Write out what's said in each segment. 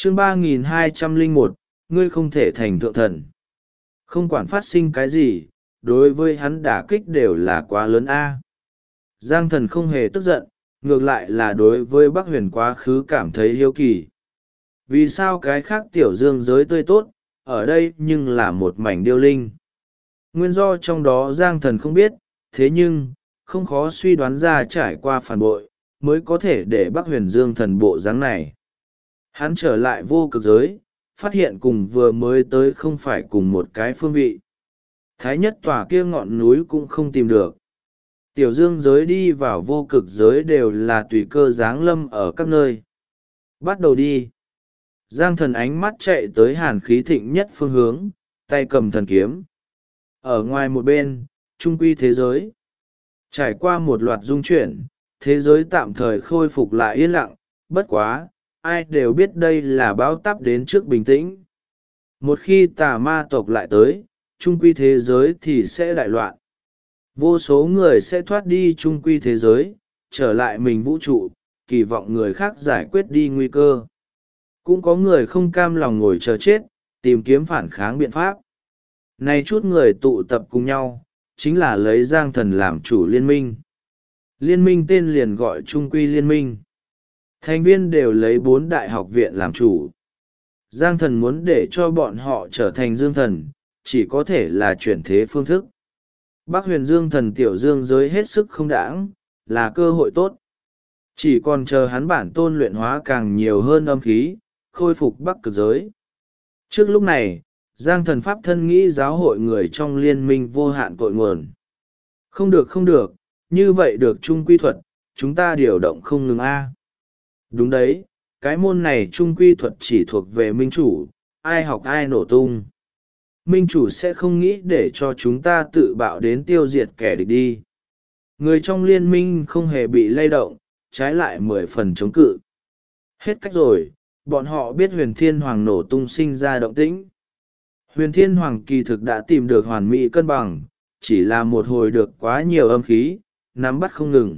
chương 3201, ngươi không thể thành thượng thần. Không quản phát sinh cái gì, đối với hắn đả kích đều là quá lớn a. Giang thần không hề tức giận, ngược lại là đối với Bắc Huyền quá khứ cảm thấy hiếu kỳ. Vì sao cái khác tiểu dương giới tươi tốt, ở đây nhưng là một mảnh điêu linh? Nguyên do trong đó Giang thần không biết, thế nhưng, không khó suy đoán ra trải qua phản bội, mới có thể để Bắc Huyền Dương thần bộ dáng này. Hắn trở lại vô cực giới, phát hiện cùng vừa mới tới không phải cùng một cái phương vị. Thái nhất tòa kia ngọn núi cũng không tìm được. Tiểu dương giới đi vào vô cực giới đều là tùy cơ giáng lâm ở các nơi. Bắt đầu đi. Giang thần ánh mắt chạy tới hàn khí thịnh nhất phương hướng, tay cầm thần kiếm. Ở ngoài một bên, trung quy thế giới. Trải qua một loạt dung chuyển, thế giới tạm thời khôi phục lại yên lặng, bất quá, ai đều biết đây là bão táp đến trước bình tĩnh. Một khi tà ma tộc lại tới, trung quy thế giới thì sẽ đại loạn. Vô số người sẽ thoát đi trung quy thế giới, trở lại mình vũ trụ, kỳ vọng người khác giải quyết đi nguy cơ. Cũng có người không cam lòng ngồi chờ chết, tìm kiếm phản kháng biện pháp. Này chút người tụ tập cùng nhau, chính là lấy Giang thần làm chủ liên minh. Liên minh tên liền gọi trung quy liên minh. Thành viên đều lấy 4 đại học viện làm chủ. Giang thần muốn để cho bọn họ trở thành dương thần, chỉ có thể là chuyển thế phương thức. Bắc Huyền Dương thần tiểu dương giới hết sức không đãng, là cơ hội tốt. Chỉ còn chờ hắn bản tôn luyện hóa càng nhiều hơn âm khí, khôi phục Bắc cực giới. Trước lúc này, Giang thần pháp thân nghĩ giáo hội người trong liên minh vô hạn cội nguồn. Không được không được, như vậy được trung quy thuật, chúng ta điều động không ngừng a. Đúng đấy, cái môn này trung quy thuật chỉ thuộc về minh chủ, ai học ai nổ tung. Minh chủ sẽ không nghĩ để cho chúng ta tự bạo đến tiêu diệt kẻ địch đi. Người trong liên minh không hề bị lay động, trái lại 10 phần chống cự. Hết cách rồi, bọn họ biết huyền thiên hoàng nổ tung sinh ra động tĩnh. Huyền thiên hoàng kỳ thực đã tìm được hoàn mỹ cân bằng, chỉ là một hồi được quá nhiều âm khí, nắm bắt không ngừng.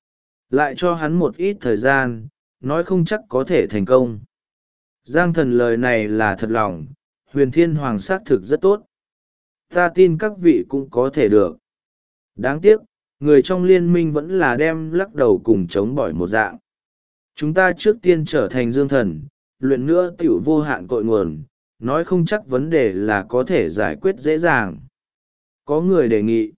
Lại cho hắn một ít thời gian, nói không chắc có thể thành công. Giang thần lời này là thật lòng, huyền thiên hoàng xác thực rất tốt. Ta tin các vị cũng có thể được. Đáng tiếc, người trong liên minh vẫn là đem lắc đầu cùng chống bỏi một dạng. Chúng ta trước tiên trở thành dương thần, luyện nữa tiểu vô hạn cội nguồn, nói không chắc vấn đề là có thể giải quyết dễ dàng. Có người đề nghị.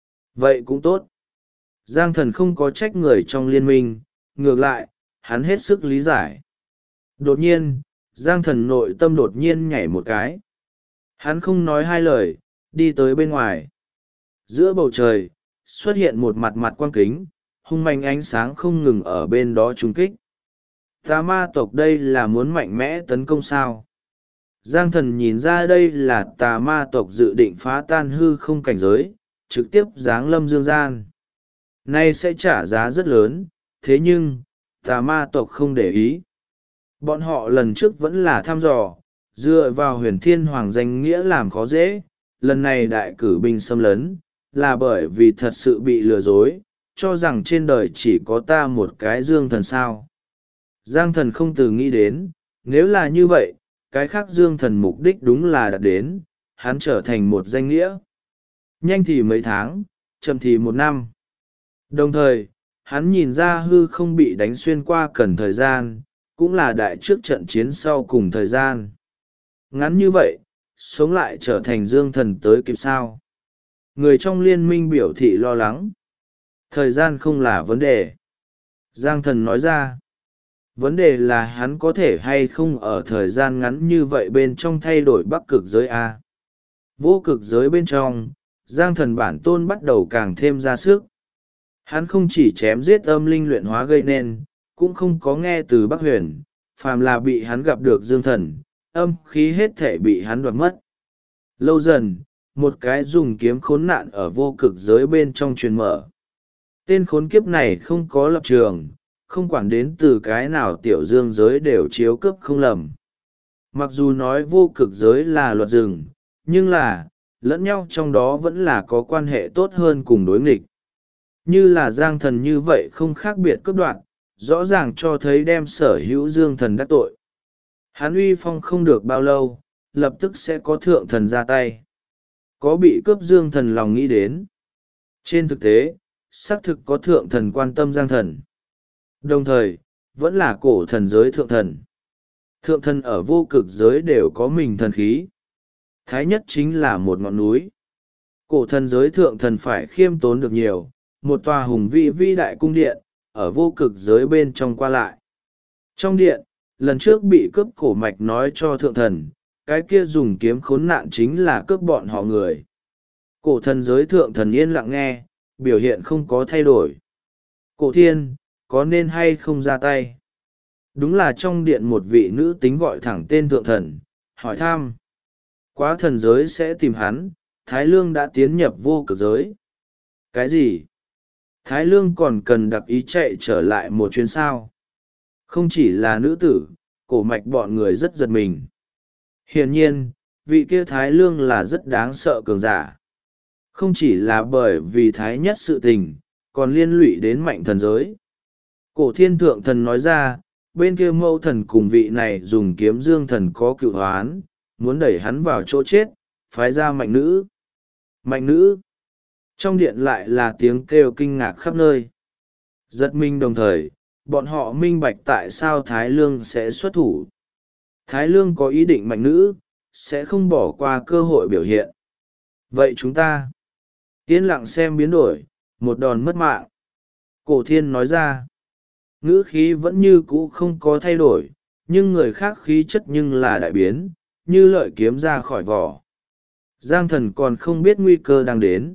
Vậy cũng tốt. Giang thần không có trách người trong liên minh, ngược lại, hắn hết sức lý giải. Đột nhiên, Giang thần nội tâm đột nhiên nhảy một cái. Hắn không nói hai lời, đi tới bên ngoài. Giữa bầu trời, xuất hiện một mặt mặt quang kính, hung mạnh ánh sáng không ngừng ở bên đó trúng kích. Tà ma tộc đây là muốn mạnh mẽ tấn công sao? Giang thần nhìn ra đây là tà ma tộc dự định phá tan hư không cảnh giới, trực tiếp giáng lâm dương gian. Nay sẽ trả giá rất lớn, thế nhưng, tà ma tộc không để ý. Bọn họ lần trước vẫn là thăm dò, dựa vào huyền thiên hoàng danh nghĩa làm khó dễ, lần này đại cử binh xâm lấn, là bởi vì thật sự bị lừa dối, cho rằng trên đời chỉ có ta một cái dương thần sao. Giang thần không từ nghĩ đến, nếu là như vậy, cái khác dương thần mục đích đúng là đạt đến, hắn trở thành một danh nghĩa. Nhanh thì mấy tháng, chậm thì 1 năm. Đồng thời, hắn nhìn ra hư không bị đánh xuyên qua cần thời gian, cũng là đại trước trận chiến sau cùng thời gian. Ngắn như vậy, sống lại trở thành dương thần tới kịp sao. Người trong liên minh biểu thị lo lắng. Thời gian không là vấn đề. Giang thần nói ra. Vấn đề là hắn có thể hay không ở thời gian ngắn như vậy bên trong thay đổi bắc cực giới A. Vô cực giới bên trong, Giang thần bản tôn bắt đầu càng thêm ra sức. Hắn không chỉ chém giết âm linh luyện hóa gây nên, cũng không có nghe từ Bắc Huyền, phàm là bị hắn gặp được dương thần, âm khí hết thể bị hắn đoạt mất. Lâu dần, một cái dùng kiếm khốn nạn ở vô cực giới bên trong truyền mở. Tên khốn kiếp này không có lập trường, không quản đến từ cái nào tiểu dương giới đều chiếu cướp không lầm. Mặc dù nói vô cực giới là luật rừng, nhưng là, lẫn nhau trong đó vẫn là có quan hệ tốt hơn cùng đối nghịch. Như là Giang thần như vậy không khác biệt cướp đoạt, rõ ràng cho thấy đem sở hữu dương thần đắc tội. Hắn uy phong không được bao lâu, lập tức sẽ có thượng thần ra tay. Có bị cướp Dương Thần lòng nghĩ đến. Trên thực tế, xác thực có thượng thần quan tâm Giang Thần. Đồng thời, vẫn là cổ thần giới thượng thần. Thượng thần ở vô cực giới đều có mình thần khí. Thái nhất chính là một ngọn núi. Cổ thần giới thượng thần phải khiêm tốn được nhiều, một tòa hùng vĩ vĩ đại cung điện, ở vô cực giới bên trong qua lại. Trong điện, lần trước bị cướp cổ mạch nói cho thượng thần, cái kia dùng kiếm khốn nạn chính là cướp bọn họ người. Cổ thần giới thượng thần yên lặng nghe, biểu hiện không có thay đổi. Cổ thiên, có nên hay không ra tay? Đúng là trong điện một vị nữ tính gọi thẳng tên thượng thần, hỏi thăm. Quá thần giới sẽ tìm hắn, Thái Lương đã tiến nhập vô cực giới. Cái gì? Thái Lương còn cần đặc ý chạy trở lại một chuyến sao? Không chỉ là nữ tử, cổ mạch bọn người rất giật mình. Hiển nhiên, vị kia Thái Lương là rất đáng sợ cường giả. Không chỉ là bởi vì Thái nhất sự tình, còn liên lụy đến mạnh thần giới. Cổ thiên thượng thần nói ra, bên kia mâu thần cùng vị này dùng kiếm Dương Thần có cựu hoán, muốn đẩy hắn vào chỗ chết, phái ra mạnh nữ. Mạnh nữ. Trong điện lại là tiếng kêu kinh ngạc khắp nơi. Giật mình đồng thời, bọn họ minh bạch tại sao Thái Lương sẽ xuất thủ. Thái Lương có ý định mạnh nữ, sẽ không bỏ qua cơ hội biểu hiện. Vậy chúng ta yên lặng xem biến đổi, một đòn mất mạng. Cổ thiên nói ra, ngữ khí vẫn như cũ không có thay đổi, nhưng người khác khí chất nhưng là đại biến, như lợi kiếm ra khỏi vỏ. Giang Thần còn không biết nguy cơ đang đến.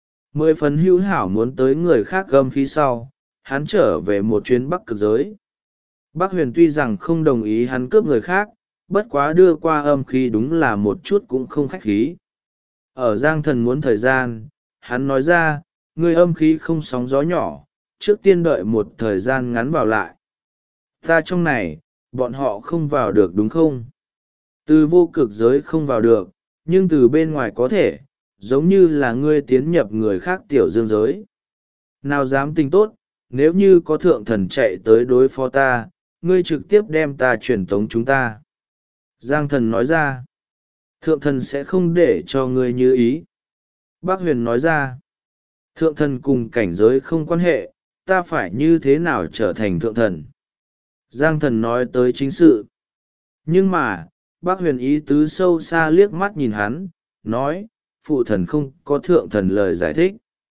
10 phần hữu hảo muốn tới người khác gầm khí sau, hắn trở về một chuyến Bắc cực giới. Bắc Huyền tuy rằng không đồng ý hắn cướp người khác, bất quá đưa qua âm khí đúng là một chút cũng không khách khí. Ở Giang Thần muốn thời gian, hắn nói ra, người âm khí không sóng gió nhỏ, trước tiên đợi một thời gian ngắn vào lại. Ta trong này, bọn họ không vào được đúng không? Từ vô cực giới không vào được, nhưng từ bên ngoài có thể, giống như là ngươi tiến nhập người khác tiểu dương giới. Nào dám tính tốt, nếu như có thượng thần chạy tới đối phó ta, ngươi trực tiếp đem ta truyền tống chúng ta. Giang Thần nói ra, thượng thần sẽ không để cho ngươi như ý. Bác Huyền nói ra, thượng thần cùng cảnh giới không quan hệ, ta phải như thế nào trở thành thượng thần. Giang Thần nói tới chính sự. Nhưng mà, bác Huyền ý tứ sâu xa liếc mắt nhìn hắn, nói, phụ thần không có thượng thần lời giải thích.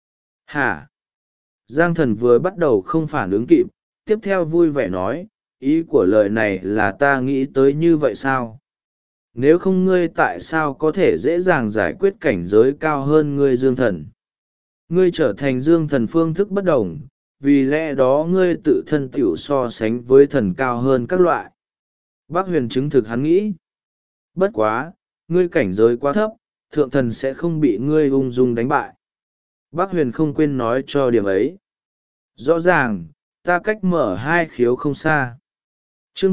Hả? Giang Thần vừa bắt đầu không phản ứng kịp, tiếp theo vui vẻ nói, ý của lời này là ta nghĩ tới như vậy sao? Nếu không ngươi tại sao có thể dễ dàng giải quyết cảnh giới cao hơn ngươi Dương Thần? Ngươi trở thành Dương Thần phương thức bất đồng, vì lẽ đó ngươi tự thân tiểu so sánh với thần cao hơn các loại. Bác Huyền chứng thực hắn nghĩ. Bất quá, ngươi cảnh giới quá thấp, thượng thần sẽ không bị ngươi ung dung đánh bại. Bác Huyền không quên nói cho điểm ấy. Rõ ràng, ta cách mở hai khiếu không xa. Chương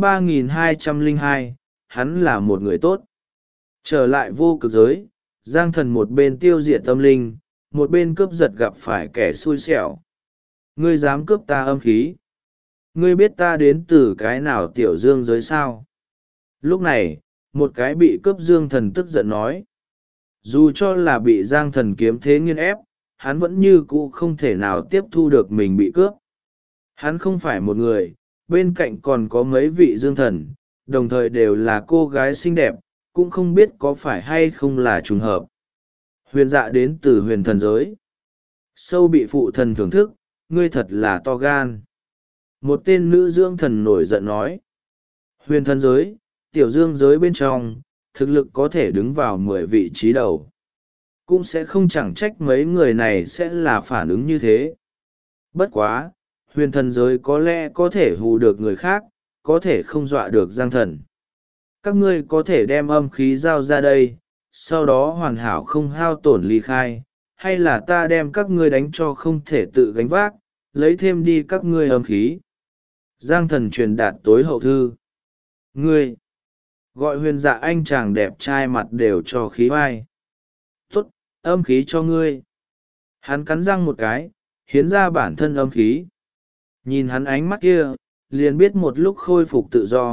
3202, hắn là một người tốt. Trở lại vô cực giới, Giang Thần một bên tiêu diệt tâm linh, một bên cướp giật gặp phải kẻ xui xẻo. Ngươi dám cướp ta âm khí? Ngươi biết ta đến từ cái nào tiểu dương giới sao? Lúc này, một cái bị cướp Dương Thần tức giận nói. Dù cho là bị Giang Thần kiếm thế nghiên ép, hắn vẫn như cũ không thể nào tiếp thu được mình bị cướp. Hắn không phải một người, bên cạnh còn có mấy vị Dương Thần, đồng thời đều là cô gái xinh đẹp, cũng không biết có phải hay không là trùng hợp. Huyền Dạ đến từ huyền thần giới. Sâu bị phụ thần thưởng thức, ngươi thật là to gan. Một tên nữ Dương Thần nổi giận nói. Huyền thần giới, tiểu dương giới bên trong, thực lực có thể đứng vào 10 vị trí đầu. Cũng sẽ không chẳng trách mấy người này sẽ là phản ứng như thế. Bất quá, huyền thần giới có lẽ có thể hù được người khác, có thể không dọa được Giang Thần. Các ngươi có thể đem âm khí giao ra đây, sau đó hoàn hảo không hao tổn ly khai, hay là ta đem các ngươi đánh cho không thể tự gánh vác, lấy thêm đi các ngươi âm khí. Giang Thần truyền đạt tối hậu thư. Ngươi! Gọi Huyền Dạ anh chàng đẹp trai mặt đều cho khí vai. Tốt, âm khí cho ngươi. Hắn cắn răng một cái, hiến ra bản thân âm khí. Nhìn hắn ánh mắt kia, liền biết một lúc khôi phục tự do,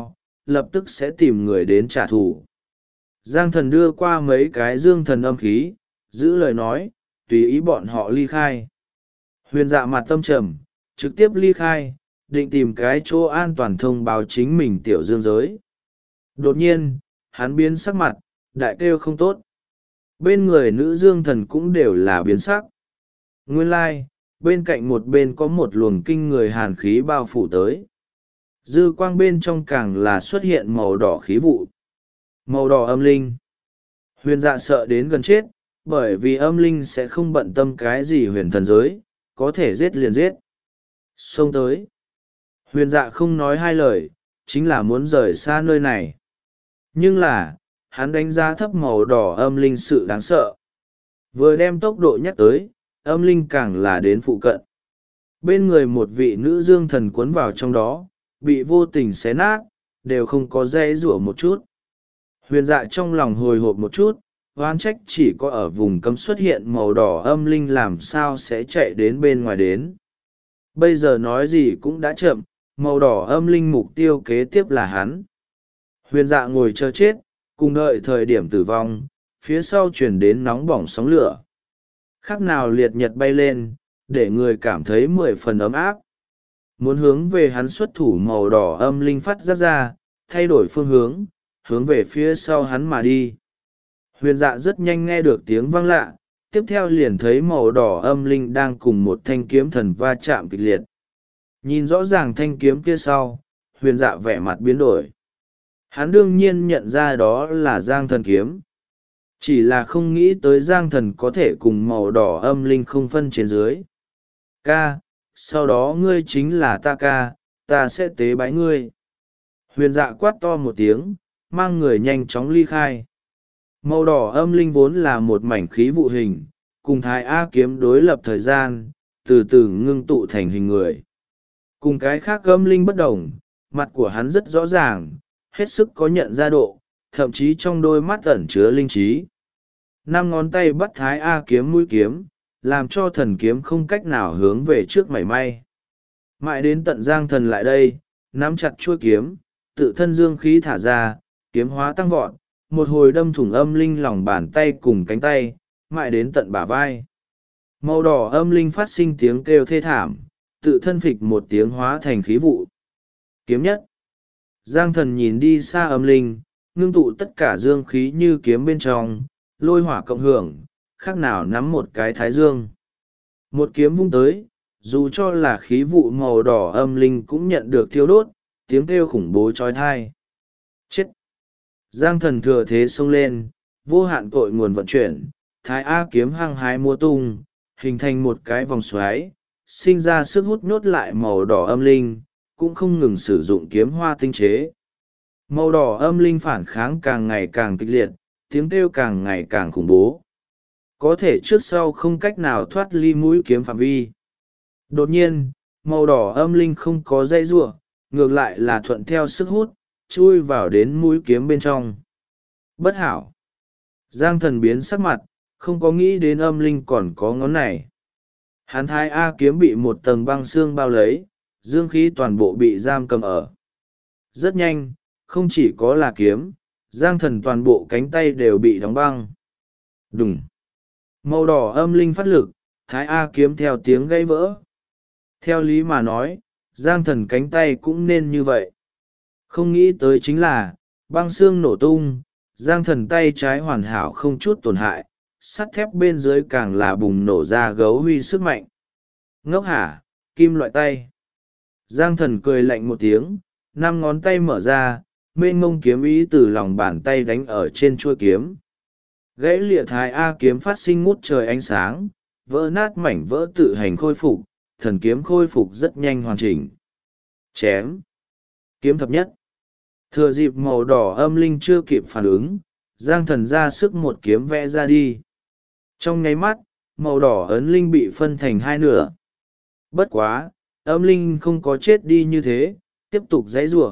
lập tức sẽ tìm người đến trả thù. Giang thần đưa qua mấy cái dương thần âm khí, giữ lời nói, tùy ý bọn họ ly khai. Huyền Dạ mặt tâm trầm, trực tiếp ly khai, định tìm cái chỗ an toàn thông báo chính mình tiểu dương giới. Đột nhiên, hắn biến sắc mặt, đại kêu không tốt. Bên người nữ dương thần cũng đều là biến sắc. Nguyên lai, bên cạnh một bên có một luồng kinh người hàn khí bao phủ tới. Dư quang bên trong càng là xuất hiện màu đỏ khí vụ. Màu đỏ âm linh. Huyền Dạ sợ đến gần chết, bởi vì âm linh sẽ không bận tâm cái gì huyền thần giới, có thể giết liền giết. Xông tới. Huyền Dạ không nói hai lời, chính là muốn rời xa nơi này. Nhưng là, hắn đánh giá thấp màu đỏ âm linh sự đáng sợ. Vừa đem tốc độ nhắc tới, âm linh càng là đến phụ cận. Bên người một vị nữ dương thần cuốn vào trong đó, bị vô tình xé nát, đều không có dây rủa một chút. Huyền Dạ trong lòng hồi hộp một chút, oán trách chỉ có ở vùng cấm xuất hiện màu đỏ âm linh làm sao sẽ chạy đến bên ngoài đến. Bây giờ nói gì cũng đã chậm, màu đỏ âm linh mục tiêu kế tiếp là hắn. Huyền Dạ ngồi chờ chết, cùng đợi thời điểm tử vong, phía sau chuyển đến nóng bỏng sóng lửa. Khác nào liệt nhật bay lên, để người cảm thấy 10 phần ấm áp. Muốn hướng về hắn xuất thủ màu đỏ âm linh phát ra, thay đổi phương hướng, hướng về phía sau hắn mà đi. Huyền Dạ rất nhanh nghe được tiếng vang lạ, tiếp theo liền thấy màu đỏ âm linh đang cùng một thanh kiếm thần va chạm kịch liệt. Nhìn rõ ràng thanh kiếm kia sau, Huyền Dạ vẻ mặt biến đổi. Hắn đương nhiên nhận ra đó là Giang Thần kiếm. Chỉ là không nghĩ tới Giang Thần có thể cùng màu đỏ âm linh không phân trên dưới. Ca, sau đó ngươi chính là ta ca, ta sẽ tế bái ngươi. Huyền Dạ quát to một tiếng, mang người nhanh chóng ly khai. Màu đỏ âm linh vốn là một mảnh khí vụ hình, cùng Thái A kiếm đối lập thời gian, từ từ ngưng tụ thành hình người. Cùng cái khác âm linh bất đồng, mặt của hắn rất rõ ràng, hết sức có nhận ra độ, thậm chí trong đôi mắt ẩn chứa linh trí. 5 ngón tay bắt Thái A kiếm mũi kiếm, làm cho thần kiếm không cách nào hướng về trước mảy may. Mãi đến tận Giang Thần lại đây, nắm chặt chuôi kiếm, tự thân dương khí thả ra, kiếm hóa tăng vọt, một hồi đâm thủng âm linh lòng bàn tay cùng cánh tay, mãi đến tận bả vai. Màu đỏ âm linh phát sinh tiếng kêu thê thảm, tự thân phịch một tiếng hóa thành khí vụ. Kiếm nhất. Giang Thần nhìn đi xa âm linh, ngưng tụ tất cả dương khí như kiếm bên trong, lôi hỏa cộng hưởng, khác nào nắm một cái thái dương. Một kiếm vung tới, dù cho là khí vụ màu đỏ âm linh cũng nhận được thiêu đốt, tiếng kêu khủng bố trói thai. Chết! Giang Thần thừa thế xông lên, vô hạn cội nguồn vận chuyển, Thái A kiếm hăng hái múa tung, hình thành một cái vòng xoáy, sinh ra sức hút nhốt lại màu đỏ âm linh, cũng không ngừng sử dụng kiếm hoa tinh chế. Màu đỏ âm linh phản kháng càng ngày càng kịch liệt, tiếng kêu càng ngày càng khủng bố. Có thể trước sau không cách nào thoát ly mũi kiếm phạm vi. Đột nhiên, màu đỏ âm linh không có dây giụa, ngược lại là thuận theo sức hút, chui vào đến mũi kiếm bên trong. Bất hảo! Giang Thần biến sắc mặt, không có nghĩ đến âm linh còn có ngón này. Hắn Thái A kiếm bị một tầng băng xương bao lấy, dương khí toàn bộ bị giam cầm ở. Rất nhanh, không chỉ có là kiếm, Giang Thần toàn bộ cánh tay đều bị đóng băng. Đùng! Màu đỏ âm linh phát lực, Thái A kiếm theo tiếng gãy vỡ. Theo lý mà nói, Giang Thần cánh tay cũng nên như vậy. Không nghĩ tới chính là, băng xương nổ tung, Giang Thần tay trái hoàn hảo không chút tổn hại, sắt thép bên dưới càng là bùng nổ ra gấu huy sức mạnh. Ngốc hả, kim loại tay. Giang Thần cười lạnh một tiếng, 5 ngón tay mở ra, mênh mông kiếm ý từ lòng bàn tay đánh ở trên chuôi kiếm. Gãy lịa Thái A kiếm phát sinh ngút trời ánh sáng, vỡ nát mảnh vỡ tự hành khôi phục, thần kiếm khôi phục rất nhanh hoàn chỉnh. Chém. Kiếm thập nhất. Thừa dịp màu đỏ âm linh chưa kịp phản ứng, Giang Thần ra sức một kiếm vẽ ra đi. Trong nháy mắt, màu đỏ ấn linh bị phân thành 2 nửa. Bất quá, âm linh không có chết đi như thế, tiếp tục giãy giụa.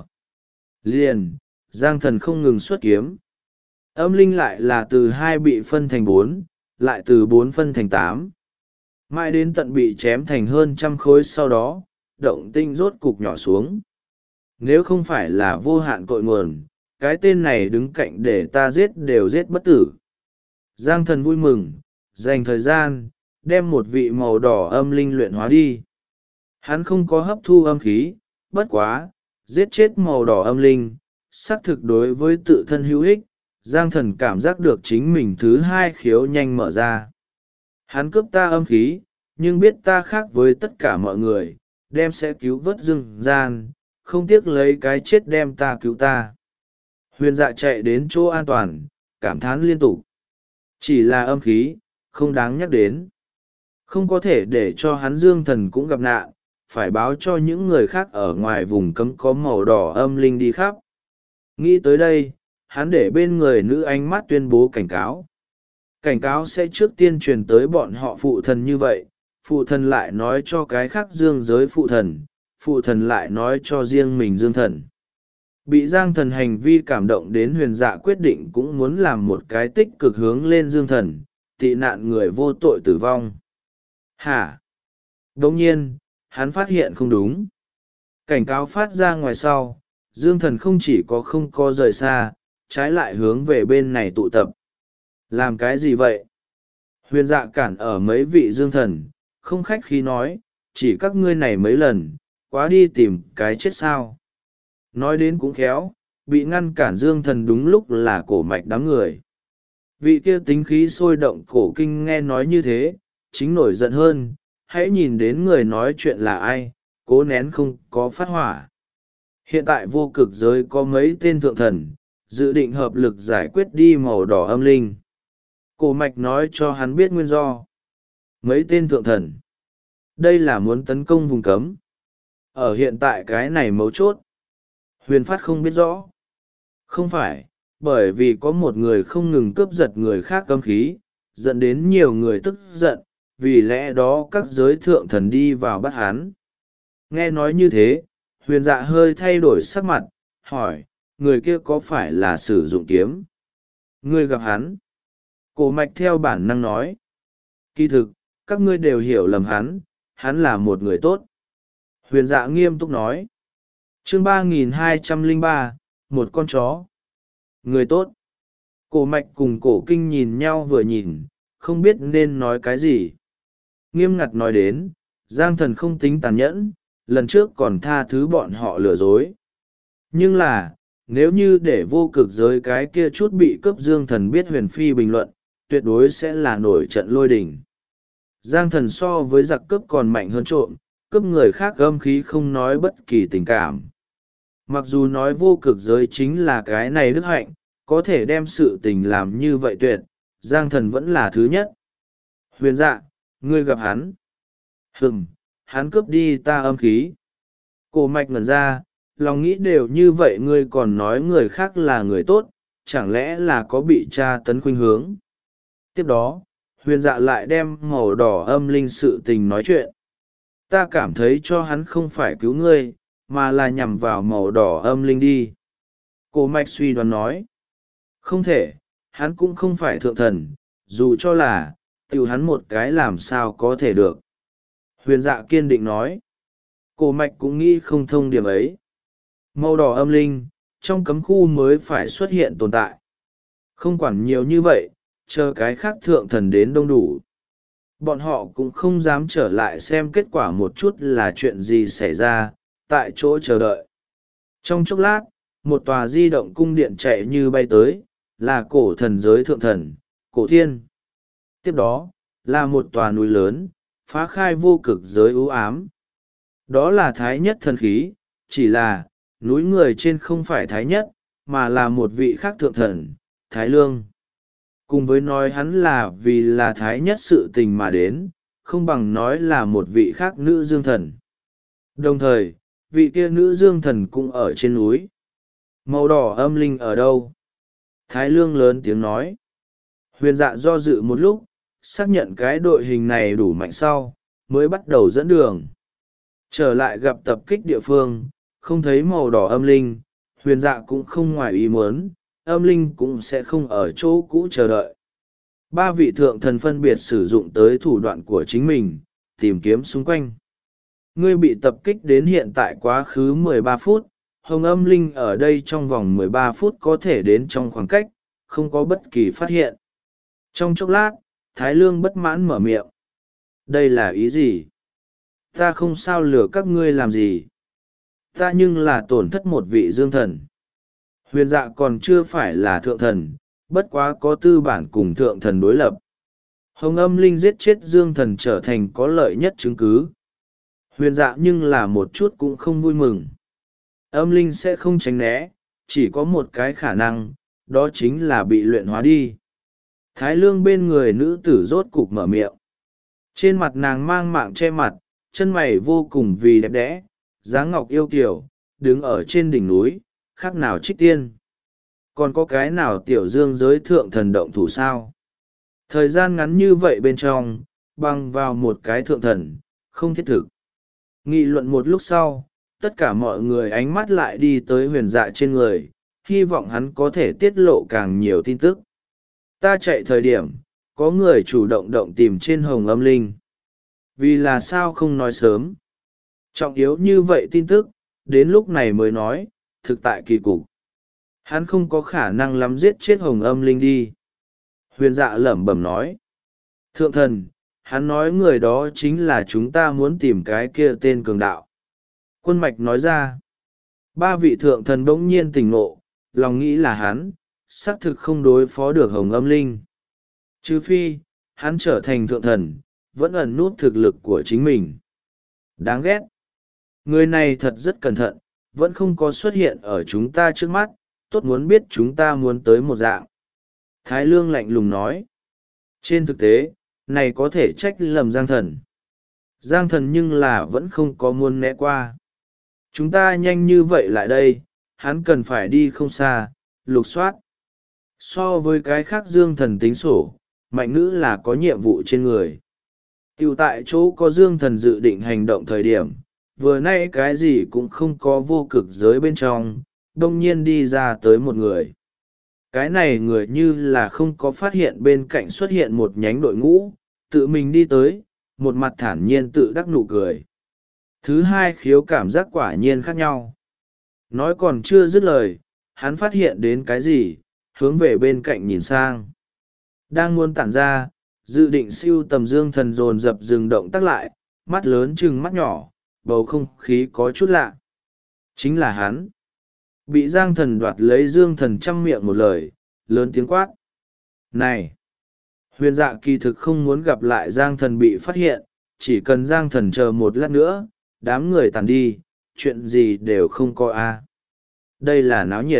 Liền, Giang Thần không ngừng xuất kiếm. Âm linh lại là từ 2 bị phân thành 4, lại từ 4 phân thành 8. Mãi đến tận bị chém thành hơn 100 khối sau đó, động tinh rốt cục nhỏ xuống. Nếu không phải là vô hạn cội nguồn, cái tên này đứng cạnh để ta giết đều giết bất tử. Giang thần vui mừng, dành thời gian, đem một vị màu đỏ âm linh luyện hóa đi. Hắn không có hấp thu âm khí, bất quá, giết chết màu đỏ âm linh, xác thực đối với tự thân hữu ích. Giang thần cảm giác được chính mình thứ hai khiếu nhanh mở ra. Hắn cướp ta âm khí, nhưng biết ta khác với tất cả mọi người, đem sẽ cứu vớt dương gian, không tiếc lấy cái chết đem ta cứu ta. Huyền dạ chạy đến chỗ an toàn, cảm thán liên tục. Chỉ là âm khí, không đáng nhắc đến. Không có thể để cho hắn dương thần cũng gặp nạn, phải báo cho những người khác ở ngoài vùng cấm có màu đỏ âm linh đi khắp. Nghĩ tới đây, hắn để bên người nữ ánh mắt tuyên bố cảnh cáo. Cảnh cáo sẽ trước tiên truyền tới bọn họ phụ thần như vậy, phụ thần lại nói cho cái khác dương giới phụ thần lại nói cho riêng mình dương thần. Bị giang thần hành vi cảm động đến huyền dạ quyết định cũng muốn làm một cái tích cực hướng lên dương thần, tị nạn người vô tội tử vong. Hả? Đồng nhiên, hắn phát hiện không đúng. Cảnh cáo phát ra ngoài sau, dương thần không chỉ có không có rời xa, trái lại hướng về bên này tụ tập. Làm cái gì vậy? Huyền dạ cản ở mấy vị dương thần, không khách khí nói, chỉ các ngươi này mấy lần, quá đi tìm cái chết sao. Nói đến cũng khéo, bị ngăn cản dương thần đúng lúc là cổ mạch đám người. Vị kia tính khí sôi động cổ kinh nghe nói như thế, chính nổi giận hơn, hãy nhìn đến người nói chuyện là ai, cố nén không có phát hỏa. Hiện tại vô cực giới có mấy tên thượng thần, dự định hợp lực giải quyết đi màu đỏ âm linh. Cổ mạch nói cho hắn biết nguyên do. Mấy tên thượng thần. Đây là muốn tấn công vùng cấm. Ở hiện tại cái này mấu chốt. Huyền phát không biết rõ. Không phải, bởi vì có một người không ngừng cướp giật người khác âm khí, dẫn đến nhiều người tức giận, vì lẽ đó các giới thượng thần đi vào bắt hắn. Nghe nói như thế, huyền dạ hơi thay đổi sắc mặt, hỏi, người kia có phải là sử dụng kiếm? Ngươi gặp hắn. Cổ mạch theo bản năng nói. Kỳ thực, các ngươi đều hiểu lầm hắn là một người tốt. Huyền dạ nghiêm túc nói. Chương 3203, một con chó. Người tốt. Cổ mạch cùng cổ kinh nhìn nhau vừa nhìn, không biết nên nói cái gì. Nghiêm ngặt nói đến, Giang thần không tính tàn nhẫn, lần trước còn tha thứ bọn họ lừa dối. Nhưng là, nếu như để vô cực giới cái kia chút bị cướp dương thần biết huyền phi bình luận, tuyệt đối sẽ là nổi trận lôi đình. Giang thần so với giặc cướp còn mạnh hơn trộm, cướp người khác âm khí không nói bất kỳ tình cảm. Mặc dù nói vô cực giới chính là cái này đức hạnh, có thể đem sự tình làm như vậy tuyệt, Giang thần vẫn là thứ nhất. Huyền dạ, ngươi gặp hắn. Hắn cướp đi ta âm khí. Cổ mạch ngẩn ra, lòng nghĩ đều như vậy ngươi còn nói người khác là người tốt, chẳng lẽ là có bị tra tấn khuynh hướng. Tiếp đó, huyền dạ lại đem màu đỏ âm linh sự tình nói chuyện. Ta cảm thấy cho hắn không phải cứu ngươi, mà là nhằm vào màu đỏ âm linh đi. Cổ mạch suy đoán nói. Không thể, hắn cũng không phải thượng thần, dù cho là, tiểu hắn một cái làm sao có thể được. Huyền dạ kiên định nói. Cổ mạch cũng nghĩ không thông điểm ấy. Màu đỏ âm linh, trong cấm khu mới phải xuất hiện tồn tại. Không quản nhiều như vậy, chờ cái khác thượng thần đến đông đủ. Bọn họ cũng không dám trở lại xem kết quả một chút là chuyện gì xảy ra, tại chỗ chờ đợi. Trong chốc lát, một tòa di động cung điện chạy như bay tới, là cổ thần giới thượng thần, cổ thiên. Tiếp đó, là một tòa núi lớn, phá khai vô cực giới ưu ám. Đó là thái nhất thần khí, chỉ là, núi người trên không phải thái nhất, mà là một vị khác thượng thần, Thái Lương. Cùng với nói hắn là vì là thái nhất sự tình mà đến, không bằng nói là một vị khác nữ dương thần. Đồng thời, vị kia nữ dương thần cũng ở trên núi. Màu đỏ âm linh ở đâu? Thái Lương lớn tiếng nói. Huyền dạ do dự một lúc, xác nhận cái đội hình này đủ mạnh sau, mới bắt đầu dẫn đường. Trở lại gặp tập kích địa phương, không thấy màu đỏ âm linh, huyền dạ cũng không ngoài ý muốn, âm linh cũng sẽ không ở chỗ cũ chờ đợi. Ba vị thượng thần phân biệt sử dụng tới thủ đoạn của chính mình, tìm kiếm xung quanh. Ngươi bị tập kích đến hiện tại quá khứ 13 phút, Hồng Âm Linh ở đây trong vòng 13 phút có thể đến trong khoảng cách, không có bất kỳ phát hiện. Trong chốc lát, Thái Lương bất mãn mở miệng. Đây là ý gì? Ta không sao lừa các ngươi làm gì. Ta nhưng là tổn thất một vị dương thần. Huyền Dạ còn chưa phải là thượng thần, bất quá có tư bản cùng thượng thần đối lập. Hồng Âm Linh giết chết dương thần trở thành có lợi nhất chứng cứ. Huyền Dạ nhưng là một chút cũng không vui mừng. Âm Linh sẽ không tránh né, chỉ có một cái khả năng, đó chính là bị luyện hóa đi. Thái Lương bên người nữ tử rốt cục mở miệng. Trên mặt nàng mang mạng che mặt, chân mày vô cùng vì đẹp đẽ, dáng ngọc yêu kiều, đứng ở trên đỉnh núi, khác nào trích tiên. Còn có cái nào tiểu dương giới thượng thần động thủ sao? Thời gian ngắn như vậy bên trong, băng vào một cái thượng thần, không thiết thực. Nghị luận một lúc sau, tất cả mọi người ánh mắt lại đi tới Huyền Dạ trên người, hy vọng hắn có thể tiết lộ càng nhiều tin tức. Ta chạy thời điểm, có người chủ động tìm trên Hồng Âm Linh. Vì là sao không nói sớm? Trọng yếu như vậy tin tức, đến lúc này mới nói, thực tại kỳ cục. Hắn không có khả năng lắm giết chết Hồng Âm Linh đi. Huyền Dạ lẩm bẩm nói. Thượng thần, hắn nói người đó chính là chúng ta muốn tìm cái kia tên cường đạo. Quân mạch nói ra. Ba vị thượng thần bỗng nhiên tỉnh ngộ, lòng nghĩ là hắn, xác thực không đối phó được Hồng Âm Linh. Trừ phi, hắn trở thành thượng thần, vẫn ẩn nút thực lực của chính mình. Đáng ghét. Người này thật rất cẩn thận, vẫn không có xuất hiện ở chúng ta trước mắt, tốt muốn biết chúng ta muốn tới một dạng. Thái Lương lạnh lùng nói. Trên thực tế, này có thể trách lầm Giang Thần. Giang Thần nhưng là vẫn không có muốn né qua. Chúng ta nhanh như vậy lại đây, hắn cần phải đi không xa, lục soát. So với cái khác Dương Thần tính sổ, mạnh nữ là có nhiệm vụ trên người. Tiểu tại chỗ có Dương Thần dự định hành động thời điểm, vừa nay cái gì cũng không có vô cực giới bên trong, đông nhiên đi ra tới một người. Cái này người như là không có phát hiện bên cạnh xuất hiện một nhánh đội ngũ, tự mình đi tới, một mặt thản nhiên tự đắc nụ cười. Thứ hai khiếu cảm giác quả nhiên khác nhau. Nói còn chưa dứt lời, hắn phát hiện đến cái gì, hướng về bên cạnh nhìn sang. Đang muốn tản ra, dự định siêu tầm Dương Thần dồn dập dừng động tác lại, mắt lớn chừng mắt nhỏ, bầu không khí có chút lạ. Chính là hắn. Bị Giang Thần đoạt lấy Dương Thần chăm miệng một lời, lớn tiếng quát. Này! Huyền Dạ kỳ thực không muốn gặp lại Giang Thần bị phát hiện, chỉ cần Giang Thần chờ một lát nữa, đám người tàn đi, chuyện gì đều không có a. Đây là náo nhiệt.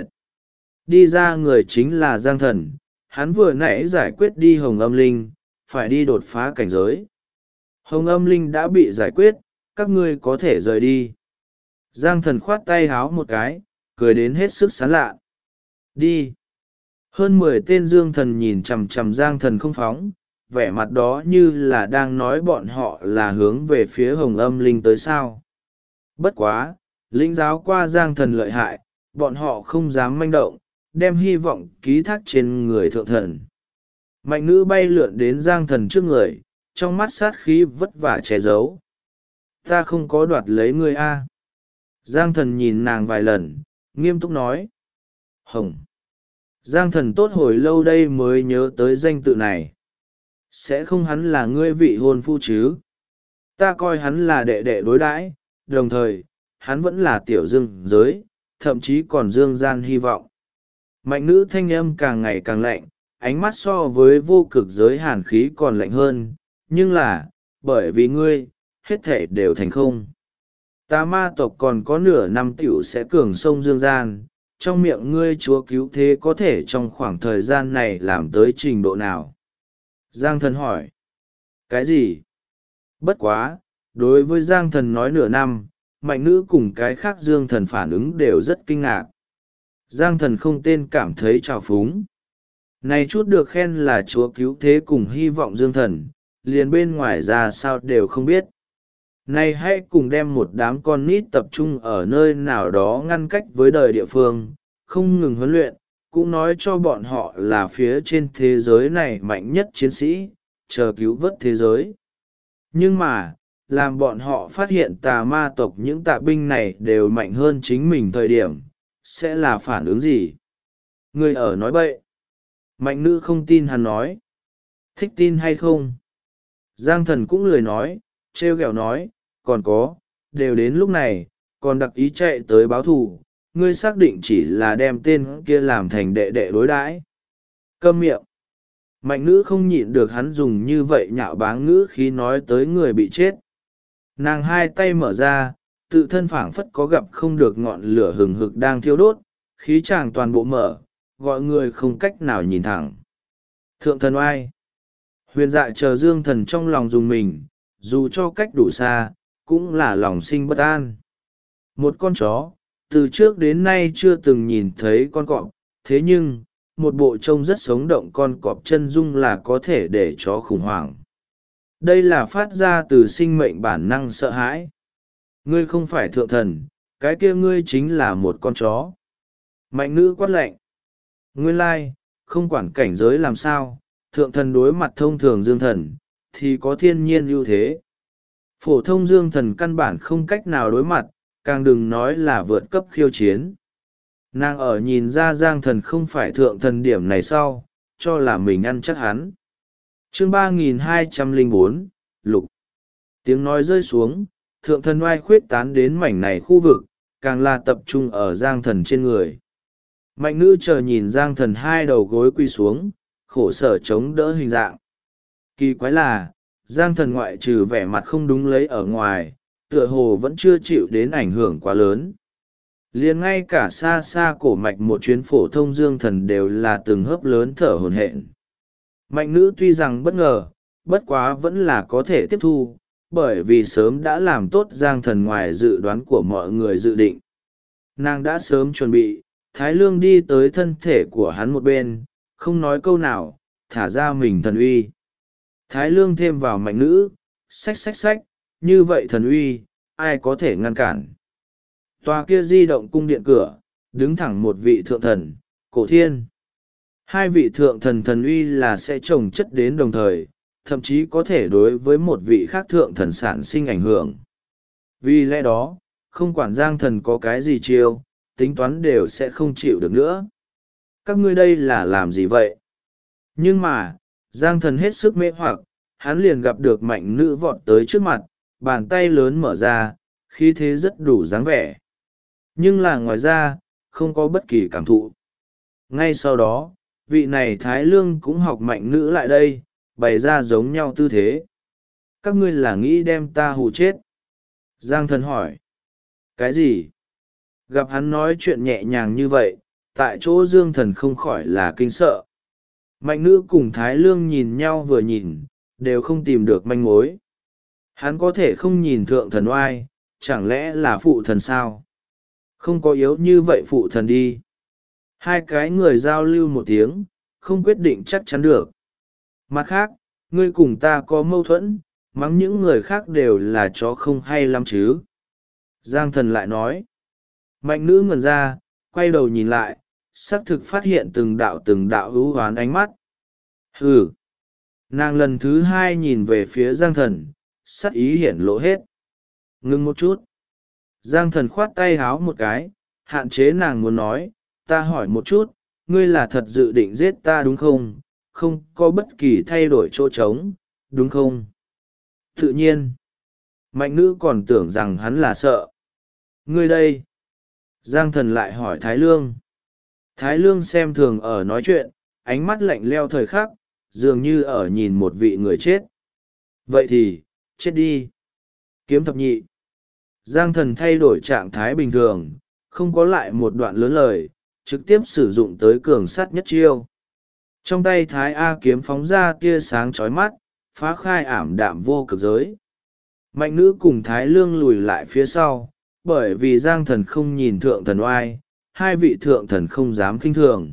Đi ra người chính là Giang Thần, hắn vừa nãy giải quyết đi Hồng Âm Linh, phải đi đột phá cảnh giới. Hồng Âm Linh đã bị giải quyết, các ngươi có thể rời đi. Giang Thần khoát tay háo một cái, cười đến hết sức sán lạ. Đi. Hơn 10 tên Dương Thần nhìn chằm chằm Giang Thần không phóng, vẻ mặt đó như là đang nói bọn họ là hướng về phía Hồng Âm Linh tới sao. Bất quá, lĩnh giáo qua Giang Thần lợi hại, bọn họ không dám manh động, đem hy vọng ký thác trên người thượng thần. Mạnh nữ bay lượn đến Giang Thần trước người, trong mắt sát khí vất vả che giấu. Ta không có đoạt lấy ngươi a. Giang Thần nhìn nàng vài lần, nghiêm túc nói. Hồng. Giang Thần tốt hồi lâu đây mới nhớ tới danh tự này. Sẽ không hắn là ngươi vị hôn phu chứ? Ta coi hắn là đệ đệ đối đãi, đồng thời, hắn vẫn là tiểu dương giới, thậm chí còn dương gian hy vọng. Mạnh nữ thanh âm càng ngày càng lạnh, ánh mắt so với vô cực giới hàn khí còn lạnh hơn, nhưng là, bởi vì ngươi, hết thể đều thành không. Ta ma tộc còn có nửa năm tiểu sẽ cường sông dương gian, trong miệng ngươi chúa cứu thế có thể trong khoảng thời gian này làm tới trình độ nào? Giang Thần hỏi. Cái gì? Bất quá, đối với Giang Thần nói nửa năm, mạnh nữ cùng cái khác Dương Thần phản ứng đều rất kinh ngạc. Giang Thần không tên cảm thấy trào phúng. Này chút được khen là chúa cứu thế cùng hy vọng Dương Thần, liền bên ngoài ra sao đều không biết. Này hãy cùng đem một đám con nít tập trung ở nơi nào đó ngăn cách với đời địa phương, không ngừng huấn luyện, cũng nói cho bọn họ là phía trên thế giới này mạnh nhất chiến sĩ, chờ cứu vớt thế giới. Nhưng mà, làm bọn họ phát hiện tà ma tộc những tạ binh này đều mạnh hơn chính mình thời điểm, sẽ là phản ứng gì? Người ở nói bậy. Mạnh nữ không tin hắn nói. Thích tin hay không? Giang thần cũng lười nói, trêu ghẹo nói, còn có, đều đến lúc này, còn đặc ý chạy tới báo thù, ngươi xác định chỉ là đem tên kia làm thành đệ đệ đối đãi. Câm miệng. Mạnh nữ không nhịn được hắn dùng như vậy nhạo báng ngữ khi nói tới người bị chết. Nàng hai tay mở ra, tự thân phảng phất có gặp không được ngọn lửa hừng hực đang thiêu đốt, khí chàng toàn bộ mở, gọi người không cách nào nhìn thẳng. Thượng thần oai. Huyền dạ chờ dương thần trong lòng dùng mình, dù cho cách đủ xa, cũng là lòng sinh bất an. Một con chó, từ trước đến nay chưa từng nhìn thấy con cọp, thế nhưng, một bộ trông rất sống động con cọp chân dung là có thể để chó khủng hoảng. Đây là phát ra từ sinh mệnh bản năng sợ hãi. Ngươi không phải thượng thần, cái kia ngươi chính là một con chó. Mạnh nữ quát lạnh. Nguyên lai, không quản cảnh giới làm sao, thượng thần đối mặt thông thường dương thần, thì có thiên nhiên ưu thế. Phổ thông dương thần căn bản không cách nào đối mặt, càng đừng nói là vượt cấp khiêu chiến. Nàng ở nhìn ra giang thần không phải thượng thần điểm này sau, cho là mình ăn chắc hắn. Chương 3204, Lục. Tiếng nói rơi xuống, thượng thần oai khuyết tán đến mảnh này khu vực, càng là tập trung ở giang thần trên người. Mạnh nữ chờ nhìn giang thần hai đầu gối quy xuống, khổ sở chống đỡ hình dạng. Kỳ quái là, giang thần ngoại trừ vẻ mặt không đúng lấy ở ngoài, tựa hồ vẫn chưa chịu đến ảnh hưởng quá lớn. Liền ngay cả xa xa cổ mạch một chuyến phổ thông dương thần đều là từng hớp lớn thở hổn hển. Mạnh nữ tuy rằng bất ngờ, bất quá vẫn là có thể tiếp thu, bởi vì sớm đã làm tốt giang thần ngoài dự đoán của mọi người dự định. Nàng đã sớm chuẩn bị, Thái Lương đi tới thân thể của hắn một bên, không nói câu nào, thả ra mình thần uy. Thái Lương thêm vào mạnh nữ, xách, như vậy thần uy, ai có thể ngăn cản. Tòa kia di động cung điện cửa, đứng thẳng một vị thượng thần, Cổ Thiên. Hai vị thượng thần thần uy là sẽ chồng chất đến đồng thời, thậm chí có thể đối với một vị khác thượng thần sản sinh ảnh hưởng. Vì lẽ đó, không quản giang thần có cái gì chiêu, tính toán đều sẽ không chịu được nữa. Các ngươi đây là làm gì vậy? Nhưng mà, giang thần hết sức mê hoặc, hắn liền gặp được mạnh nữ vọt tới trước mặt, bàn tay lớn mở ra, khí thế rất đủ dáng vẻ. Nhưng là ngoài ra, không có bất kỳ cảm thụ. Ngay sau đó, vị này Thái Lương cũng học mạnh nữ lại đây, bày ra giống nhau tư thế. Các ngươi là nghĩ đem ta hù chết? Giang thần hỏi. Cái gì? Gặp hắn nói chuyện nhẹ nhàng như vậy, tại chỗ dương thần không khỏi là kinh sợ. Mạnh nữ cùng Thái Lương nhìn nhau vừa nhìn, đều không tìm được manh mối. Hắn có thể không nhìn thượng thần oai, chẳng lẽ là phụ thần sao? Không có yếu như vậy phụ thần đi. Hai cái người giao lưu một tiếng, không quyết định chắc chắn được. Mặt khác, ngươi cùng ta có mâu thuẫn, mắng những người khác đều là chó không hay lắm chứ. Giang thần lại nói. Mạnh nữ ngẩn ra, quay đầu nhìn lại, xác thực phát hiện từng đạo hữu hoán ánh mắt. Hừ. Nàng lần thứ hai nhìn về phía giang thần, sắc ý hiển lộ hết. Ngưng một chút. Giang thần khoát tay háo một cái, hạn chế nàng muốn nói, ta hỏi một chút, ngươi là thật dự định giết ta đúng không? Không có bất kỳ thay đổi chỗ trống, đúng không? Tự nhiên. Mạnh nữ còn tưởng rằng hắn là sợ. Ngươi đây. Giang thần lại hỏi Thái Lương. Thái Lương xem thường ở nói chuyện, ánh mắt lạnh leo thời khắc, dường như ở nhìn một vị người chết. Vậy thì, chết đi. Kiếm thập nhị. Giang thần thay đổi trạng thái bình thường, không có lại một đoạn lớn lời, trực tiếp sử dụng tới cường sắt nhất chiêu. Trong tay Thái A kiếm phóng ra tia sáng chói mắt, phá khai ảm đạm vô cực giới. Mạnh nữ cùng Thái Lương lùi lại phía sau, bởi vì giang thần không nhìn thượng thần oai, hai vị thượng thần không dám khinh thường.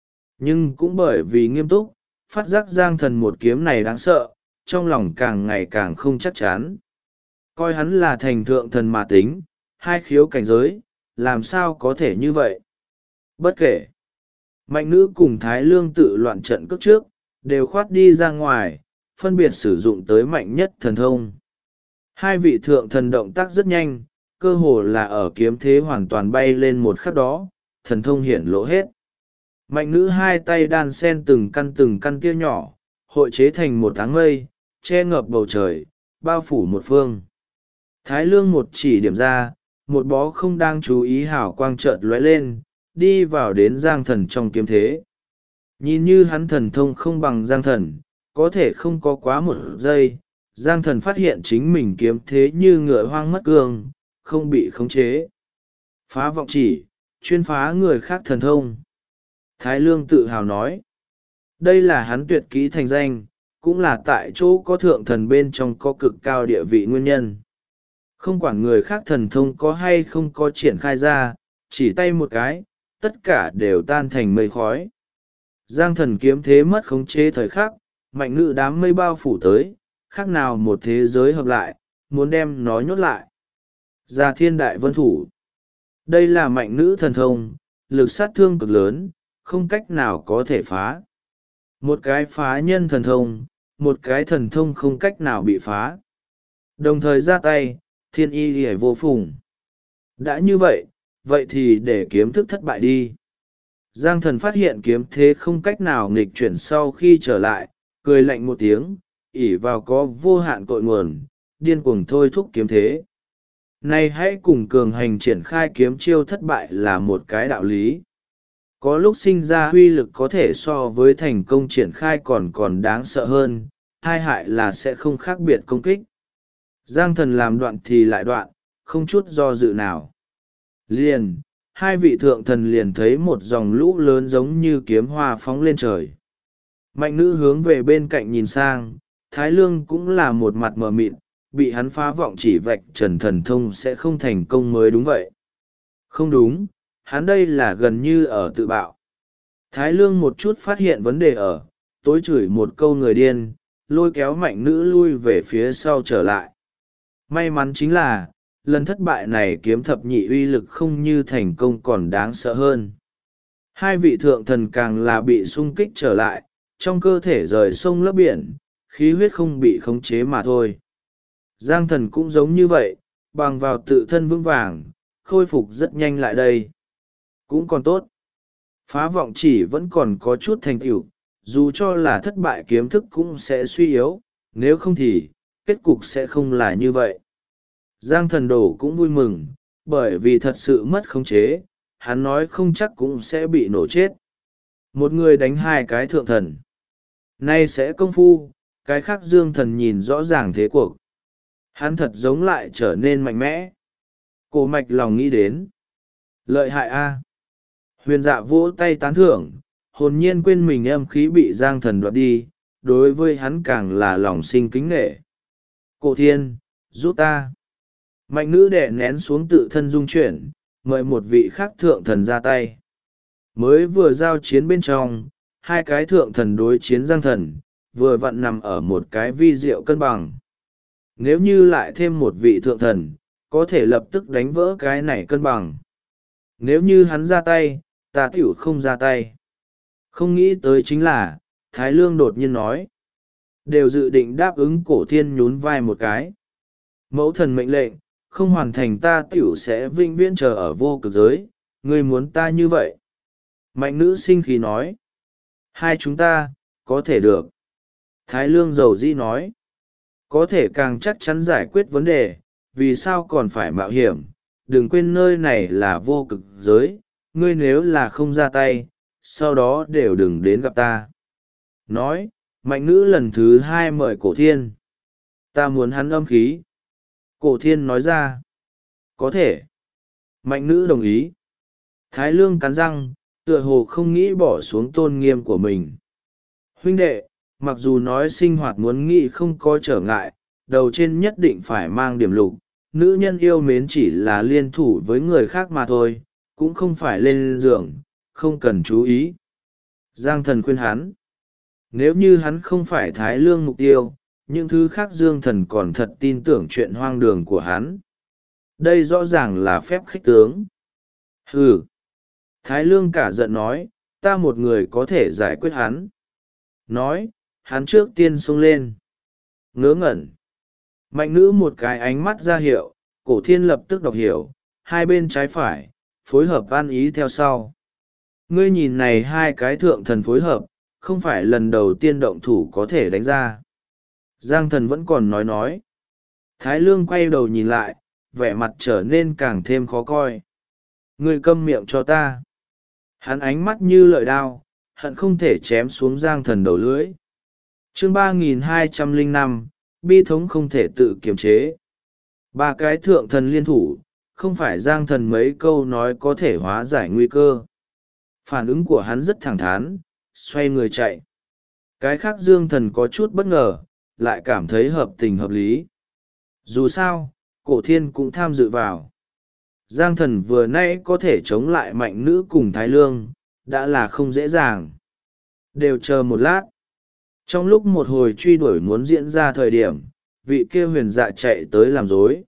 Nhưng cũng bởi vì nghiêm túc, phát giác giang thần một kiếm này đáng sợ, trong lòng càng ngày càng không chắc chắn. Coi hắn là thành thượng thần mà tính, hai khiếu cảnh giới, làm sao có thể như vậy? Bất kể, mạnh nữ cùng Thái Lương tự loạn trận cước trước, đều khoát đi ra ngoài, phân biệt sử dụng tới mạnh nhất thần thông. Hai vị thượng thần động tác rất nhanh, cơ hồ là ở kiếm thế hoàn toàn bay lên một khắc đó, thần thông hiển lộ hết. Mạnh nữ hai tay đan sen từng căn tia nhỏ, hội chế thành một áng mây, che ngập bầu trời, bao phủ một phương. Thái lương một chỉ điểm ra, một bó không đang chú ý hào quang chợt lóe lên, đi vào đến giang thần trong kiếm thế. Nhìn như hắn thần thông không bằng giang thần, có thể không có quá một giây, giang thần phát hiện chính mình kiếm thế như ngựa hoang mất cương, không bị khống chế. Phá vọng chỉ, chuyên phá người khác thần thông. Thái lương tự hào nói, đây là hắn tuyệt kỹ thành danh, cũng là tại chỗ có thượng thần bên trong có cực cao địa vị nguyên nhân. Không quản người khác thần thông có hay không có triển khai ra, chỉ tay một cái, tất cả đều tan thành mây khói. Giang thần kiếm thế mất khống chế thời khắc, mạnh nữ đám mây bao phủ tới, khác nào một thế giới hợp lại, muốn đem nó nhốt lại. Gia thiên đại vân thủ. Đây là mạnh nữ thần thông, lực sát thương cực lớn, không cách nào có thể phá. Một cái phá nhân thần thông, một cái thần thông không cách nào bị phá. Đồng thời ra tay, thiên y lìa vô phùng. Đã như vậy, vậy thì để kiếm thức thất bại đi. Giang thần phát hiện kiếm thế không cách nào nghịch chuyển sau khi trở lại, cười lạnh một tiếng, ỷ vào có vô hạn cội nguồn, điên cuồng thôi thúc kiếm thế. Này hãy cùng cường hành triển khai kiếm chiêu thất bại là một cái đạo lý. Có lúc sinh ra uy lực có thể so với thành công triển khai còn đáng sợ hơn, hai hại là sẽ không khác biệt công kích. Giang thần làm đoạn thì lại đoạn, không chút do dự nào. Liền, hai vị thượng thần liền thấy một dòng lũ lớn giống như kiếm hoa phóng lên trời. Mạnh nữ hướng về bên cạnh nhìn sang, Thái lương cũng là một mặt mờ mịt, bị hắn phá vọng chỉ vạch trần thần thông sẽ không thành công mới đúng vậy. Không đúng, hắn đây là gần như ở tự bạo. Thái lương một chút phát hiện vấn đề ở, tối chửi một câu người điên, lôi kéo mạnh nữ lui về phía sau trở lại. May mắn chính là, lần thất bại này kiếm thập nhị uy lực không như thành công còn đáng sợ hơn. Hai vị thượng thần càng là bị sung kích trở lại, trong cơ thể rời sông lấp biển, khí huyết không bị khống chế mà thôi. Giang thần cũng giống như vậy, bằng vào tự thân vững vàng, khôi phục rất nhanh lại đây. Cũng còn tốt. Phá vọng chỉ vẫn còn có chút thành tựu, dù cho là thất bại kiếm thức cũng sẽ suy yếu, nếu không thì, kết cục sẽ không là như vậy. Giang thần đổ cũng vui mừng, bởi vì thật sự mất khống chế, hắn nói không chắc cũng sẽ bị nổ chết. Một người đánh hai cái thượng thần. Nay sẽ công phu, cái khác dương thần nhìn rõ ràng thế cuộc. Hắn thật giống lại trở nên mạnh mẽ. Cổ mạch lòng nghĩ đến. Lợi hại a. Huyền dạ vỗ tay tán thưởng, hồn nhiên quên mình âm khí bị giang thần đoạt đi, đối với hắn càng là lòng sinh kính nghệ. Cổ thiên, giúp ta. Mạnh nữ đẻ nén xuống tự thân dung chuyển, mời một vị khác thượng thần ra tay. Mới vừa giao chiến bên trong, hai cái thượng thần đối chiến giang thần, vừa vặn nằm ở một cái vi diệu cân bằng. Nếu như lại thêm một vị thượng thần, có thể lập tức đánh vỡ cái này cân bằng. Nếu như hắn ra tay, ta tiểu không ra tay. Không nghĩ tới chính là, Thái Lương đột nhiên nói. Đều dự định đáp ứng cổ thiên nhún vai một cái. Mẫu thần mệnh lệnh, không hoàn thành ta tiểu sẽ vinh viễn chờ ở vô cực giới, ngươi muốn ta như vậy. Mạnh nữ sinh khí nói. Hai chúng ta, có thể được. Thái Lương dầu dĩ nói. Có thể càng chắc chắn giải quyết vấn đề, vì sao còn phải mạo hiểm, đừng quên nơi này là vô cực giới, ngươi nếu là không ra tay, sau đó đều đừng đến gặp ta. Nói, mạnh nữ lần thứ hai mời cổ thiên. Ta muốn hắn âm khí. Cổ thiên nói ra. Có thể. Mạnh nữ đồng ý. Thái Lương cắn răng, tựa hồ không nghĩ bỏ xuống tôn nghiêm của mình. Huynh đệ, mặc dù nói sinh hoạt muốn nghĩ không có trở ngại, đầu trên nhất định phải mang điểm lục, nữ nhân yêu mến chỉ là liên thủ với người khác mà thôi, cũng không phải lên giường, không cần chú ý. Giang thần khuyên hắn. Nếu như hắn không phải Thái Lương mục tiêu, những thứ khác Dương thần còn thật tin tưởng chuyện hoang đường của hắn. Đây rõ ràng là phép khích tướng. Hừ. Thái Lương cả giận nói, ta một người có thể giải quyết hắn. Nói, hắn trước tiên xông lên. Ngớ ngẩn. Mạnh nữ một cái ánh mắt ra hiệu, cổ thiên lập tức đọc hiểu, hai bên trái phải, phối hợp ăn ý theo sau. Ngươi nhìn này hai cái thượng thần phối hợp, không phải lần đầu tiên động thủ có thể đánh ra. Giang thần vẫn còn nói. Thái lương quay đầu nhìn lại, vẻ mặt trở nên càng thêm khó coi. Ngươi câm miệng cho ta. Hắn ánh mắt như lợi đao, hận không thể chém xuống giang thần đầu lưỡi. Chương 3205, bi thống không thể tự kiềm chế. Ba cái thượng thần liên thủ, không phải giang thần mấy câu nói có thể hóa giải nguy cơ. Phản ứng của hắn rất thẳng thắn, xoay người chạy. Cái khác dương thần có chút bất ngờ, lại cảm thấy hợp tình hợp lý. Dù sao, cổ thiên cũng tham dự vào. Giang thần vừa nãy có thể chống lại mạnh nữ cùng thái lương, đã là không dễ dàng. Đều chờ một lát. Trong lúc một hồi truy đuổi muốn diễn ra thời điểm, vị kia huyền dạ chạy tới làm rối.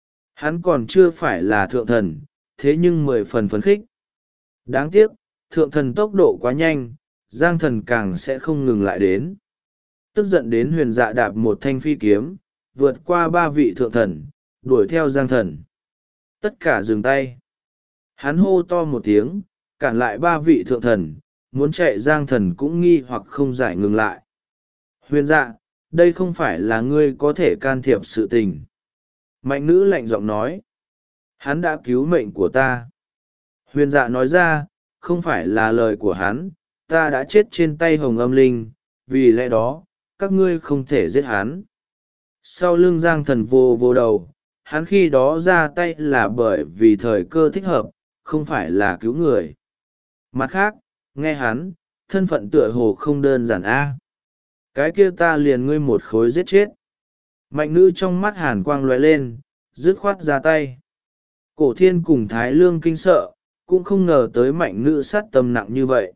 Hắn còn chưa phải là thượng thần, thế nhưng 10 phần phấn khích. Đáng tiếc, thượng thần tốc độ quá nhanh, giang thần càng sẽ không ngừng lại đến. Tức giận đến huyền dạ đạp một thanh phi kiếm, vượt qua 3 vị thượng thần, đuổi theo giang thần. Tất cả dừng tay. Hắn hô to một tiếng, cản lại 3 vị thượng thần, muốn chạy giang thần cũng nghi hoặc không giải ngừng lại. Huyền dạ, đây không phải là ngươi có thể can thiệp sự tình. Mạnh nữ lạnh giọng nói. Hắn đã cứu mệnh của ta. Huyền dạ nói ra, không phải là lời của hắn, ta đã chết trên tay hồng âm linh, vì lẽ đó, các ngươi không thể giết hắn. Sau lưng giang thần vô vô đầu, hắn khi đó ra tay là bởi vì thời cơ thích hợp, không phải là cứu người. Mặt khác, nghe hắn, thân phận tựa hồ không đơn giản a. Cái kia ta liền ngươi một khối giết chết. Mạnh nữ trong mắt hàn quang lóe lên, dứt khoát ra tay. Cổ thiên cùng thái lương kinh sợ, cũng không ngờ tới mạnh nữ sát tâm nặng như vậy.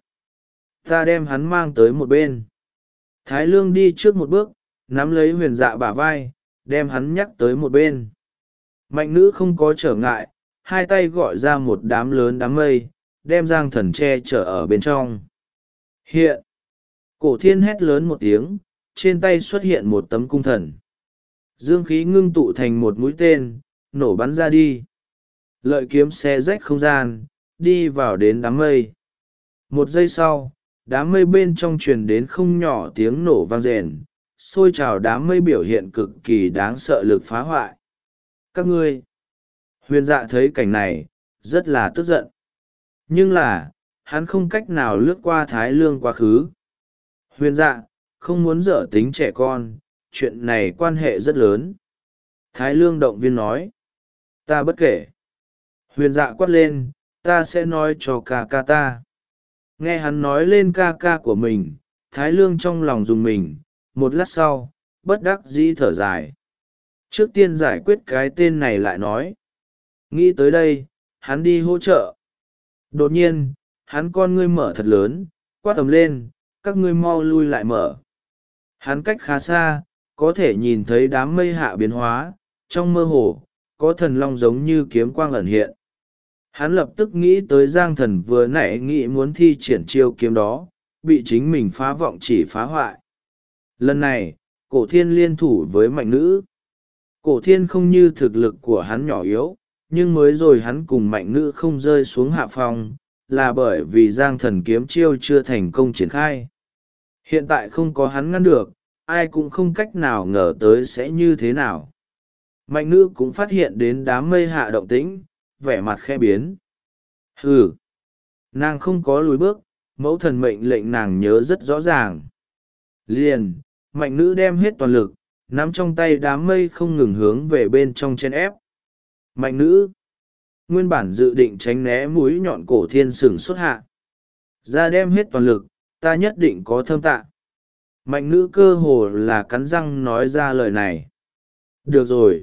Ta đem hắn mang tới một bên. Thái lương đi trước một bước, nắm lấy huyền dạ bả vai, đem hắn nhắc tới một bên. Mạnh nữ không có trở ngại, hai tay gọi ra một đám lớn đám mây, đem giang thần che chở ở bên trong. Hiện! Cổ thiên hét lớn một tiếng, trên tay xuất hiện một tấm cung thần. Dương khí ngưng tụ thành một mũi tên, nổ bắn ra đi. Lợi kiếm xé rách không gian, đi vào đến đám mây. Một giây sau, đám mây bên trong truyền đến không nhỏ tiếng nổ vang rền, xôi trào đám mây biểu hiện cực kỳ đáng sợ lực phá hoại. Các ngươi! Huyền dạ thấy cảnh này, rất là tức giận. Nhưng là, hắn không cách nào lướt qua thái lương quá khứ. Huyền dạ, không muốn dở tính trẻ con, chuyện này quan hệ rất lớn. Thái lương động viên nói. Ta bất kể. Huyền dạ quát lên, ta sẽ nói cho ca ca ta. Nghe hắn nói lên ca ca của mình, thái lương trong lòng dùng mình, một lát sau, bất đắc dĩ thở dài. Trước tiên giải quyết cái tên này lại nói. Nghĩ tới đây, hắn đi hỗ trợ. Đột nhiên, hắn con ngươi mở thật lớn, quát tầm lên, các ngươi mau lui lại mở. Hắn cách khá xa, có thể nhìn thấy đám mây hạ biến hóa, trong mơ hồ, có thần long giống như kiếm quang ẩn hiện. Hắn lập tức nghĩ tới giang thần vừa nãy nghĩ muốn thi triển chiêu kiếm đó, bị chính mình phá vọng chỉ phá hoại. Lần này, cổ thiên liên thủ với mạnh nữ. Cổ thiên không như thực lực của hắn nhỏ yếu, nhưng mới rồi hắn cùng mạnh nữ không rơi xuống hạ phong, là bởi vì giang thần kiếm chiêu chưa thành công triển khai. Hiện tại không có hắn ngăn được, ai cũng không cách nào ngờ tới sẽ như thế nào. Mạnh nữ cũng phát hiện đến đám mây hạ động tĩnh, vẻ mặt khẽ biến. Hừ! Nàng không có lùi bước, mẫu thần mệnh lệnh nàng nhớ rất rõ ràng. Liền, mạnh nữ đem hết toàn lực, nắm trong tay đám mây không ngừng hướng về bên trong chen ép. Mạnh nữ! Nguyên bản dự định tránh né mũi nhọn cổ thiên sửng xuất hạ. Ra đem hết toàn lực, ta nhất định có thâm tạ. Mạnh nữ cơ hồ là cắn răng nói ra lời này. Được rồi.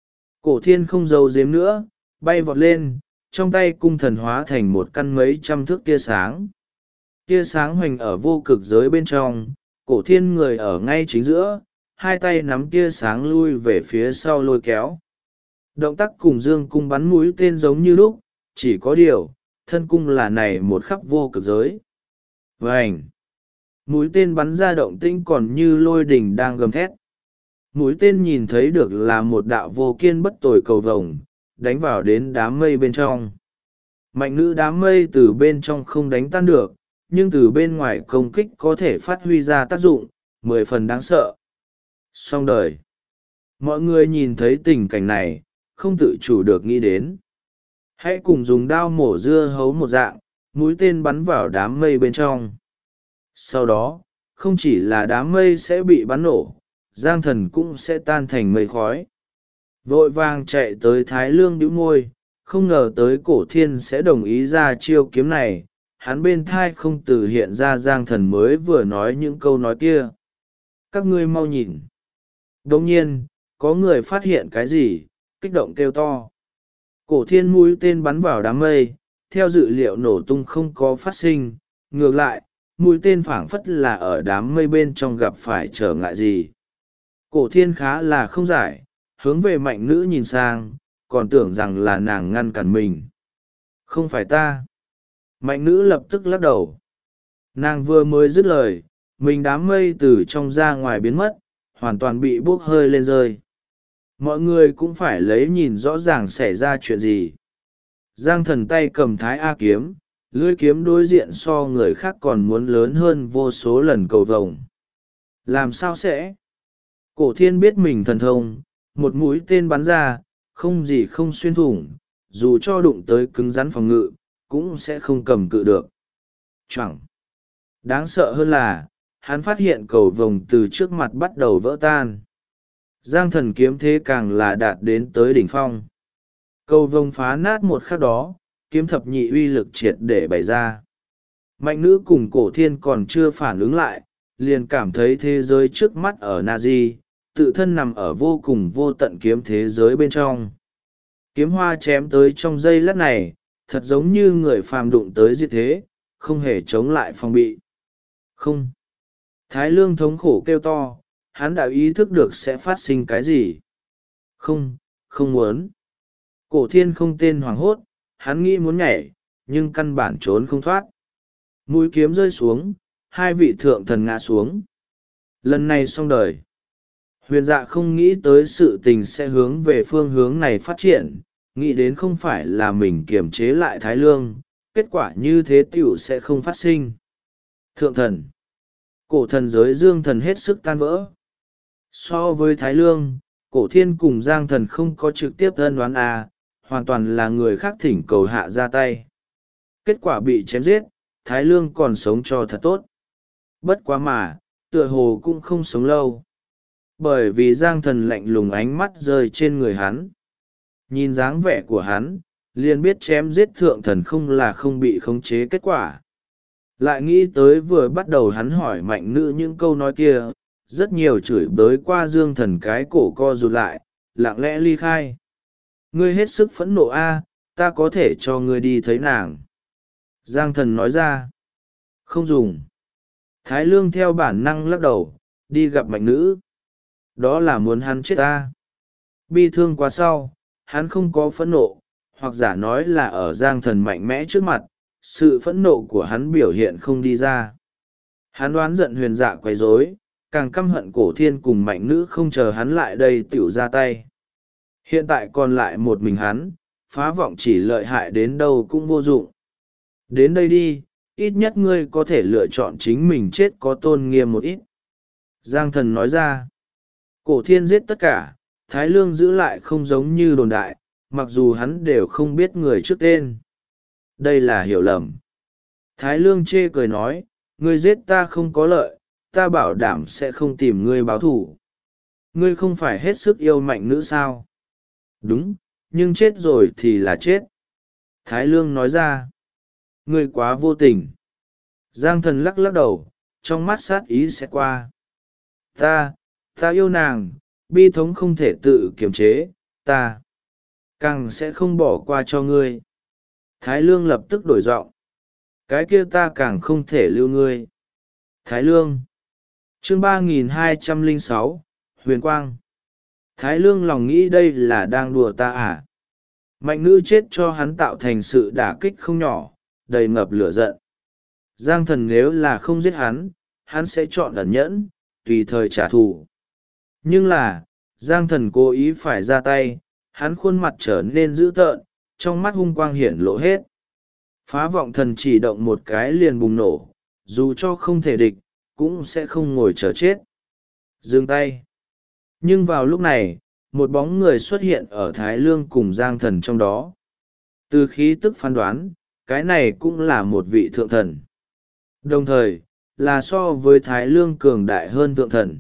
Cổ thiên không giấu giếm nữa, bay vọt lên, trong tay cung thần hóa thành một căn mấy trăm thước tia sáng. Tia sáng hoành ở vô cực giới bên trong, cổ thiên người ở ngay chính giữa, hai tay nắm tia sáng lui về phía sau lôi kéo. Động tác cùng dương cung bắn mũi tên giống như lúc, chỉ có điều, thân cung là này một khắp vô cực giới. Vành! Mũi tên bắn ra động tĩnh còn như lôi đỉnh đang gầm thét. Mũi tên nhìn thấy được là một đạo vô kiên bất tồi cầu vồng đánh vào đến đám mây bên trong. Mạnh nữ đám mây từ bên trong không đánh tan được, nhưng từ bên ngoài công kích có thể phát huy ra tác dụng 10 phần đáng sợ. Xong đời. Mọi người nhìn thấy tình cảnh này không tự chủ được nghĩ đến, hãy cùng dùng đao mổ dưa hấu một dạng, mũi tên bắn vào đám mây bên trong. Sau đó không chỉ là đám mây sẽ bị bắn nổ, Giang Thần cũng sẽ tan thành mây khói. Vội vàng chạy tới Thái Lương bĩu môi, không ngờ tới Cổ Thiên sẽ đồng ý ra chiêu kiếm này. Hắn bên thai không từ hiện ra Giang Thần mới vừa nói những câu nói kia. Các ngươi mau nhìn. Đồng nhiên có người phát hiện cái gì, kích động kêu to. Cổ Thiên mũi tên bắn vào đám mây, theo dự liệu nổ tung không có phát sinh, ngược lại mũi tên phảng phất là ở đám mây bên trong gặp phải trở ngại gì. Cổ Thiên khá là không giải, hướng về Mạnh nữ nhìn sang, còn tưởng rằng là nàng ngăn cản mình. Không phải ta. Mạnh nữ lập tức lắc đầu. Nàng vừa mới dứt lời, mình đám mây từ trong ra ngoài biến mất, hoàn toàn bị bốc hơi lên rơi. Mọi người cũng phải lấy nhìn rõ ràng xảy ra chuyện gì. Giang Thần tay cầm Thái A kiếm, lưỡi kiếm đối diện so người khác còn muốn lớn hơn vô số lần cầu vồng. Làm sao sẽ? Cổ Thiên biết mình thần thông, một mũi tên bắn ra, không gì không xuyên thủng, dù cho đụng tới cứng rắn phòng ngự, cũng sẽ không cầm cự được. Chẳng. Đáng sợ hơn là, hắn phát hiện cầu vồng từ trước mặt bắt đầu vỡ tan. Giang Thần kiếm thế càng là đạt đến tới đỉnh phong. Cầu vồng phá nát một khắc đó, kiếm thập nhị uy lực triệt để bày ra. Mạnh nữ cùng Cổ Thiên còn chưa phản ứng lại, liền cảm thấy thế giới trước mắt ở Nazi, tự thân nằm ở vô cùng vô tận kiếm thế giới bên trong. Kiếm hoa chém tới trong giây lát này, thật giống như người phàm đụng tới diệt thế, không hề chống lại phòng bị. Không. Thái Lương thống khổ kêu to, hắn đã ý thức được sẽ phát sinh cái gì. Không, không muốn. Cổ Thiên không tên hoảng hốt, hắn nghĩ muốn nhảy, nhưng căn bản trốn không thoát. Mũi kiếm rơi xuống, hai vị thượng thần ngã xuống. Lần này xong đời. Huyền Dạ không nghĩ tới sự tình sẽ hướng về phương hướng này phát triển, nghĩ đến không phải là mình kiềm chế lại Thái Lương, kết quả như thế tiểu sẽ không phát sinh. Thượng thần. Cổ thần giới Dương thần hết sức tan vỡ. So với Thái Lương, Cổ Thiên cùng Giang thần không có trực tiếp ân oán hoàn toàn là người khác thỉnh cầu hạ ra tay. Kết quả bị chém giết, Thái Lương còn sống cho thật tốt. Bất quá mà, tựa hồ cũng không sống lâu. Bởi vì Giang thần lạnh lùng ánh mắt rơi trên người hắn. Nhìn dáng vẻ của hắn, liền biết chém giết thượng thần không là không bị khống chế kết quả. Lại nghĩ tới vừa bắt đầu hắn hỏi Mạnh nữ những câu nói kia, rất nhiều chửi bới qua Dương thần cái cổ co rụt lại, lặng lẽ ly khai. Ngươi hết sức phẫn nộ ta có thể cho ngươi đi thấy nàng. Giang thần nói ra. Không dùng. Thái Lương theo bản năng lắc đầu, đi gặp Mạnh nữ. Đó là muốn hắn chết ta. Bi thương quá sau, hắn không có phẫn nộ, hoặc giả nói là ở Giang thần mạnh mẽ trước mặt, sự phẫn nộ của hắn biểu hiện không đi ra. Hắn đoán giận Huyền Dạ quấy rối, càng căm hận Cổ Thiên cùng Mạnh nữ không chờ hắn lại đây tiểu ra tay. Hiện tại còn lại một mình hắn, phá vọng chỉ lợi hại đến đâu cũng vô dụng. Đến đây đi, ít nhất ngươi có thể lựa chọn chính mình chết có tôn nghiêm một ít. Giang thần nói ra. Cổ Thiên giết tất cả, Thái Lương giữ lại không giống như đồn đại, mặc dù hắn đều không biết người trước tên. Đây là hiểu lầm. Thái Lương chê cười nói, ngươi giết ta không có lợi, ta bảo đảm sẽ không tìm ngươi báo thù. Ngươi không phải hết sức yêu Mạnh nữ sao? Đúng, nhưng chết rồi thì là chết. Thái Lương nói ra. Ngươi quá vô tình. Giang thần lắc lắc đầu, trong mắt sát ý sẽ qua. Ta yêu nàng, bi thống không thể tự kiềm chế, ta càng sẽ không bỏ qua cho ngươi. Thái Lương lập tức đổi giọng. Cái kia ta càng không thể lưu ngươi. Thái Lương. Chương 3206, Huyền Quang. Thái Lương lòng nghĩ đây là đang đùa ta Mạnh nữ chết cho hắn tạo thành sự đả kích không nhỏ, đầy ngập lửa giận. Giang thần nếu là không giết hắn, hắn sẽ chọn ẩn nhẫn, tùy thời trả thù. Nhưng là Giang Thần cố ý phải ra tay, hắn khuôn mặt trở nên dữ tợn, trong mắt hung quang hiển lộ hết. Phá vọng thần chỉ động một cái liền bùng nổ, dù cho không thể địch cũng sẽ không ngồi chờ chết. Dừng tay. Nhưng vào lúc này một bóng người xuất hiện ở Thái Lương cùng Giang Thần trong đó. Từ khí tức phán đoán, cái này cũng là một vị thượng thần. Đồng thời, là so với Thái Lương cường đại hơn thượng thần.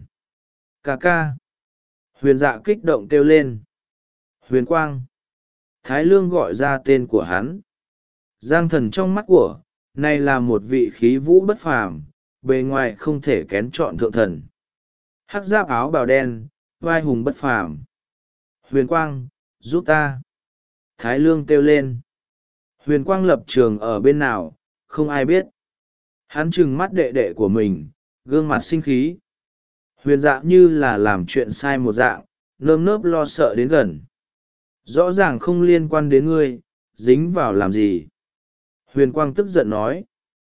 Ca ca. Huyền Dạ kích động kêu lên. Huyền Quang. Thái Lương gọi ra tên của hắn. Giang Thần trong mắt của, này là một vị khí vũ bất phàm, bề ngoài không thể kén chọn thượng thần. Hắc giáp áo bào đen, vai hùng bất phàm. Huyền Quang, giúp ta. Thái Lương kêu lên. Huyền Quang lập trường ở bên nào, không ai biết. Hắn trừng mắt đệ đệ của mình, gương mặt sinh khí. Huyền Dạ như là làm chuyện sai một dạng, nơm nớp lo sợ đến gần. Rõ ràng không liên quan đến ngươi, dính vào làm gì. Huyền Quang tức giận nói.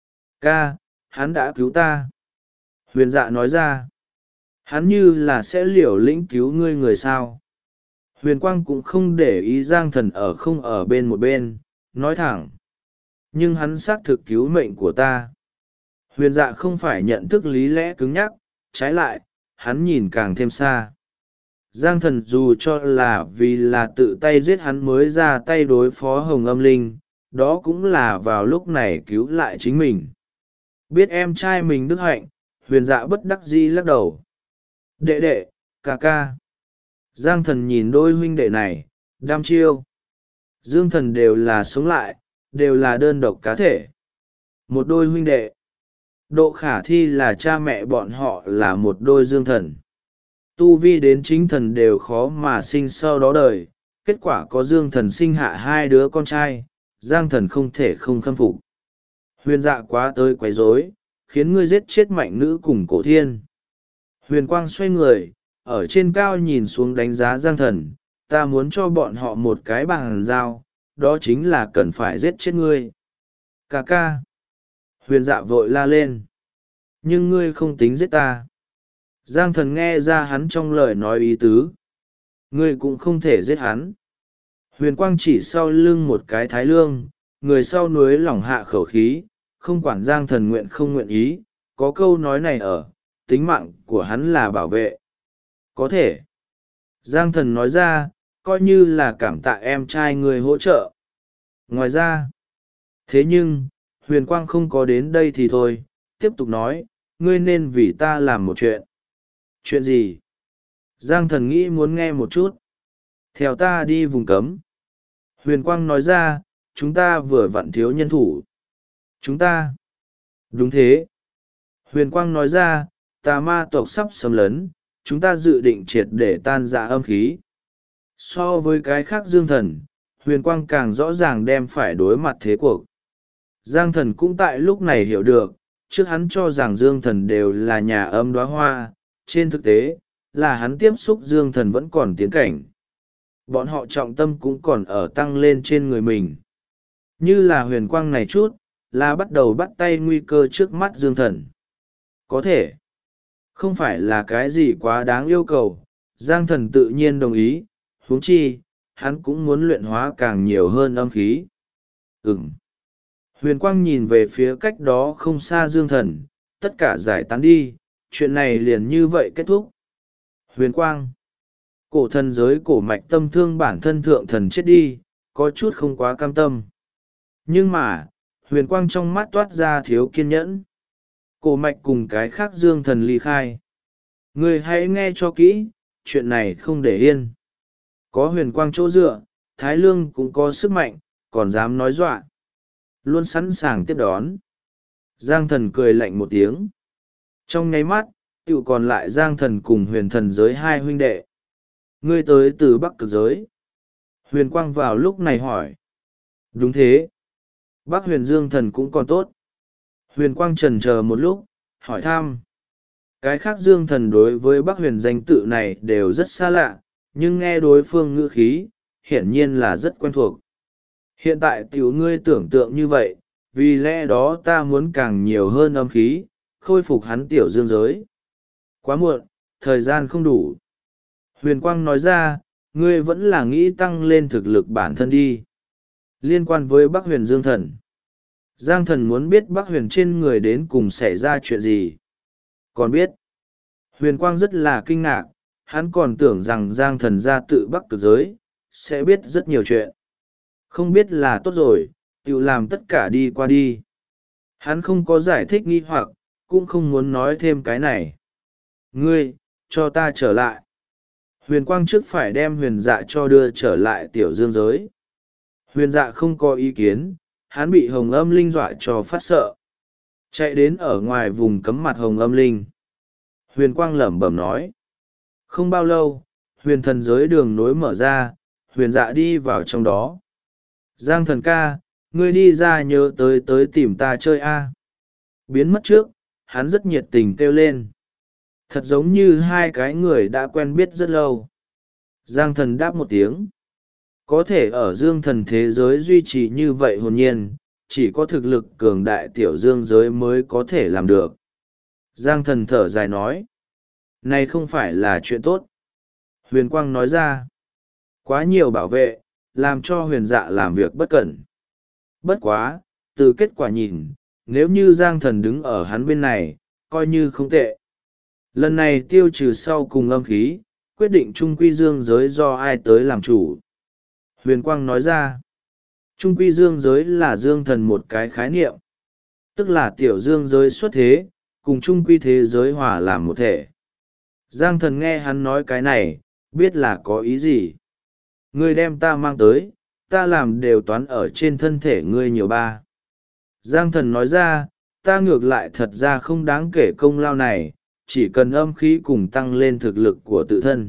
Ca, hắn đã cứu ta. Huyền Dạ nói ra. Hắn như là sẽ liều lĩnh cứu ngươi người sao. Huyền Quang cũng không để ý Giang Thần ở không ở bên một bên, nói thẳng. Nhưng hắn xác thực cứu mệnh của ta. Huyền Dạ không phải nhận thức lý lẽ cứng nhắc, trái lại, hắn nhìn càng thêm xa. Giang Thần dù cho là vì là tự tay giết hắn mới ra tay đối phó Hồng Âm Linh, đó cũng là vào lúc này cứu lại chính mình. Biết em trai mình đức hạnh, Huyền Dạ bất đắc dĩ lắc đầu. Đệ đệ, ca ca. Giang Thần nhìn đôi huynh đệ này, đam chiêu. Dương Thần đều là sống lại, đều là đơn độc cá thể. Một đôi huynh đệ. Độ khả thi là cha mẹ bọn họ là một đôi dương thần. Tu vi đến chính thần đều khó mà sinh sau đó đời. Kết quả có dương thần sinh hạ hai đứa con trai, Giang Thần không thể không khâm phục. Huyền Dạ quá tới quấy rối, khiến ngươi giết chết mạnh nữ cùng Cổ Thiên. Huyền Quang xoay người, ở trên cao nhìn xuống đánh giá Giang Thần, ta muốn cho bọn họ một cái bàn giao, đó chính là cần phải giết chết ngươi. Ca ca. Huyền Dạ vội la lên. Nhưng ngươi không tính giết ta. Giang Thần nghe ra hắn trong lời nói ý tứ. Ngươi cũng không thể giết hắn. Huyền Quang chỉ sau lưng một cái Thái Lương, người sau núi lỏng hạ khẩu khí, không quản Giang Thần nguyện không nguyện ý, có câu nói này ở, tính mạng của hắn là bảo vệ. Có thể. Giang Thần nói ra, coi như là cảm tạ em trai người hỗ trợ. Ngoài ra, thế nhưng, Huyền Quang không có đến đây thì thôi, tiếp tục nói, ngươi nên vì ta làm một chuyện. Chuyện gì? Giang Thần nghĩ muốn nghe một chút. Theo ta đi vùng cấm. Huyền Quang nói ra, chúng ta vừa vặn thiếu nhân thủ. Chúng ta. Đúng thế. Huyền Quang nói ra, tà ma tộc sắp xâm lấn, chúng ta dự định triệt để tan rã âm khí. So với cái khác Dương Thần, Huyền Quang càng rõ ràng đem phải đối mặt thế cuộc. Giang Thần cũng tại lúc này hiểu được, trước hắn cho rằng Dương Thần đều là nhà âm đóa hoa, trên thực tế, là hắn tiếp xúc Dương Thần vẫn còn tiến cảnh. Bọn họ trọng tâm cũng còn ở tăng lên trên người mình. Như là Huyền Quang này chút, là bắt đầu bắt tay nguy cơ trước mắt Dương Thần. Có thể, không phải là cái gì quá đáng yêu cầu, Giang Thần tự nhiên đồng ý, huống chi, hắn cũng muốn luyện hóa càng nhiều hơn âm khí. Huyền Quang nhìn về phía cách đó không xa Dương Thần, tất cả giải tán đi, chuyện này liền như vậy kết thúc. Huyền Quang, cổ thần giới cổ mạch tâm thương bản thân thượng thần chết đi, có chút không quá cam tâm. Nhưng mà, Huyền Quang trong mắt toát ra thiếu kiên nhẫn. Cổ mạch cùng cái khác Dương Thần ly khai. Ngươi hãy nghe cho kỹ, chuyện này không để yên. Có Huyền Quang chỗ dựa, Thái Lương cũng có sức mạnh, còn dám nói dọa. Luôn sẵn sàng tiếp đón. Giang Thần cười lạnh một tiếng. Trong nháy mắt, tựu còn lại Giang Thần cùng Huyền Thần giới hai huynh đệ. Ngươi tới từ Bắc Cực giới. Huyền Quang vào lúc này hỏi. Đúng thế. Bắc Huyền Dương Thần cũng còn tốt. Huyền Quang chần chờ một lúc, hỏi thăm. Cái khác Dương Thần đối với Bắc Huyền danh tự này đều rất xa lạ, nhưng nghe đối phương ngữ khí, hiển nhiên là rất quen thuộc. Hiện tại tiểu ngươi tưởng tượng như vậy, vì lẽ đó ta muốn càng nhiều hơn âm khí, khôi phục hắn tiểu dương giới. Quá muộn, thời gian không đủ. Huyền Quang nói ra, ngươi vẫn là nghĩ tăng lên thực lực bản thân đi. Liên quan với Bắc Huyền Dương Thần, Giang Thần muốn biết Bắc Huyền trên người đến cùng xảy ra chuyện gì. Còn biết, Huyền Quang rất là kinh ngạc, hắn còn tưởng rằng Giang Thần ra tự Bắc Cực giới, sẽ biết rất nhiều chuyện. Không biết là tốt rồi, tự làm tất cả đi qua đi. Hắn không có giải thích nghi hoặc, cũng không muốn nói thêm cái này. Ngươi, cho ta trở lại. Huyền Quang trước phải đem huyền dạ cho đưa trở lại tiểu dương giới. Huyền dạ không có ý kiến, hắn bị hồng âm linh dọa cho phát sợ. Chạy đến ở ngoài vùng cấm mặt hồng âm linh. Huyền Quang lẩm bẩm nói. Không bao lâu, huyền thần giới đường nối mở ra, huyền dạ đi vào trong đó. Giang thần ca, ngươi đi ra nhớ tới tìm ta chơi a. Biến mất trước, hắn rất nhiệt tình kêu lên. Thật giống như hai cái người đã quen biết rất lâu. Giang thần đáp một tiếng. Có thể ở dương thần thế giới duy trì như vậy hồn nhiên, chỉ có thực lực cường đại tiểu dương giới mới có thể làm được. Giang thần thở dài nói. Này không phải là chuyện tốt. Huyền Quang nói ra. Quá nhiều bảo vệ, làm cho huyền dạ làm việc bất cẩn. Bất quá, từ kết quả nhìn, nếu như Giang thần đứng ở hắn bên này, coi như không tệ. Lần này tiêu trừ sau cùng âm khí, quyết định trung quy dương giới do ai tới làm chủ. Huyền Quang nói ra, trung quy dương giới là dương thần một cái khái niệm, tức là tiểu dương giới xuất thế, cùng trung quy thế giới hòa làm một thể. Giang thần nghe hắn nói cái này, biết là có ý gì. Ngươi đem ta mang tới, ta làm đều toán ở trên thân thể ngươi nhiều ba. Giang thần nói ra, ta ngược lại thật ra không đáng kể công lao này, chỉ cần âm khí cùng tăng lên thực lực của tự thân.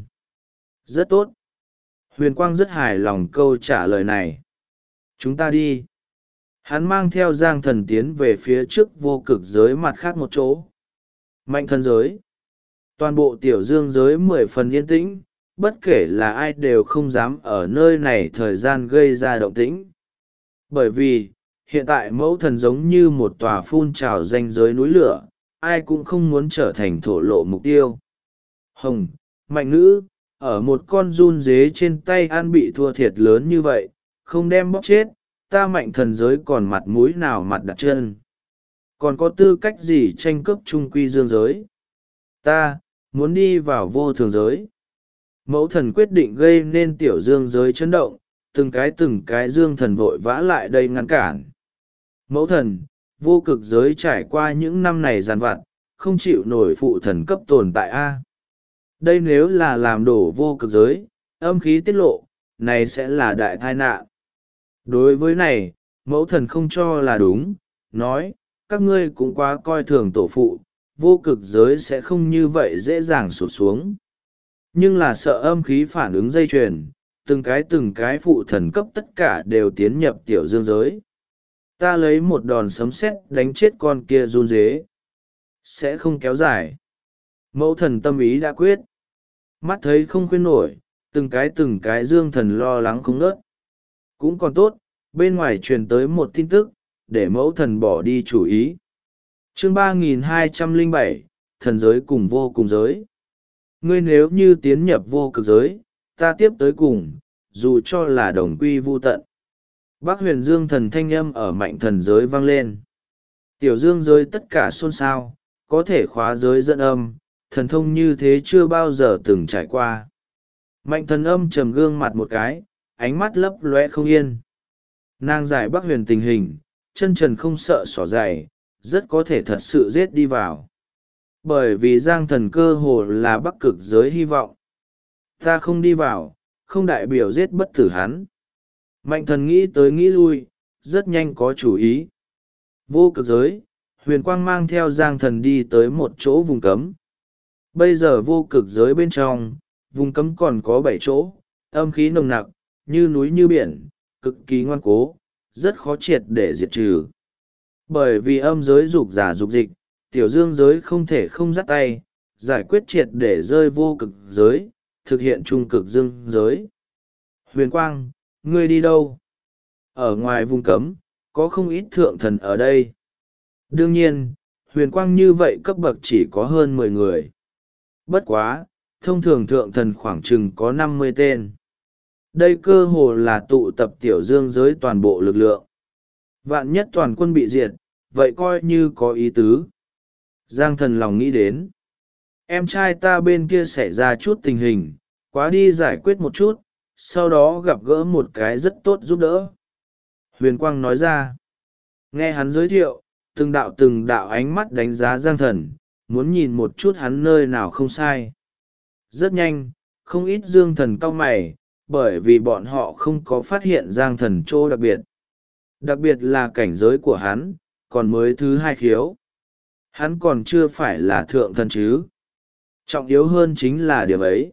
Rất tốt. Huyền Quang rất hài lòng câu trả lời này. Chúng ta đi. Hắn mang theo Giang thần tiến về phía trước vô cực giới mặt khác một chỗ. Mạnh thần giới. Toàn bộ tiểu dương giới 10 phần yên tĩnh, bất kể là ai đều không dám ở nơi này thời gian gây ra động tĩnh. Bởi vì, hiện tại mẫu thần giống như một tòa phun trào ranh giới núi lửa, ai cũng không muốn trở thành thổ lộ mục tiêu. Hồng, mạnh nữ, ở một con run dế trên tay ăn bị thua thiệt lớn như vậy, không đem bóp chết, ta mạnh thần giới còn mặt mũi nào mặt đặt chân. Còn có tư cách gì tranh cướp trung quy dương giới? Ta, muốn đi vào vô thường giới. Mẫu thần quyết định gây nên tiểu dương giới chấn động, từng cái dương thần vội vã lại đây ngăn cản. Mẫu thần, vô cực giới trải qua những năm này giàn vặt, không chịu nổi phụ thần cấp tồn tại a. Đây nếu là làm đổ vô cực giới, âm khí tiết lộ, này sẽ là đại tai nạn. Đối với này, mẫu thần không cho là đúng, nói, các ngươi cũng quá coi thường tổ phụ, vô cực giới sẽ không như vậy dễ dàng sụt xuống. Nhưng là sợ âm khí phản ứng dây chuyền, từng cái phụ thần cấp tất cả đều tiến nhập tiểu dương giới. Ta lấy một đòn sấm sét đánh chết con kia run dế. Sẽ không kéo dài. Mẫu thần tâm ý đã quyết. Mắt thấy không khuyên nổi, từng cái dương thần lo lắng không ngớt. Cũng còn tốt, bên ngoài truyền tới một tin tức, để mẫu thần bỏ đi chủ ý. Chương 3207, thần giới cùng vô cùng giới. Ngươi nếu như tiến nhập vô cực giới, ta tiếp tới cùng, dù cho là đồng quy vu tận. Bác huyền dương thần thanh âm ở mạnh thần giới vang lên. Tiểu dương giới tất cả xôn xao, có thể khóa giới dẫn âm, thần thông như thế chưa bao giờ từng trải qua. Mạnh thần âm trầm gương mặt một cái, ánh mắt lấp lóe không yên. Nàng giải bác huyền tình hình, chân trần không sợ xỏ dày, rất có thể thật sự giết đi vào. Bởi vì giang thần cơ hồ là bắc cực giới hy vọng. Ta không đi vào, không đại biểu giết bất tử hắn. Mạnh thần nghĩ tới nghĩ lui, rất nhanh có chủ ý. Vô cực giới, huyền quang mang theo giang thần đi tới một chỗ vùng cấm. Bây giờ vô cực giới bên trong, vùng cấm còn có 7 chỗ, âm khí nồng nặc, như núi như biển, cực kỳ ngoan cố, rất khó triệt để diệt trừ. Bởi vì âm giới dục giả dục dịch, tiểu dương giới không thể không dắt tay, giải quyết triệt để rơi vô cực giới, thực hiện trung cực dương giới. Huyền Quang, ngươi đi đâu? Ở ngoài vùng cấm, có không ít thượng thần ở đây. Đương nhiên, huyền quang như vậy cấp bậc chỉ có hơn 10 người. Bất quá, thông thường thượng thần khoảng chừng có 50 tên. Đây cơ hồ là tụ tập tiểu dương giới toàn bộ lực lượng. Vạn nhất toàn quân bị diệt, vậy coi như có ý tứ. Giang thần lòng nghĩ đến. Em trai ta bên kia xảy ra chút tình hình, quá đi giải quyết một chút, sau đó gặp gỡ một cái rất tốt giúp đỡ. Huyền Quang nói ra. Nghe hắn giới thiệu, từng đạo ánh mắt đánh giá Giang thần, muốn nhìn một chút hắn nơi nào không sai. Rất nhanh, không ít dương thần cau mày, bởi vì bọn họ không có phát hiện Giang thần chỗ đặc biệt. Đặc biệt là cảnh giới của hắn, còn mới thứ hai khiếu. Hắn còn chưa phải là thượng thần chứ. Trọng yếu hơn chính là điểm ấy.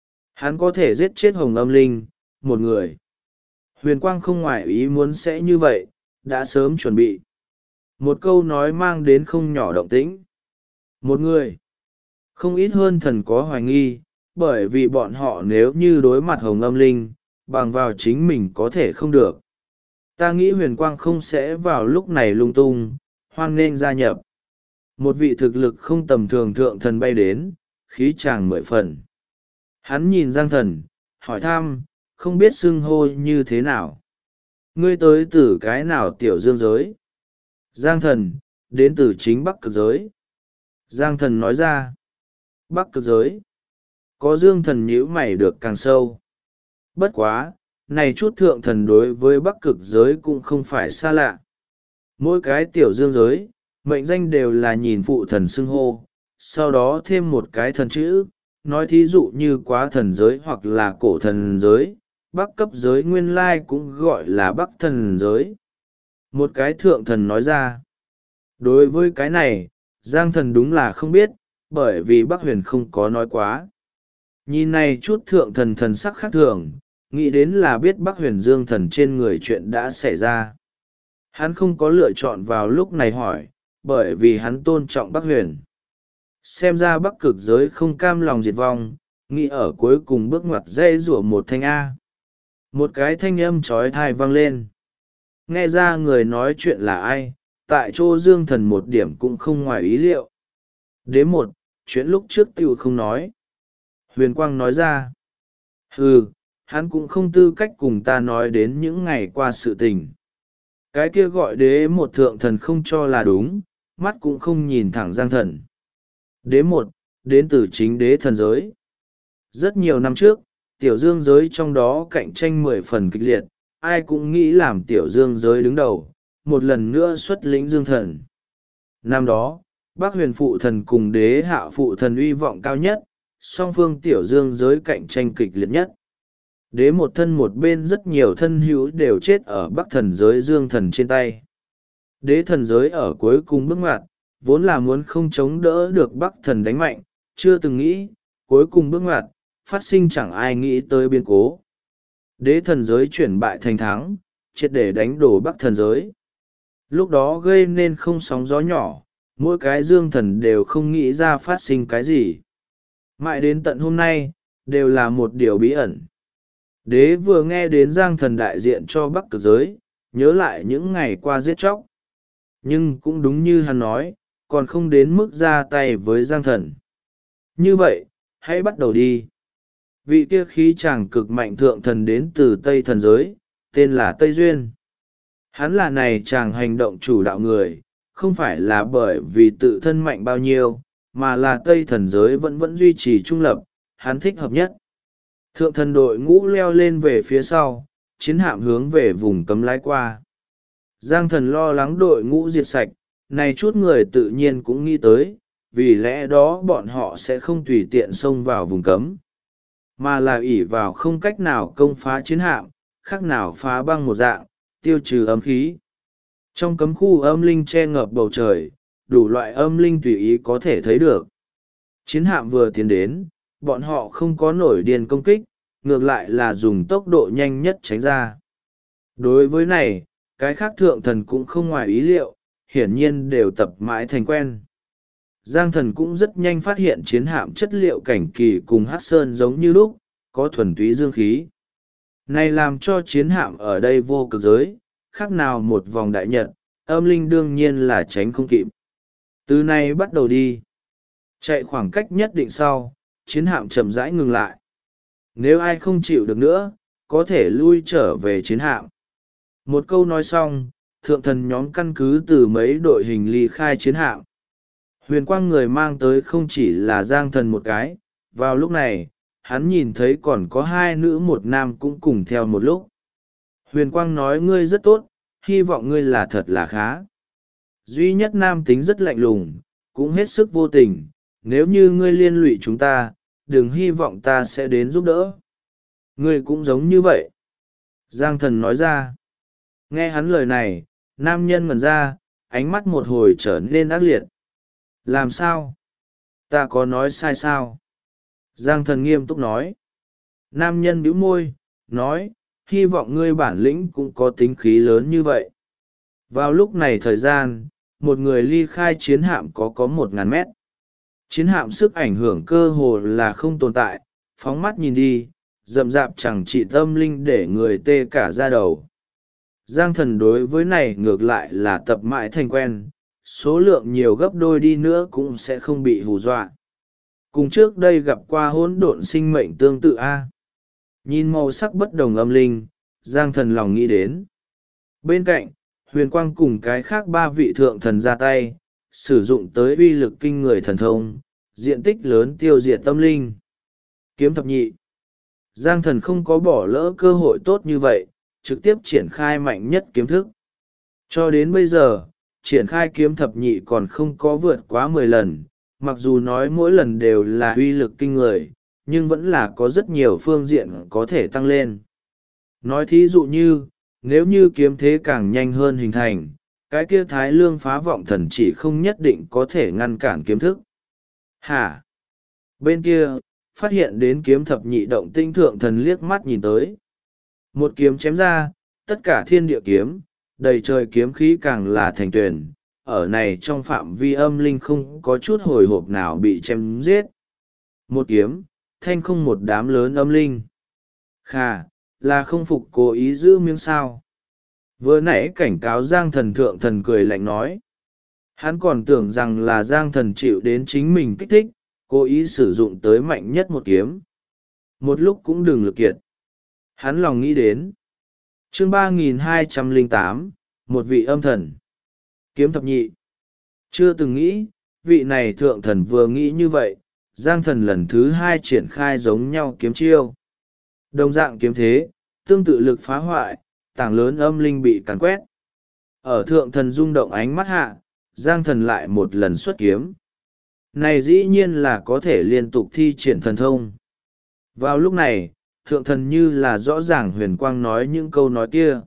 Hắn có thể giết chết Hồng Âm Linh, một người. Huyền Quang không ngoại ý muốn sẽ như vậy, đã sớm chuẩn bị. Một câu nói mang đến không nhỏ động tĩnh. Một người. Không ít hơn thần có hoài nghi, bởi vì bọn họ nếu như đối mặt Hồng Âm Linh, bằng vào chính mình có thể không được. Ta nghĩ Huyền Quang không sẽ vào lúc này lung tung, hoan nghênh gia nhập. Một vị thực lực không tầm thường thượng thần bay đến, khí tràng 10 phần. Hắn nhìn Giang thần, hỏi thăm, không biết xưng hô như thế nào. Ngươi tới từ cái nào tiểu dương giới? Giang thần, đến từ chính Bắc Cực giới. Giang thần nói ra. Bắc Cực giới. Có dương thần nhíu mày được càng sâu. Bất quá, này chút thượng thần đối với Bắc Cực giới cũng không phải xa lạ. Mỗi cái tiểu dương giới, mệnh danh đều là nhìn phụ thần xưng hô, sau đó thêm một cái thần chữ, nói thí dụ như quá thần giới hoặc là cổ thần giới, bắc cấp giới nguyên lai cũng gọi là bắc thần giới. Một cái thượng thần nói ra. Đối với cái này, Giang thần đúng là không biết, bởi vì Bắc Huyền không có nói quá. Nhìn này chút thượng thần thần sắc khác thường, nghĩ đến là biết Bắc Huyền Dương thần trên người chuyện đã xảy ra. Hắn không có lựa chọn vào lúc này hỏi, bởi vì hắn tôn trọng Bắc Huyền. Xem ra Bắc Cực giới không cam lòng diệt vong, nghĩ ở cuối cùng bước ngoặt dây rủa một thanh A. Một cái thanh âm trói thai vang lên. Nghe ra người nói chuyện là ai, tại chỗ Dương thần một điểm cũng không ngoài ý liệu. Đếm một, chuyện lúc trước tiểu không nói. Huyền Quang nói ra. Hắn cũng không tư cách cùng ta nói đến những ngày qua sự tình. Cái kia gọi đế một thượng thần không cho là đúng, mắt cũng không nhìn thẳng Giang thần. Đế một, đến từ chính đế thần giới. Rất nhiều năm trước, tiểu dương giới trong đó cạnh tranh 10 phần kịch liệt, ai cũng nghĩ làm tiểu dương giới đứng đầu, một lần nữa xuất lĩnh dương thần. Năm đó, Bắc Huyền phụ thần cùng đế hạ phụ thần uy vọng cao nhất, song phương tiểu dương giới cạnh tranh kịch liệt nhất. Đế một thân một bên rất nhiều thân hữu đều chết ở Bắc thần giới dương thần trên tay. Đế thần giới ở cuối cùng bước ngoặt, vốn là muốn không chống đỡ được Bắc thần đánh mạnh, chưa từng nghĩ, cuối cùng bước ngoặt, phát sinh chẳng ai nghĩ tới biến cố. Đế thần giới chuyển bại thành thắng, triệt để đánh đổ Bắc thần giới. Lúc đó gây nên không sóng gió nhỏ, mỗi cái dương thần đều không nghĩ ra phát sinh cái gì. Mãi đến tận hôm nay, đều là một điều bí ẩn. Đế vừa nghe đến Giang thần đại diện cho Bắc Cực giới, nhớ lại những ngày qua giết chóc. Nhưng cũng đúng như hắn nói, còn không đến mức ra tay với Giang thần. Như vậy, hãy bắt đầu đi. Vị kia khí chàng cực mạnh thượng thần đến từ Tây thần giới, tên là Tây Duyên. Hắn là này chàng hành động chủ đạo người, không phải là bởi vì tự thân mạnh bao nhiêu, mà là Tây thần giới vẫn duy trì trung lập, hắn thích hợp nhất. Thượng thần đội ngũ leo lên về phía sau, chiến hạm hướng về vùng cấm lái qua. Giang thần lo lắng đội ngũ diệt sạch, này chút người tự nhiên cũng nghĩ tới, vì lẽ đó bọn họ sẽ không tùy tiện xông vào vùng cấm, mà là ỷ vào không cách nào công phá chiến hạm, khác nào phá băng một dạng, tiêu trừ âm khí. Trong cấm khu âm linh che ngập bầu trời, đủ loại âm linh tùy ý có thể thấy được. Chiến hạm vừa tiến đến, bọn họ không có nổi điên công kích, ngược lại là dùng tốc độ nhanh nhất tránh ra. Đối với này, cái khác thượng thần cũng không ngoài ý liệu, hiển nhiên đều tập mãi thành quen. Giang thần cũng rất nhanh phát hiện chiến hạm chất liệu cảnh kỳ cùng Hắc Sơn giống như lúc, có thuần túy dương khí. Này làm cho chiến hạm ở đây vô cực giới, khác nào một vòng đại nhật, âm linh đương nhiên là tránh không kịp. Từ nay bắt đầu đi. Chạy khoảng cách nhất định sau, chiến hạm chậm rãi ngừng lại. Nếu ai không chịu được nữa, có thể lui trở về chiến hạm. Một câu nói xong, thượng thần nhóm căn cứ từ mấy đội hình ly khai chiến hạm. Huyền quang người mang tới không chỉ là Giang Thần một cái, vào lúc này, hắn nhìn thấy còn có hai nữ một nam cũng cùng theo một lúc. Huyền quang nói ngươi rất tốt, hy vọng ngươi là thật là khá. Duy nhất nam tính rất lạnh lùng, cũng hết sức vô tình, nếu như ngươi liên lụy chúng ta, đừng hy vọng ta sẽ đến giúp đỡ. Ngươi cũng giống như vậy. Giang Thần nói ra. Nghe hắn lời này, nam nhân ngẩn ra, ánh mắt một hồi trở nên ác liệt. Làm sao? Ta có nói sai sao? Giang Thần nghiêm túc nói. Nam nhân bĩu môi, nói, hy vọng ngươi bản lĩnh cũng có tính khí lớn như vậy. Vào lúc này thời gian, một người ly khai chiến hạm có 1.000 mét. Chiến hạm sức ảnh hưởng cơ hồ là không tồn tại, phóng mắt nhìn đi, rậm rạp chẳng chỉ tâm linh để người tê cả da đầu. Giang Thần đối với này ngược lại là tập mãi thành quen, số lượng nhiều gấp đôi đi nữa cũng sẽ không bị hù dọa. Cùng trước đây gặp qua hỗn độn sinh mệnh tương tự A. Nhìn màu sắc bất đồng âm linh, Giang Thần lòng nghĩ đến. Bên cạnh, Huyền Quang cùng cái khác 3 vị thượng thần ra tay, sử dụng tới uy lực kinh người thần thông, diện tích lớn tiêu diệt tâm linh. Kiếm thập nhị. Giang Thần không có bỏ lỡ cơ hội tốt như vậy, trực tiếp triển khai mạnh nhất kiếm thức. Cho đến bây giờ, triển khai kiếm thập nhị còn không có vượt quá 10 lần, mặc dù nói mỗi lần đều là uy lực kinh người, nhưng vẫn là có rất nhiều phương diện có thể tăng lên. Nói thí dụ như, nếu như kiếm thế càng nhanh hơn hình thành, cái kia Thái Lương phá vọng thần chỉ không nhất định có thể ngăn cản kiếm thức. Hả? Bên kia, phát hiện đến kiếm thập nhị động tinh thượng thần liếc mắt nhìn tới. Một kiếm chém ra, tất cả thiên địa kiếm, đầy trời kiếm khí càng là thành tuyển, ở này trong phạm vi âm linh không có chút hồi hộp nào bị chém giết. Một kiếm, thanh không một đám lớn âm linh. Khà, là không phục cố ý giữ miếng sao. Vừa nãy cảnh cáo Giang Thần thượng thần cười lạnh nói. Hắn còn tưởng rằng là Giang Thần chịu đến chính mình kích thích, cố ý sử dụng tới mạnh nhất một kiếm. Một lúc cũng đừng lực kiệt. Hắn lòng nghĩ đến. Chương 3208, một vị âm thần. Kiếm thập nhị. Chưa từng nghĩ, vị này thượng thần vừa nghĩ như vậy, Giang Thần lần thứ 2 triển khai giống nhau kiếm chiêu. Đồng dạng kiếm thế, tương tự lực phá hoại, tảng lớn âm linh bị càn quét. Ở thượng thần rung động ánh mắt hạ, Giang Thần lại một lần xuất kiếm. Này dĩ nhiên là có thể liên tục thi triển thần thông. Vào lúc này, thượng thần như là rõ ràng huyền quang nói những câu nói kia.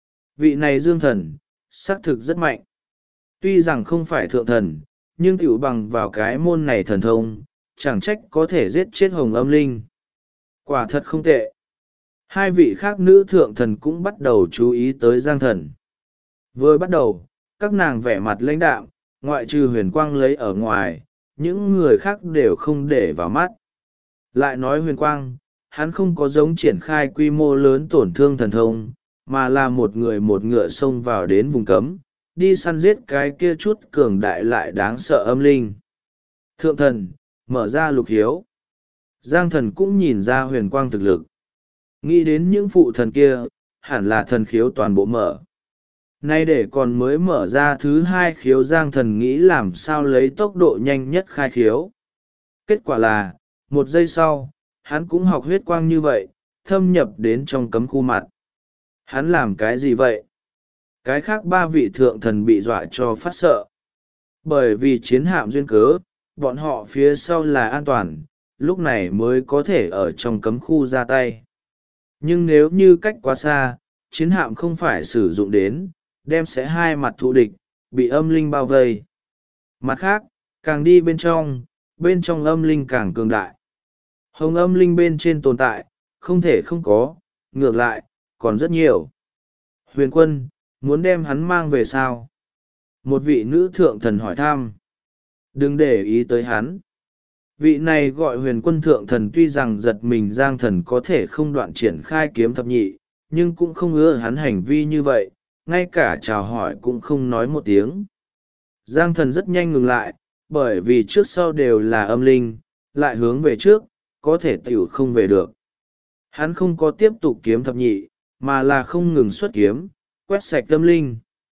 Vị này dương thần, xác thực rất mạnh. Tuy rằng không phải thượng thần, nhưng tiểu bằng vào cái môn này thần thông, chẳng trách có thể giết chết hồng âm linh. Quả thật không tệ. Hai vị khác nữ thượng thần cũng bắt đầu chú ý tới Giang Thần. Vừa bắt đầu, các nàng vẻ mặt lãnh đạm, ngoại trừ huyền quang lấy ở ngoài, những người khác đều không để vào mắt. Lại nói huyền quang, hắn không có giống triển khai quy mô lớn tổn thương thần thông, mà là một người một ngựa xông vào đến vùng cấm, đi săn giết cái kia chút cường đại lại đáng sợ âm linh. Thượng thần, mở ra lục hiếu. Giang Thần cũng nhìn ra huyền quang thực lực. Nghĩ đến những phụ thần kia, hẳn là thần khiếu toàn bộ mở. Nay để còn mới mở ra thứ 2 khiếu Giang Thần nghĩ làm sao lấy tốc độ nhanh nhất khai khiếu. Kết quả là, 1 giây sau, hắn cũng học huyết quang như vậy, thâm nhập đến trong cấm khu mặt. Hắn làm cái gì vậy? Cái khác 3 vị thượng thần bị dọa cho phát sợ. Bởi vì chiến hạm duyên cớ, bọn họ phía sau là an toàn, lúc này mới có thể ở trong cấm khu ra tay. Nhưng nếu như cách quá xa, chiến hạm không phải sử dụng đến, đem sẽ hai mặt thù địch, bị âm linh bao vây. Mặt khác, càng đi bên trong âm linh càng cường đại. Hồng âm linh bên trên tồn tại, không thể không có, ngược lại, còn rất nhiều. Huyền quân, muốn đem hắn mang về sao? Một vị nữ thượng thần hỏi thăm. Đừng để ý tới hắn. Vị này gọi huyền quân thượng thần tuy rằng giật mình Giang Thần có thể không đoạn triển khai kiếm thập nhị, nhưng cũng không ưa hắn hành vi như vậy, ngay cả chào hỏi cũng không nói một tiếng. Giang Thần rất nhanh ngừng lại, bởi vì trước sau đều là âm linh, lại hướng về trước, có thể tiểu không về được. Hắn không có tiếp tục kiếm thập nhị, mà là không ngừng xuất kiếm, quét sạch âm linh.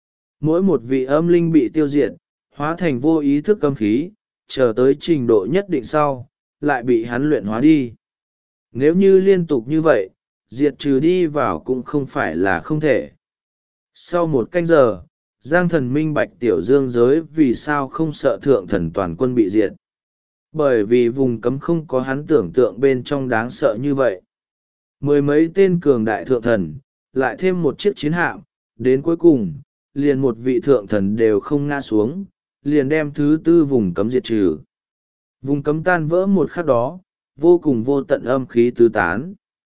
Mỗi một vị âm linh bị tiêu diệt, hóa thành vô ý thức âm khí, chờ tới trình độ nhất định sau, lại bị hắn luyện hóa đi. Nếu như liên tục như vậy, diệt trừ đi vào cũng không phải là không thể. Sau một canh giờ, Giang Thần minh bạch tiểu dương giới vì sao không sợ thượng thần toàn quân bị diệt. Bởi vì vùng cấm không có hắn tưởng tượng bên trong đáng sợ như vậy. Mười mấy tên cường đại thượng thần, lại thêm một chiếc chiến hạm, đến cuối cùng, liền một vị thượng thần đều không ngã xuống, liền đem thứ tư vùng cấm diệt trừ. Vùng cấm tan vỡ một khắc đó, vô cùng vô tận âm khí tứ tán.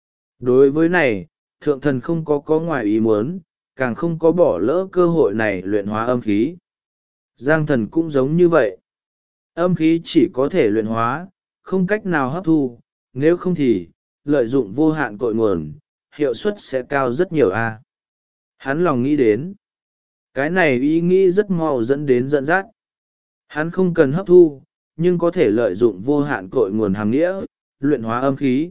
Đối với này, thượng thần không có ngoài ý muốn, càng không có bỏ lỡ cơ hội này luyện hóa âm khí. Giang thần cũng giống như vậy. Âm khí chỉ có thể luyện hóa, không cách nào hấp thu, nếu không thì, lợi dụng vô hạn cội nguồn, hiệu suất sẽ cao rất nhiều a. Hắn lòng nghĩ đến. Cái này ý nghĩ rất mau dẫn đến dẫn dắt. Hắn không cần hấp thu, nhưng có thể lợi dụng vô hạn cội nguồn hàm nghĩa, luyện hóa âm khí.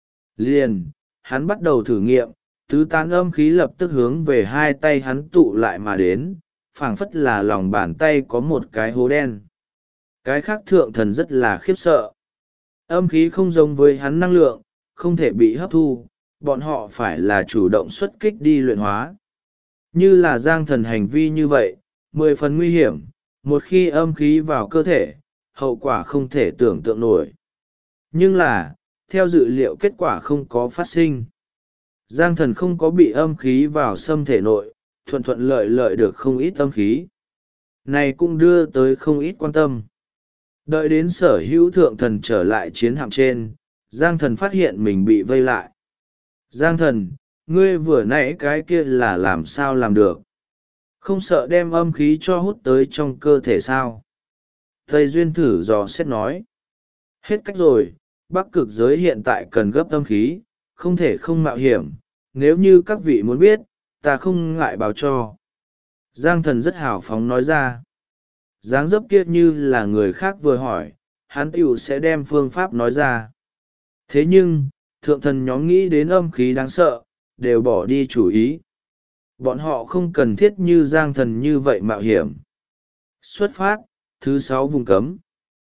Liền, hắn bắt đầu thử nghiệm, tứ tán âm khí lập tức hướng về hai tay hắn tụ lại mà đến, phảng phất là lòng bàn tay có một cái hố đen. Cái khác thượng thần rất là khiếp sợ. Âm khí không giống với hắn năng lượng, không thể bị hấp thu, bọn họ phải là chủ động xuất kích đi luyện hóa. Như là Giang thần hành vi như vậy, 10 phần nguy hiểm, một khi âm khí vào cơ thể, hậu quả không thể tưởng tượng nổi. Nhưng là, theo dự liệu kết quả không có phát sinh. Giang thần không có bị âm khí vào xâm thể nội, thuận thuận lợi lợi được không ít âm khí. Này cũng đưa tới không ít quan tâm. Đợi đến sở hữu thượng thần trở lại chiến hạm trên, Giang thần phát hiện mình bị vây lại. Giang thần, ngươi vừa nãy cái kia là làm sao làm được? Không sợ đem âm khí cho hút tới trong cơ thể sao? Tây Duyên thử dò xét nói. Hết cách rồi, Bắc cực giới hiện tại cần gấp âm khí, không thể không mạo hiểm. Nếu như các vị muốn biết, ta không ngại báo cho. Giang thần rất hào phóng nói ra. Dáng dấp kia như là người khác vừa hỏi, hắn tiểu sẽ đem phương pháp nói ra. Thế nhưng, thượng thần nhóm nghĩ đến âm khí đáng sợ, đều bỏ đi chủ ý. Bọn họ không cần thiết như Giang thần như vậy mạo hiểm. Xuất phát, thứ 6 vùng cấm.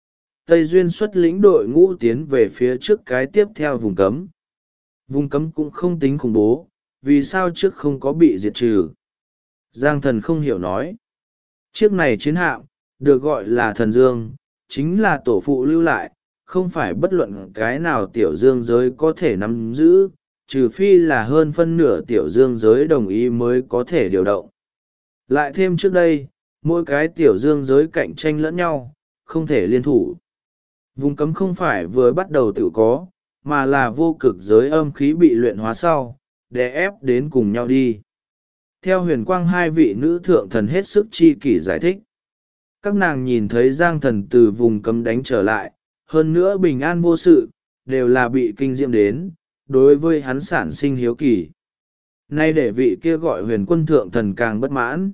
Tây Duyên xuất lĩnh đội ngũ tiến về phía trước cái tiếp theo vùng cấm. Vùng cấm cũng không tính khủng bố, vì sao trước không có bị diệt trừ. Giang thần không hiểu nói. Chiếc này chiến hạm, được gọi là thần dương, chính là tổ phụ lưu lại, không phải bất luận cái nào tiểu dương giới có thể nắm giữ, trừ phi là hơn phân nửa tiểu dương giới đồng ý mới có thể điều động. Lại thêm trước đây, mỗi cái tiểu dương giới cạnh tranh lẫn nhau, không thể liên thủ. Vùng cấm không phải vừa bắt đầu tự có, mà là vô cực giới âm khí bị luyện hóa sau, để ép đến cùng nhau đi. Theo huyền quang hai vị nữ thượng thần hết sức chi kỷ giải thích. Các nàng nhìn thấy Giang thần từ vùng cấm đánh trở lại, hơn nữa bình an vô sự, đều là bị kinh diệm đến, đối với hắn sản sinh hiếu kỳ. Nay để vị kia gọi huyền quân thượng thần càng bất mãn.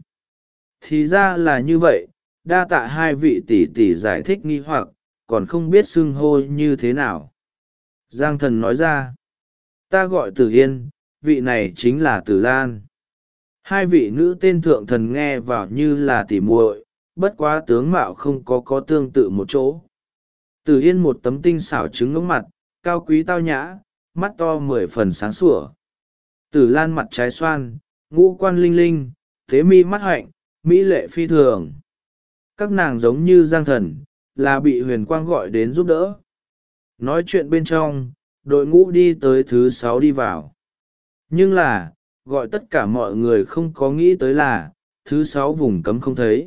Thì ra là như vậy, đa tạ hai vị tỷ tỷ giải thích nghi hoặc, còn không biết xưng hô như thế nào. Giang thần nói ra, ta gọi Tử Yên, vị này chính là Tử Lan. Hai vị nữ tên thượng thần nghe vào như là tỉ muội, bất quá tướng mạo không có tương tự một chỗ. Tử Yên một tấm tinh xảo trứng ngưỡng mặt, cao quý tao nhã, mắt to 10 phần sáng sủa. Tử Lan mặt trái xoan, ngũ quan linh linh, thế mi mắt hạnh, mỹ lệ phi thường. Các nàng giống như Giang thần, là bị huyền quang gọi đến giúp đỡ. Nói chuyện bên trong, đội ngũ đi tới thứ 6 đi vào. Nhưng là, gọi tất cả mọi người không có nghĩ tới là, thứ 6 vùng cấm không thấy.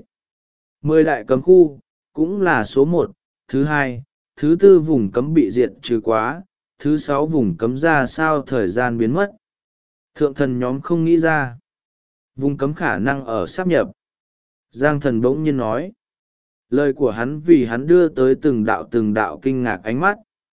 10 đại cấm khu, cũng là số 1, thứ 2, thứ 4 vùng cấm bị diệt trừ quá, thứ 6 vùng cấm ra sao thời gian biến mất. Thượng thần nhóm không nghĩ ra. Vùng cấm khả năng ở sáp nhập. Giang thần bỗng nhiên nói. Lời của hắn vì hắn đưa tới từng đạo kinh ngạc ánh mắt.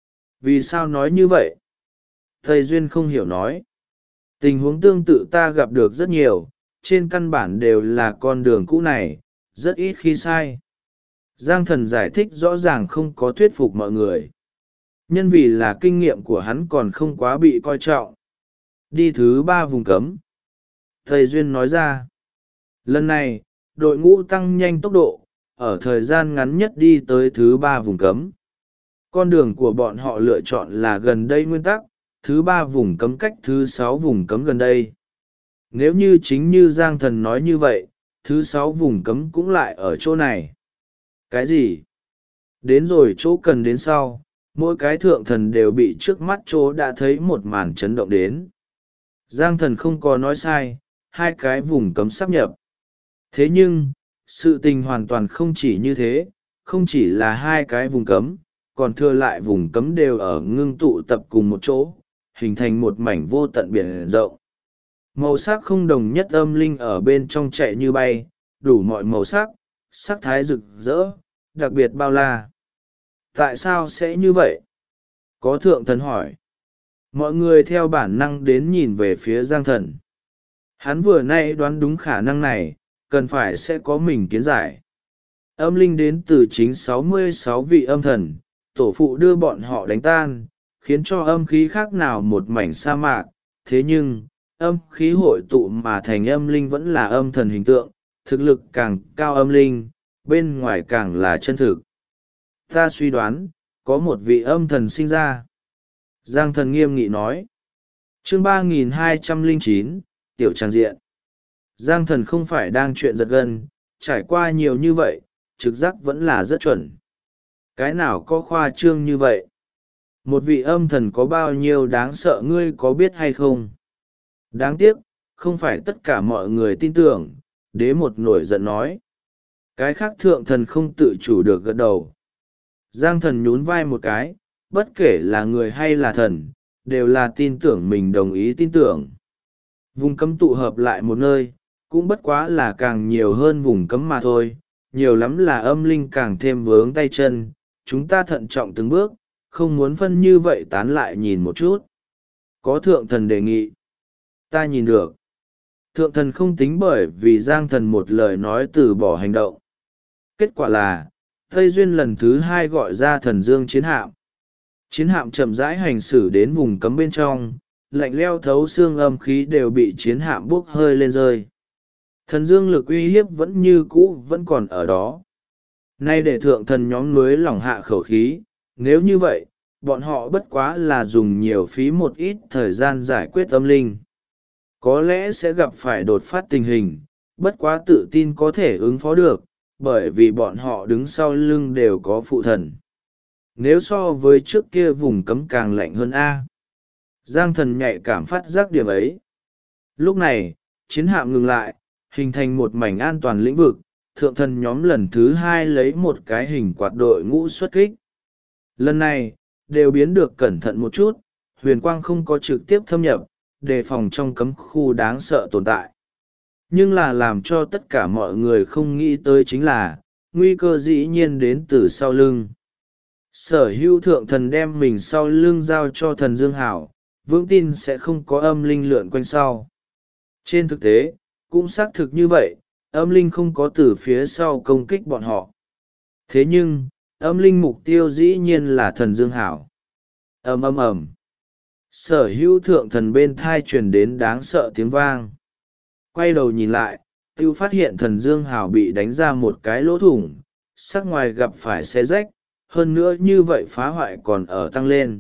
Vì sao nói như vậy? Thầy Duyên không hiểu nói. Tình huống tương tự ta gặp được rất nhiều, trên căn bản đều là con đường cũ này, rất ít khi sai. Giang thần giải thích rõ ràng không có thuyết phục mọi người. Nhân vì là kinh nghiệm của hắn còn không quá bị coi trọng. Đi thứ 3 vùng cấm. Thầy Duyên nói ra. Lần này, đội ngũ tăng nhanh tốc độ, ở thời gian ngắn nhất đi tới thứ 3 vùng cấm. Con đường của bọn họ lựa chọn là gần đây nguyên tắc, thứ 3 vùng cấm cách thứ 6 vùng cấm gần đây. Nếu như chính như Giang Thần nói như vậy, thứ 6 vùng cấm cũng lại ở chỗ này. Cái gì? Đến rồi chỗ cần đến sau, mỗi cái thượng thần đều bị trước mắt chỗ đã thấy một màn chấn động đến. Giang Thần không có nói sai, 2 cái vùng cấm sáp nhập. Thế nhưng, sự tình hoàn toàn không chỉ như thế, không chỉ là 2 cái vùng cấm, còn thừa lại vùng cấm đều ở ngưng tụ tập cùng một chỗ, hình thành một mảnh vô tận biển rộng. Màu sắc không đồng nhất âm linh ở bên trong chạy như bay, đủ mọi màu sắc, sắc thái rực rỡ, đặc biệt bao la. Tại sao sẽ như vậy? Có thượng thần hỏi. Mọi người theo bản năng đến nhìn về phía Giang Thần. Hắn vừa nay đoán đúng khả năng này, cần phải sẽ có mình kiến giải. Âm linh đến từ chính 66 vị âm thần, tổ phụ đưa bọn họ đánh tan, khiến cho âm khí khác nào một mảnh sa mạc. Thế nhưng, âm khí hội tụ mà thành âm linh vẫn là âm thần hình tượng, thực lực càng cao âm linh, bên ngoài càng là chân thực. Ta suy đoán, có một vị âm thần sinh ra. Giang Thần nghiêm nghị nói. Chương 3209, Tiểu Tràng Diện. Giang Thần không phải đang chuyện giật gân, trải qua nhiều như vậy, trực giác vẫn là rất chuẩn. Cái nào có khoa trương như vậy? Một vị âm thần có bao nhiêu đáng sợ ngươi có biết hay không? Đáng tiếc, không phải tất cả mọi người tin tưởng, đế một nổi giận nói. Cái khác thượng thần không tự chủ được gật đầu. Giang Thần nhún vai một cái, bất kể là người hay là thần, đều là tin tưởng mình đồng ý tin tưởng. Vùng cấm tụ hợp lại một nơi, cũng bất quá là càng nhiều hơn vùng cấm mà thôi, nhiều lắm là âm linh càng thêm vướng tay chân, chúng ta thận trọng từng bước, không muốn phân như vậy tán lại nhìn một chút. Có thượng thần đề nghị. Ta nhìn được. Thượng thần không tính bởi vì Giang Thần một lời nói từ bỏ hành động. Kết quả là, Tây Duyên lần thứ 2 gọi ra thần dương chiến hạm. Chiến hạm chậm rãi hành xử đến vùng cấm bên trong, lạnh leo thấu xương âm khí đều bị chiến hạm bốc hơi lên rơi. Thần dương lực uy hiếp vẫn như cũ vẫn còn ở đó. Nay để thượng thần nhóm núi lỏng hạ khẩu khí, nếu như vậy, bọn họ bất quá là dùng nhiều phí một ít thời gian giải quyết âm linh. Có lẽ sẽ gặp phải đột phát tình hình, bất quá tự tin có thể ứng phó được, bởi vì bọn họ đứng sau lưng đều có phụ thần. Nếu so với trước kia vùng cấm càng lạnh hơn A. Giang Thần nhạy cảm phát giác điểm ấy. Lúc này, chiến hạm ngừng lại, hình thành một mảnh an toàn lĩnh vực, thượng thần nhóm lần thứ 2 lấy một cái hình quạt đội ngũ xuất kích. Lần này, đều biến được cẩn thận một chút, huyền quang không có trực tiếp thâm nhập, đề phòng trong cấm khu đáng sợ tồn tại. Nhưng là làm cho tất cả mọi người không nghĩ tới chính là, nguy cơ dĩ nhiên đến từ sau lưng. Sở hữu thượng thần đem mình sau lưng giao cho thần Dương Hảo, vững tin sẽ không có âm linh lượn quanh sau. Trên thực tế, cũng xác thực như vậy, âm linh không có từ phía sau công kích bọn họ. Thế nhưng, âm linh mục tiêu dĩ nhiên là thần Dương Hảo. Ầm ầm ầm. Sở hữu thượng thần bên thai truyền đến đáng sợ tiếng vang. Quay đầu nhìn lại, tiêu phát hiện thần Dương Hảo bị đánh ra một cái lỗ thủng, sắc ngoài gặp phải xé rách, hơn nữa như vậy phá hoại còn ở tăng lên.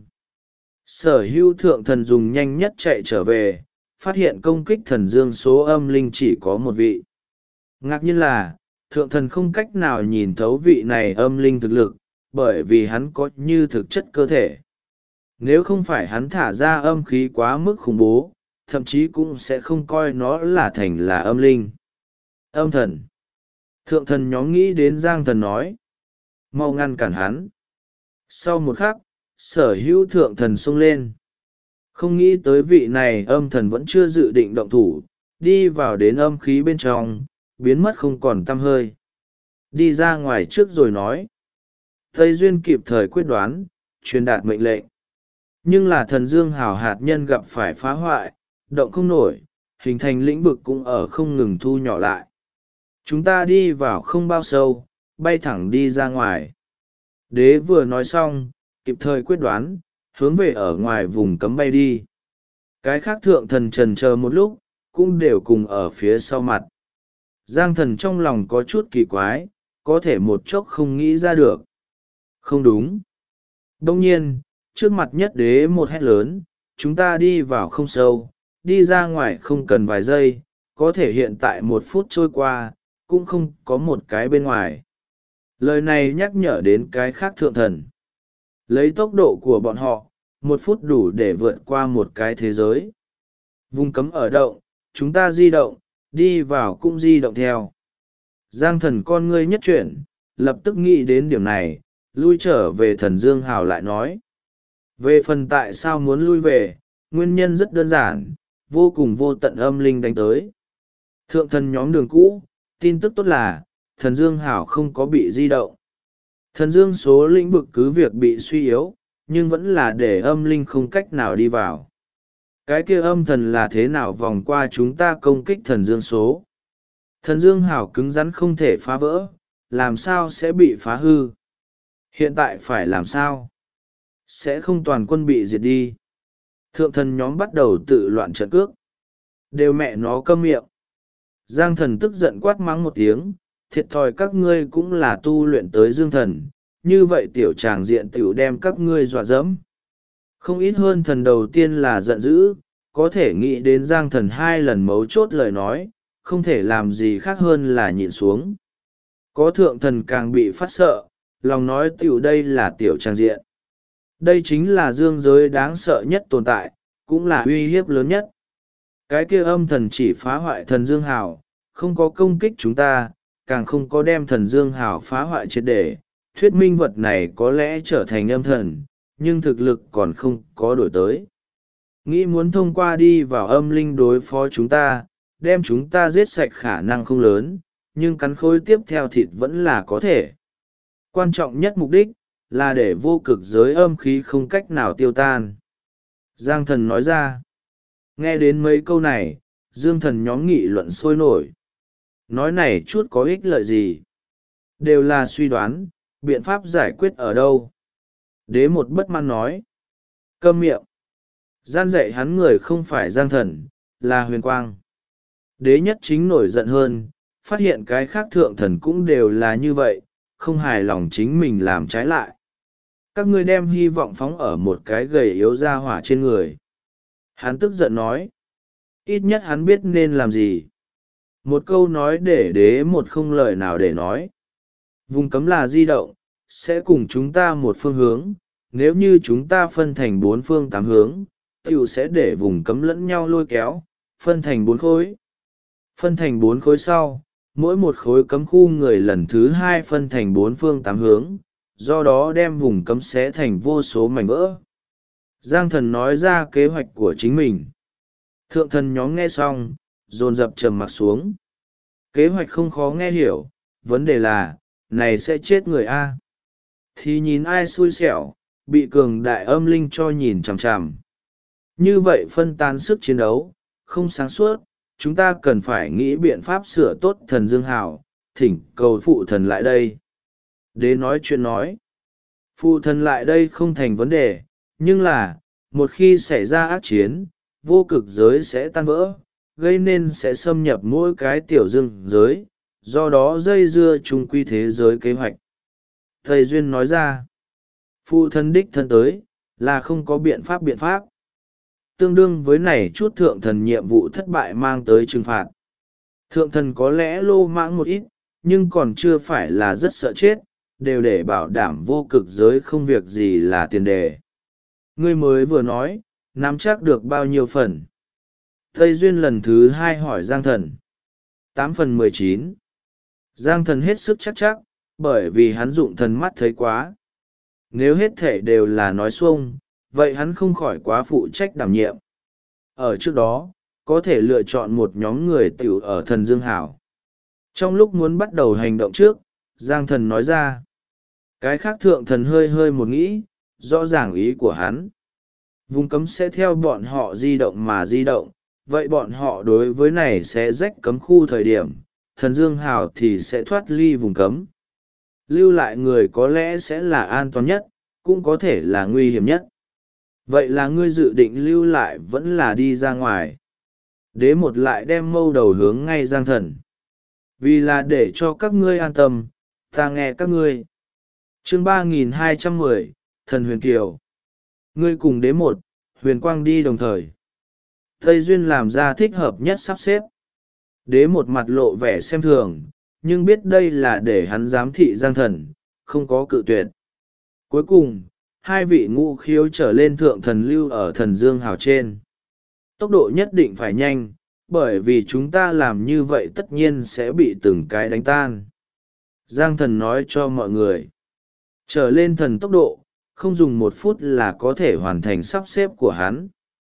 Sở hữu thượng thần dùng nhanh nhất chạy trở về, phát hiện công kích thần dương số âm linh chỉ có một vị. Ngạc nhiên là, thượng thần không cách nào nhìn thấu vị này âm linh thực lực, bởi vì hắn có như thực chất cơ thể. Nếu không phải hắn thả ra âm khí quá mức khủng bố, thậm chí cũng sẽ không coi nó là thành là âm linh. Âm thần. Thượng thần nhóm nghĩ đến Giang Thần nói. Mau ngăn cản hắn. Sau một khắc, sở hữu thượng thần xông lên. Không nghĩ tới vị này âm thần vẫn chưa dự định động thủ, đi vào đến âm khí bên trong, biến mất không còn tăm hơi. Đi ra ngoài trước rồi nói. Tây Duyên kịp thời quyết đoán, truyền đạt mệnh lệnh. Nhưng là thần Dương Hảo hạt nhân gặp phải phá hoại, động không nổi, hình thành lĩnh vực cũng ở không ngừng thu nhỏ lại. Chúng ta đi vào không bao sâu, bay thẳng đi ra ngoài. Đế vừa nói xong, kịp thời quyết đoán, hướng về ở ngoài vùng cấm bay đi. Cái khác thượng thần trần chờ một lúc, cũng đều cùng ở phía sau mặt. Giang thần trong lòng có chút kỳ quái, có thể một chốc không nghĩ ra được. Không đúng. Đông nhiên, trước mặt nhất đế một hét lớn, chúng ta đi vào không sâu, đi ra ngoài không cần vài giây, có thể hiện tại 1 phút trôi qua, cũng không có một cái bên ngoài. Lời này nhắc nhở đến cái khác thượng thần. Lấy tốc độ của bọn họ, 1 phút đủ để vượt qua một cái thế giới. Vùng cấm ở động, chúng ta di động, đi vào cũng di động theo. Giang thần con ngươi nhất chuyển, lập tức nghĩ đến điểm này, lui trở về thần Dương Hào lại nói. Về phần tại sao muốn lui về, nguyên nhân rất đơn giản, vô cùng vô tận âm linh đánh tới. Thượng thần nhóm đường cũ, tin tức tốt là, thần Dương Hảo không có bị di động. Thần Dương số lĩnh vực cứ việc bị suy yếu, nhưng vẫn là để âm linh không cách nào đi vào. Cái kia âm thần là thế nào vòng qua chúng ta công kích thần Dương số? Thần Dương Hảo cứng rắn không thể phá vỡ, làm sao sẽ bị phá hư? Hiện tại phải làm sao? Sẽ không toàn quân bị diệt đi. Thượng thần nhóm bắt đầu tự loạn trận cước. Đều mẹ nó câm miệng. Giang thần tức giận quát mắng một tiếng, thiệt thòi các ngươi cũng là tu luyện tới dương thần, như vậy tiểu tràng diện tiểu đem các ngươi dọa dẫm. Không ít hơn thần đầu tiên là giận dữ, có thể nghĩ đến giang thần 2 lần mấu chốt lời nói, không thể làm gì khác hơn là nhịn xuống. Có thượng thần càng bị phát sợ, lòng nói tiểu đây là tiểu tràng diện. Đây chính là dương giới đáng sợ nhất tồn tại, cũng là uy hiếp lớn nhất. Cái kia âm thần chỉ phá hoại thần Dương Hảo, không có công kích chúng ta, càng không có đem thần Dương Hảo phá hoại triệt để. Thuyết minh vật này có lẽ trở thành âm thần, nhưng thực lực còn không có đổi tới. Nghĩ muốn thông qua đi vào âm linh đối phó chúng ta, đem chúng ta giết sạch khả năng không lớn, nhưng cắn khối tiếp theo thịt vẫn là có thể. Quan trọng nhất mục đích, là để vô cực giới âm khí không cách nào tiêu tan. Giang thần nói ra. Nghe đến mấy câu này, dương thần nhóm nghị luận sôi nổi. Nói này chút có ích lợi gì? Đều là suy đoán, biện pháp giải quyết ở đâu? Đế một bất mãn nói. Câm miệng. Gian dạy hắn người không phải giang thần, là huyền quang. Đế nhất chính nổi giận hơn, phát hiện cái khác thượng thần cũng đều là như vậy, không hài lòng chính mình làm trái lại. Các ngươi đem hy vọng phóng ở một cái gầy yếu ra hỏa trên người. Hắn tức giận nói. Ít nhất hắn biết nên làm gì. Một câu nói để đế một không lời nào để nói. Vùng cấm là di động, sẽ cùng chúng ta một phương hướng. Nếu như chúng ta phân thành 4 phương 8 hướng, tiểu sẽ để vùng cấm lẫn nhau lôi kéo, phân thành 4 khối. Phân thành 4 khối sau, mỗi một khối cấm khu người lần thứ 2 phân thành 4 phương 8 hướng, do đó đem vùng cấm xé thành vô số mảnh vỡ. Giang thần nói ra kế hoạch của chính mình. Thượng thần nhóm nghe xong, dồn dập trầm mặc xuống. Kế hoạch không khó nghe hiểu, vấn đề là, này sẽ chết người A. Thì nhìn ai xui xẻo, bị cường đại âm linh cho nhìn chằm chằm. Như vậy phân tán sức chiến đấu, không sáng suốt, chúng ta cần phải nghĩ biện pháp sửa tốt thần Dương Hảo, thỉnh cầu phụ thần lại đây. Đế nói chuyện nói. Phụ thần lại đây không thành vấn đề, nhưng là, một khi xảy ra ác chiến, vô cực giới sẽ tan vỡ, gây nên sẽ xâm nhập mỗi cái tiểu dương giới, do đó dây dưa chung quy thế giới kế hoạch. Thầy Duyên nói ra, phụ thần đích thân tới, là không có biện pháp. Tương đương với này chút thượng thần nhiệm vụ thất bại mang tới trừng phạt. Thượng thần có lẽ lô mãng một ít, nhưng còn chưa phải là rất sợ chết, đều để bảo đảm vô cực giới không việc gì là tiền đề. Ngươi mới vừa nói, nắm chắc được bao nhiêu phần? Tây Duyên lần thứ 2 hỏi Giang thần. 8/19. Giang thần hết sức chắc, bởi vì hắn dụng thần mắt thấy quá. Nếu hết thể đều là nói xuông, vậy hắn không khỏi quá phụ trách đảm nhiệm. Ở trước đó, có thể lựa chọn một nhóm người tiểu ở thần Dương Hảo. Trong lúc muốn bắt đầu hành động trước, Giang thần nói ra. Cái khác thượng thần hơi một nghĩ, rõ ràng ý của hắn. Vùng cấm sẽ theo bọn họ di động mà di động, vậy bọn họ đối với này sẽ rách cấm khu thời điểm, thần Dương Hảo thì sẽ thoát ly vùng cấm. Lưu lại người có lẽ sẽ là an toàn nhất, cũng có thể là nguy hiểm nhất. Vậy là ngươi dự định lưu lại vẫn là đi ra ngoài? Đế một lại đem mâu đầu hướng ngay Giang Thần. Vì là để cho các ngươi an tâm, ta nghe các ngươi. Chương 3210, Thần Huyền Kiều. Ngươi cùng Đế một, Huyền Quang đi đồng thời. Tây Duyên làm ra thích hợp nhất sắp xếp. Đế một mặt lộ vẻ xem thường, nhưng biết đây là để hắn giám thị Giang Thần, không có cự tuyệt. Cuối cùng, hai vị ngũ khiếu trở lên thượng thần lưu ở thần dương hào trên. Tốc độ nhất định phải nhanh, bởi vì chúng ta làm như vậy tất nhiên sẽ bị từng cái đánh tan. Giang Thần nói cho mọi người. Trở lên thần tốc độ, không dùng 1 phút là có thể hoàn thành sắp xếp của hắn.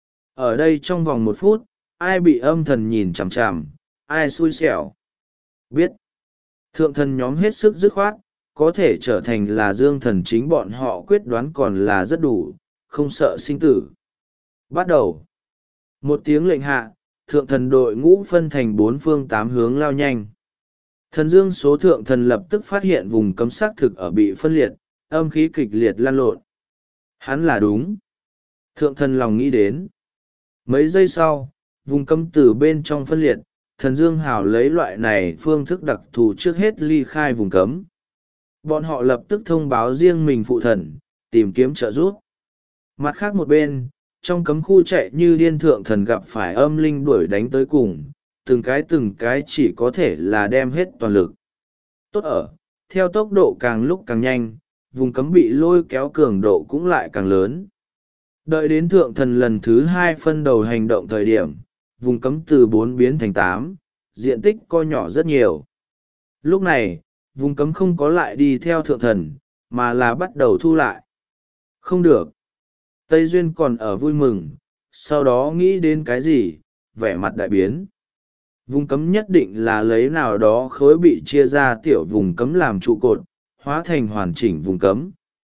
Ở đây trong vòng 1 phút, ai bị âm thần nhìn chằm chằm, ai xui xẻo. Biết. Thượng thần nhóm hết sức dứt khoát, có thể trở thành là dương thần chính bọn họ quyết đoán còn là rất đủ, không sợ sinh tử. Bắt đầu. Một tiếng lệnh hạ, thượng thần đội ngũ phân thành 4 phương 8 hướng lao nhanh. Thần dương số thượng thần lập tức phát hiện vùng cấm xác thực ở bị phân liệt, âm khí kịch liệt lan lộn. Hắn là đúng. Thượng thần lòng nghĩ đến. Mấy giây sau, vùng cấm từ bên trong phân liệt, thần dương hào lấy loại này phương thức đặc thù trước hết ly khai vùng cấm. Bọn họ lập tức thông báo riêng mình phụ thần, tìm kiếm trợ giúp. Mặt khác một bên, trong cấm khu chạy như điên thượng thần gặp phải âm linh đuổi đánh tới cùng, từng cái chỉ có thể là đem hết toàn lực. Tốt ở, theo tốc độ càng lúc càng nhanh, vùng cấm bị lôi kéo cường độ cũng lại càng lớn. Đợi đến thượng thần lần thứ 2 phân đầu hành động thời điểm, vùng cấm từ 4 biến thành 8, diện tích co nhỏ rất nhiều. Lúc này, vùng cấm không có lại đi theo thượng thần, mà là bắt đầu thu lại. Không được. Tây Duyên còn ở vui mừng, sau đó nghĩ đến cái gì, vẻ mặt đại biến. Vùng cấm nhất định là lấy nào đó khối bị chia ra tiểu vùng cấm làm trụ cột, hóa thành hoàn chỉnh vùng cấm.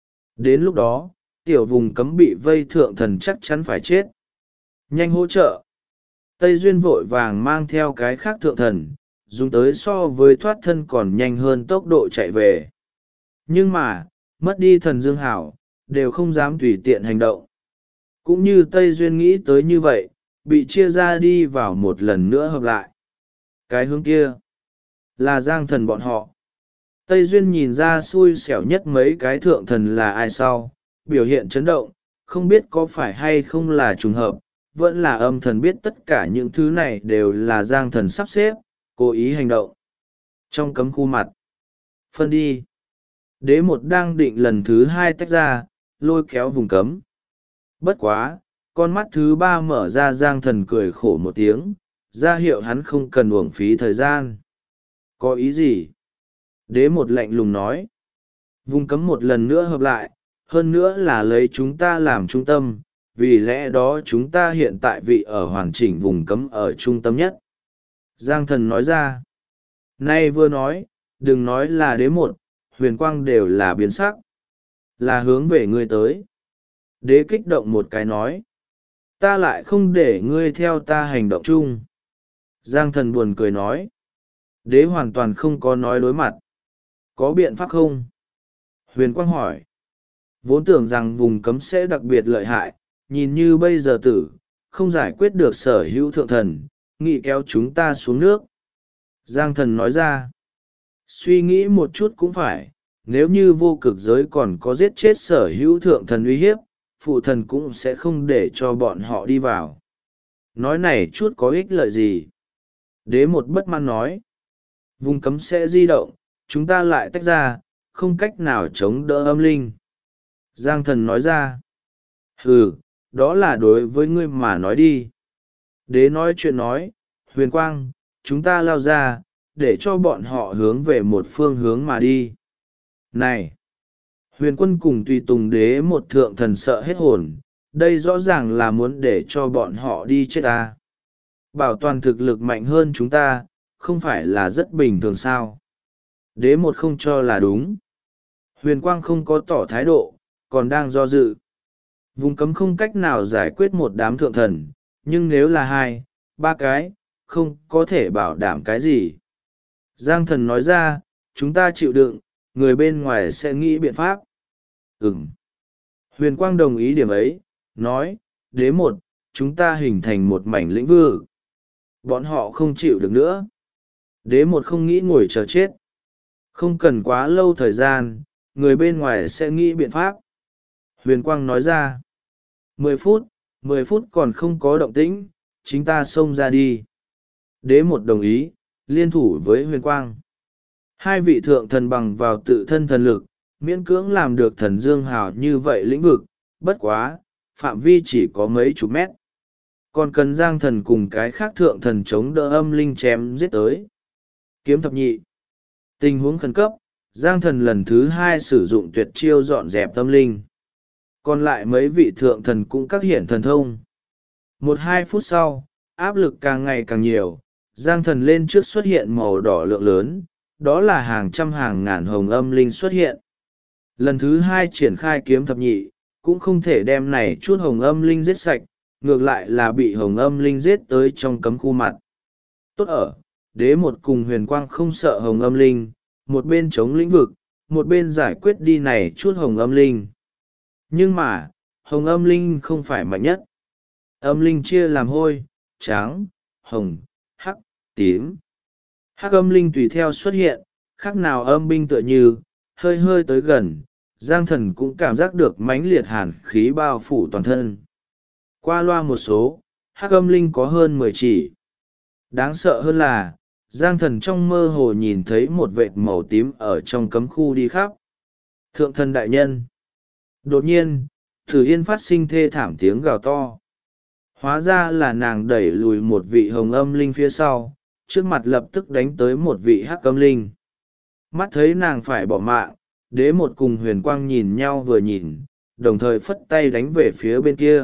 Đến lúc đó, tiểu vùng cấm bị vây thượng thần chắc chắn phải chết. Nhanh hỗ trợ. Tây Duyên vội vàng mang theo cái khác thượng thần, dùng tới so với thoát thân còn nhanh hơn tốc độ chạy về. Nhưng mà, mất đi thần dương hảo, đều không dám tùy tiện hành động. Cũng như Tây Duyên nghĩ tới như vậy, bị chia ra đi vào một lần nữa hợp lại. Cái hướng kia, là Giang Thần bọn họ. Tây Duyên nhìn ra xui xẻo nhất mấy cái thượng thần là ai sau, biểu hiện chấn động, không biết có phải hay không là trùng hợp, vẫn là âm thần biết tất cả những thứ này đều là Giang Thần sắp xếp, cố ý hành động. Trong cấm khu mặt, phân đi. Đế một đang định lần thứ 2 tách ra, lôi kéo vùng cấm. Bất quá, con mắt thứ 3 mở ra Giang Thần cười khổ một tiếng, ra hiệu hắn không cần uổng phí thời gian. Có ý gì? Đế một lạnh lùng nói. Vùng cấm một lần nữa hợp lại, hơn nữa là lấy chúng ta làm trung tâm, vì lẽ đó chúng ta hiện tại vị ở hoàn chỉnh vùng cấm ở trung tâm nhất. Giang Thần nói ra. Nay vừa nói, đừng nói là đế một, huyền quang đều là biến sắc. Là hướng về ngươi tới. Đế kích động một cái nói. Ta lại không để ngươi theo ta hành động chung. Giang Thần buồn cười nói. Đế hoàn toàn không có nói đối mặt. Có biện pháp không? Huyền Quang hỏi. Vốn tưởng rằng vùng cấm sẽ đặc biệt lợi hại, nhìn như bây giờ tử, không giải quyết được sở hữu thượng thần, nghị kéo chúng ta xuống nước. Giang Thần nói ra. Suy nghĩ một chút cũng phải, nếu như vô cực giới còn có giết chết sở hữu thượng thần uy hiếp, phụ thần cũng sẽ không để cho bọn họ đi vào. Nói này chút có ích lợi gì? Đế một bất mãn nói. Vùng cấm sẽ di động, chúng ta lại tách ra, không cách nào chống đỡ âm linh. Giang Thần nói ra. Ừ, đó là đối với ngươi mà nói đi. Đế nói chuyện nói, Huyền Quang, chúng ta lao ra, để cho bọn họ hướng về một phương hướng mà đi. Này! Huyền Quân cùng tùy tùng đế một thượng thần sợ hết hồn, đây rõ ràng là muốn để cho bọn họ đi chết ta. Bảo toàn thực lực mạnh hơn chúng ta, không phải là rất bình thường sao. Đế một không cho là đúng. Huyền Quang không có tỏ thái độ, còn đang do dự. Vùng cấm không cách nào giải quyết một đám thượng thần, nhưng nếu là 2, 3 cái, không có thể bảo đảm cái gì. Giang Thần nói ra, chúng ta chịu đựng, người bên ngoài sẽ nghĩ biện pháp. Huyền Quang đồng ý điểm ấy, nói, đế một, chúng ta hình thành một mảnh lĩnh vực. Bọn họ không chịu được nữa. Đế một không nghĩ ngồi chờ chết. Không cần quá lâu thời gian, người bên ngoài sẽ nghĩ biện pháp. Huyền Quang nói ra. 10 phút, 10 phút còn không có động tĩnh, chính ta xông ra đi. Đế một đồng ý, liên thủ với Huyền Quang. Hai vị thượng thần bằng vào tự thân thần lực, miễn cưỡng làm được thần dương hào như vậy lĩnh vực, bất quá, phạm vi chỉ có mấy chục mét. Còn cần Giang thần cùng cái khác thượng thần chống đỡ âm linh chém giết tới. Kiếm thập nhị. Tình huống khẩn cấp, Giang thần lần thứ 2 sử dụng tuyệt chiêu dọn dẹp tâm linh. Còn lại mấy vị thượng thần cũng các hiện thần thông. 1-2 phút sau, áp lực càng ngày càng nhiều, Giang thần lên trước xuất hiện màu đỏ lượng lớn, đó là hàng trăm hàng ngàn hồng âm linh xuất hiện. Lần thứ 2 triển khai kiếm thập nhị, cũng không thể đem này chút hồng âm linh giết sạch, ngược lại là bị hồng âm linh giết tới trong cấm khu mặt. Tốt ở, đế một cùng Huyền Quang không sợ hồng âm linh, một bên chống lĩnh vực, một bên giải quyết đi này chút hồng âm linh. Nhưng mà, hồng âm linh không phải mạnh nhất. Âm linh chia làm hôi, trắng, hồng, hắc, tím. Hắc âm linh tùy theo xuất hiện, khác nào âm binh tựa như, hơi hơi tới gần, Giang thần cũng cảm giác được mãnh liệt hàn khí bao phủ toàn thân. Qua loa một số, hắc âm linh có hơn 10 chỉ. Đáng sợ hơn là, Giang thần trong mơ hồ nhìn thấy một vệt màu tím ở trong cấm khu đi khắp. Thượng thần đại nhân. Đột nhiên, Tử Yên phát sinh thê thảm tiếng gào to. Hóa ra là nàng đẩy lùi một vị hồng âm linh phía sau, trước mặt lập tức đánh tới một vị hắc âm linh. Mắt thấy nàng phải bỏ mạng, đế một cùng Huyền Quang nhìn nhau vừa nhìn, đồng thời phất tay đánh về phía bên kia.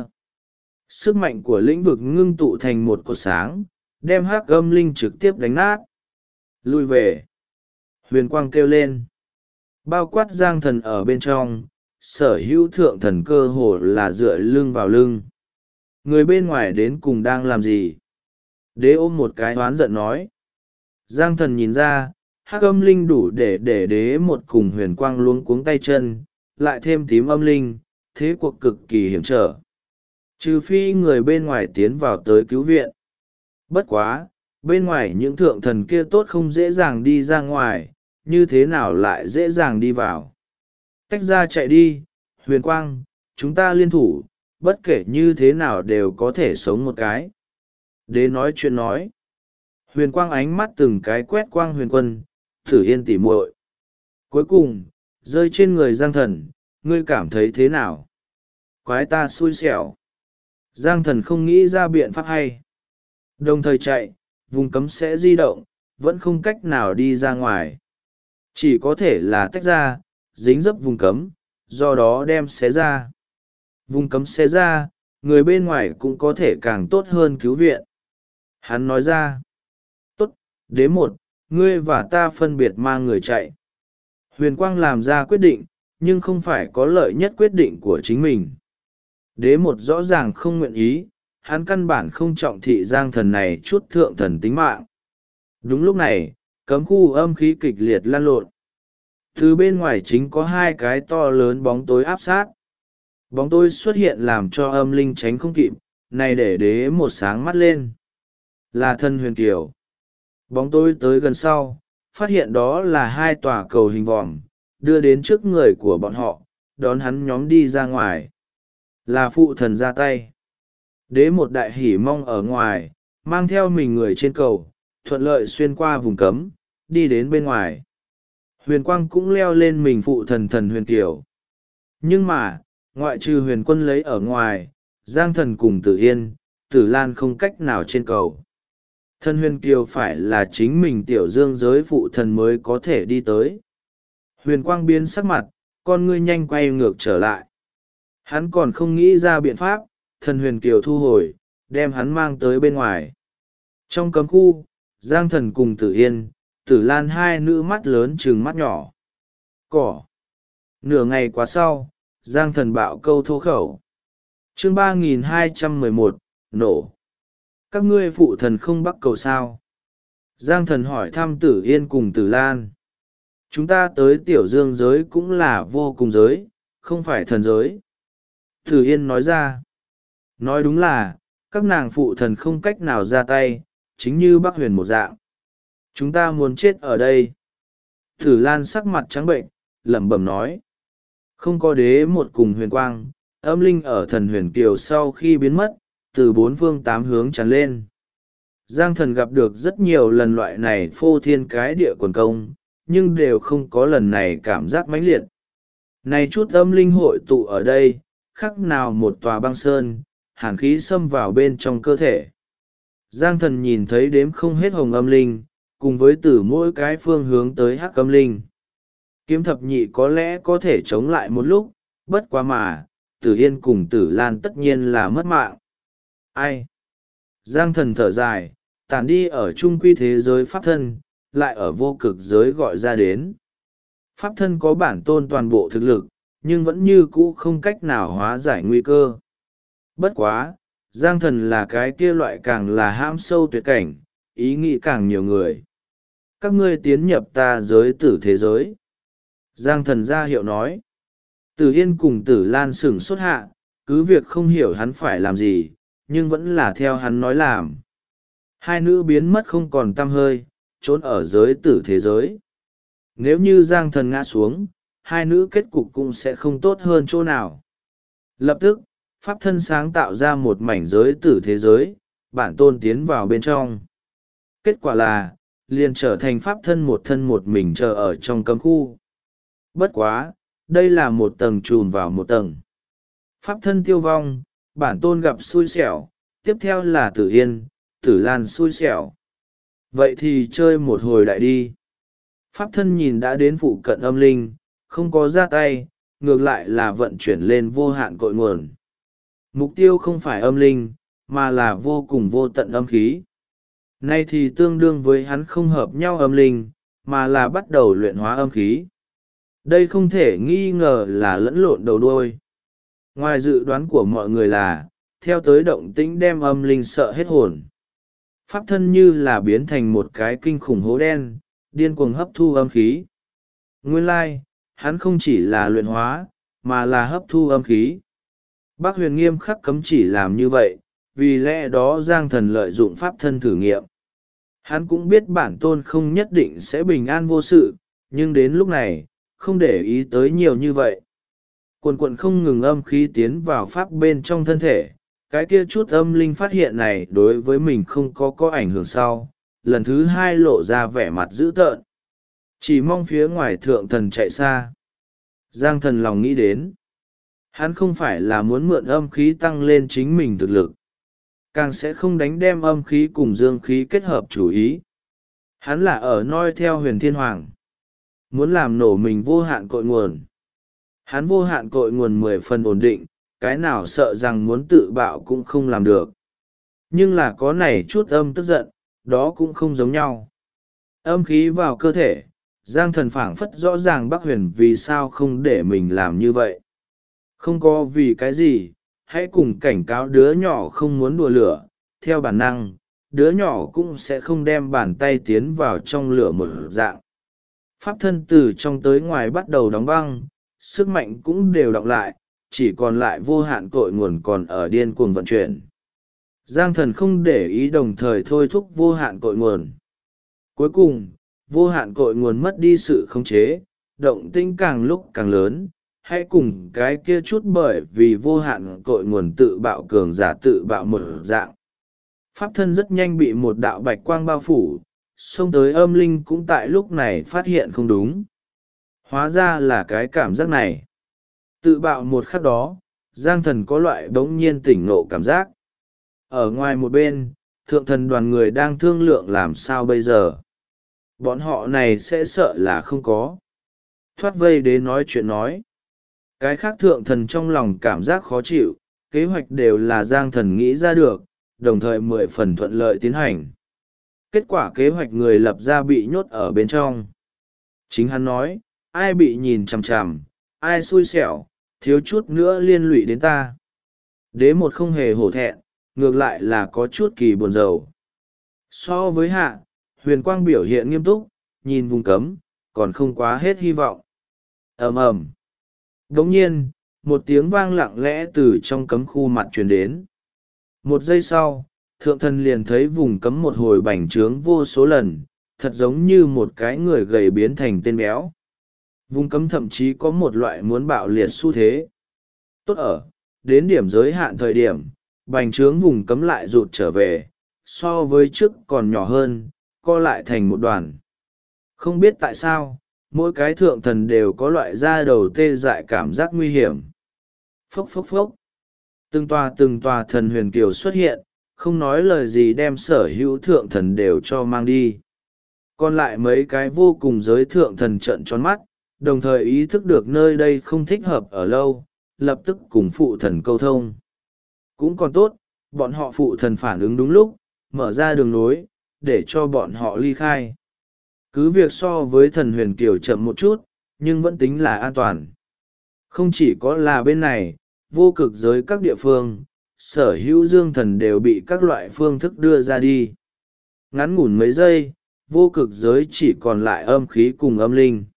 Sức mạnh của lĩnh vực ngưng tụ thành một cột sáng, đem hắc âm linh trực tiếp đánh nát. Lui về. Huyền Quang kêu lên. Bao quát Giang thần ở bên trong, sở hữu thượng thần cơ hồ là dựa lưng vào lưng. Người bên ngoài đến cùng đang làm gì? Đế ôm một cái oán giận nói. Giang thần nhìn ra, hắc âm linh đủ để đế một cùng Huyền Quang luống cuống tay chân, lại thêm tím âm linh, thế cuộc cực kỳ hiểm trở. Trừ phi người bên ngoài tiến vào tới cứu viện. Bất quá, bên ngoài những thượng thần kia tốt không dễ dàng đi ra ngoài, như thế nào lại dễ dàng đi vào. Tách ra chạy đi, Huyền Quang, chúng ta liên thủ, bất kể như thế nào đều có thể sống một cái. Đế nói chuyện nói. Huyền Quang ánh mắt từng cái quét Quang Huyền Quân, Tử Yên tỉ muội. Cuối cùng, rơi trên người Giang thần, ngươi cảm thấy thế nào? Quái ta xui xẻo. Giang thần không nghĩ ra biện pháp hay. Đồng thời chạy, vùng cấm sẽ di động, vẫn không cách nào đi ra ngoài. Chỉ có thể là tách ra, dính dấp vùng cấm, do đó đem xé ra. Vùng cấm xé ra, người bên ngoài cũng có thể càng tốt hơn cứu viện. Hắn nói ra. Tốt, đế một, ngươi và ta phân biệt mang người chạy. Huyền Quang làm ra quyết định, nhưng không phải có lợi nhất quyết định của chính mình. Đế một rõ ràng không nguyện ý, hắn căn bản không trọng thị Giang thần này chút thượng thần tính mạng. Đúng lúc này, cấm khu âm khí kịch liệt lan lộn. Từ bên ngoài chính có 2 cái to lớn bóng tối áp sát. Bóng tối xuất hiện làm cho âm linh tránh không kịp, này để đế một sáng mắt lên. Là thân Huyền Kiều. Bóng tối tới gần sau, phát hiện đó là 2 tòa cầu hình vòm, đưa đến trước người của bọn họ, đón hắn nhóm đi ra ngoài. Là phụ thần ra tay. Đế một đại hỉ mong ở ngoài, mang theo mình người trên cầu, thuận lợi xuyên qua vùng cấm, đi đến bên ngoài. Huyền Quang cũng leo lên mình phụ thần thần Huyền Kiều. Nhưng mà, ngoại trừ Huyền Quân lấy ở ngoài, Giang thần cùng Tử Yên, Tử Lan không cách nào trên cầu. Thần Huyền Kiều phải là chính mình tiểu dương giới phụ thần mới có thể đi tới. Huyền Quang biến sắc mặt, con ngươi nhanh quay ngược trở lại. Hắn còn không nghĩ ra biện pháp, thần Huyền Kiều thu hồi, đem hắn mang tới bên ngoài. Trong cấm khu, Giang thần cùng Tử Yên, Tử Lan 2 nữ mắt lớn trừng mắt nhỏ. Cỏ. Nửa ngày quá sau, Giang thần bạo câu thô khẩu. Chương 3211, nổ. Các ngươi phụ thần không bắt cầu sao? Giang thần hỏi thăm Tử Yên cùng Tử Lan. Chúng ta tới tiểu dương giới cũng là vô cùng giới, không phải thần giới. Tử Yên nói ra. Nói đúng là, các nàng phụ thần không cách nào ra tay, chính như Bắc Huyền một dạng. Chúng ta muốn chết ở đây. Tử Lan sắc mặt trắng bệnh, lẩm bẩm nói. Không có đế một cùng huyền quang, âm linh ở thần huyền kiều sau khi biến mất, từ bốn phương tám hướng tràn lên. Giang thần gặp được rất nhiều lần loại này phô thiên cái địa quần công, nhưng đều không có lần này cảm giác mãnh liệt. Này chút âm linh hội tụ ở đây, khác nào một tòa băng sơn, hàn khí xâm vào bên trong cơ thể. Giang thần nhìn thấy đếm không hết hồng âm linh, cùng với từ mỗi cái phương hướng tới hắc âm linh. Kiếm thập nhị có lẽ có thể chống lại một lúc, bất quá mà, Tử Yên cùng Tử Lan tất nhiên là mất mạng. Ai? Giang thần thở dài, tản đi ở trung quy thế giới pháp thân, lại ở vô cực giới gọi ra đến. Pháp thân có bản tôn toàn bộ thực lực, nhưng vẫn như cũ không cách nào hóa giải nguy cơ. Bất quá, Giang thần là cái kia loại càng là hãm sâu tuyệt cảnh, ý nghĩ càng nhiều người. Các ngươi tiến nhập ta giới tử thế giới. Giang thần ra hiệu nói. Tử Yên cùng Tử Lan sửng sốt hạ, cứ việc không hiểu hắn phải làm gì, nhưng vẫn là theo hắn nói làm. Hai nữ biến mất không còn tăm hơi, trốn ở giới tử thế giới. Nếu như Giang thần ngã xuống, hai nữ kết cục cũng sẽ không tốt hơn chỗ nào. Lập tức, pháp thân sáng tạo ra một mảnh giới tử thế giới, bản tôn tiến vào bên trong. Kết quả là, liền trở thành pháp thân một mình chờ ở trong cấm khu. Bất quá, đây là một tầng trùm vào một tầng. Pháp thân tiêu vong, bản tôn gặp xui xẻo, tiếp theo là Tử Yên, Tử Lan xui xẻo. Vậy thì chơi một hồi đại đi. Pháp thân nhìn đã đến phụ cận âm linh, không có ra tay, ngược lại là vận chuyển lên vô hạn cội nguồn. Mục tiêu không phải âm linh, mà là vô cùng vô tận âm khí. Nay thì tương đương với hắn không hợp nhau âm linh, mà là bắt đầu luyện hóa âm khí. Đây không thể nghi ngờ là lẫn lộn đầu đuôi. Ngoài dự đoán của mọi người là, theo tới động tĩnh đem âm linh sợ hết hồn. Pháp thân như là biến thành một cái kinh khủng hố đen, điên cuồng hấp thu âm khí. Nguyên lai, hắn không chỉ là luyện hóa, mà là hấp thu âm khí. Bác Huyền nghiêm khắc cấm chỉ làm như vậy, vì lẽ đó Giang thần lợi dụng pháp thân thử nghiệm. Hắn cũng biết bản tôn không nhất định sẽ bình an vô sự, nhưng đến lúc này, không để ý tới nhiều như vậy. Quần quận không ngừng âm khí tiến vào pháp bên trong thân thể, cái kia chút âm linh phát hiện này đối với mình không có ảnh hưởng sau, lần thứ hai lộ ra vẻ mặt dữ tợn. Chỉ mong phía ngoài thượng thần chạy xa. Giang thần lòng nghĩ đến. Hắn không phải là muốn mượn âm khí tăng lên chính mình thực lực. Càng sẽ không đánh đem âm khí cùng dương khí kết hợp chủ ý. Hắn là ở noi theo huyền thiên hoàng. Muốn làm nổ mình vô hạn cội nguồn. Hắn vô hạn cội nguồn 10 phần ổn định, cái nào sợ rằng muốn tự bạo cũng không làm được. Nhưng là có này chút âm tức giận, đó cũng không giống nhau. Âm khí vào cơ thể, Giang thần phảng phất rõ ràng Bắc Huyền vì sao không để mình làm như vậy. Không có vì cái gì, hãy cùng cảnh cáo đứa nhỏ không muốn đùa lửa, theo bản năng, đứa nhỏ cũng sẽ không đem bàn tay tiến vào trong lửa một dạng. Pháp thân từ trong tới ngoài bắt đầu đóng băng, sức mạnh cũng đều đọng lại, chỉ còn lại vô hạn cội nguồn còn ở điên cuồng vận chuyển. Giang thần không để ý đồng thời thôi thúc vô hạn cội nguồn. Cuối cùng, vô hạn cội nguồn mất đi sự khống chế, động tĩnh càng lúc càng lớn, hãy cùng cái kia chút bởi vì vô hạn cội nguồn tự bạo cường giả tự bạo một dạng. Pháp thân rất nhanh bị một đạo bạch quang bao phủ, xông tới âm linh cũng tại lúc này phát hiện không đúng. Hóa ra là cái cảm giác này. Tự bạo một khắc đó, Giang thần có loại bỗng nhiên tỉnh ngộ cảm giác. Ở ngoài một bên, thượng thần đoàn người đang thương lượng làm sao bây giờ. Bọn họ này sẽ sợ là không có. Thoát vây đến nói chuyện nói. Cái khác thượng thần trong lòng cảm giác khó chịu, kế hoạch đều là Giang thần nghĩ ra được, đồng thời 10 phần thuận lợi tiến hành. Kết quả kế hoạch người lập ra bị nhốt ở bên trong. Chính hắn nói, ai bị nhìn chằm chằm, ai xui xẻo, thiếu chút nữa liên lụy đến ta. Đế một không hề hổ thẹn, ngược lại là có chút kỳ buồn rầu. So với hạ, huyền quang biểu hiện nghiêm túc, nhìn vùng cấm, còn không quá hết hy vọng. Ầm ầm. Đồng nhiên, một tiếng vang lặng lẽ từ trong cấm khu mặt truyền đến. Một giây sau, thượng thần liền thấy vùng cấm một hồi bành trướng vô số lần, thật giống như một cái người gầy biến thành tên béo. Vùng cấm thậm chí có một loại muốn bạo liệt xu thế. Tốt ở, đến điểm giới hạn thời điểm, bành trướng vùng cấm lại rụt trở về, so với trước còn nhỏ hơn, co lại thành một đoàn. Không biết tại sao, mỗi cái thượng thần đều có loại da đầu tê dại cảm giác nguy hiểm. Phốc phốc phốc. Từng tòa thần huyền kiều xuất hiện, không nói lời gì đem sở hữu thượng thần đều cho mang đi. Còn lại mấy cái vô cùng giới thượng thần trợn tròn mắt, đồng thời ý thức được nơi đây không thích hợp ở lâu, lập tức cùng phụ thần câu thông. Cũng còn tốt, bọn họ phụ thần phản ứng đúng lúc, mở ra đường nối, để cho bọn họ ly khai. Cứ việc so với thần huyền kiều chậm một chút, nhưng vẫn tính là an toàn. Không chỉ có là bên này, vô cực giới các địa phương, sở hữu dương thần đều bị các loại phương thức đưa ra đi. Ngắn ngủn mấy giây, vô cực giới chỉ còn lại âm khí cùng âm linh.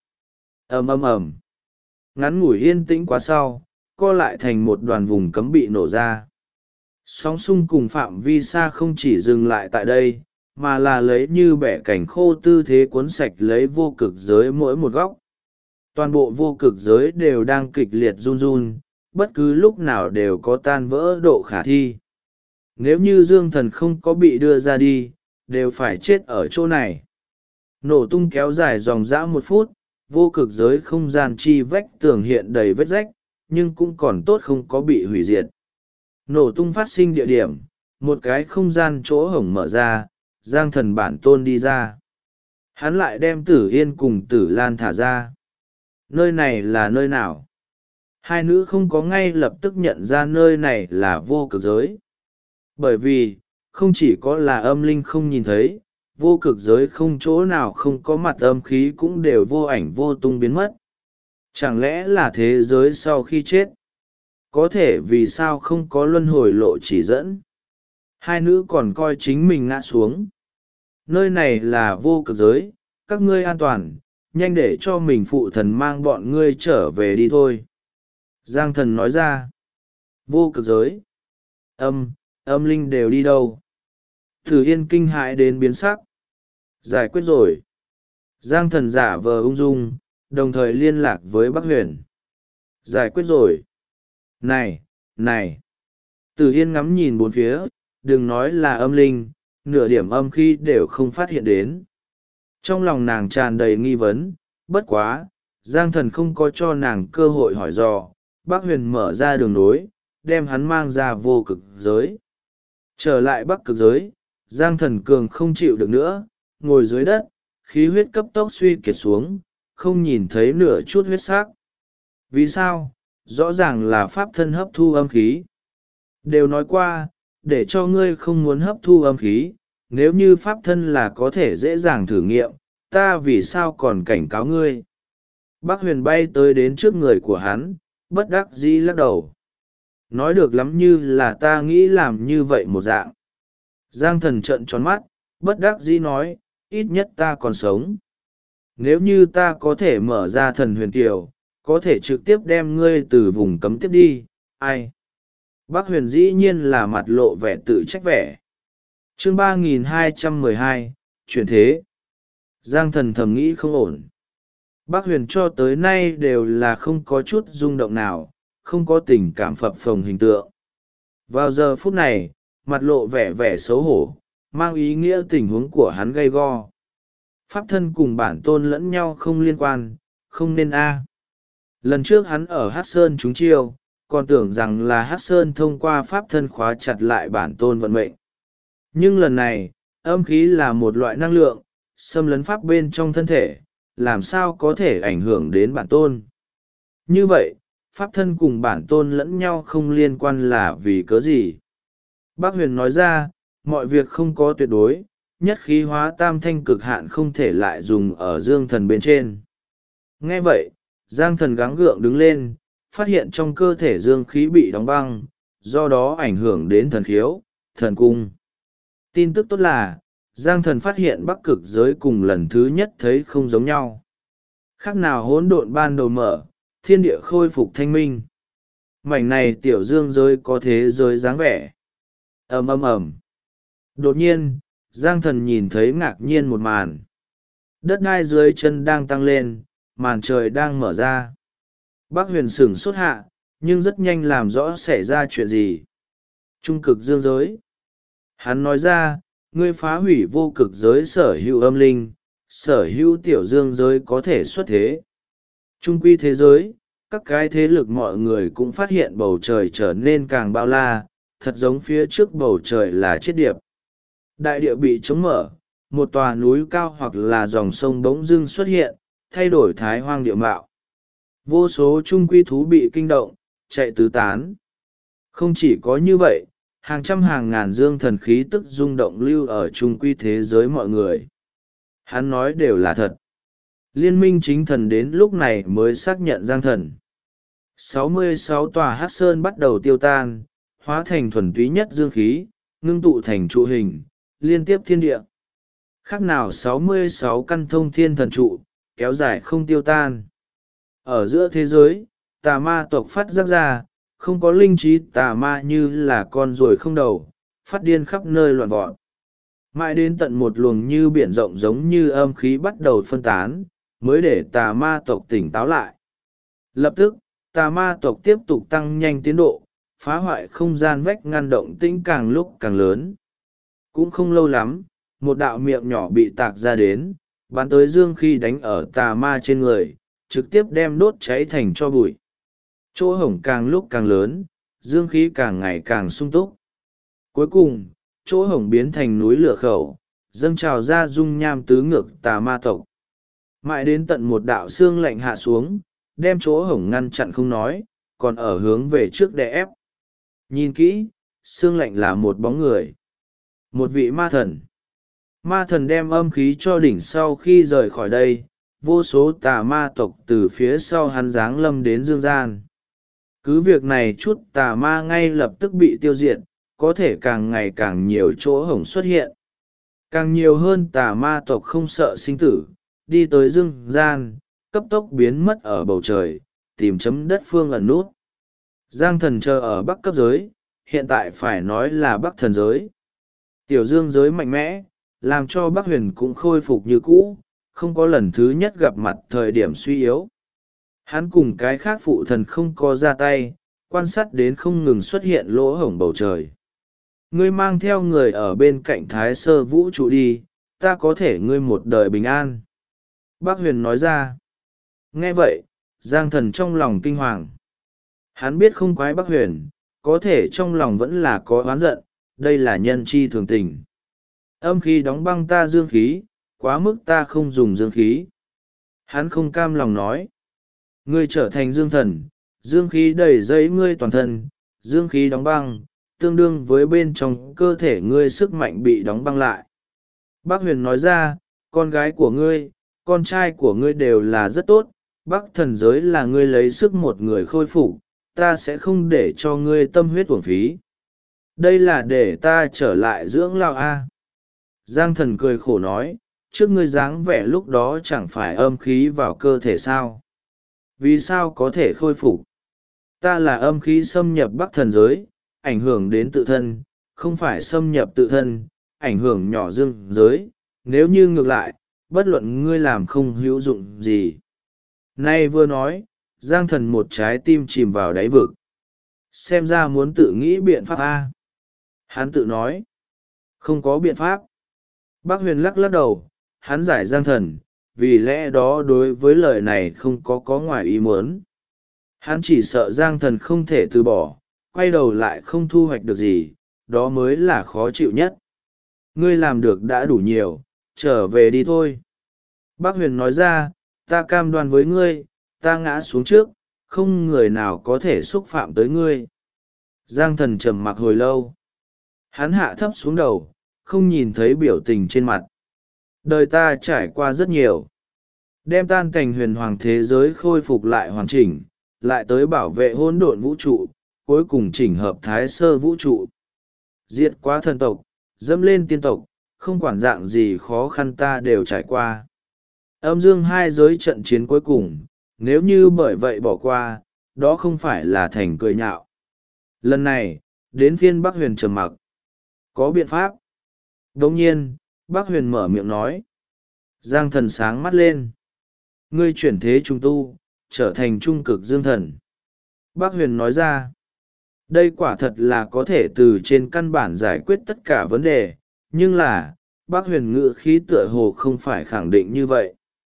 Ầm. Ngắn ngủi yên tĩnh quá sau, co lại thành một đoàn vùng cấm bị nổ ra. Sóng xung cùng phạm vi xa không chỉ dừng lại tại đây, mà là lấy như bẻ cảnh khô tư thế cuốn sạch lấy vô cực giới mỗi một góc. Toàn bộ vô cực giới đều đang kịch liệt run run, bất cứ lúc nào đều có tan vỡ độ khả thi. Nếu như dương thần không có bị đưa ra đi, đều phải chết ở chỗ này. Nổ tung kéo dài dòng dã 1 phút, vô cực giới không gian chi vách tường hiện đầy vết rách, nhưng cũng còn tốt không có bị hủy diệt. Nổ tung phát sinh địa điểm, một cái không gian chỗ hổng mở ra, Giang Thần bản tôn đi ra. Hắn lại đem Tử Yên cùng Tử Lan thả ra. Nơi này là nơi nào? Hai nữ không có ngay lập tức nhận ra nơi này là vô cực giới. Bởi vì, không chỉ có là âm linh không nhìn thấy, vô cực giới không chỗ nào không có mặt âm khí cũng đều vô ảnh vô tung biến mất. Chẳng lẽ là thế giới sau khi chết? Có thể vì sao không có luân hồi lộ chỉ dẫn? Hai nữ còn coi chính mình ngã xuống. Nơi này là vô cực giới, các ngươi an toàn, nhanh để cho mình phụ thần mang bọn ngươi trở về đi thôi. Giang Thần nói ra. Vô cực giới. Âm linh đều đi đâu? Tử Yên kinh hãi đến biến sắc. Giải quyết rồi. Giang Thần giả vờ ung dung, đồng thời liên lạc với Bắc Huyền. Giải quyết rồi. Này. Tử Yên ngắm nhìn bốn phía, đừng nói là âm linh, nửa điểm âm khí đều không phát hiện đến. Trong lòng nàng tràn đầy nghi vấn, bất quá, Giang Thần không có cho nàng cơ hội hỏi dò, Bắc Huyền mở ra đường nối, đem hắn mang ra vô cực giới. Trở lại Bắc cực giới, Giang Thần cường không chịu được nữa, ngồi dưới đất, khí huyết cấp tốc suy kiệt xuống, không nhìn thấy nửa chút huyết sắc. Vì sao? Rõ ràng là pháp thân hấp thu âm khí. Đều nói qua, để cho ngươi không muốn hấp thu âm khí, nếu như pháp thân là có thể dễ dàng thử nghiệm, ta vì sao còn cảnh cáo ngươi? Bác Huyền bay tới đến trước người của hắn, bất đắc dĩ lắc đầu. Nói được lắm như là ta nghĩ làm như vậy một dạng. Giang Thần trợn tròn mắt, bất đắc dĩ nói, ít nhất ta còn sống. Nếu như ta có thể mở ra thần huyền kiều, có thể trực tiếp đem ngươi từ vùng cấm tiếp đi, ai? Bác Huyền dĩ nhiên là mặt lộ vẻ tự trách vẻ. Chương 3212, chuyển thế. Giang Thần thầm nghĩ không ổn. Bác Huyền cho tới nay đều là không có chút rung động nào, không có tình cảm phập phồng hình tượng. Vào giờ phút này, mặt lộ vẻ vẻ xấu hổ, mang ý nghĩa tình huống của hắn gay go. Pháp thân cùng bản tôn lẫn nhau không liên quan, không nên a. Lần trước hắn ở Hắc Sơn trúng chiêu, còn tưởng rằng là Hắc Sơn thông qua pháp thân khóa chặt lại bản tôn vận mệnh. Nhưng lần này, âm khí là một loại năng lượng, xâm lấn pháp bên trong thân thể, làm sao có thể ảnh hưởng đến bản tôn. Như vậy, pháp thân cùng bản tôn lẫn nhau không liên quan là vì cớ gì? Bác Huyền nói ra, mọi việc không có tuyệt đối, nhất khí hóa tam thanh cực hạn không thể lại dùng ở dương thần bên trên. Nghe vậy, Giang Thần gắng gượng đứng lên, phát hiện trong cơ thể dương khí bị đóng băng, do đó ảnh hưởng đến thần khiếu, thần cung. Tin tức tốt là, Giang Thần phát hiện bắc cực giới cùng lần thứ nhất thấy không giống nhau. Khác nào hỗn độn ban đầu mở, thiên địa khôi phục thanh minh. Mảnh này tiểu dương giới có thế giới dáng vẻ. Ầm ầm ầm. Đột nhiên, Giang Thần nhìn thấy ngạc nhiên một màn. Đất đai dưới chân đang tăng lên, màn trời đang mở ra. Bác Huyền sửng sốt hạ, nhưng rất nhanh làm rõ xảy ra chuyện gì. Trung cực dương giới. Hắn nói ra, ngươi phá hủy vô cực giới sở hữu âm linh, sở hữu tiểu dương giới có thể xuất thế. Trung quy thế giới, các cái thế lực mọi người cũng phát hiện bầu trời trở nên càng bao la, thật giống phía trước bầu trời là chiết điệp. Đại địa bị chống mở, một tòa núi cao hoặc là dòng sông bỗng dưng xuất hiện, thay đổi thái hoang địa mạo. Vô số trung quy thú bị kinh động, chạy tứ tán. Không chỉ có như vậy, hàng trăm hàng ngàn dương thần khí tức rung động lưu ở trung quy thế giới mọi người. Hắn nói đều là thật. Liên minh chính thần đến lúc này mới xác nhận Giang Thần. 66 tòa hắc sơn bắt đầu tiêu tan, hóa thành thuần túy nhất dương khí, ngưng tụ thành trụ hình, liên tiếp thiên địa. Khác nào 66 căn thông thiên thần trụ, kéo dài không tiêu tan. Ở giữa thế giới, tà ma tộc phát giác ra, không có linh trí tà ma như là con ruồi không đầu, phát điên khắp nơi loạn vọt. Mãi đến tận một luồng như biển rộng giống như âm khí bắt đầu phân tán, mới để tà ma tộc tỉnh táo lại. Lập tức, tà ma tộc tiếp tục tăng nhanh tiến độ, phá hoại không gian vách ngăn động tĩnh càng lúc càng lớn. Cũng không lâu lắm, một đạo miệng nhỏ bị tạc ra đến, bắn tới dương khi đánh ở tà ma trên người, trực tiếp đem đốt cháy thành tro bụi. Chỗ hổng càng lúc càng lớn, dương khí càng ngày càng sung túc. Cuối cùng, chỗ hổng biến thành núi lửa khẩu, dâng trào ra dung nham tứ ngược tà ma tộc. Mãi đến tận một đạo xương lạnh hạ xuống, đem chỗ hổng ngăn chặn không nói, còn ở hướng về trước đè ép. Nhìn kỹ, xương lạnh là một bóng người. Một vị ma thần. Ma thần đem âm khí cho đỉnh sau khi rời khỏi đây, vô số tà ma tộc từ phía sau hắn giáng lâm đến dương gian. Cứ việc này chút tà ma ngay lập tức bị tiêu diệt, có thể càng ngày càng nhiều chỗ hổng xuất hiện. Càng nhiều hơn tà ma tộc không sợ sinh tử, đi tới dương gian, cấp tốc biến mất ở bầu trời, tìm chấm đất phương ẩn nút. Giang Thần chờ ở bắc cấp giới, hiện tại phải nói là bắc thần giới. Tiểu dương giới mạnh mẽ, làm cho Bắc Huyền cũng khôi phục như cũ, không có lần thứ nhất gặp mặt thời điểm suy yếu. Hắn cùng cái khác phụ thần không có ra tay, quan sát đến không ngừng xuất hiện lỗ hổng bầu trời. Ngươi mang theo người ở bên cạnh Thái Sơ vũ trụ đi, ta có thể ngươi một đời bình an. Bắc Huyền nói ra. Nghe vậy, Giang Thần trong lòng kinh hoàng. Hắn biết không quái Bắc Huyền, có thể trong lòng vẫn là có oán giận, đây là nhân chi thường tình. Âm khí đóng băng ta dương khí, quá mức ta không dùng dương khí. Hắn không cam lòng nói. Ngươi trở thành dương thần, dương khí đầy dẫy ngươi toàn thân, dương khí đóng băng, tương đương với bên trong cơ thể ngươi sức mạnh bị đóng băng lại. Bác Huyền nói ra, con gái của ngươi, con trai của ngươi đều là rất tốt, Bắc thần giới là ngươi lấy sức một người khôi phục, ta sẽ không để cho ngươi tâm huyết uổng phí. Đây là để ta trở lại dưỡng lao a. Giang Thần cười khổ nói, trước ngươi dáng vẻ lúc đó chẳng phải âm khí vào cơ thể sao? Vì sao có thể khôi phục? Ta là âm khí xâm nhập Bắc thần giới, ảnh hưởng đến tự thân, không phải xâm nhập tự thân, ảnh hưởng nhỏ dương giới, nếu như ngược lại, bất luận ngươi làm không hữu dụng gì. Nay vừa nói, Giang Thần một trái tim chìm vào đáy vực. Xem ra muốn tự nghĩ biện pháp a. Hắn tự nói, không có biện pháp. Bác Huyền lắc lắc đầu, hắn giải Giang Thần, vì lẽ đó đối với lời này không có ngoài ý muốn. Hắn chỉ sợ Giang Thần không thể từ bỏ, quay đầu lại không thu hoạch được gì, đó mới là khó chịu nhất. Ngươi làm được đã đủ nhiều, trở về đi thôi. Bác Huyền nói ra, ta cam đoan với ngươi, ta ngã xuống trước, không người nào có thể xúc phạm tới ngươi. Giang Thần trầm mặc hồi lâu. Hắn hạ thấp xuống đầu, không nhìn thấy biểu tình trên mặt. Đời ta trải qua rất nhiều. Đem tan cảnh huyền hoàng thế giới khôi phục lại hoàn chỉnh, lại tới bảo vệ hỗn độn vũ trụ, cuối cùng chỉnh hợp thái sơ vũ trụ. Diệt quá thần tộc, dẫm lên tiên tộc, không quản dạng gì khó khăn ta đều trải qua. Âm dương hai giới trận chiến cuối cùng, nếu như bởi vậy bỏ qua, đó không phải là thành cười nhạo. Lần này, đến phiên Bác Huyền trầm mặc. Có biện pháp. Đồng nhiên, Bác Huyền mở miệng nói. Giang Thần sáng mắt lên. Ngươi chuyển thế trung tu, trở thành trung cực dương thần. Bác Huyền nói ra. Đây quả thật là có thể từ trên căn bản giải quyết tất cả vấn đề, nhưng là, Bác Huyền ngữ khí tựa hồ không phải khẳng định như vậy.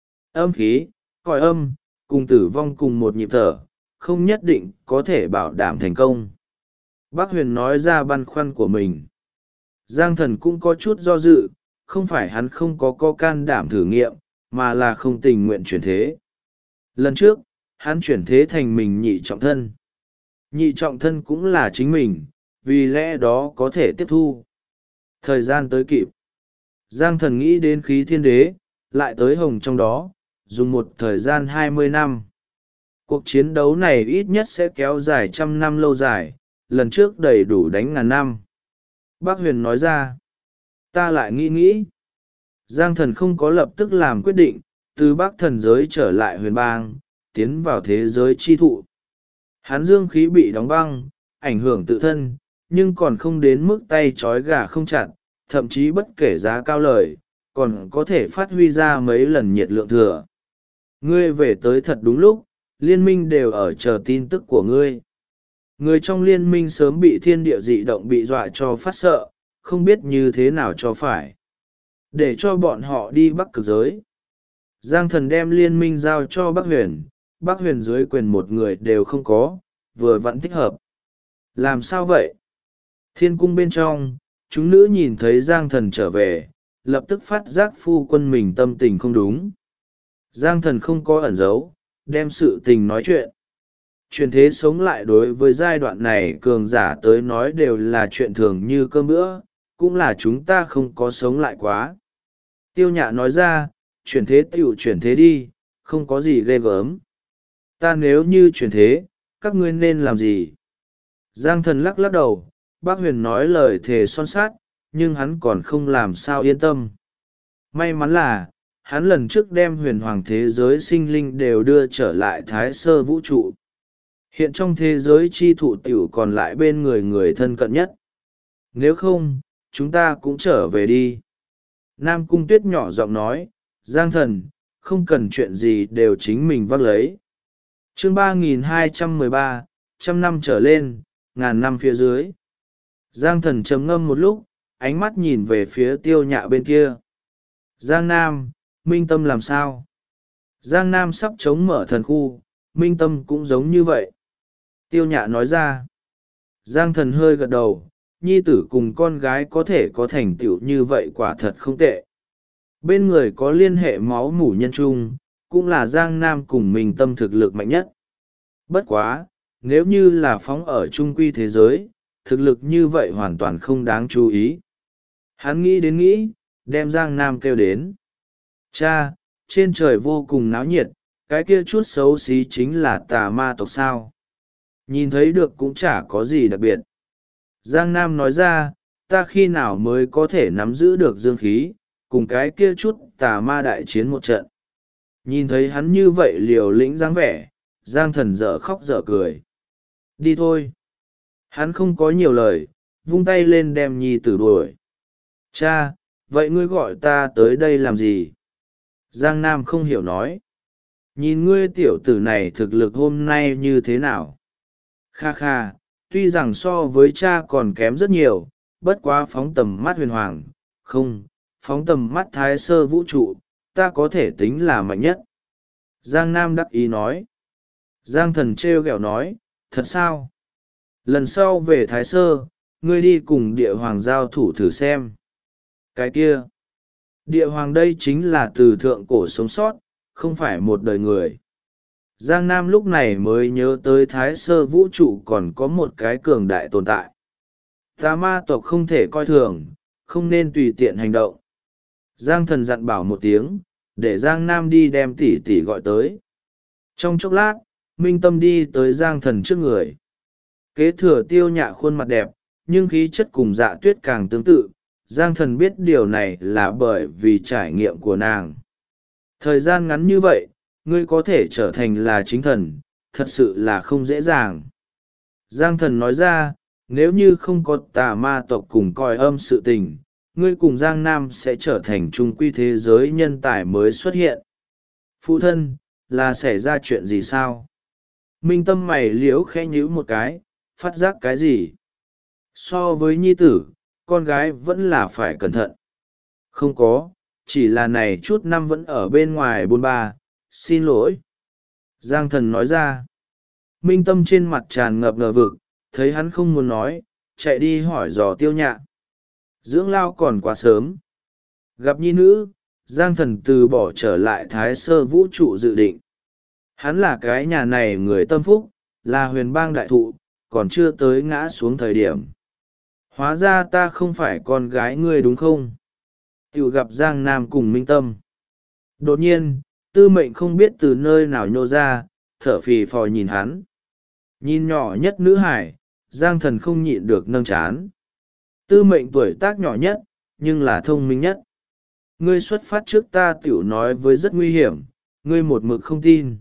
Âm khí, còi âm, cùng tử vong cùng một nhịp thở, không nhất định có thể bảo đảm thành công. Bác Huyền nói ra băn khoăn của mình. Giang Thần cũng có chút do dự, không phải hắn không có can đảm thử nghiệm, mà là không tình nguyện chuyển thế. Lần trước, hắn chuyển thế thành mình nhị trọng thân. Nhị trọng thân cũng là chính mình, vì lẽ đó có thể tiếp thu. Thời gian tới kịp. Giang Thần nghĩ đến khí thiên đế, lại tới hồng trong đó, dùng một thời gian 20 năm. Cuộc chiến đấu này ít nhất sẽ kéo dài 100 năm lâu dài, lần trước đầy đủ đánh ngàn năm. Bác Huyền nói ra. Ta lại nghĩ. Giang Thần không có lập tức làm quyết định, từ Bắc thần giới trở lại huyền bang, tiến vào thế giới chi thụ. Hắn dương khí bị đóng băng, ảnh hưởng tự thân, nhưng còn không đến mức tay trói gà không chặt, thậm chí bất kể giá cao lời, còn có thể phát huy ra mấy lần nhiệt lượng thừa. Ngươi về tới thật đúng lúc, liên minh đều ở chờ tin tức của ngươi. Người trong liên minh sớm bị thiên địa dị động bị dọa cho phát sợ, không biết như thế nào cho phải. Để cho bọn họ đi Bắc cực giới. Giang Thần đem liên minh giao cho Bắc Huyền dưới quyền một người đều không có, vừa vặn thích hợp. Làm sao vậy? Thiên cung bên trong, chúng nữ nhìn thấy Giang Thần trở về, lập tức phát giác phu quân mình tâm tình không đúng. Giang Thần không có ẩn giấu, đem sự tình nói chuyện. Chuyển thế sống lại đối với giai đoạn này cường giả tới nói đều là chuyện thường như cơm bữa, cũng là chúng ta không có sống lại quá. Tiêu Nhạ nói ra, chuyển thế tiểu chuyển thế đi, không có gì ghê gớm. Ta nếu như chuyển thế, các ngươi nên làm gì? Giang Thần lắc lắc đầu, Bác Huyền nói lời thề son sát, nhưng hắn còn không làm sao yên tâm. May mắn là, hắn lần trước đem huyền hoàng thế giới sinh linh đều đưa trở lại thái sơ vũ trụ. Hiện trong thế giới chi thụ tiểu còn lại bên người thân cận nhất. Nếu không, chúng ta cũng trở về đi. Nam Cung Tuyết nhỏ giọng nói, Giang Thần, không cần chuyện gì đều chính mình vác lấy. Chương 3213, 100 năm trở lên, ngàn năm phía dưới. Giang Thần trầm ngâm một lúc, ánh mắt nhìn về phía Tiêu Nhạ bên kia. Giang Nam, Minh Tâm làm sao? Giang Nam sắp chống mở thần khu, Minh Tâm cũng giống như vậy. Tiêu Nhạ nói ra. Giang Thần hơi gật đầu, nhi tử cùng con gái có thể có thành tựu như vậy quả thật không tệ. Bên người có liên hệ máu mủ nhân trung, cũng là Giang Nam cùng Minh Tâm thực lực mạnh nhất. Bất quá, nếu như là phóng ở trung quy thế giới, thực lực như vậy hoàn toàn không đáng chú ý. Hắn nghĩ, đem Giang Nam kêu đến. Cha, trên trời vô cùng náo nhiệt, cái kia chút xấu xí chính là tà ma tộc sao. Nhìn thấy được cũng chả có gì đặc biệt. Giang Nam nói ra, ta khi nào mới có thể nắm giữ được dương khí, cùng cái kia chút tà ma đại chiến một trận. Nhìn thấy hắn như vậy liều lĩnh dáng vẻ, Giang Thần dở khóc dở cười. Đi thôi. Hắn không có nhiều lời, vung tay lên đem nhi tử đuổi. Cha, vậy ngươi gọi ta tới đây làm gì? Giang Nam không hiểu nói. Nhìn ngươi tiểu tử này thực lực hôm nay như thế nào? Kha kha, tuy rằng so với cha còn kém rất nhiều, bất quá phóng tầm mắt huyền hoàng, không, phóng tầm mắt thái sơ vũ trụ, ta có thể tính là mạnh nhất. Giang Nam đắc ý nói. Giang Thần trêu ghẹo nói, thật sao? Lần sau về thái sơ, ngươi đi cùng địa hoàng giao thủ thử xem. Cái kia, địa hoàng đây chính là từ thượng cổ sống sót, không phải một đời người. Giang Nam lúc này mới nhớ tới thái sơ vũ trụ còn có một cái cường đại tồn tại. Tà ma tộc không thể coi thường, không nên tùy tiện hành động. Giang Thần dặn bảo một tiếng, để Giang Nam đi đem tỷ tỷ gọi tới. Trong chốc lát, Minh Tâm đi tới Giang Thần trước người. Kế thừa Tiêu Nhạ khuôn mặt đẹp, nhưng khí chất cùng Dạ Tuyết càng tương tự. Giang Thần biết điều này là bởi vì trải nghiệm của nàng. Thời gian ngắn như vậy, ngươi có thể trở thành là chính thần, thật sự là không dễ dàng. Giang Thần nói ra, nếu như không có tà ma tộc cùng coi âm sự tình, ngươi cùng Giang Nam sẽ trở thành trung quy thế giới nhân tài mới xuất hiện. Phụ thân, là xảy ra chuyện gì sao? Minh Tâm mày liễu khẽ nhíu một cái, phát giác cái gì? So với nhi tử, con gái vẫn là phải cẩn thận. Không có, chỉ là này chút năm vẫn ở bên ngoài bôn ba, xin lỗi. Giang Thần nói ra. Minh Tâm trên mặt tràn ngập ngờ vực, thấy hắn không muốn nói, chạy đi hỏi dò Tiêu Nhạ. Dưỡng lao còn quá sớm. Gặp nhi nữ, Giang Thần từ bỏ trở lại Thái Sơ vũ trụ dự định. Hắn là cái nhà này người tâm phúc, là huyền bang đại thụ, còn chưa tới ngã xuống thời điểm. Hóa ra ta không phải con gái ngươi đúng không? Tiểu gặp Giang Nam cùng Minh Tâm. Đột nhiên, Tư Mệnh không biết từ nơi nào nhô ra, thở phì phò nhìn hắn. Nhìn nhỏ nhất nữ hải, Giang Thần không nhịn được nâng chán. Tư Mệnh tuổi tác nhỏ nhất, nhưng là thông minh nhất. Ngươi xuất phát trước ta tiểu nói với rất nguy hiểm, ngươi một mực không tin.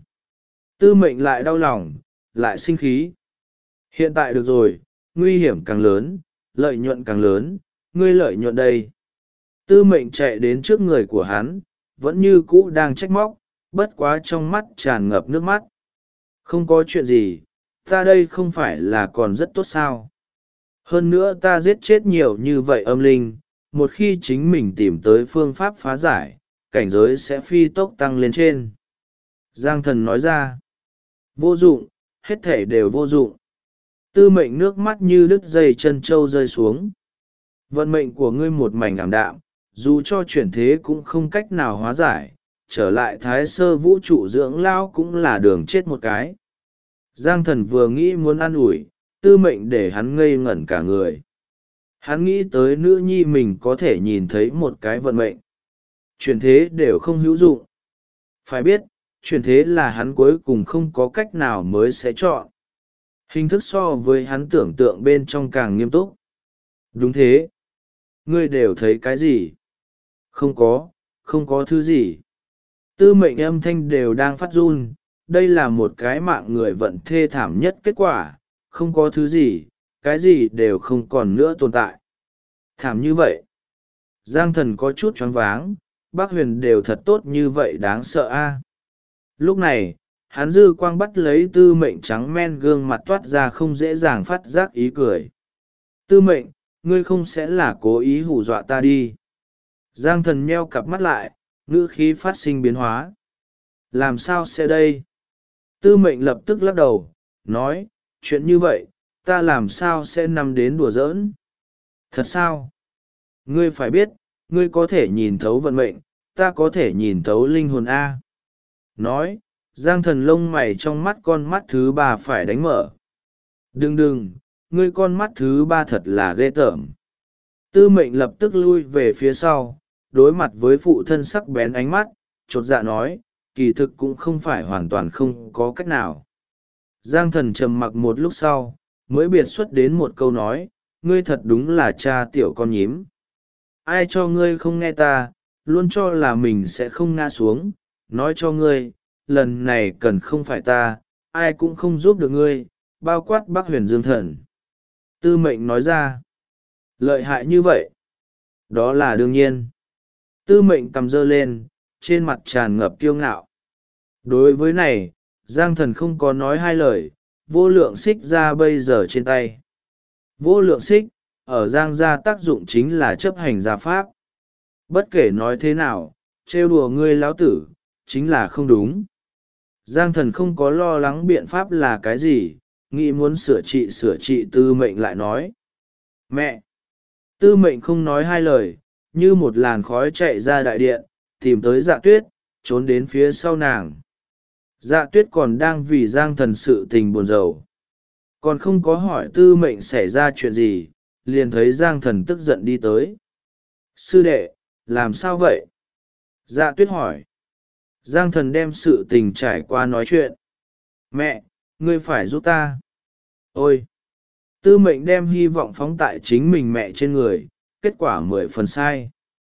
Tư Mệnh lại đau lòng, lại sinh khí. Hiện tại được rồi, nguy hiểm càng lớn, lợi nhuận càng lớn, ngươi lợi nhuận đây. Tư Mệnh chạy đến trước người của hắn, vẫn như cũ đang trách móc, bất quá trong mắt tràn ngập nước mắt. Không có chuyện gì, ta đây không phải là còn rất tốt sao? Hơn nữa ta giết chết nhiều như vậy âm linh, một khi chính mình tìm tới phương pháp phá giải, cảnh giới sẽ phi tốc tăng lên trên. Giang Thần nói ra, vô dụng, hết thể đều vô dụng. Tư Mệnh nước mắt như đứt dây chân trâu rơi xuống. Vận mệnh của ngươi một mảnh ảm đạm, dù cho chuyển thế cũng không cách nào hóa giải, trở lại Thái Sơ vũ trụ dưỡng lao cũng là đường chết một cái. Giang Thần vừa nghĩ muốn an ủi, Tư Mệnh để hắn ngây ngẩn cả người. Hắn nghĩ tới nữ nhi mình có thể nhìn thấy một cái vận mệnh. Chuyển thế đều không hữu dụng. Phải biết, chuyển thế là hắn cuối cùng không có cách nào mới sẽ chọn. Hình thức so với hắn tưởng tượng bên trong càng nghiêm túc. Đúng thế. Ngươi đều thấy cái gì? Không có thứ gì. Tư Mệnh âm thanh đều đang phát run. Đây là một cái mạng người vận thê thảm nhất kết quả, không có thứ gì, cái gì đều không còn nữa tồn tại. Thảm như vậy. Giang Thần có chút choáng váng, bác Huyền đều thật tốt như vậy đáng sợ a. Lúc này, hắn dư quang bắt lấy Tư Mệnh trắng men gương mặt toát ra không dễ dàng phát giác ý cười. Tư Mệnh, ngươi không sẽ là cố ý hù dọa ta đi. Giang Thần nheo cặp mắt lại, ngữ khí phát sinh biến hóa. Làm sao sẽ đây? Tư Mệnh lập tức lắc đầu, nói, chuyện như vậy, ta làm sao sẽ nằm đến đùa giỡn? Thật sao? Ngươi phải biết, ngươi có thể nhìn thấu vận mệnh, ta có thể nhìn thấu linh hồn A. Nói, Giang Thần lông mày trong mắt con mắt thứ ba phải đánh mở. Đừng, ngươi con mắt thứ ba thật là ghê tởm. Tư Mệnh lập tức lui về phía sau, đối mặt với phụ thân sắc bén ánh mắt, chột dạ nói, kỳ thực cũng không phải hoàn toàn không có cách nào. Giang Thần trầm mặc một lúc sau, mới biệt xuất đến một câu nói, ngươi thật đúng là cha tiểu con nhím. Ai cho ngươi không nghe ta, luôn cho là mình sẽ không ngã xuống, nói cho ngươi, lần này cần không phải ta, ai cũng không giúp được ngươi, bao quát Bắc Huyền Dương Thần. Tư Mệnh nói ra, lợi hại như vậy. Đó là đương nhiên. Tư Mệnh cầm dơ lên, trên mặt tràn ngập kiêu ngạo. Đối với này, Giang Thần không có nói hai lời, vô lượng xích ra bây giờ trên tay. Vô lượng xích, ở Giang gia tác dụng chính là chấp hành gia pháp. Bất kể nói thế nào, trêu đùa ngươi lão tử, chính là không đúng. Giang Thần không có lo lắng biện pháp là cái gì, nghĩ muốn sửa trị Tư Mệnh lại nói. Mẹ! Tư Mệnh không nói hai lời, như một làn khói chạy ra đại điện, tìm tới Dạ Tuyết, trốn đến phía sau nàng. Dạ Tuyết còn đang vì Giang Thần sự tình buồn rầu. Còn không có hỏi Tư Mệnh xảy ra chuyện gì, liền thấy Giang Thần tức giận đi tới. Sư đệ, làm sao vậy? Dạ Tuyết hỏi. Giang Thần đem sự tình trải qua nói chuyện. Mẹ, ngươi phải giúp ta. Ôi! Tư Mệnh đem hy vọng phóng tại chính mình mẹ trên người, kết quả 10 phần sai.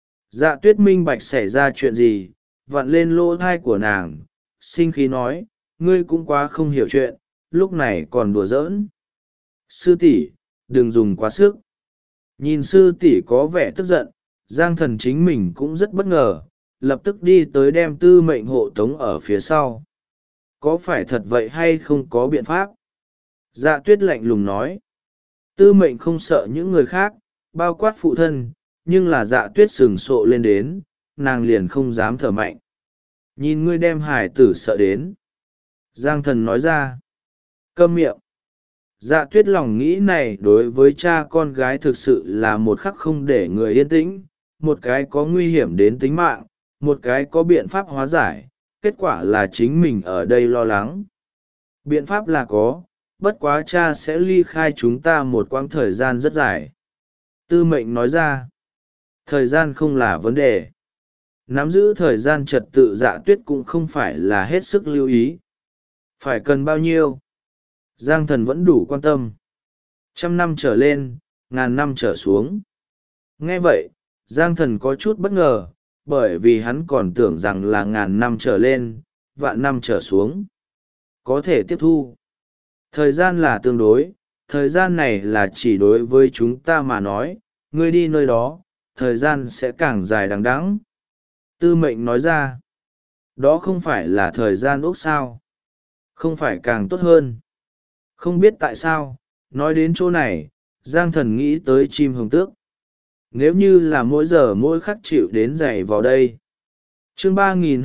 Dạ Tuyết minh bạch xảy ra chuyện gì, vặn lên lỗ thai của nàng, sinh khí nói, ngươi cũng quá không hiểu chuyện, lúc này còn đùa giỡn. Sư tỷ, đừng dùng quá sức. Nhìn sư tỷ có vẻ tức giận, Giang Thần chính mình cũng rất bất ngờ, lập tức đi tới đem Tư Mệnh hộ tống ở phía sau. Có phải thật vậy hay không có biện pháp? Dạ Tuyết lạnh lùng nói. Tư Mệnh không sợ những người khác, bao quát phụ thân, nhưng là Dạ Tuyết sừng sộ lên đến, nàng liền không dám thở mạnh. Nhìn ngươi đem hải tử sợ đến. Giang Thần nói ra. Câm miệng. Dạ Tuyết lòng nghĩ này đối với cha con gái thực sự là một khắc không để người yên tĩnh, một cái có nguy hiểm đến tính mạng, một cái có biện pháp hóa giải, kết quả là chính mình ở đây lo lắng. Biện pháp là có, bất quá cha sẽ ly khai chúng ta một quãng thời gian rất dài. Tư Mệnh nói ra. Thời gian không là vấn đề. Nắm giữ thời gian trật tự Dạ Tuyết cũng không phải là hết sức lưu ý. Phải cần bao nhiêu? Giang Thần vẫn đủ quan tâm. 100 năm trở lên, 1000 năm trở xuống. Nghe vậy, Giang Thần có chút bất ngờ, bởi vì hắn còn tưởng rằng là 1000 năm trở lên, vạn năm trở xuống. Có thể tiếp thu. Thời gian là tương đối, thời gian này là chỉ đối với chúng ta mà nói, ngươi đi nơi đó, thời gian sẽ càng dài đằng đẵng. Tư Mệnh nói ra. Đó không phải là thời gian ốc sao? Không phải càng tốt hơn. Không biết tại sao, nói đến chỗ này, Giang Thần nghĩ tới chim hồng tước. Nếu như là mỗi giờ mỗi khắc chịu đến dày vào đây. Chương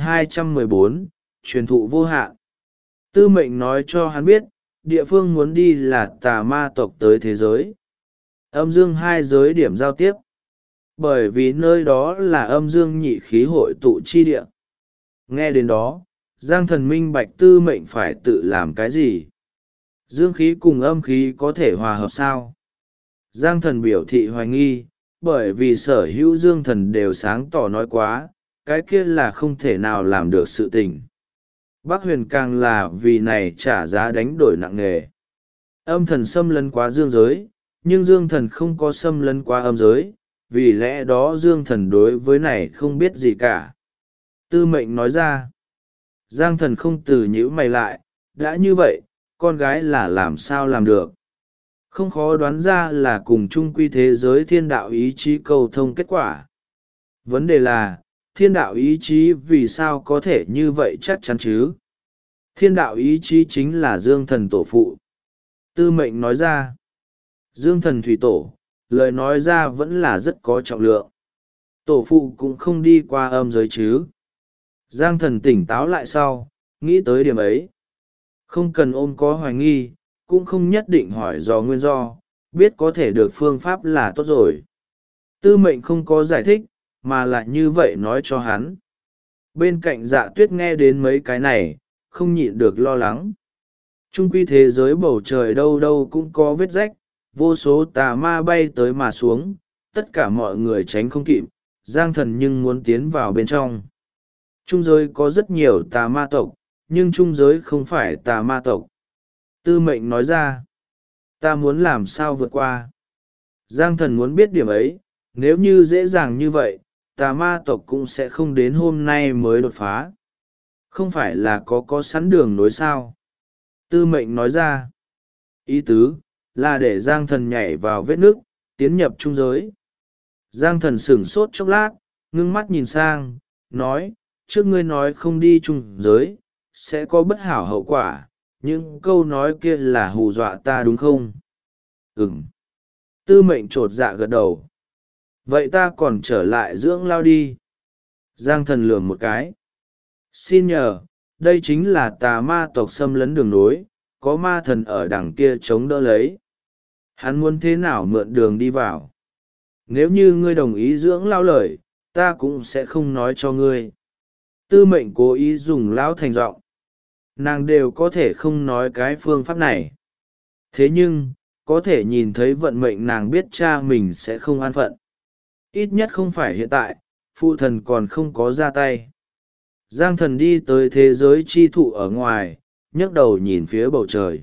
3214, truyền thụ vô hạn. Tư Mệnh nói cho hắn biết, địa phương muốn đi là tà ma tộc tới thế giới. Âm dương hai giới điểm giao tiếp. Bởi vì nơi đó là âm dương nhị khí hội tụ chi địa. Nghe đến đó, Giang Thần minh bạch Tư Mệnh phải tự làm cái gì. Dương khí cùng âm khí có thể hòa hợp sao? Giang Thần biểu thị hoài nghi, bởi vì sở hữu dương thần đều sáng tỏ nói quá, cái kia là không thể nào làm được sự tình. Bác Huyền càng là vì này trả giá đánh đổi nặng nề. Âm thần xâm lấn quá dương giới, nhưng dương thần không có xâm lấn quá âm giới, vì lẽ đó dương thần đối với này không biết gì cả. Tư Mệnh nói ra. Giang Thần không từ nhíu mày lại, đã như vậy, con gái là làm sao làm được. Không khó đoán ra là cùng chung quy thế giới thiên đạo ý chí cầu thông kết quả. Vấn đề là, thiên đạo ý chí vì sao có thể như vậy chắc chắn chứ? Thiên đạo ý chí chính là dương thần tổ phụ. Tư Mệnh nói ra. Dương thần thủy tổ, lời nói ra vẫn là rất có trọng lượng. Tổ phụ cũng không đi qua âm giới chứ. Giang Thần tỉnh táo lại sau, nghĩ tới điểm ấy. Không cần ôm có hoài nghi, cũng không nhất định hỏi do nguyên do, biết có thể được phương pháp là tốt rồi. Tư Mệnh không có giải thích, mà lại như vậy nói cho hắn. Bên cạnh Dạ Tuyết nghe đến mấy cái này, không nhịn được lo lắng. Trung quy thế giới bầu trời đâu đâu cũng có vết rách, vô số tà ma bay tới mà xuống, tất cả mọi người tránh không kịp, Giang Thần nhưng muốn tiến vào bên trong. Trung giới có rất nhiều tà ma tộc, nhưng trung giới không phải tà ma tộc. Tư Mệnh nói ra, ta muốn làm sao vượt qua. Giang Thần muốn biết điểm ấy, nếu như dễ dàng như vậy, tà ma tộc cũng sẽ không đến hôm nay mới đột phá. Không phải là có sẵn đường nối sao. Tư Mệnh nói ra, ý tứ là để Giang Thần nhảy vào vết nước, tiến nhập trung giới. Giang Thần sửng sốt chốc lát, ngưng mắt nhìn sang, nói, trước ngươi nói không đi trung giới, sẽ có bất hảo hậu quả, những câu nói kia là hù dọa ta đúng không? Ừm. Tư Mệnh chột dạ gật đầu. Vậy ta còn trở lại dưỡng lao đi. Giang Thần lườm một cái. Xin nhờ, đây chính là tà ma tộc xâm lấn đường nối, có ma thần ở đằng kia chống đỡ lấy. Hắn muốn thế nào mượn đường đi vào? Nếu như ngươi đồng ý dưỡng lao lời, ta cũng sẽ không nói cho ngươi. Tư Mệnh cố ý dùng lão thành giọng. Nàng đều có thể không nói cái phương pháp này. Thế nhưng, có thể nhìn thấy vận mệnh nàng biết cha mình sẽ không an phận. Ít nhất không phải hiện tại, phụ thần còn không có ra tay. Giang Thần đi tới thế giới chi thụ ở ngoài, nhấc đầu nhìn phía bầu trời.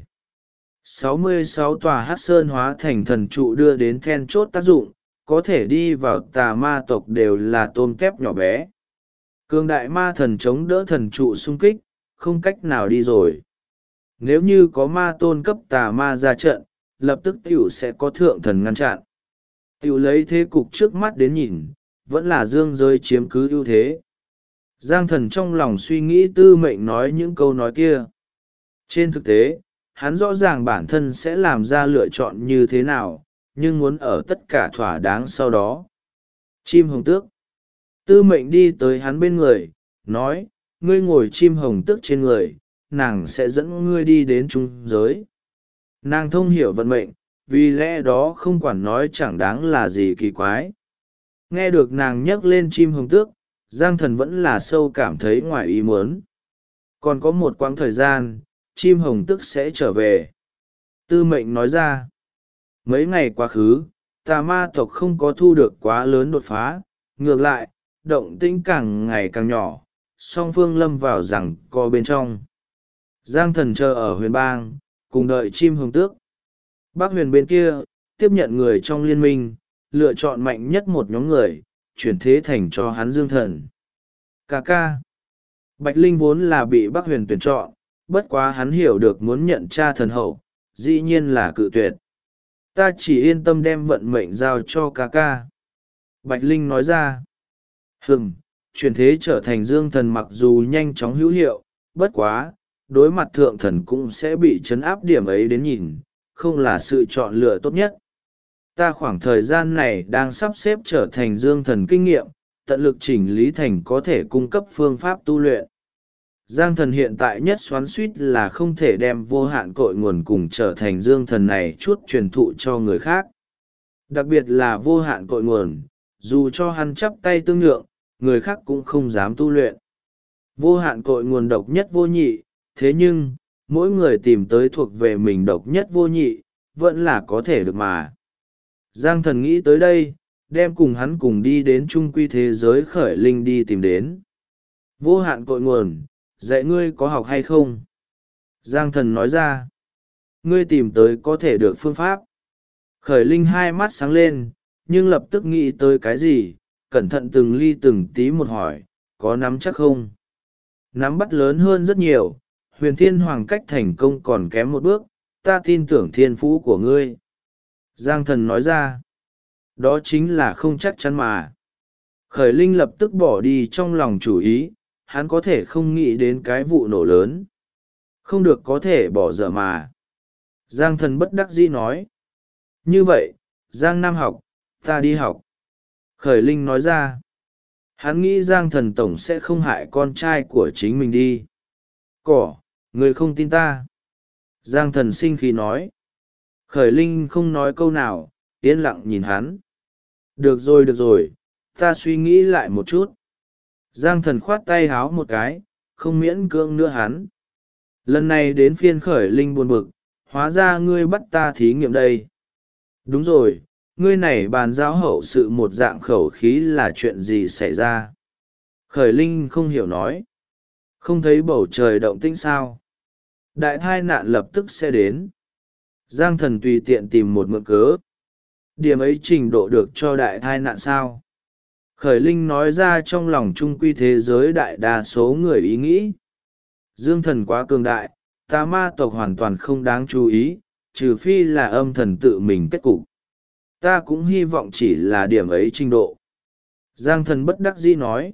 66 tòa hắc sơn hóa thành thần trụ đưa đến then chốt tác dụng, có thể đi vào tà ma tộc đều là tôm tép nhỏ bé. Cường đại ma thần chống đỡ thần trụ xung kích, không cách nào đi rồi. Nếu như có ma tôn cấp tà ma ra trận, lập tức tiểu sẽ có thượng thần ngăn chặn. Tiểu lấy thế cục trước mắt đến nhìn, vẫn là dương giới chiếm cứ ưu thế. Giang thần trong lòng suy nghĩ Tư Mệnh nói những câu nói kia. Trên thực tế, hắn rõ ràng bản thân sẽ làm ra lựa chọn như thế nào, nhưng muốn ở tất cả thỏa đáng sau đó. Chim hồng tước. Tư Mệnh đi tới hắn bên người, nói, ngươi ngồi chim hồng tước trên người, nàng sẽ dẫn ngươi đi đến trung giới. Nàng thông hiểu vận mệnh, vì lẽ đó không quản nói chẳng đáng là gì kỳ quái. Nghe được nàng nhắc lên chim hồng tước, Giang thần vẫn là sâu cảm thấy ngoài ý muốn. Còn có một quãng thời gian, chim hồng tước sẽ trở về. Tư Mệnh nói ra, mấy ngày quá khứ, tà ma tộc không có thu được quá lớn đột phá, ngược lại, động tĩnh càng ngày càng nhỏ, song phương lâm vào rằng co bên trong. Giang thần chờ ở huyền bang, cùng đợi chim hồng tước. Bắc huyền bên kia, tiếp nhận người trong liên minh, lựa chọn mạnh nhất một nhóm người, chuyển thế thành cho hắn Dương Thần. Cà ca. Bạch Linh vốn là bị Bắc huyền tuyển chọn, bất quá hắn hiểu được muốn nhận cha thần hậu, dĩ nhiên là cự tuyệt. Ta chỉ yên tâm đem vận mệnh giao cho ca ca. Bạch Linh nói ra. Chuyển thế trở thành Dương Thần mặc dù nhanh chóng hữu hiệu, bất quá, đối mặt thượng thần cũng sẽ bị chấn áp điểm ấy đến nhìn, không là sự chọn lựa tốt nhất. Ta khoảng thời gian này đang sắp xếp trở thành Dương Thần kinh nghiệm, tận lực chỉnh lý thành có thể cung cấp phương pháp tu luyện. Giang Thần hiện tại nhất xoắn suýt là không thể đem vô hạn cội nguồn cùng trở thành Dương Thần này chút truyền thụ cho người khác. Đặc biệt là vô hạn cội nguồn, dù cho hắn chắp tay tương nhượng, người khác cũng không dám tu luyện. Vô hạn cội nguồn độc nhất vô nhị, thế nhưng, mỗi người tìm tới thuộc về mình độc nhất vô nhị, vẫn là có thể được mà. Giang Thần nghĩ tới đây, đem cùng hắn cùng đi đến trung quy thế giới Khởi Linh đi tìm đến. Vô hạn cội nguồn, dạy ngươi có học hay không? Giang Thần nói ra, ngươi tìm tới có thể được phương pháp. Khởi Linh hai mắt sáng lên, nhưng lập tức nghĩ tới cái gì, cẩn thận từng ly từng tí một hỏi, có nắm chắc không? Nắm bắt lớn hơn rất nhiều, Huyền Thiên Hoàng cách thành công còn kém một bước, ta tin tưởng thiên phú của ngươi. Giang Thần nói ra, đó chính là không chắc chắn mà. Khởi Linh lập tức bỏ đi trong lòng chủ ý, hắn có thể không nghĩ đến cái vụ nổ lớn. Không được có thể bỏ dở mà. Giang Thần bất đắc dĩ nói. Như vậy, Giang Nam học, ta đi học. Khởi Linh nói ra. Hắn nghĩ Giang Thần tổng sẽ không hại con trai của chính mình đi. Cỏ, người không tin ta. Giang Thần sinh khí nói. Khởi Linh không nói câu nào, yên lặng nhìn hắn. Được rồi, ta suy nghĩ lại một chút. Giang Thần khoát tay háo một cái, không miễn cưỡng nữa hắn. Lần này đến phiên Khởi Linh buồn bực, hóa ra ngươi bắt ta thí nghiệm đây. Đúng rồi, ngươi này bàn giao hậu sự một dạng khẩu khí là chuyện gì xảy ra? Khởi Linh không hiểu nói. Không thấy bầu trời động tĩnh sao? Đại tai nạn lập tức sẽ đến. Giang Thần tùy tiện tìm một mượn cớ. Điểm ấy trình độ được cho đại tai nạn sao? Khởi Linh nói ra trong lòng trung quy thế giới đại đa số người ý nghĩ. Dương Thần quá cường đại, tà ma tộc hoàn toàn không đáng chú ý, trừ phi là âm thần tự mình kết cục. Ta cũng hy vọng chỉ là điểm ấy trình độ. Giang Thần bất đắc dĩ nói.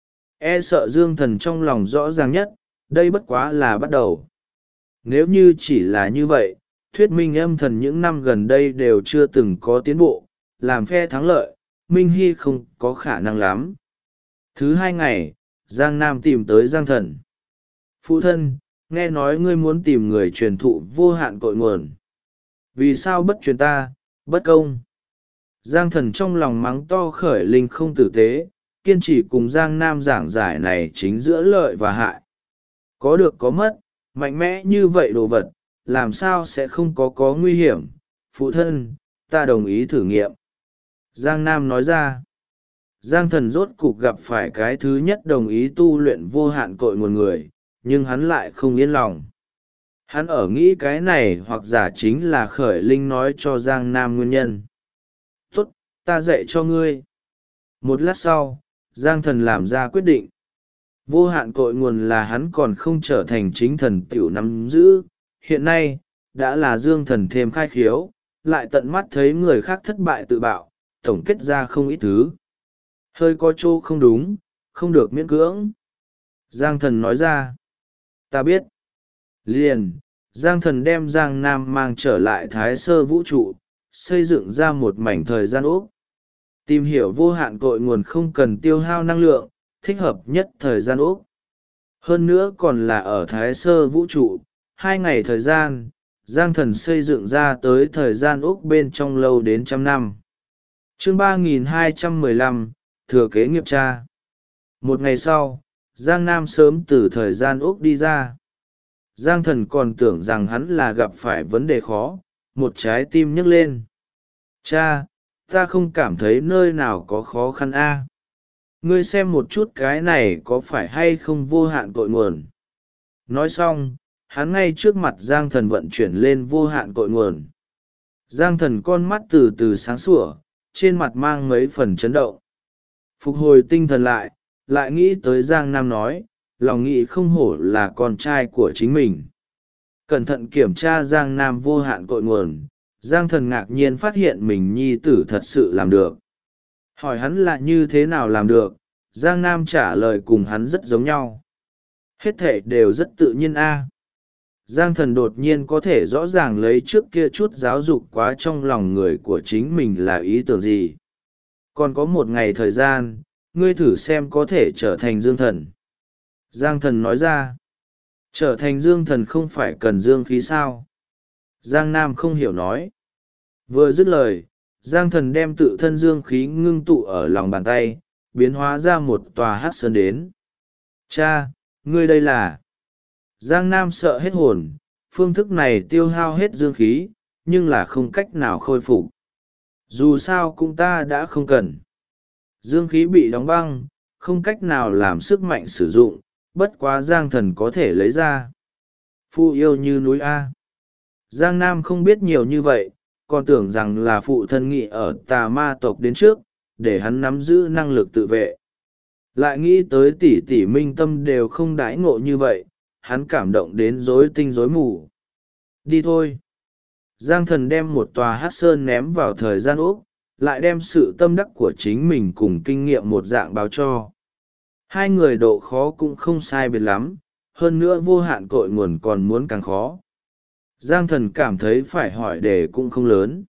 E sợ Dương Thần trong lòng rõ ràng nhất, đây bất quá là bắt đầu. Nếu như chỉ là như vậy, thuyết minh âm thần những năm gần đây đều chưa từng có tiến bộ, làm phe thắng lợi, Minh Hy không có khả năng lắm. Thứ 2 ngày, Giang Nam tìm tới Giang Thần. Phụ thân, nghe nói ngươi muốn tìm người truyền thụ vô hạn cội nguồn. Vì sao bất truyền ta, bất công? Giang Thần trong lòng mắng to Khởi Linh không tử tế, kiên trì cùng Giang Nam giảng giải này chính giữa lợi và hại. Có được có mất, mạnh mẽ như vậy đồ vật, làm sao sẽ không có nguy hiểm? Phụ thân, ta đồng ý thử nghiệm. Giang Nam nói ra. Giang Thần rốt cục gặp phải cái thứ nhất đồng ý tu luyện vô hạn cội nguồn người, nhưng hắn lại không yên lòng. Hắn ở nghĩ cái này hoặc giả chính là Khởi Linh nói cho Giang Nam nguyên nhân. Tốt, ta dạy cho ngươi. Một lát sau, Giang Thần làm ra quyết định. Vô hạn cội nguồn là hắn còn không trở thành chính thần tiểu nắm giữ, hiện nay, đã là dương thần thêm khai khiếu, lại tận mắt thấy người khác thất bại tự bạo, tổng kết ra không ít thứ. Hơi có chỗ không đúng, không được miễn cưỡng. Giang thần nói ra. Ta biết. Liền, Giang thần đem Giang Nam mang trở lại Thái Sơ vũ trụ, xây dựng ra một mảnh thời gian ốc. Tìm hiểu vô hạn cội nguồn không cần tiêu hao năng lượng, thích hợp nhất thời gian ốc. Hơn nữa còn là ở Thái Sơ vũ trụ, 2 ngày thời gian, Giang thần xây dựng ra tới thời gian ốc bên trong lâu đến 100 năm. Chương 3215, Thừa kế nghiệp cha. Một ngày sau, Giang Nam sớm từ thời gian ốc đi ra. Giang thần còn tưởng rằng hắn là gặp phải vấn đề khó, một trái tim nhấc lên. Cha, ta không cảm thấy nơi nào có khó khăn a. Ngươi xem một chút cái này có phải hay không vô hạn cội nguồn. Nói xong, hắn ngay trước mặt Giang thần vận chuyển lên vô hạn cội nguồn. Giang thần con mắt từ từ sáng sủa, trên mặt mang mấy phần chấn động. Phục hồi tinh thần lại nghĩ tới Giang Nam nói, lòng nghĩ không hổ là con trai của chính mình. Cẩn thận kiểm tra Giang Nam vô hạn cội nguồn, Giang thần ngạc nhiên phát hiện mình nhi tử thật sự làm được. Hỏi hắn là như thế nào làm được, Giang Nam trả lời cùng hắn rất giống nhau. Hết thể đều rất tự nhiên a. Giang thần đột nhiên có thể rõ ràng lấy trước kia chút giáo dục quá trong lòng người của chính mình là ý tưởng gì. Còn có 1 ngày thời gian, ngươi thử xem có thể trở thành dương thần. Giang thần nói ra. Trở thành dương thần không phải cần dương khí sao? Giang Nam không hiểu nói. Vừa dứt lời, Giang thần đem tự thân dương khí ngưng tụ ở lòng bàn tay, biến hóa ra một tòa hát sơn đến. Cha, ngươi đây là... Giang Nam sợ hết hồn, phương thức này tiêu hao hết dương khí, nhưng là không cách nào khôi phục. Dù sao cũng ta đã không cần. Dương khí bị đóng băng, không cách nào làm sức mạnh sử dụng, bất quá Giang thần có thể lấy ra. Phụ yêu như núi A. Giang Nam không biết nhiều như vậy, còn tưởng rằng là phụ thân nghị ở tà ma tộc đến trước, để hắn nắm giữ năng lực tự vệ. Lại nghĩ tới tỷ tỷ minh tâm đều không đãi ngộ như vậy, hắn cảm động đến rối tinh rối mù. Đi thôi. Giang thần đem một tòa hát sơn ném vào thời gian ốc, lại đem sự tâm đắc của chính mình cùng kinh nghiệm một dạng báo cho. 2 người độ khó cũng không sai biệt lắm, hơn nữa vô hạn cội nguồn còn muốn càng khó. Giang thần cảm thấy phải hỏi đề cũng không lớn.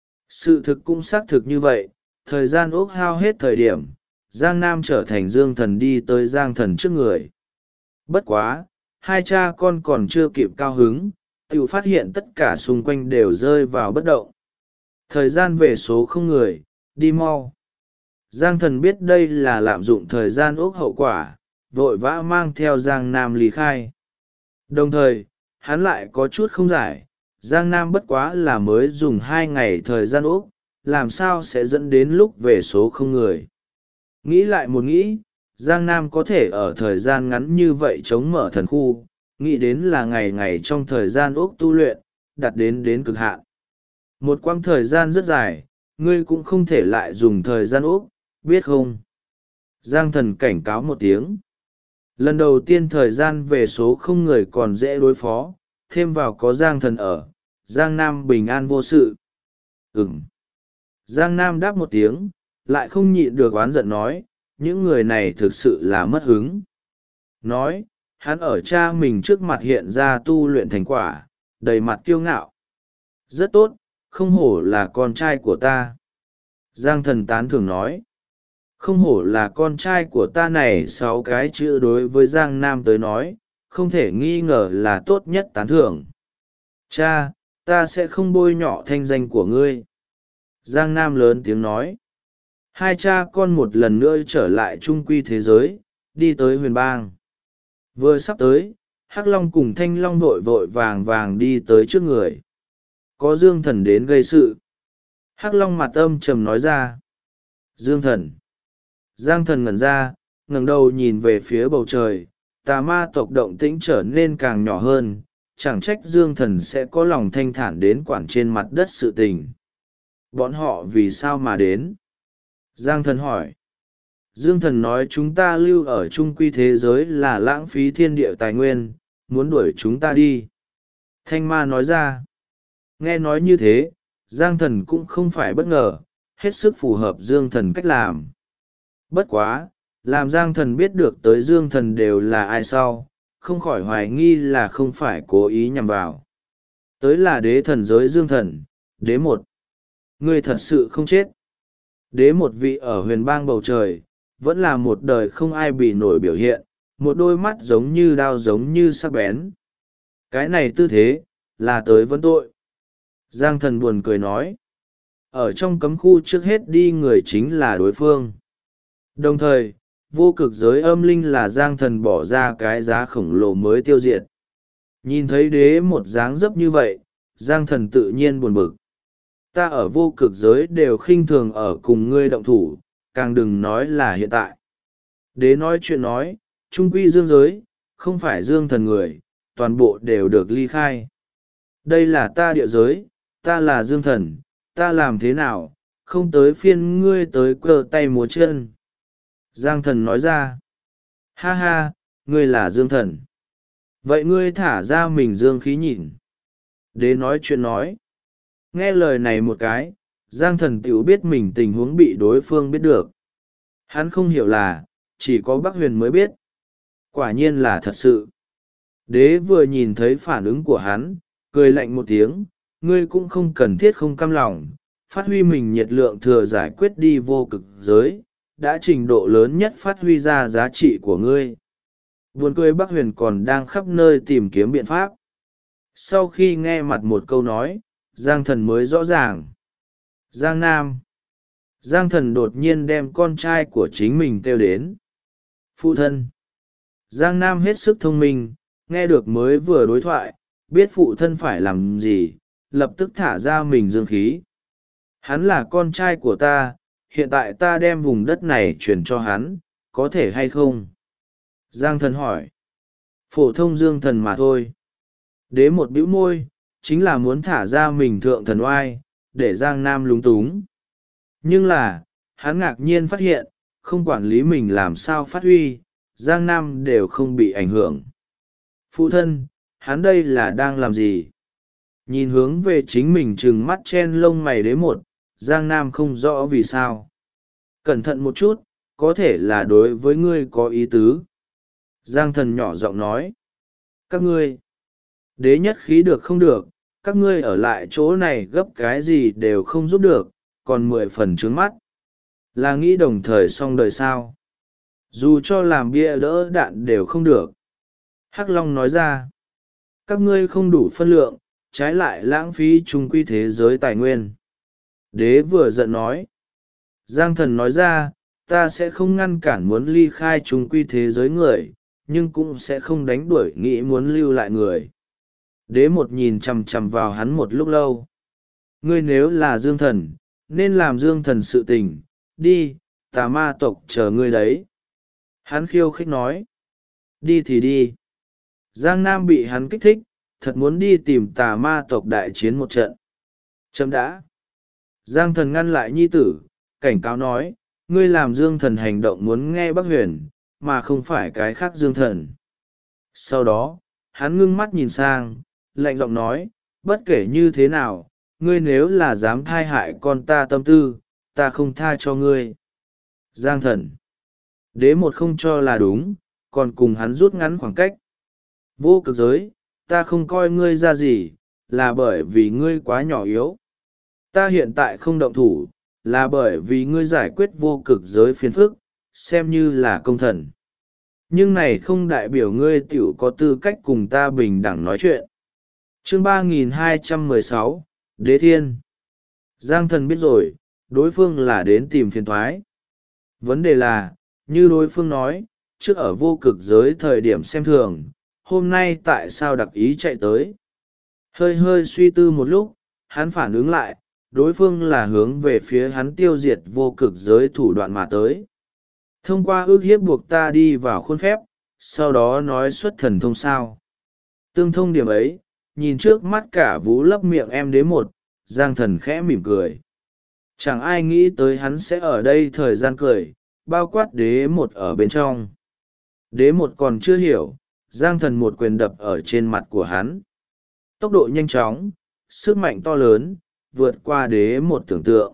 Sự thực cũng xác thực như vậy, thời gian ốc hao hết thời điểm, Giang Nam trở thành dương thần đi tới Giang thần trước người. Bất quá, 2 cha con còn chưa kịp cao hứng, tự phát hiện tất cả xung quanh đều rơi vào bất động. Thời gian về số không người, đi mau. Giang thần biết đây là lạm dụng thời gian ốc hậu quả, vội vã mang theo Giang Nam lý khai. Đồng thời, hắn lại có chút không giải, Giang Nam bất quá là mới dùng 2 ngày thời gian ốc, làm sao sẽ dẫn đến lúc về số không người. Nghĩ lại một nghĩ, Giang Nam có thể ở thời gian ngắn như vậy chống mở thần khu, nghĩ đến là ngày ngày trong thời gian ốc tu luyện, đạt đến cực hạn. Một quãng thời gian rất dài, ngươi cũng không thể lại dùng thời gian ốc, biết không? Giang thần cảnh cáo một tiếng. Lần đầu tiên thời gian về số không người còn dễ đối phó, thêm vào có Giang thần ở, Giang Nam bình an vô sự. Giang Nam đáp một tiếng, lại không nhịn được oán giận nói, những người này thực sự là mất hứng. Nói, hắn ở cha mình trước mặt hiện ra tu luyện thành quả, đầy mặt kiêu ngạo. Rất tốt, không hổ là con trai của ta. Giang thần tán thưởng nói, không hổ là con trai của ta này 6 cái chữ đối với Giang Nam tới nói, không thể nghi ngờ là tốt nhất tán thưởng. Cha, ta sẽ không bôi nhọ thanh danh của ngươi. Giang Nam lớn tiếng nói. 2 cha con một lần nữa trở lại trung quy thế giới, đi tới huyền bang. Vừa sắp tới, Hắc Long cùng Thanh Long vội vội vàng vàng đi tới trước người. Có Dương thần đến gây sự. Hắc Long mặt âm trầm nói ra. Dương thần. Giang thần ngẩn ra, ngẩng đầu nhìn về phía bầu trời, tà ma tộc động tĩnh trở nên càng nhỏ hơn, chẳng trách Dương thần sẽ có lòng thanh thản đến quản trên mặt đất sự tình. Bọn họ vì sao mà đến? Giang thần hỏi. Dương Thần nói chúng ta lưu ở chung quy thế giới là lãng phí thiên địa tài nguyên, muốn đuổi chúng ta đi. Thanh ma nói ra. Nghe nói như thế, Giang Thần cũng không phải bất ngờ, hết sức phù hợp Dương Thần cách làm. Bất quá, làm Giang Thần biết được tới Dương Thần đều là ai sau, không khỏi hoài nghi là không phải cố ý nhằm vào. Tới là đế thần giới Dương Thần, đế một. Ngươi thật sự không chết. Đế một vị ở huyền bang bầu trời, vẫn là một đời không ai bị nổi biểu hiện, một đôi mắt giống như đao giống như sắc bén. Cái này tư thế, là tới vấn tội. Giang Thần buồn cười nói. Ở trong cấm khu trước hết đi người chính là đối phương. Đồng thời, vô cực giới âm linh là Giang Thần bỏ ra cái giá khổng lồ mới tiêu diệt. Nhìn thấy đế một dáng dấp như vậy, Giang Thần tự nhiên buồn bực. Ta ở vô cực giới đều khinh thường ở cùng ngươi động thủ, càng đừng nói là hiện tại. Đế nói chuyện nói, trung quy dương giới, không phải Dương Thần người, toàn bộ đều được ly khai. Đây là ta địa giới, ta là Dương Thần, ta làm thế nào, không tới phiên ngươi tới cơ tay múa chân. Giang Thần nói ra. Ha ha, ngươi là Dương Thần. Vậy ngươi thả ra mình dương khí nhìn. Đế nói chuyện nói. Nghe lời này một cái, Giang Thần tiểu biết mình tình huống bị đối phương biết được. Hắn không hiểu là, chỉ có Bắc Huyền mới biết. Quả nhiên là thật sự. Đế vừa nhìn thấy phản ứng của hắn, cười lạnh một tiếng, ngươi cũng không cần thiết không cam lòng, phát huy mình nhiệt lượng thừa giải quyết đi vô cực giới, đã trình độ lớn nhất phát huy ra giá trị của ngươi. Buồn cười Bắc Huyền còn đang khắp nơi tìm kiếm biện pháp. Sau khi nghe mặt một câu nói, Giang Thần mới rõ ràng. Giang Nam. Giang Thần đột nhiên đem con trai của chính mình kêu đến. Phụ thân. Giang Nam hết sức thông minh, nghe được mới vừa đối thoại, biết phụ thân phải làm gì, lập tức thả ra mình dương khí. Hắn là con trai của ta, hiện tại ta đem vùng đất này chuyển cho hắn, có thể hay không? Giang Thần hỏi. Phổ thông Dương Thần mà thôi. Đế một bĩu môi, chính là muốn thả ra mình thượng thần oai, để Giang Nam lúng túng. Nhưng là, hắn ngạc nhiên phát hiện, không quản lý mình làm sao phát huy, Giang Nam đều không bị ảnh hưởng. Phụ thân, hắn đây là đang làm gì? Nhìn hướng về chính mình trừng mắt chen lông mày đế một, Giang Nam không rõ vì sao. Cẩn thận một chút, có thể là đối với ngươi có ý tứ. Giang Thần nhỏ giọng nói. Các ngươi, đế nhất khí được không được, các ngươi ở lại chỗ này gấp cái gì đều không giúp được, còn 10 phần trướng mắt. Là nghĩ đồng thời xong đời sao? Dù cho làm bia đỡ đạn đều không được. Hắc Long nói ra. Các ngươi không đủ phân lượng, trái lại lãng phí trung quy thế giới tài nguyên. Đế vừa giận nói. Giang Thần nói ra, ta sẽ không ngăn cản muốn ly khai trung quy thế giới người, nhưng cũng sẽ không đánh đuổi nghĩ muốn lưu lại người. Đế một nhìn chằm chằm vào hắn một lúc lâu. Ngươi nếu là Dương Thần, nên làm Dương Thần sự tình, đi, tà ma tộc chờ ngươi đấy. Hắn khiêu khích nói. Đi thì đi. Giang Nam bị hắn kích thích, thật muốn đi tìm tà ma tộc đại chiến một trận. Chấm đã. Giang Thần ngăn lại nhi tử, cảnh cáo nói, ngươi làm Dương Thần hành động muốn nghe Bắc Huyền, mà không phải cái khác Dương Thần. Sau đó, hắn ngưng mắt nhìn sang, lạnh giọng nói, bất kể như thế nào, ngươi nếu là dám thai hại con ta tâm tư, ta không tha cho ngươi. Giang Thần. Đế một không cho là đúng, còn cùng hắn rút ngắn khoảng cách. Vô cực giới, ta không coi ngươi ra gì, là bởi vì ngươi quá nhỏ yếu. Ta hiện tại không động thủ, là bởi vì ngươi giải quyết vô cực giới phiền phức, xem như là công thần. Nhưng này không đại biểu ngươi tiểu có tư cách cùng ta bình đẳng nói chuyện. Chương 3216, Đế Thiên. Giang Thần biết rồi, đối phương là đến tìm phiền thoái. Vấn đề là, như đối phương nói, trước ở vô cực giới thời điểm xem thường, hôm nay tại sao đặc ý chạy tới. Hơi hơi suy tư một lúc, hắn phản ứng lại, đối phương là hướng về phía hắn tiêu diệt vô cực giới thủ đoạn mà tới. Thông qua ước hiếp buộc ta đi vào khuôn phép, sau đó nói xuất thần thông sao. Tương thông điểm ấy, nhìn trước mắt cả vú lấp miệng em đế một, Giang Thần khẽ mỉm cười. Chẳng ai nghĩ tới hắn sẽ ở đây thời gian cười, bao quát đế một ở bên trong. Đế một còn chưa hiểu, Giang Thần một quyền đập ở trên mặt của hắn. Tốc độ nhanh chóng, sức mạnh to lớn, vượt qua đế một tưởng tượng.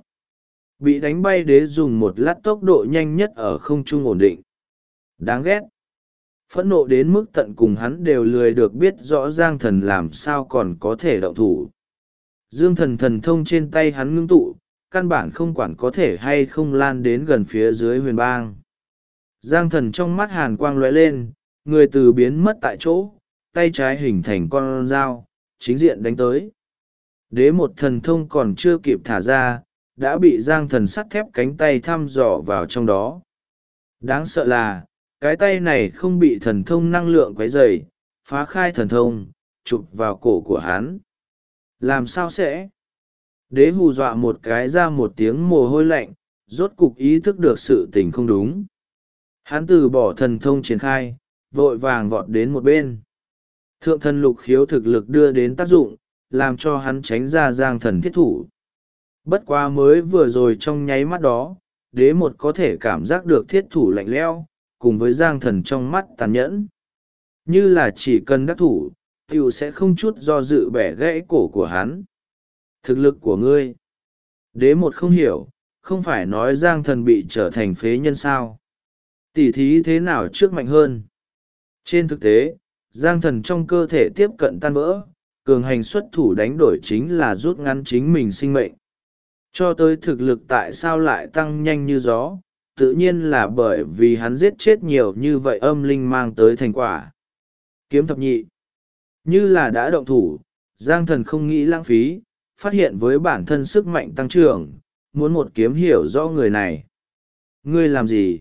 Bị đánh bay đế dùng một lát tốc độ nhanh nhất ở không trung ổn định. Đáng ghét. Phẫn nộ đến mức tận cùng hắn đều lười được biết rõ Giang Thần làm sao còn có thể động thủ. Dương Thần thần thông trên tay hắn ngưng tụ, căn bản không quản có thể hay không lan đến gần phía dưới huyền bang. Giang Thần trong mắt hàn quang lóe lên, người từ biến mất tại chỗ, tay trái hình thành con dao, chính diện đánh tới. Đế một thần thông còn chưa kịp thả ra, đã bị Giang Thần sắt thép cánh tay thăm dò vào trong đó. Đáng sợ là, cái tay này không bị thần thông năng lượng quấy rầy, phá khai thần thông, chụp vào cổ của hắn. Làm sao sẽ? Đế hù dọa một cái ra một tiếng mồ hôi lạnh, rốt cục ý thức được sự tình không đúng. Hắn từ bỏ thần thông triển khai, vội vàng vọt đến một bên. Thượng thần lục khiếu thực lực đưa đến tác dụng, làm cho hắn tránh ra Giang Thần thiết thủ. Bất quá mới vừa rồi trong nháy mắt đó, đế một có thể cảm giác được thiết thủ lạnh lẽo, cùng với Giang Thần trong mắt tàn nhẫn. Như là chỉ cần đắc thủ, tiểu sẽ không chút do dự bẻ gãy cổ của hắn. Thực lực của ngươi. Đế một không hiểu, không phải nói Giang Thần bị trở thành phế nhân sao? Tỉ thí thế nào trước mạnh hơn? Trên thực tế, Giang Thần trong cơ thể tiếp cận tan vỡ, cường hành xuất thủ đánh đổi chính là rút ngắn chính mình sinh mệnh. Cho tới thực lực tại sao lại tăng nhanh như gió, tự nhiên là bởi vì hắn giết chết nhiều như vậy âm linh mang tới thành quả. Kiếm thập nhị. Như là đã động thủ, Giang Thần không nghĩ lãng phí, phát hiện với bản thân sức mạnh tăng trưởng, muốn một kiếm hiểu rõ người này. Ngươi làm gì?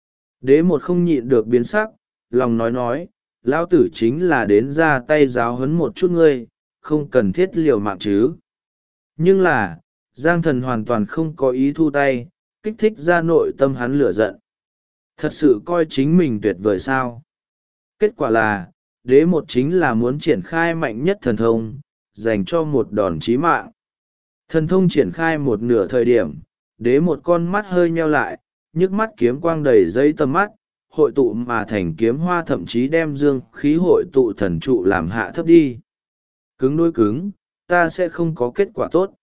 Đế một không nhịn được biến sắc, lòng nói, lão tử chính là đến ra tay giáo huấn một chút ngươi, không cần thiết liều mạng chứ. Nhưng là, Giang Thần hoàn toàn không có ý thu tay, kích thích ra nội tâm hắn lửa giận. Thật sự coi chính mình tuyệt vời sao? Kết quả là, đế một chính là muốn triển khai mạnh nhất thần thông, dành cho một đòn chí mạng. Thần thông triển khai một nửa thời điểm, đế một con mắt hơi nheo lại, nhức mắt kiếm quang đầy dây tầm mắt, hội tụ mà thành kiếm hoa thậm chí đem dương khí hội tụ thần trụ làm hạ thấp đi. Cứng đối cứng, ta sẽ không có kết quả tốt.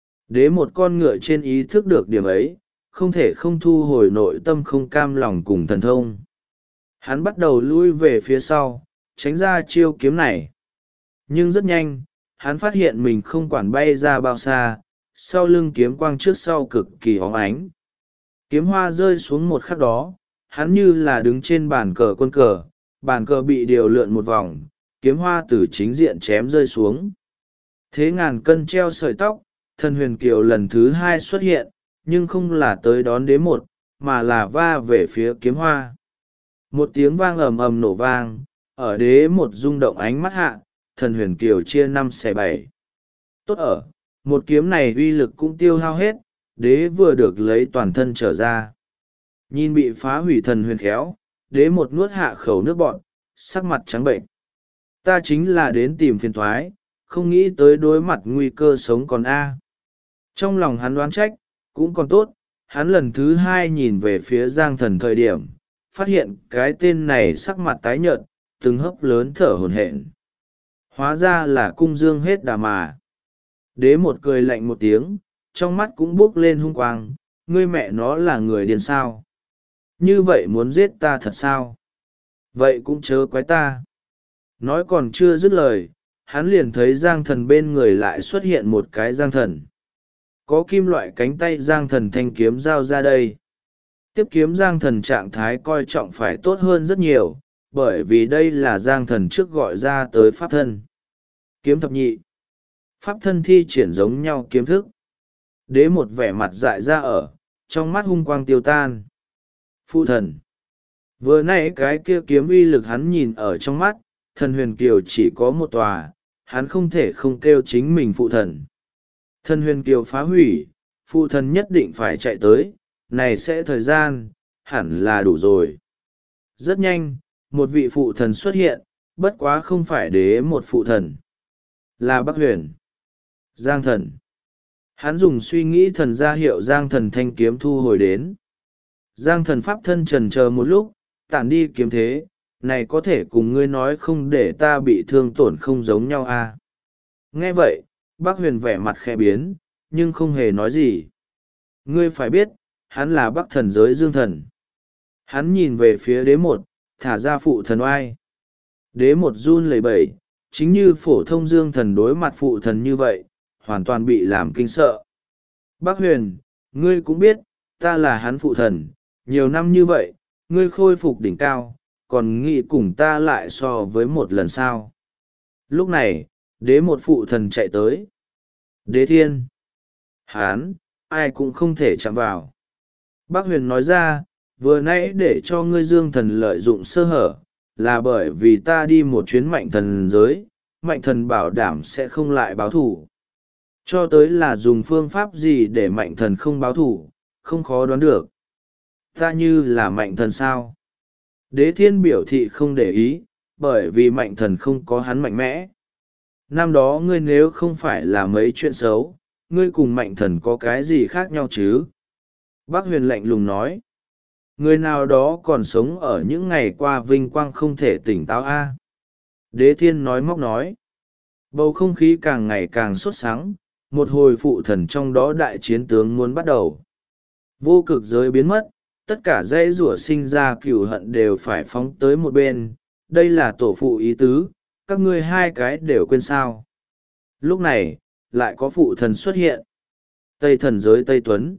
Đế một con ngựa trên ý thức được điểm ấy, không thể không thu hồi nội tâm không cam lòng cùng thần thông. Hắn bắt đầu lui về phía sau, tránh ra chiêu kiếm này. Nhưng rất nhanh, hắn phát hiện mình không quản bay ra bao xa, sau lưng kiếm quang trước sau cực kỳ óng ánh. Kiếm hoa rơi xuống một khắc đó, hắn như là đứng trên bàn cờ quân cờ, bàn cờ bị điều lượn một vòng, kiếm hoa từ chính diện chém rơi xuống. Thế ngàn cân treo sợi tóc, thần huyền kiều lần thứ hai xuất hiện, nhưng không là tới đón đế một, mà là va về phía kiếm hoa. Một tiếng vang ầm ầm nổ vang, ở đế một rung động ánh mắt hạ, thần huyền kiều chia 5/7. Tốt ở, một kiếm này uy lực cũng tiêu hao hết, đế vừa được lấy toàn thân trở ra. Nhìn bị phá hủy thần huyền khéo, đế một nuốt hạ khẩu nước bọt, sắc mặt trắng bệnh. Ta chính là đến tìm phiền thoái, không nghĩ tới đối mặt nguy cơ sống còn A. Trong lòng hắn đoán trách, cũng còn tốt, hắn lần thứ hai nhìn về phía Giang Thần thời điểm, phát hiện cái tên này sắc mặt tái nhợt, từng hấp lớn thở hổn hển. Hóa ra là cung dương hết đà mà. Đế một cười lạnh một tiếng, trong mắt cũng buốc lên hung quang, ngươi mẹ nó là người điên sao? Như vậy muốn giết ta thật sao? Vậy cũng chớ quái ta. Nói còn chưa dứt lời, hắn liền thấy Giang Thần bên người lại xuất hiện một cái Giang Thần. Có kim loại cánh tay Giang Thần thanh kiếm giao ra đây. Tiếp kiếm Giang Thần trạng thái coi trọng phải tốt hơn rất nhiều, bởi vì đây là Giang Thần trước gọi ra tới pháp thân. Kiếm thập nhị. Pháp thân thi triển giống nhau kiếm thức. Đế một vẻ mặt dại ra ở, trong mắt hung quang tiêu tan. Phụ thần. Vừa nãy cái kia kiếm uy lực hắn nhìn ở trong mắt, thần huyền kiều chỉ có một tòa, hắn không thể không kêu chính mình phụ thần. Thần huyền kiều phá hủy, phụ thần nhất định phải chạy tới, này sẽ thời gian, hẳn là đủ rồi. Rất nhanh, một vị phụ thần xuất hiện, bất quá không phải đế một phụ thần. Là Bắc Huyền. Giang Thần. Hắn dùng suy nghĩ thần ra hiệu Giang Thần thanh kiếm thu hồi đến. Giang thần pháp thân trần chờ một lúc, tản đi kiếm thế, này có thể cùng ngươi nói không để ta bị thương tổn không giống nhau à. Nghe vậy, bác huyền vẻ mặt khẽ biến, nhưng không hề nói gì. Ngươi phải biết, hắn là bắc thần giới dương thần. Hắn nhìn về phía đế một, thả ra phụ thần oai. Đế một run lẩy bẩy, chính như phổ thông dương thần đối mặt phụ thần như vậy, hoàn toàn bị làm kinh sợ. Bác huyền, ngươi cũng biết, ta là hắn phụ thần, nhiều năm như vậy, ngươi khôi phục đỉnh cao, còn nghĩ cùng ta lại so với một lần sau. Lúc này, đế một phụ thần chạy tới. Đế thiên. Hán, ai cũng không thể chạm vào. Bác huyền nói ra, vừa nãy để cho ngươi dương thần lợi dụng sơ hở, là bởi vì ta đi một chuyến mạnh thần giới, mạnh thần bảo đảm sẽ không lại báo thủ. Cho tới là dùng phương pháp gì để mạnh thần không báo thủ, không khó đoán được. Ta như là mạnh thần sao? Đế thiên biểu thị không để ý, bởi vì mạnh thần không có hắn mạnh mẽ. Năm đó ngươi nếu không phải là mấy chuyện xấu, ngươi cùng mạnh thần có cái gì khác nhau chứ? Bác huyền lạnh lùng nói. Người nào đó còn sống ở những ngày qua vinh quang không thể tỉnh táo a. Đế thiên nói móc nói. Bầu không khí càng ngày càng sốt sắng, một hồi phụ thần trong đó đại chiến tướng muốn bắt đầu. Vô cực giới biến mất, tất cả dãy rủa sinh ra cừu hận đều phải phóng tới một bên. Đây là tổ phụ ý tứ, các ngươi hai cái đều quên sao. Lúc này, lại có phụ thần xuất hiện. Tây thần giới Tây Tuấn.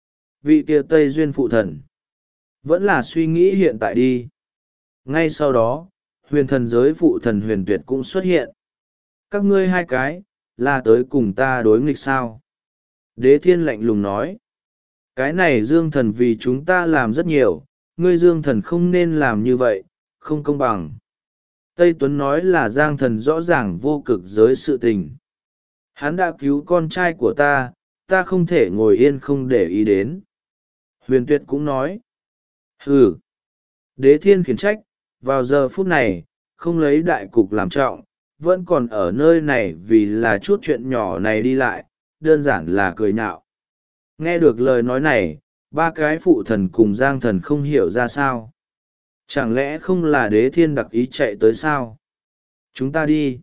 Vị kia Tây Duyên phụ thần. Vẫn là suy nghĩ hiện tại đi. Ngay sau đó, huyền thần giới phụ thần huyền tuyệt cũng xuất hiện. Các ngươi hai cái, là tới cùng ta đối nghịch sao? Đế thiên lạnh lùng nói. Cái này dương thần vì chúng ta làm rất nhiều, ngươi dương thần không nên làm như vậy, không công bằng. Tây Tuấn nói là giang thần rõ ràng vô cực giới sự tình. Hắn đã cứu con trai của ta, ta không thể ngồi yên không để ý đến. Huyền tuyệt cũng nói. Hừ. Đế thiên khiển trách, vào giờ phút này, không lấy đại cục làm trọng, vẫn còn ở nơi này vì là chút chuyện nhỏ này đi lại, đơn giản là cười nhạo. Nghe được lời nói này, ba cái phụ thần cùng giang thần không hiểu ra sao. Chẳng lẽ không là đế thiên đặc ý chạy tới sao? Chúng ta đi.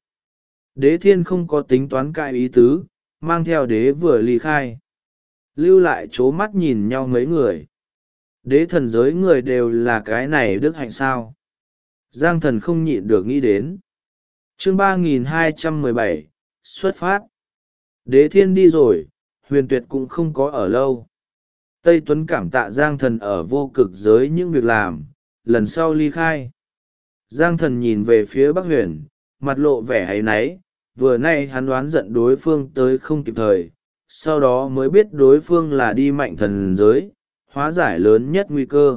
Đế thiên không có tính toán cãi ý tứ, mang theo đế vừa ly khai. Lưu lại chố mắt nhìn nhau mấy người. Đế thần giới người đều là cái này đức hạnh sao? Giang thần không nhịn được nghĩ đến. Chương 3217, xuất phát. Đế thiên đi rồi, huyền tuyệt cũng không có ở lâu. Tây Tuấn cảm tạ Giang thần ở vô cực giới những việc làm, lần sau ly khai. Giang thần nhìn về phía Bắc huyền, mặt lộ vẻ áy náy, vừa nay hắn đoán giận đối phương tới không kịp thời, sau đó mới biết đối phương là đi mạnh thần giới, hóa giải lớn nhất nguy cơ.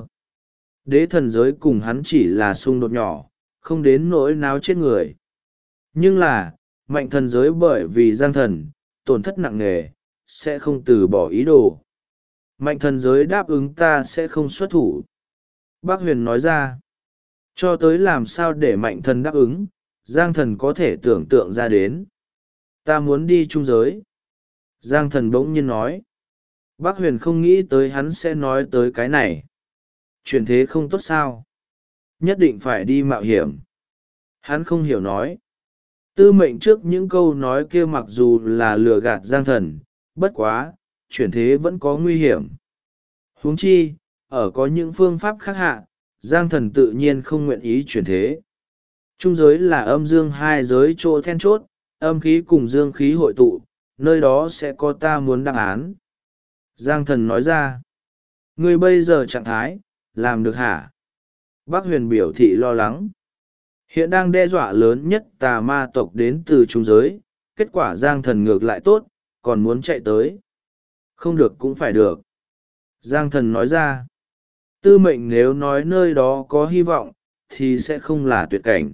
Đế thần giới cùng hắn chỉ là xung đột nhỏ, không đến nỗi náo chết người. Nhưng là, mạnh thần giới bởi vì giang thần, tổn thất nặng nề, sẽ không từ bỏ ý đồ. Mạnh thần giới đáp ứng ta sẽ không xuất thủ. Bác huyền nói ra, cho tới làm sao để mạnh thần đáp ứng, giang thần có thể tưởng tượng ra đến. Ta muốn đi trung giới. Giang thần bỗng nhiên nói. Bác huyền không nghĩ tới hắn sẽ nói tới cái này. Chuyển thế không tốt sao? Nhất định phải đi mạo hiểm. Hắn không hiểu nói. Tư mệnh trước những câu nói kia mặc dù là lừa gạt giang thần, bất quá, chuyển thế vẫn có nguy hiểm. Huống chi, ở có những phương pháp khác hạ, giang thần tự nhiên không nguyện ý chuyển thế. Trung giới là âm dương hai giới chỗ then chốt, âm khí cùng dương khí hội tụ, nơi đó sẽ có ta muốn đáp án. Giang thần nói ra, ngươi bây giờ trạng thái, làm được hả? Bác huyền biểu thị lo lắng. Hiện đang đe dọa lớn nhất tà ma tộc đến từ trung giới, kết quả giang thần ngược lại tốt, còn muốn chạy tới. Không được cũng phải được. Giang thần nói ra, tư mệnh nếu nói nơi đó có hy vọng, thì sẽ không là tuyệt cảnh.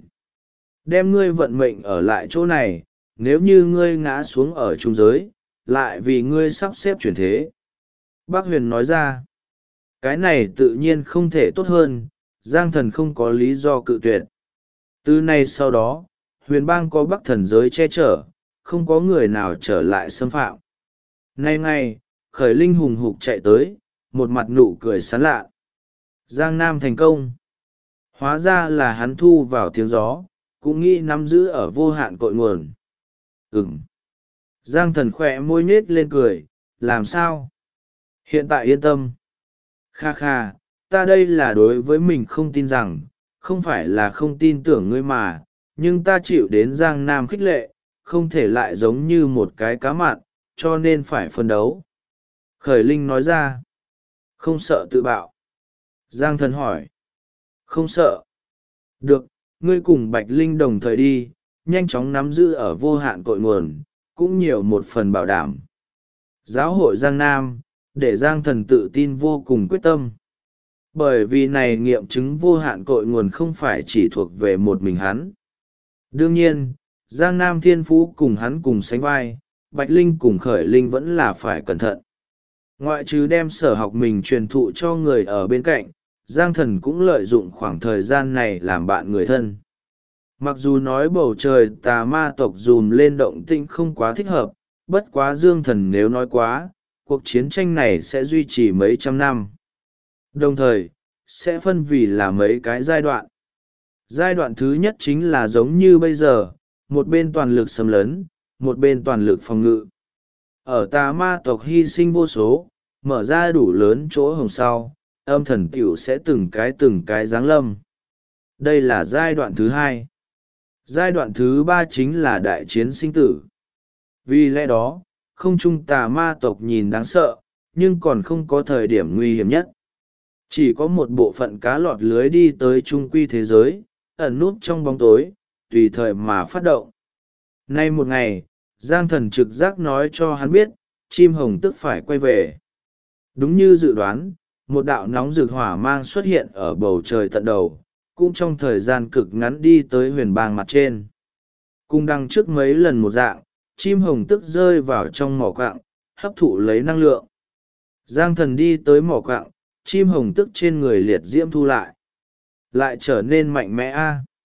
Đem ngươi vận mệnh ở lại chỗ này, nếu như ngươi ngã xuống ở trung giới, lại vì ngươi sắp xếp chuyển thế. Bác huyền nói ra, cái này tự nhiên không thể tốt hơn, giang thần không có lý do cự tuyệt. Từ nay sau đó, huyền bang có bắc thần giới che chở, không có người nào trở lại xâm phạm. Nay ngay, khởi linh hùng hục chạy tới, một mặt nụ cười sán lạ. Giang Nam thành công. Hóa ra là hắn thu vào tiếng gió, cũng nghĩ nắm giữ ở vô hạn cội nguồn. Giang Thần khỏe môi nhếch lên cười, làm sao? Hiện tại yên tâm. Kha kha, ta đây là đối với mình không tin rằng, không phải là không tin tưởng ngươi mà, nhưng ta chịu đến Giang Nam khích lệ, không thể lại giống như một cái cá mặn, cho nên phải phân đấu. Khởi Linh nói ra. Không sợ tự bạo. Giang Thần hỏi. Không sợ. Được, ngươi cùng Bạch Linh đồng thời đi, nhanh chóng nắm giữ ở vô hạn cội nguồn, cũng nhiều một phần bảo đảm. Giáo hội Giang Nam, để Giang Thần tự tin vô cùng quyết tâm. Bởi vì này nghiệm chứng vô hạn cội nguồn không phải chỉ thuộc về một mình hắn. Đương nhiên, Giang Nam thiên phú cùng hắn cùng sánh vai, Bạch Linh cùng Khởi Linh vẫn là phải cẩn thận. Ngoại trừ đem sở học mình truyền thụ cho người ở bên cạnh, Giang Thần cũng lợi dụng khoảng thời gian này làm bạn người thân. Mặc dù nói bầu trời tà ma tộc dùm lên động tĩnh không quá thích hợp, bất quá Dương Thần nếu nói quá, cuộc chiến tranh này sẽ duy trì mấy trăm năm. Đồng thời, sẽ phân vì là mấy cái giai đoạn. Giai đoạn thứ nhất chính là giống như bây giờ, một bên toàn lực xâm lấn, một bên toàn lực phòng ngự. Ở tà ma tộc hy sinh vô số, mở ra đủ lớn chỗ hồng sau, âm thần tiểu sẽ từng cái giáng lâm. Đây là giai đoạn thứ hai. Giai đoạn thứ ba chính là đại chiến sinh tử. Vì lẽ đó, không trung tà ma tộc nhìn đáng sợ, nhưng còn không có thời điểm nguy hiểm nhất. Chỉ có một bộ phận cá lọt lưới đi tới trung quy thế giới, ẩn núp trong bóng tối, tùy thời mà phát động. Nay một ngày, Giang Thần trực giác nói cho hắn biết, chim hồng tức phải quay về. Đúng như dự đoán, một đạo nóng rực hỏa mang xuất hiện ở bầu trời tận đầu, cũng trong thời gian cực ngắn đi tới huyền bang mặt trên. Cùng đằng trước mấy lần một dạng, chim hồng tức rơi vào trong mỏ quạng, hấp thụ lấy năng lượng. Giang Thần đi tới mỏ quạng, chim hồng tức trên người liệt diễm thu lại trở nên mạnh mẽ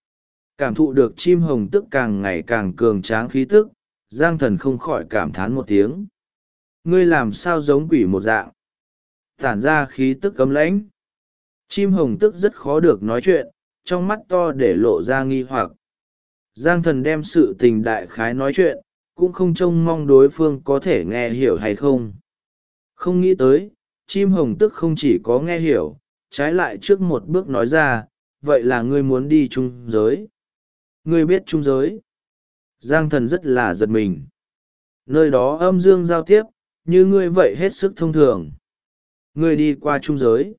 Cảm thụ được chim hồng tức càng ngày càng cường tráng khí tức, Giang Thần không khỏi cảm thán một tiếng. Ngươi làm sao giống quỷ một dạng, tản ra khí tức cấm lãnh. Chim hồng tức rất khó được nói chuyện, trong mắt to để lộ ra nghi hoặc. Giang Thần đem sự tình đại khái nói chuyện, cũng không trông mong đối phương có thể nghe hiểu hay không. Không nghĩ tới, chim hồng tức không chỉ có nghe hiểu, trái lại trước một bước nói ra, vậy là ngươi muốn đi trung giới. Ngươi biết trung giới. Giang Thần rất là giật mình. Nơi đó âm dương giao tiếp, như ngươi vậy hết sức thông thường. Ngươi đi qua trung giới.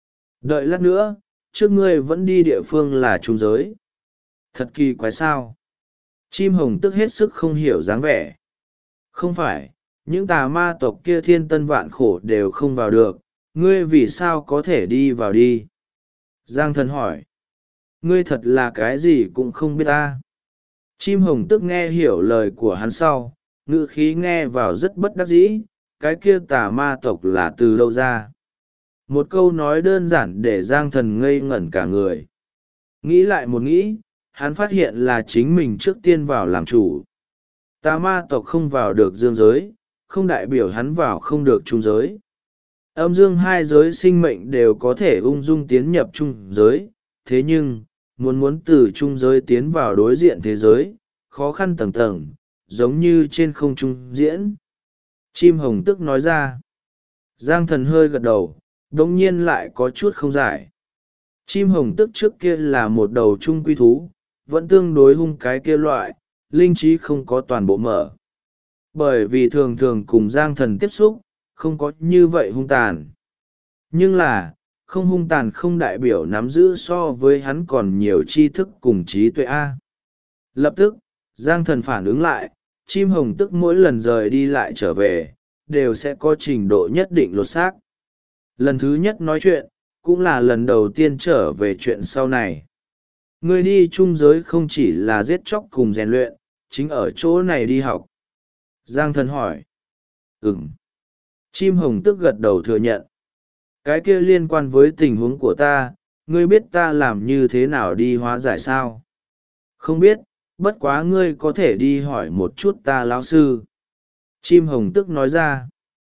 Đợi lát nữa, trước ngươi vẫn đi địa phương là trung giới. Thật kỳ quái sao. Chim hồng tức hết sức không hiểu dáng vẻ. Không phải, những tà ma tộc kia thiên tân vạn khổ đều không vào được, ngươi vì sao có thể đi vào đi? Giang Thần hỏi. Ngươi thật là cái gì cũng không biết ta. Chim hồng tức nghe hiểu lời của hắn sau, ngữ khí nghe vào rất bất đắc dĩ, cái kia tà ma tộc là từ đâu ra? Một câu nói đơn giản để Giang Thần ngây ngẩn cả người. Nghĩ lại một nghĩ, hắn phát hiện là chính mình trước tiên vào làm chủ. Tà ma tộc không vào được dương giới, không đại biểu hắn vào không được trung giới. Âm dương hai giới sinh mệnh đều có thể ung dung tiến nhập trung giới, thế nhưng, muốn từ trung giới tiến vào đối diện thế giới, khó khăn tầng tầng, giống như trên không trung diễn. Chim hồng tức nói ra. Giang Thần hơi gật đầu, đồng nhiên lại có chút không giải. Chim hồng tức trước kia là một đầu trung quy thú, vẫn tương đối hung cái kia loại, linh trí không có toàn bộ mở. Bởi vì thường thường cùng Giang Thần tiếp xúc, không có như vậy hung tàn. Nhưng là, không hung tàn không đại biểu nắm giữ so với hắn còn nhiều tri thức cùng trí tuệ Lập tức, Giang Thần phản ứng lại, chim hồng tức mỗi lần rời đi lại trở về, đều sẽ có trình độ nhất định lột xác. Lần thứ nhất nói chuyện, cũng là lần đầu tiên trở về chuyện sau này. Ngươi đi trung giới không chỉ là giết chóc cùng rèn luyện, chính ở chỗ này đi học. Giang Thần hỏi. Chim hồng tức gật đầu thừa nhận. Cái kia liên quan với tình huống của ta, ngươi biết ta làm như thế nào đi hóa giải sao? Không biết, bất quá ngươi có thể đi hỏi một chút ta lão sư. Chim hồng tức nói ra.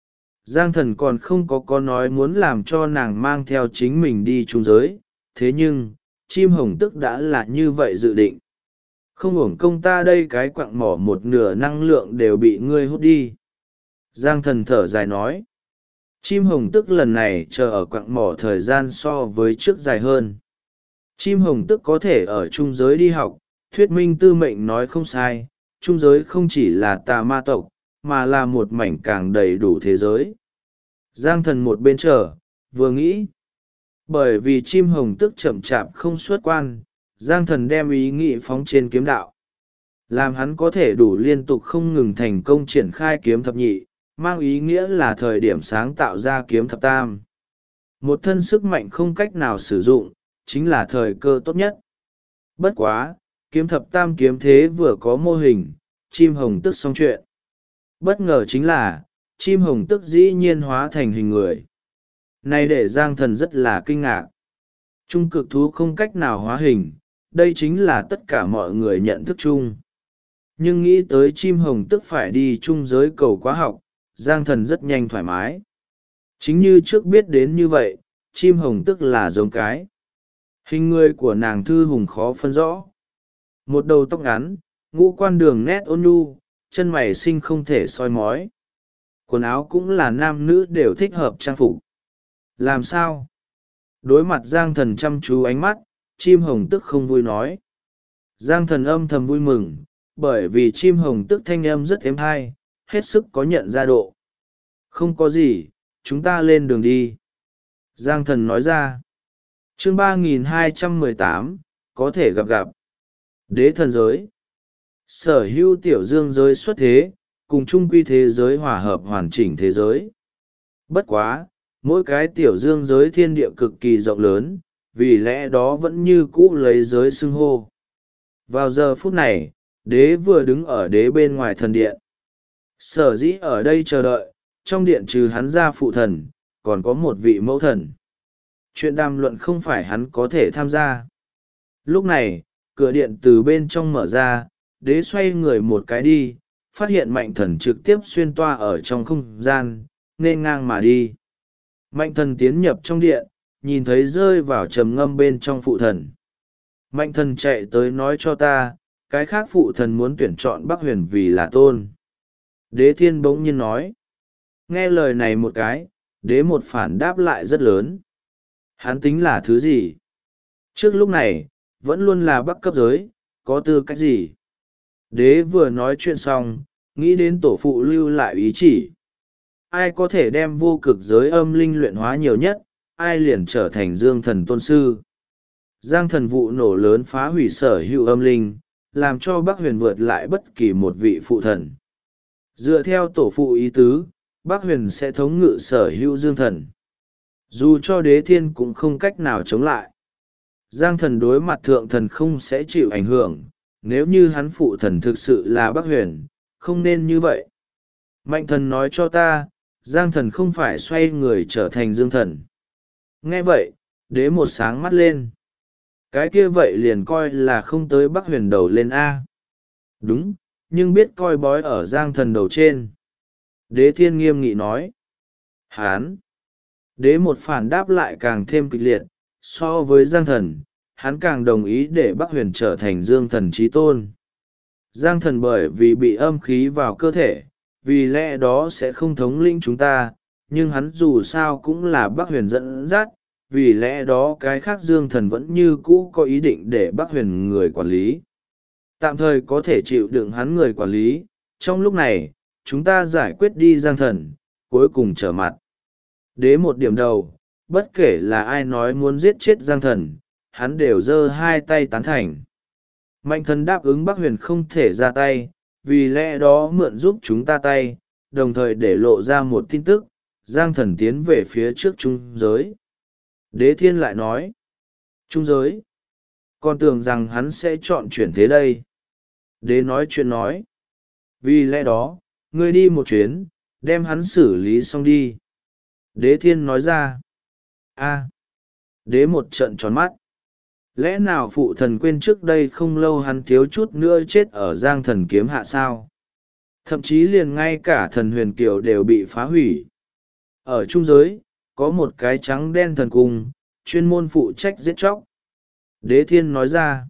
Giang Thần còn không có nói muốn làm cho nàng mang theo chính mình đi trung giới, thế nhưng, chim hồng tức đã là như vậy dự định. Không uổng công ta đây cái quặng mỏ một nửa năng lượng đều bị ngươi hút đi. Giang Thần thở dài nói. Chim hồng tức lần này chờ ở quặng mỏ thời gian so với trước dài hơn. Chim hồng tức có thể ở trung giới đi học, thuyết minh tư mệnh nói không sai, trung giới không chỉ là tà ma tộc, mà là một mảnh càng đầy đủ thế giới. Giang Thần một bên chờ, vừa nghĩ. Bởi vì chim hồng tức chậm chạp không xuất quan, Giang Thần đem ý nghĩ phóng trên kiếm đạo. Làm hắn có thể đủ liên tục không ngừng thành công triển khai kiếm thập nhị, mang ý nghĩa là thời điểm sáng tạo ra kiếm thập tam. Một thân sức mạnh không cách nào sử dụng, chính là thời cơ tốt nhất. Bất quá, kiếm thập tam kiếm thế vừa có mô hình, chim hồng tức xong chuyện. Bất ngờ chính là, chim hồng tức dĩ nhiên hóa thành hình người. Này để Giang Thần rất là kinh ngạc. Trung cực thú không cách nào hóa hình, đây chính là tất cả mọi người nhận thức chung. Nhưng nghĩ tới chim hồng tức phải đi chung giới cầu quá học, Giang Thần rất nhanh thoải mái. Chính như trước biết đến như vậy, chim hồng tức là giống cái. Hình người của nàng thư hùng khó phân rõ. Một đầu tóc ngắn, ngũ quan đường nét ôn nhu, chân mày xinh không thể soi mói. Quần áo cũng là nam nữ đều thích hợp trang phục. Làm sao? Đối mặt Giang Thần chăm chú ánh mắt, chim hồng tức không vui nói. Giang Thần âm thầm vui mừng, bởi vì chim hồng tức thanh âm rất êm hay, hết sức có nhận ra độ. Không có gì, chúng ta lên đường đi. Giang Thần nói ra. Chương 3218, có thể gặp. Đế thần giới. Sở hữu tiểu dương giới xuất thế, cùng chung quy thế giới hòa hợp hoàn chỉnh thế giới. Bất quá, mỗi cái tiểu dương giới thiên địa cực kỳ rộng lớn, vì lẽ đó vẫn như cũ lấy giới xưng hô. Vào giờ phút này, đế vừa đứng ở đế bên ngoài thần điện. Sở dĩ ở đây chờ đợi, trong điện trừ hắn ra phụ thần, còn có một vị mẫu thần. Chuyện đàm luận không phải hắn có thể tham gia. Lúc này, cửa điện từ bên trong mở ra, đế xoay người một cái đi, phát hiện mạnh thần trực tiếp xuyên toa ở trong không gian, nên ngang mà đi. Mạnh thần tiến nhập trong điện, nhìn thấy rơi vào trầm ngâm bên trong phụ thần. Mạnh thần chạy tới nói cho ta, cái khác phụ thần muốn tuyển chọn Bắc Huyền vì là tôn. Đế thiên bỗng nhiên nói. Nghe lời này một cái, đế một phản đáp lại rất lớn. Hắn tính là thứ gì? Trước lúc này, vẫn luôn là Bắc cấp giới, có tư cách gì? Đế vừa nói chuyện xong, nghĩ đến tổ phụ lưu lại ý chỉ. Ai có thể đem vô cực giới âm linh luyện hóa nhiều nhất, ai liền trở thành dương thần tôn sư. Giang thần vụ nổ lớn phá hủy sở hữu âm linh, làm cho Bắc Huyền vượt lại bất kỳ một vị phụ thần. Dựa theo tổ phụ ý tứ, Bắc Huyền sẽ thống ngự sở hữu dương thần. Dù cho đế thiên cũng không cách nào chống lại. Giang thần đối mặt thượng thần không sẽ chịu ảnh hưởng, nếu như hắn phụ thần thực sự là Bắc Huyền, không nên như vậy. Mạnh thần nói cho ta, Giang thần không phải xoay người trở thành dương thần. Nghe vậy, đế một sáng mắt lên. Cái kia vậy liền coi là không tới Bắc Huyền đầu lên A. Đúng, nhưng biết coi bói ở Giang thần đầu trên. Đế thiên nghiêm nghị nói. Hán. Đế một phản đáp lại càng thêm kịch liệt, so với Giang thần, hắn càng đồng ý để Bắc Huyền trở thành dương thần chí tôn. Giang thần bởi vì bị âm khí vào cơ thể, vì lẽ đó sẽ không thống lĩnh chúng ta, nhưng hắn dù sao cũng là Bắc Huyền dẫn dắt, vì lẽ đó cái khác dương thần vẫn như cũ có ý định để Bắc Huyền người quản lý. Tạm thời có thể chịu đựng hắn người quản lý, trong lúc này, chúng ta giải quyết đi Giang thần, cuối cùng trở mặt. Đế một điểm đầu, bất kể là ai nói muốn giết chết Giang thần, hắn đều giơ hai tay tán thành. Mạnh thần đáp ứng Bắc Huyền không thể ra tay, vì lẽ đó mượn giúp chúng ta tay, đồng thời để lộ ra một tin tức, Giang thần tiến về phía trước trung giới. Đế thiên lại nói, trung giới, con tưởng rằng hắn sẽ chọn chuyển thế đây. Đế nói chuyện nói, vì lẽ đó, ngươi đi một chuyến, đem hắn xử lý xong đi. Đế thiên nói ra, đế một trận tròn mắt. Lẽ nào phụ thần quên trước đây không lâu hắn thiếu chút nữa chết ở Giang thần kiếm hạ sao? Thậm chí liền ngay cả thần huyền kiều đều bị phá hủy. Ở trung giới, có một cái trắng đen thần cung, chuyên môn phụ trách giết chóc. Đế thiên nói ra.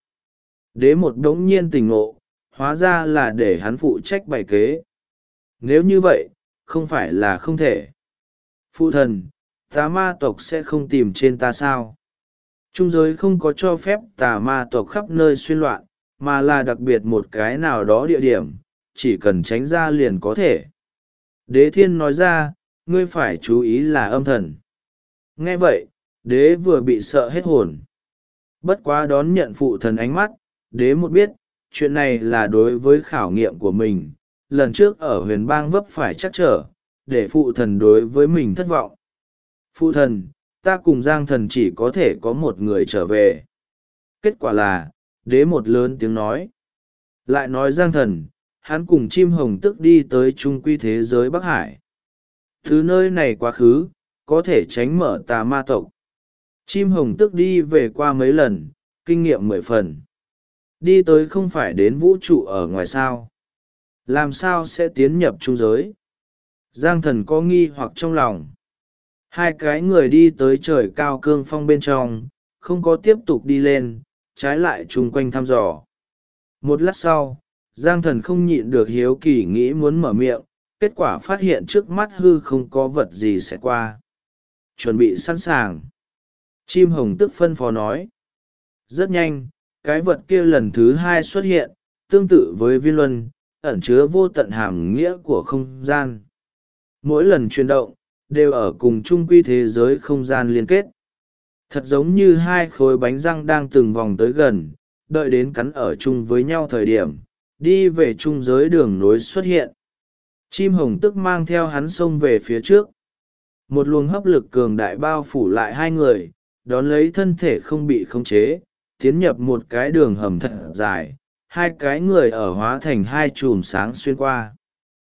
Đế một đống nhiên tỉnh ngộ, hóa ra là để hắn phụ trách bày kế. Nếu như vậy, không phải là không thể. Phụ thần, tà ma tộc sẽ không tìm trên ta sao? Trung giới không có cho phép tà ma tộc khắp nơi xuyên loạn, mà là đặc biệt một cái nào đó địa điểm, chỉ cần tránh ra liền có thể. Đế thiên nói ra, ngươi phải chú ý là âm thần. Nghe vậy, đế vừa bị sợ hết hồn. Bất quá đón nhận phụ thần ánh mắt, đế một biết, chuyện này là đối với khảo nghiệm của mình. Lần trước ở huyền bang vấp phải chắc trở, để phụ thần đối với mình thất vọng. Phụ thần, ta cùng Giang thần chỉ có thể có một người trở về. Kết quả là, đế một lớn tiếng nói. Lại nói Giang thần, hắn cùng chim hồng tức đi tới trung quy thế giới Bắc Hải. Thứ nơi này quá khứ, có thể tránh mở tà ma tộc. Chim hồng tức đi về qua mấy lần, kinh nghiệm 10 phần. Đi tới không phải đến vũ trụ ở ngoài sao. Làm sao sẽ tiến nhập trung giới? Giang thần có nghi hoặc trong lòng. Hai cái người đi tới trời cao cương phong bên trong, không có tiếp tục đi lên, trái lại chung quanh thăm dò. Một lát sau, Giang thần không nhịn được hiếu kỳ nghĩ muốn mở miệng, kết quả phát hiện trước mắt hư không có vật gì sẽ qua. Chuẩn bị sẵn sàng. Chim hồng tức phân phó nói. Rất nhanh, cái vật kia lần thứ hai xuất hiện, tương tự với viên luân, ẩn chứa vô tận hàm nghĩa của không gian. Mỗi lần chuyển động, đều ở cùng chung quy thế giới không gian liên kết. Thật giống như hai khối bánh răng đang từng vòng tới gần, đợi đến cắn ở chung với nhau thời điểm, đi về chung giới đường nối xuất hiện. Chim hồng tức mang theo hắn xông về phía trước. Một luồng hấp lực cường đại bao phủ lại hai người, đón lấy thân thể không bị khống chế, tiến nhập một cái đường hầm thật dài, hai cái người ở hóa thành hai chùm sáng xuyên qua.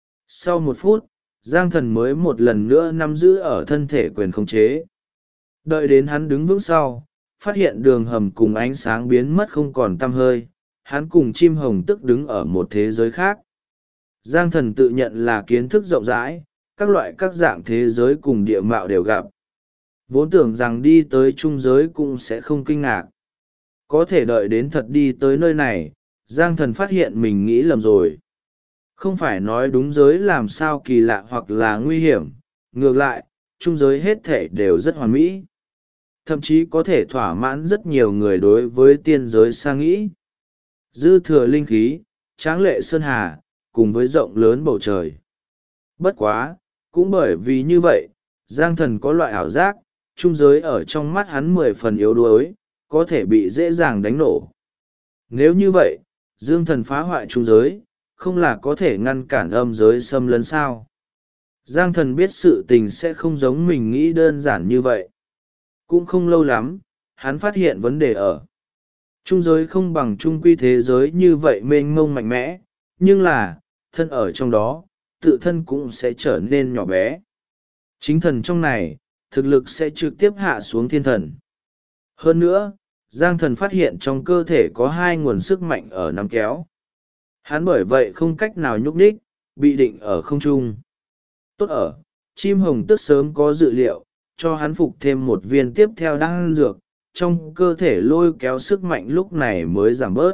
Sau 1 phút, Giang thần mới một lần nữa nắm giữ ở thân thể quyền khống chế. Đợi đến hắn đứng vững sau, phát hiện đường hầm cùng ánh sáng biến mất không còn tăm hơi, hắn cùng chim hồng tức đứng ở một thế giới khác. Giang thần tự nhận là kiến thức rộng rãi, các dạng thế giới cùng địa mạo đều gặp. Vốn tưởng rằng đi tới trung giới cũng sẽ không kinh ngạc. Có thể đợi đến thật đi tới nơi này, Giang thần phát hiện mình nghĩ lầm rồi. Không phải nói đúng giới làm sao kỳ lạ hoặc là nguy hiểm, ngược lại, trung giới hết thể đều rất hoàn mỹ. Thậm chí có thể thỏa mãn rất nhiều người đối với tiên giới sang nghĩ. Dư thừa linh khí, tráng lệ sơn hà, cùng với rộng lớn bầu trời. Bất quá, cũng bởi vì như vậy, Giang thần có loại ảo giác, trung giới ở trong mắt hắn 10 phần yếu đuối, có thể bị dễ dàng đánh nổ. Nếu như vậy, Dương thần phá hoại trung giới, không là có thể ngăn cản âm giới xâm lấn sao? Giang thần biết sự tình sẽ không giống mình nghĩ đơn giản như vậy. Cũng không lâu lắm, hắn phát hiện vấn đề ở. Trung giới không bằng trung quy thế giới như vậy mênh mông mạnh mẽ, nhưng là, thân ở trong đó, tự thân cũng sẽ trở nên nhỏ bé. Chính thần trong này, thực lực sẽ trực tiếp hạ xuống thiên thần. Hơn nữa, Giang thần phát hiện trong cơ thể có 2 nguồn sức mạnh ở nắm kéo. Hắn bởi vậy không cách nào nhúc nhích, bị định ở không trung. Tốt ở, chim hồng tức sớm có dự liệu, cho hắn phục thêm một viên tiếp theo đan dược, trong cơ thể lôi kéo sức mạnh lúc này mới giảm bớt.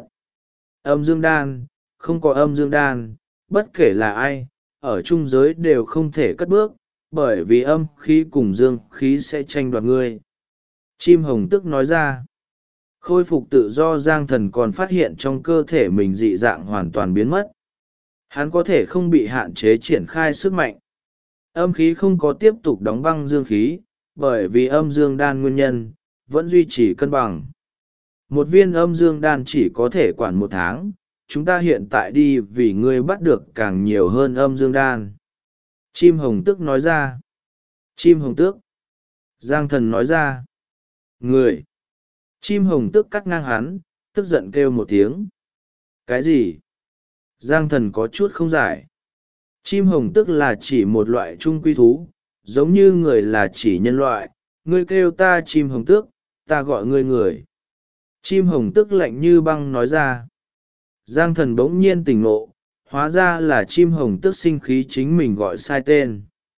Âm dương đan, không có âm dương đan, bất kể là ai, ở trung giới đều không thể cất bước, bởi vì âm khí cùng dương khí sẽ tranh đoạt ngươi. Chim hồng tức nói ra. Khôi phục tự do Giang thần còn phát hiện trong cơ thể mình dị dạng hoàn toàn biến mất. Hắn có thể không bị hạn chế triển khai sức mạnh. Âm khí không có tiếp tục đóng băng dương khí, bởi vì âm dương đan nguyên nhân, vẫn duy trì cân bằng. Một viên âm dương đan chỉ có thể quản 1 tháng, chúng ta hiện tại đi vì ngươi bắt được càng nhiều hơn âm dương đan. Chim hồng tước nói ra. Chim hồng tước. Giang thần nói ra. Người. Chim hồng tước cắt ngang hắn, tức giận kêu một tiếng. Cái gì? Giang thần có chút không giải. Chim hồng tước là chỉ một loại trung quy thú, giống như người là chỉ nhân loại. Ngươi kêu ta chim hồng tước, ta gọi ngươi người. Chim hồng tước lạnh như băng nói ra. Giang thần bỗng nhiên tỉnh ngộ, hóa ra là chim hồng tước sinh khí chính mình gọi sai tên.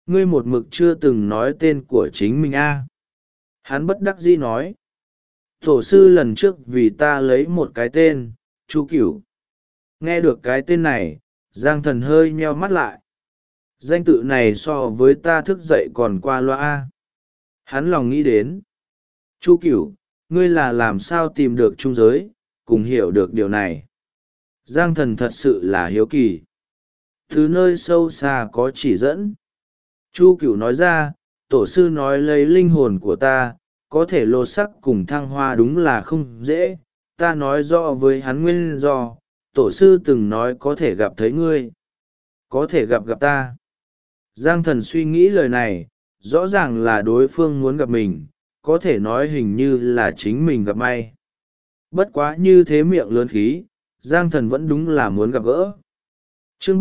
ngươi một mực chưa từng nói tên của chính mình a. Hắn bất đắc dĩ nói. Tổ sư lần trước vì ta lấy một cái tên, Chu Cửu. Nghe được cái tên này, Giang Thần hơi nheo mắt lại. Danh tự này so với ta thức dậy còn qua loa a. Hắn lòng nghĩ đến. Chu Cửu, ngươi là làm sao tìm được trung giới, cùng hiểu được điều này. Giang Thần thật sự là hiếu kỳ. Từ nơi sâu xa có chỉ dẫn. Chu Cửu nói ra, tổ sư nói lấy linh hồn của ta, có thể lột sắc cùng thăng hoa đúng là không dễ. Ta nói rõ với hắn nguyên do, tổ sư từng nói có thể gặp thấy ngươi. Có thể gặp ta. Giang Thần suy nghĩ lời này, rõ ràng là đối phương muốn gặp mình, có thể nói hình như là chính mình gặp may. Bất quá như thế miệng lớn khí, Giang Thần vẫn đúng là muốn gặp gỡ. Chương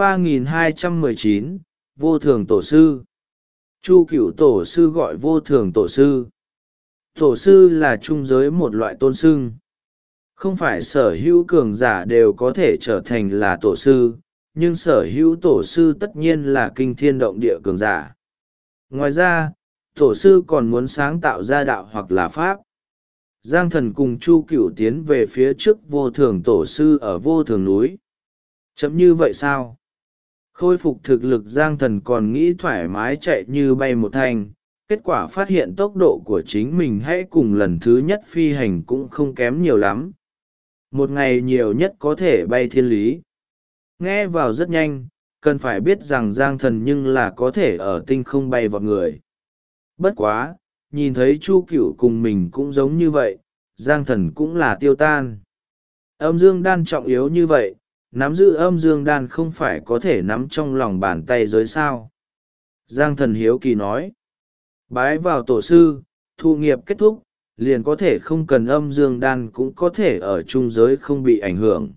3219, Vô Thường Tổ Sư. Chu Cửu Tổ Sư gọi Vô Thường Tổ Sư. Tổ sư là trung giới một loại tôn xưng. Không phải sở hữu cường giả đều có thể trở thành là tổ sư, nhưng sở hữu tổ sư tất nhiên là kinh thiên động địa cường giả. Ngoài ra, tổ sư còn muốn sáng tạo ra đạo hoặc là pháp. Giang Thần cùng Chu Cửu tiến về phía trước Vô Thường Tổ Sư ở Vô Thường núi. Chấm như vậy sao? Khôi phục thực lực Giang Thần còn nghĩ thoải mái chạy như bay một thanh, kết quả phát hiện tốc độ của chính mình hãy cùng lần thứ nhất phi hành cũng không kém nhiều lắm. Một ngày nhiều nhất có thể bay thiên lý. Nghe vào rất nhanh, cần phải biết rằng Giang Thần nhưng là có thể ở tinh không bay vào người. Bất quá, nhìn thấy Chu Cửu cùng mình cũng giống như vậy, Giang Thần cũng là tiêu tan. Âm dương đan trọng yếu như vậy, nắm giữ âm dương đan không phải có thể nắm trong lòng bàn tay giới sao. Giang Thần hiếu kỳ nói. Bái vào tổ sư, thụ nghiệp kết thúc, liền có thể không cần âm dương đan cũng có thể ở trung giới không bị ảnh hưởng.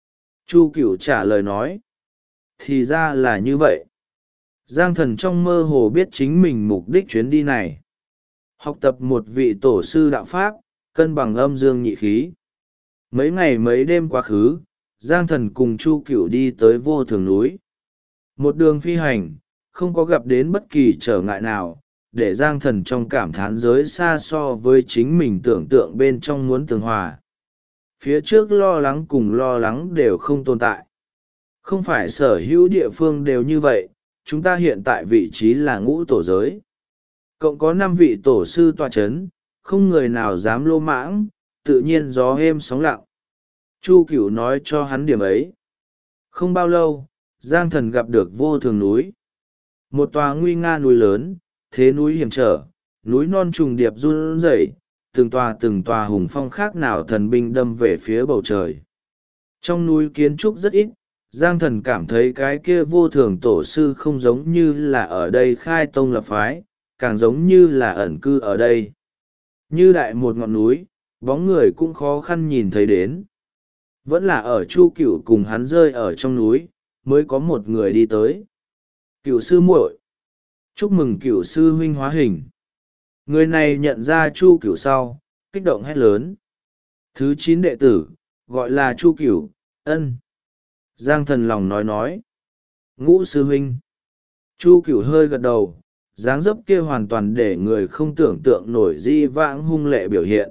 Chu Cửu trả lời nói. Thì ra là như vậy. Giang Thần trong mơ hồ biết chính mình mục đích chuyến đi này. Học tập một vị tổ sư đạo Pháp, cân bằng âm dương nhị khí. Mấy ngày mấy đêm quá khứ, Giang Thần cùng Chu Cửu đi tới Vô Thường núi. Một đường phi hành, không có gặp đến bất kỳ trở ngại nào, để Giang Thần trong cảm thán giới xa so với chính mình tưởng tượng bên trong muốn tường hòa. Phía trước lo lắng cùng lo lắng đều không tồn tại. Không phải sở hữu địa phương đều như vậy, chúng ta hiện tại vị trí là ngũ tổ giới. Cộng có 5 vị tổ sư tọa chấn, không người nào dám lô mãng, tự nhiên gió êm sóng lặng. Chu Cửu nói cho hắn điểm ấy. Không bao lâu, Giang Thần gặp được Vô Thường núi. Một tòa nguy nga núi lớn, thế núi hiểm trở, núi non trùng điệp run rẩy, từng tòa hùng phong khác nào thần binh đâm về phía bầu trời. Trong núi kiến trúc rất ít, Giang Thần cảm thấy cái kia Vô Thường Tổ Sư không giống như là ở đây khai tông lập phái, càng giống như là ẩn cư ở đây. Như đại một ngọn núi, bóng người cũng khó khăn nhìn thấy đến. Vẫn là ở Chu Cửu cùng hắn rơi ở trong núi, mới có một người đi tới. Cửu sư muội, chúc mừng Cửu sư huynh hóa hình. Người này nhận ra Chu Cửu sau, kích động hét lớn. Thứ 9 đệ tử, gọi là Chu Cửu, ân. Giang Thần lòng nói. Ngũ sư huynh. Chu Cửu hơi gật đầu, dáng dấp kia hoàn toàn để người không tưởng tượng nổi di vãng hung lệ biểu hiện.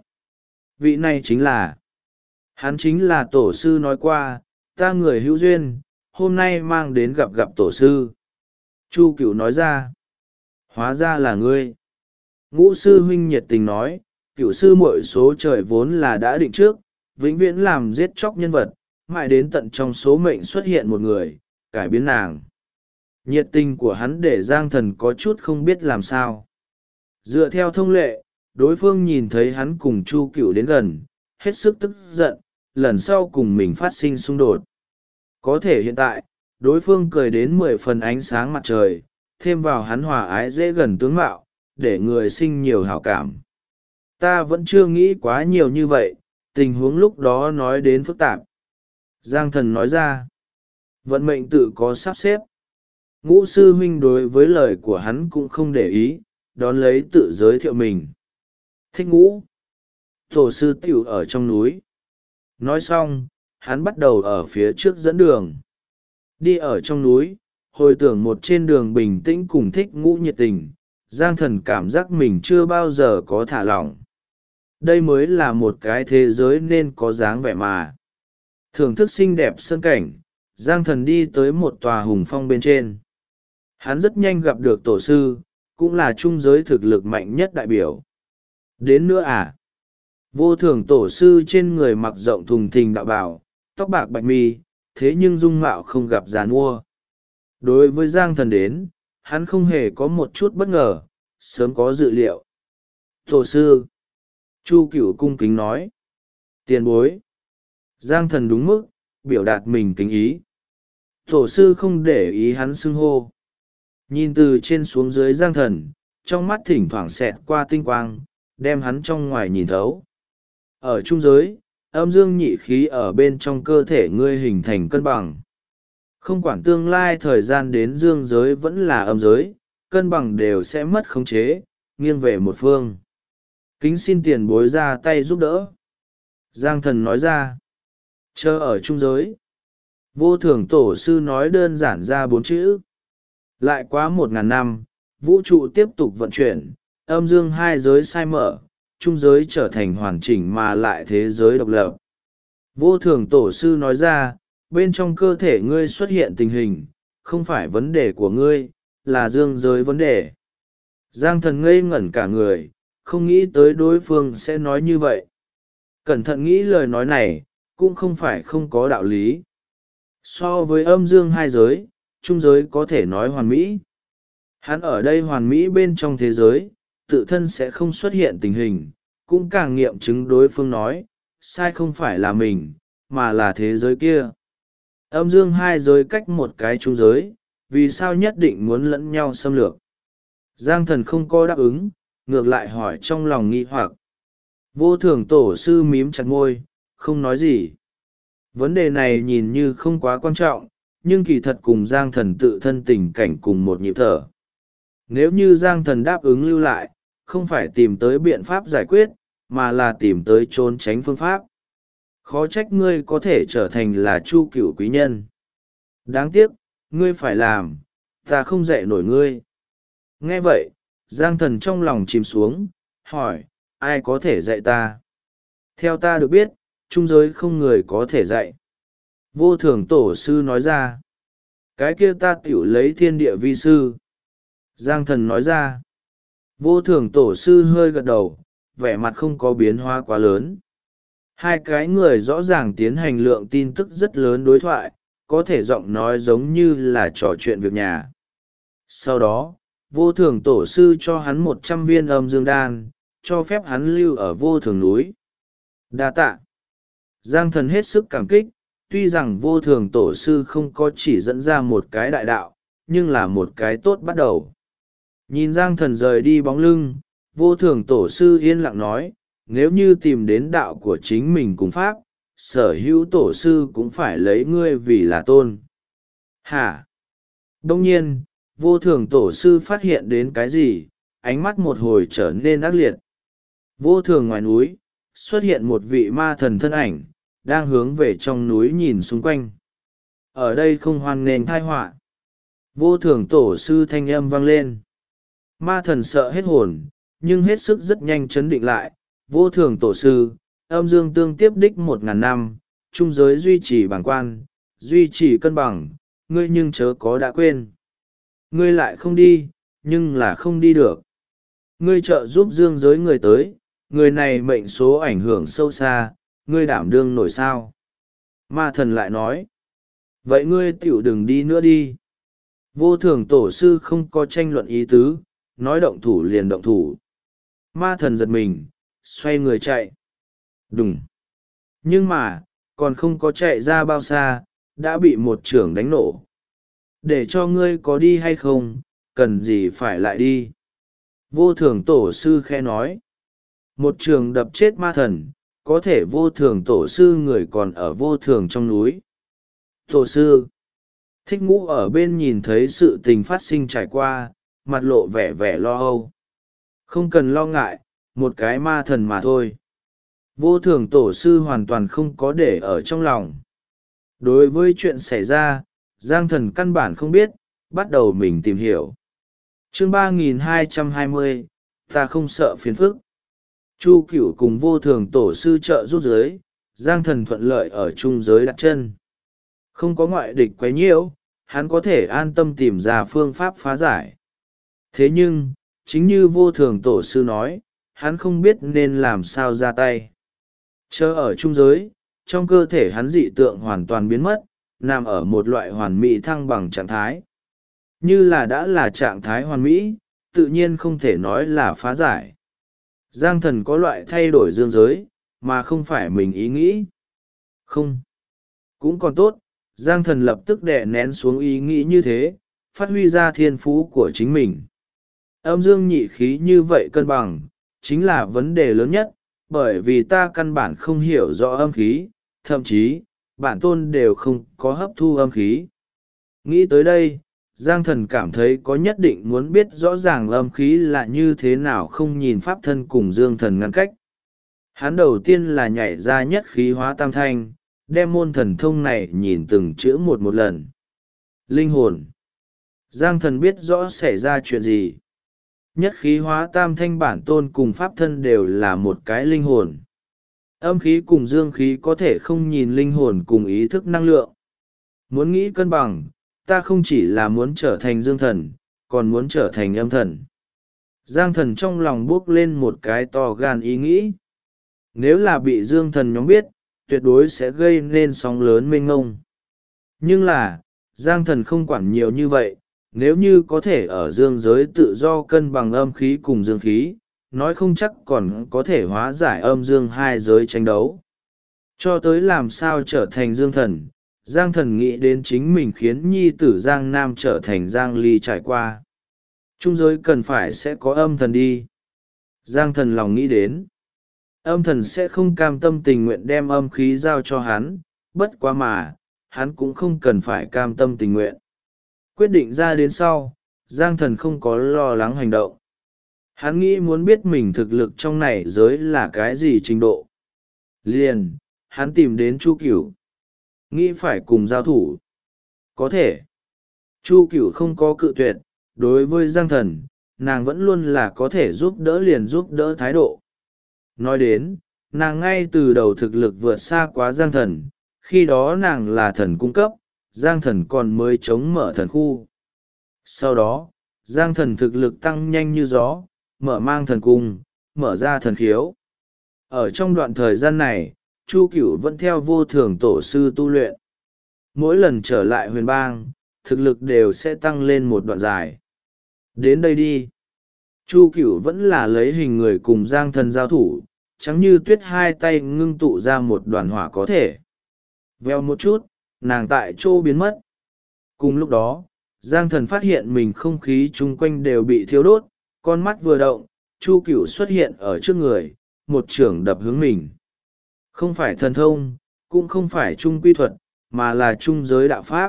Vị này chính là, hắn chính là tổ sư nói qua, ta người hữu duyên, hôm nay mang đến gặp tổ sư. Chu Cửu nói ra, hóa ra là ngươi. Ngũ sư huynh nhiệt tình nói, Cửu sư muội số trời vốn là đã định trước, vĩnh viễn làm giết chóc nhân vật, mãi đến tận trong số mệnh xuất hiện một người, cải biến nàng. Nhiệt tình của hắn để Giang Thần có chút không biết làm sao. Dựa theo thông lệ, đối phương nhìn thấy hắn cùng Chu Cửu đến gần, hết sức tức giận, lần sau cùng mình phát sinh xung đột. Có thể hiện tại, đối phương cười đến 10 phần ánh sáng mặt trời, thêm vào hắn hòa ái dễ gần tướng mạo, để người sinh nhiều hảo cảm. Ta vẫn chưa nghĩ quá nhiều như vậy, tình huống lúc đó nói đến phức tạp. Giang Thần nói ra, vận mệnh tự có sắp xếp. Ngũ sư huynh đối với lời của hắn cũng không để ý, đón lấy tự giới thiệu mình. Thích Ngũ. Tổ sư tiểu ở trong núi. Nói xong, hắn bắt đầu ở phía trước dẫn đường. Đi ở trong núi, hồi tưởng một trên đường bình tĩnh cùng thích ngũ nhiệt tình, Giang Thần cảm giác mình chưa bao giờ có thả lỏng. Đây mới là một cái thế giới nên có dáng vẻ mà. Thưởng thức xinh đẹp sân cảnh, Giang Thần đi tới một tòa hùng phong bên trên. Hắn rất nhanh gặp được tổ sư, cũng là trung giới thực lực mạnh nhất đại biểu. Đến nữa à? Vô thường tổ sư trên người mặc rộng thùng thình đạo bào, tóc bạc bạch mi, thế nhưng dung mạo không gặp giàn mua. Đối với Giang Thần đến, hắn không hề có một chút bất ngờ, sớm có dự liệu. Tổ sư! Chu Cửu cung kính nói. Tiền bối! Giang Thần đúng mức, biểu đạt mình kính ý. Tổ sư không để ý hắn xưng hô. Nhìn từ trên xuống dưới Giang Thần, trong mắt thỉnh thoảng xẹt qua tinh quang, đem hắn trong ngoài nhìn thấu. Ở trung giới, âm dương nhị khí ở bên trong cơ thể ngươi hình thành cân bằng. Không quản tương lai thời gian đến dương giới vẫn là âm giới, cân bằng đều sẽ mất khống chế, nghiêng về một phương. Kính xin tiền bối ra tay giúp đỡ. Giang Thần nói ra. Chờ ở trung giới. Vô thường tổ sư nói đơn giản ra 4 chữ. Lại quá 1000 năm, vũ trụ tiếp tục vận chuyển, âm dương hai giới sai mở, trung giới trở thành hoàn chỉnh mà lại thế giới độc lập. Vô thường tổ sư nói ra, bên trong cơ thể ngươi xuất hiện tình hình, không phải vấn đề của ngươi, là dương giới vấn đề. Giang Thần ngây ngẩn cả người, không nghĩ tới đối phương sẽ nói như vậy. Cẩn thận nghĩ lời nói này, cũng không phải không có đạo lý. So với âm dương hai giới, trung giới có thể nói hoàn mỹ. Hắn ở đây hoàn mỹ bên trong thế giới, tự thân sẽ không xuất hiện tình hình, cũng càng nghiệm chứng đối phương nói, sai không phải là mình, mà là thế giới kia. Âm dương hai giới cách một cái trung giới, vì sao nhất định muốn lẫn nhau xâm lược? Giang Thần không có đáp ứng, ngược lại hỏi trong lòng nghi hoặc. Vô thường tổ sư mím chặt môi, không nói gì. Vấn đề này nhìn như không quá quan trọng, nhưng kỳ thật cùng Giang Thần tự thân tình cảnh cùng một nhịp thở. Nếu như Giang Thần đáp ứng lưu lại, không phải tìm tới biện pháp giải quyết, mà là tìm tới trốn tránh phương pháp. Khó trách ngươi có thể trở thành là Chu Cửu quý nhân. Đáng tiếc, ngươi phải làm, ta không dạy nổi ngươi. Nghe vậy, Giang Thần trong lòng chìm xuống, hỏi, ai có thể dạy ta? Theo ta được biết, trung giới không người có thể dạy. Vô thường tổ sư nói ra, cái kia ta tiểu lấy thiên địa vi sư. Giang Thần nói ra, vô thường tổ sư hơi gật đầu, vẻ mặt không có biến hóa quá lớn. Hai cái người rõ ràng tiến hành lượng tin tức rất lớn đối thoại, có thể giọng nói giống như là trò chuyện việc nhà. Sau đó, vô thường tổ sư cho hắn 100 viên âm dương đan, cho phép hắn lưu ở vô thường núi. Đa tạ. Giang Thần hết sức cảm kích, tuy rằng vô thường tổ sư không có chỉ dẫn ra một cái đại đạo, nhưng là một cái tốt bắt đầu. Nhìn Giang Thần rời đi bóng lưng, vô thường tổ sư yên lặng nói, nếu như tìm đến đạo của chính mình cùng pháp, sở hữu tổ sư cũng phải lấy ngươi vì là tôn. Hả? Đông nhiên, vô thường tổ sư phát hiện đến cái gì, ánh mắt một hồi trở nên ác liệt. Vô thường ngoài núi, xuất hiện một vị ma thần thân ảnh, đang hướng về trong núi nhìn xung quanh. Ở đây không hoan nghênh tai họa. Vô thường tổ sư thanh âm vang lên. Ma thần sợ hết hồn, nhưng hết sức rất nhanh chấn định lại. Vô thường tổ sư, âm dương tương tiếp đích 1000 năm, trung giới duy trì bàng quan, duy trì cân bằng, ngươi nhưng chớ có đã quên. Ngươi lại không đi, nhưng là không đi được. Ngươi trợ giúp dương giới người tới, người này mệnh số ảnh hưởng sâu xa, ngươi đảm đương nổi sao. Ma thần lại nói, vậy ngươi tiểu đừng đi nữa đi. Vô thường tổ sư không có tranh luận ý tứ, nói động thủ liền động thủ. Ma thần giật mình, xoay người chạy. Đùng. Nhưng mà, còn không có chạy ra bao xa, đã bị một chưởng đánh nổ. Để cho ngươi có đi hay không, cần gì phải lại đi. Vô thường tổ sư khẽ nói. Một trường đập chết ma thần, có thể vô thường tổ sư người còn ở vô thường trong núi. Tổ sư. Thích Ngũ ở bên nhìn thấy sự tình phát sinh trải qua, mặt lộ vẻ vẻ lo âu. Không cần lo ngại, một cái ma thần mà thôi. Vô thường tổ sư hoàn toàn không có để ở trong lòng. Đối với chuyện xảy ra, Giang Thần căn bản không biết, bắt đầu mình tìm hiểu. Chương 3220, ta không sợ phiền phức. Chu Cửu cùng Vô Thường tổ sư trợ giúp giới, Giang Thần thuận lợi ở trung giới đặt chân. Không có ngoại địch quấy nhiễu, hắn có thể an tâm tìm ra phương pháp phá giải. Thế nhưng, chính như Vô Thường tổ sư nói, hắn không biết nên làm sao ra tay. Chờ ở trung giới, trong cơ thể hắn dị tượng hoàn toàn biến mất, nằm ở một loại hoàn mỹ thăng bằng trạng thái. Như là đã là trạng thái hoàn mỹ, tự nhiên không thể nói là phá giải. Giang Thần có loại thay đổi dương giới, mà không phải mình ý nghĩ. Không. Cũng còn tốt, Giang Thần lập tức đè nén xuống ý nghĩ như thế, phát huy ra thiên phú của chính mình. Âm dương nhị khí như vậy cân bằng, chính là vấn đề lớn nhất, bởi vì ta căn bản không hiểu rõ âm khí, thậm chí, bản tôn đều không có hấp thu âm khí. Nghĩ tới đây, Giang Thần cảm thấy có nhất định muốn biết rõ ràng âm khí là như thế nào, không nhìn pháp thân cùng Dương Thần ngăn cách. Hắn đầu tiên là nhảy ra nhất khí hóa tam thanh, đem môn thần thông này nhìn từng chữ một một lần. Linh hồn. Giang Thần biết rõ xảy ra chuyện gì. Nhất khí hóa tam thanh bản tôn cùng pháp thân đều là một cái linh hồn. Âm khí cùng dương khí có thể không nhìn linh hồn cùng ý thức năng lượng. Muốn nghĩ cân bằng, ta không chỉ là muốn trở thành dương thần, còn muốn trở thành âm thần. Giang Thần trong lòng buốc lên một cái to gan ý nghĩ. Nếu là bị dương thần nhóm biết, tuyệt đối sẽ gây nên sóng lớn mênh ngông. Nhưng là, Giang Thần không quản nhiều như vậy, nếu như có thể ở dương giới tự do cân bằng âm khí cùng dương khí, nói không chắc còn có thể hóa giải âm dương hai giới tranh đấu. Cho tới làm sao trở thành dương thần, Giang Thần nghĩ đến chính mình khiến nhi tử Giang Nam trở thành Giang Ly trải qua. Trung giới cần phải sẽ có âm thần đi. Giang Thần lòng nghĩ đến. Âm thần sẽ không cam tâm tình nguyện đem âm khí giao cho hắn, bất quá mà, hắn cũng không cần phải cam tâm tình nguyện. Quyết định ra đến sau, Giang Thần không có lo lắng hành động. Hắn nghĩ muốn biết mình thực lực trong này giới là cái gì trình độ. Liền, hắn tìm đến Chu Cửu. Nghĩ phải cùng giao thủ. Có thể. Chu Cửu không có cự tuyệt, đối với Giang Thần, nàng vẫn luôn là có thể giúp đỡ liền giúp đỡ thái độ. Nói đến, nàng ngay từ đầu thực lực vượt xa quá Giang Thần, khi đó nàng là thần cung cấp, Giang Thần còn mới chống mở thần khu. Sau đó, Giang Thần thực lực tăng nhanh như gió, mở mang thần cung, mở ra thần khiếu. Ở trong đoạn thời gian này, Chu Cửu vẫn theo Vô Thường tổ sư tu luyện. Mỗi lần trở lại huyền bang, thực lực đều sẽ tăng lên một đoạn dài. Đến đây đi. Chu Cửu vẫn là lấy hình người cùng Giang Thần giao thủ, trắng như tuyết hai tay ngưng tụ ra một đoàn hỏa có thể. Veo một chút, nàng tại chỗ biến mất. Cùng lúc đó, Giang Thần phát hiện mình không khí chung quanh đều bị thiêu đốt, con mắt vừa động, Chu Cửu xuất hiện ở trước người, một chưởng đập hướng mình. Không phải thần thông, cũng không phải trung quy thuật, mà là trung giới đạo pháp.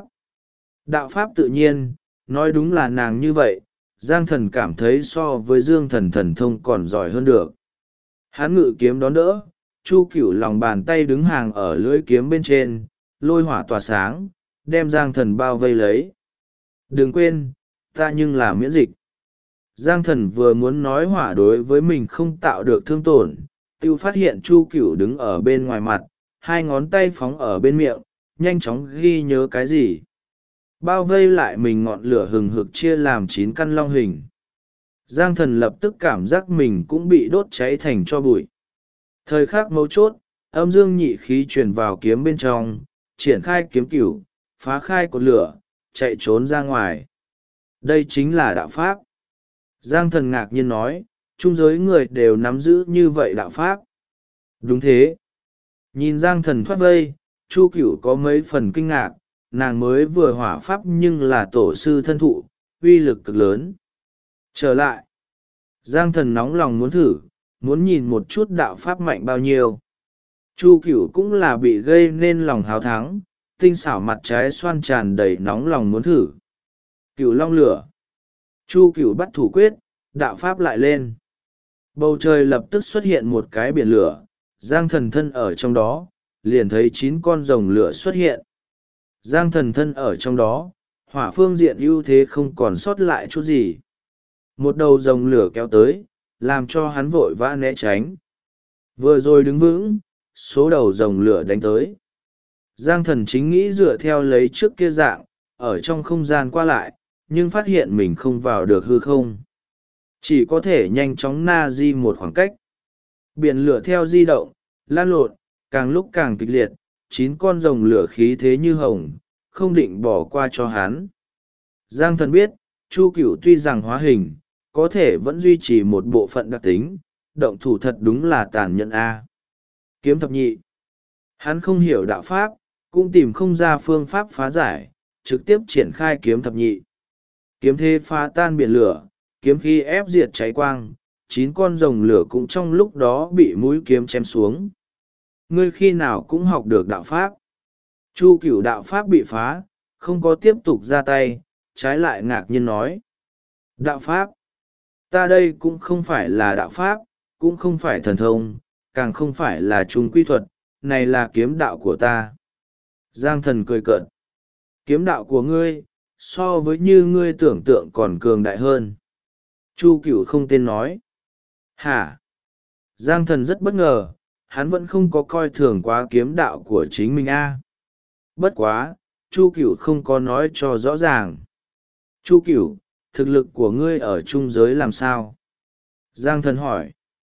Đạo pháp tự nhiên, nói đúng là nàng như vậy, Giang Thần cảm thấy so với Dương Thần thần thông còn giỏi hơn được. Hắn ngự kiếm đón đỡ, Chu Cửu lòng bàn tay đứng hàng ở lưỡi kiếm bên trên, lôi hỏa tỏa sáng, đem Giang Thần bao vây lấy. Đừng quên, ta nhưng là miễn dịch. Giang Thần vừa muốn nói hỏa đối với mình không tạo được thương tổn, tiêu phát hiện Chu Cửu đứng ở bên ngoài mặt, hai ngón tay phóng ở bên miệng, nhanh chóng ghi nhớ cái gì. Bao vây lại mình ngọn lửa hừng hực chia làm 9 căn long hình. Giang Thần lập tức cảm giác mình cũng bị đốt cháy thành tro bụi. Thời khắc mấu chốt, âm dương nhị khí truyền vào kiếm bên trong, triển khai kiếm cửu, phá khai cột lửa, chạy trốn ra ngoài. Đây chính là đạo pháp. Giang Thần ngạc nhiên nói, trung giới người đều nắm giữ như vậy đạo pháp. Đúng thế. Nhìn Giang Thần thoát vây, Chu Cửu có mấy phần kinh ngạc, nàng mới vừa hỏa pháp nhưng là tổ sư thân thụ, uy lực cực lớn. Trở lại. Giang Thần nóng lòng muốn thử, muốn nhìn một chút đạo pháp mạnh bao nhiêu. Chu Cửu cũng là bị gây nên lòng háo thắng, tinh xảo mặt trái xoan tràn đầy nóng lòng muốn thử. Cửu long lửa. Chu Cửu bắt thủ quyết, đạo pháp lại lên. Bầu trời lập tức xuất hiện một cái biển lửa, Giang Thần thân ở trong đó, liền thấy 9 con rồng lửa xuất hiện. Giang Thần thân ở trong đó, hỏa phương diện ưu thế không còn sót lại chút gì. Một đầu rồng lửa kéo tới, làm cho hắn vội vã né tránh. Vừa rồi đứng vững, số đầu rồng lửa đánh tới. Giang Thần chính nghĩ dựa theo lấy trước kia dạng, ở trong không gian qua lại, nhưng phát hiện mình không vào được hư không. Chỉ có thể nhanh chóng na di một khoảng cách. Biển lửa theo di động, lan lộn, càng lúc càng kịch liệt, 9 con rồng lửa khí thế như hồng, không định bỏ qua cho hắn. Giang Thần biết, Chu Cửu tuy rằng hóa hình, có thể vẫn duy trì một bộ phận đặc tính, động thủ thật đúng là tàn nhẫn a. Kiếm thập nhị. Hắn không hiểu đạo pháp, cũng tìm không ra phương pháp phá giải, trực tiếp triển khai kiếm thập nhị. Kiếm thế phá tan biển lửa, kiếm khí ép diệt cháy quang, 9 con rồng lửa cũng trong lúc đó bị mũi kiếm chém xuống. Ngươi khi nào cũng học được đạo pháp. Chu Cửu đạo pháp bị phá, không có tiếp tục ra tay, trái lại ngạc nhiên nói. Đạo pháp? Ta đây cũng không phải là đạo pháp, cũng không phải thần thông, càng không phải là trung quy thuật, này là kiếm đạo của ta. Giang Thần cười cợt. Kiếm đạo của ngươi, so với như ngươi tưởng tượng còn cường đại hơn. Chu Cửu không tên nói. Hả? Giang Thần rất bất ngờ, hắn vẫn không có coi thường quá kiếm đạo của chính mình a. Bất quá, Chu Cửu không có nói cho rõ ràng. Chu Cửu, thực lực của ngươi ở trung giới làm sao? Giang Thần hỏi.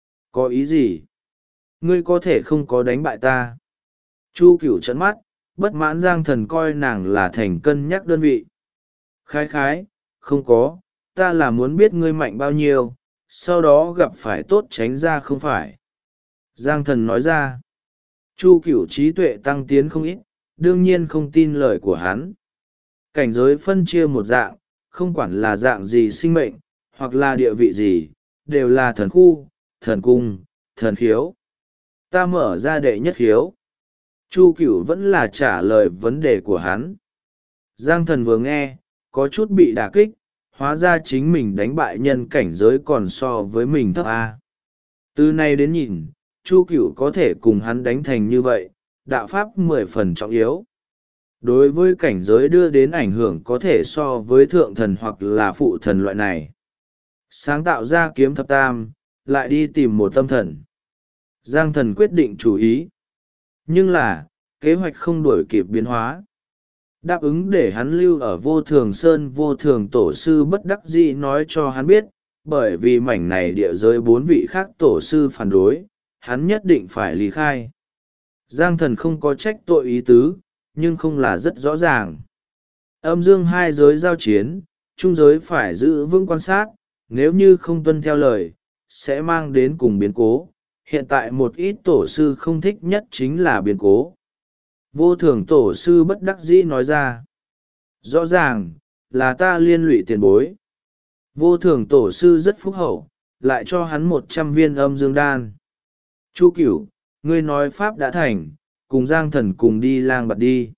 Có ý gì? Ngươi có thể không có đánh bại ta. Chu Cửu trợn mắt, bất mãn Giang Thần coi nàng là thành cân nhắc đơn vị. Khái khái, không có, ta là muốn biết ngươi mạnh bao nhiêu, sau đó gặp phải tốt tránh ra không phải. Giang Thần nói ra. Chu Cửu trí tuệ tăng tiến không ít, đương nhiên không tin lời của hắn. Cảnh giới phân chia một dạng, không quản là dạng gì sinh mệnh, hoặc là địa vị gì, đều là thần khu, thần cung, thần khiếu. Ta mở ra đệ nhất khiếu. Chu Cửu vẫn là trả lời vấn đề của hắn. Giang Thần vừa nghe, có chút bị đả kích, hóa ra chính mình đánh bại nhân cảnh giới còn so với mình thấp a. Từ nay đến nhìn, Chu Cửu có thể cùng hắn đánh thành như vậy, đạo pháp 10 phần trọng yếu. Đối với cảnh giới đưa đến ảnh hưởng có thể so với thượng thần hoặc là phụ thần loại này. Sáng tạo ra kiếm thập tam, lại đi tìm một tâm thần. Giang Thần quyết định chú ý. Nhưng là, kế hoạch không đuổi kịp biến hóa. Đáp ứng để hắn lưu ở Vô Thường Sơn, Vô Thường Tổ sư bất đắc dĩ nói cho hắn biết, bởi vì mảnh này địa giới 4 vị khác tổ sư phản đối, hắn nhất định phải ly khai. Giang Thần không có trách tội ý tứ, nhưng không là rất rõ ràng. Âm dương hai giới giao chiến, trung giới phải giữ vững quan sát, nếu như không tuân theo lời, sẽ mang đến cùng biến cố. Hiện tại một ít tổ sư không thích nhất chính là biến cố. Vô Thường Tổ sư bất đắc dĩ nói ra. Rõ ràng, là ta liên lụy tiền bối. Vô Thường Tổ sư rất phúc hậu, lại cho hắn 100 viên âm dương đan. Chu Cửu, ngươi nói pháp đã thành, cùng Giang Thần cùng đi lang bạt đi.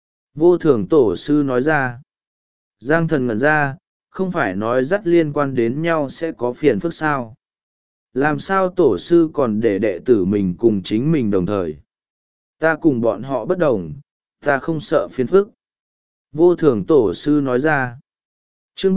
Vô Thường Tổ sư nói ra. Giang Thần ngẩn ra, không phải nói dắt liên quan đến nhau sẽ có phiền phức sao. Làm sao tổ sư còn để đệ tử mình cùng chính mình đồng thời. Ta cùng bọn họ bất đồng, ta không sợ phiền phức. Vô Thường Tổ sư nói ra. Chương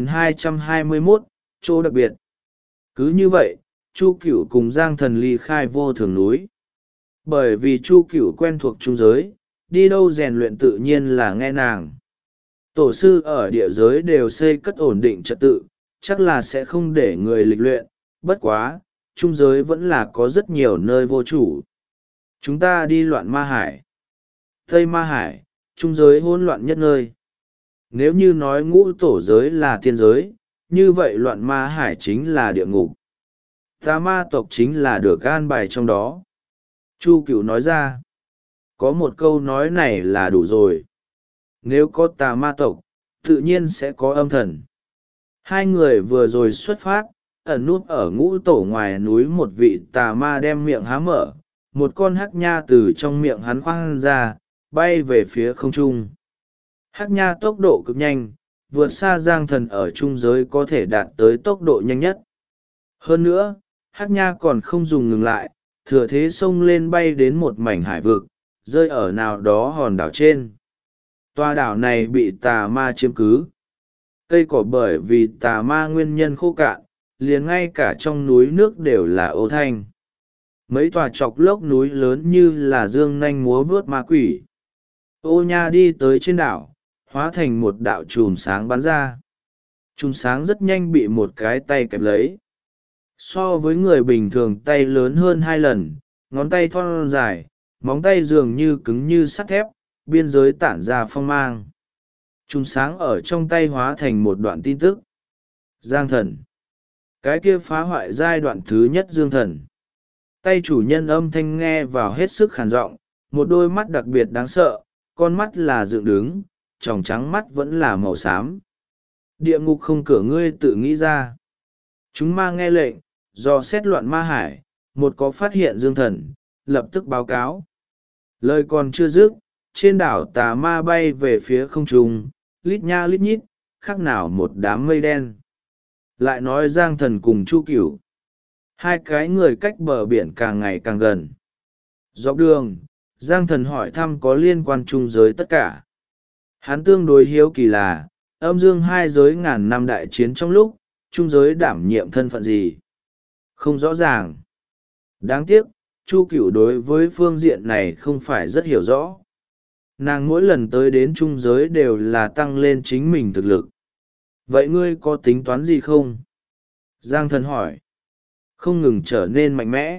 3221, chỗ đặc biệt. Cứ như vậy, Chu Cửu cùng Giang Thần ly khai Vô Thường núi. Bởi vì Chu Cửu quen thuộc trung giới, đi đâu rèn luyện tự nhiên là nghe nàng. Tổ sư ở địa giới đều xây cất ổn định trật tự, chắc là sẽ không để người lịch luyện, bất quá, trung giới vẫn là có rất nhiều nơi vô chủ. Chúng ta đi Loạn Ma Hải. Tây Ma Hải, trung giới hỗn loạn nhất nơi. Nếu như nói ngũ tổ giới là tiên giới, như vậy Loạn Ma Hải chính là địa ngục. Tà ma tộc chính là được an bài trong đó. Chu Cửu nói ra. Có một câu nói này là đủ rồi. Nếu có tà ma tộc, tự nhiên sẽ có âm thần. Hai người vừa rồi xuất phát, ẩn nút ở ngũ tổ ngoài núi một vị tà ma đem miệng há mở, một con hắc nha từ trong miệng hắn khoang ra, bay về phía không trung. Hắc nha tốc độ cực nhanh, vượt xa Giang Thần ở trung giới có thể đạt tới tốc độ nhanh nhất. Hơn nữa, hắc nha còn không dùng ngừng lại, thừa thế xông lên bay đến một mảnh hải vực, rơi ở nào đó hòn đảo trên. Tòa đảo này bị tà ma chiếm cứ. Cây cỏ bởi vì tà ma nguyên nhân khô cạn, liền ngay cả trong núi nước đều là ô thanh. Mấy tòa chọc lốc núi lớn như là dương nanh múa vớt ma quỷ. Ô nha đi tới trên đảo, hóa thành một đạo chùm sáng bắn ra. Chùm sáng rất nhanh bị một cái tay kẹp lấy. So với người bình thường tay lớn hơn 2 lần, ngón tay thon dài, móng tay dường như cứng như sắt thép, biên giới tản ra phong mang. Chùm sáng ở trong tay hóa thành một đoạn tin tức. Giang thần. Cái kia phá hoại giai đoạn thứ nhất dương thần. Tay chủ nhân âm thanh nghe vào hết sức khàn giọng, một đôi mắt đặc biệt đáng sợ, con mắt là dựng đứng, tròng trắng mắt vẫn là màu xám. Địa ngục không cửa ngươi tự nghĩ ra. Chúng ma nghe lệnh, do xét loạn ma hải, một có phát hiện dương thần, lập tức báo cáo. Lời còn chưa dứt, trên đảo tà ma bay về phía không trung, lít nha lít nhít, khác nào một đám mây đen. Lại nói Giang thần cùng Chu Cửu. Hai cái người cách bờ biển càng ngày càng gần. Dọc đường, Giang thần hỏi thăm có liên quan chung giới tất cả. Hắn tương đối hiếu kỳ là, âm dương hai giới ngàn năm đại chiến trong lúc, chung giới đảm nhiệm thân phận gì? Không rõ ràng. Đáng tiếc, Chu Cửu đối với phương diện này không phải rất hiểu rõ. Nàng mỗi lần tới đến chung giới đều là tăng lên chính mình thực lực. Vậy ngươi có tính toán gì không? Giang thần hỏi. Không ngừng trở nên mạnh mẽ.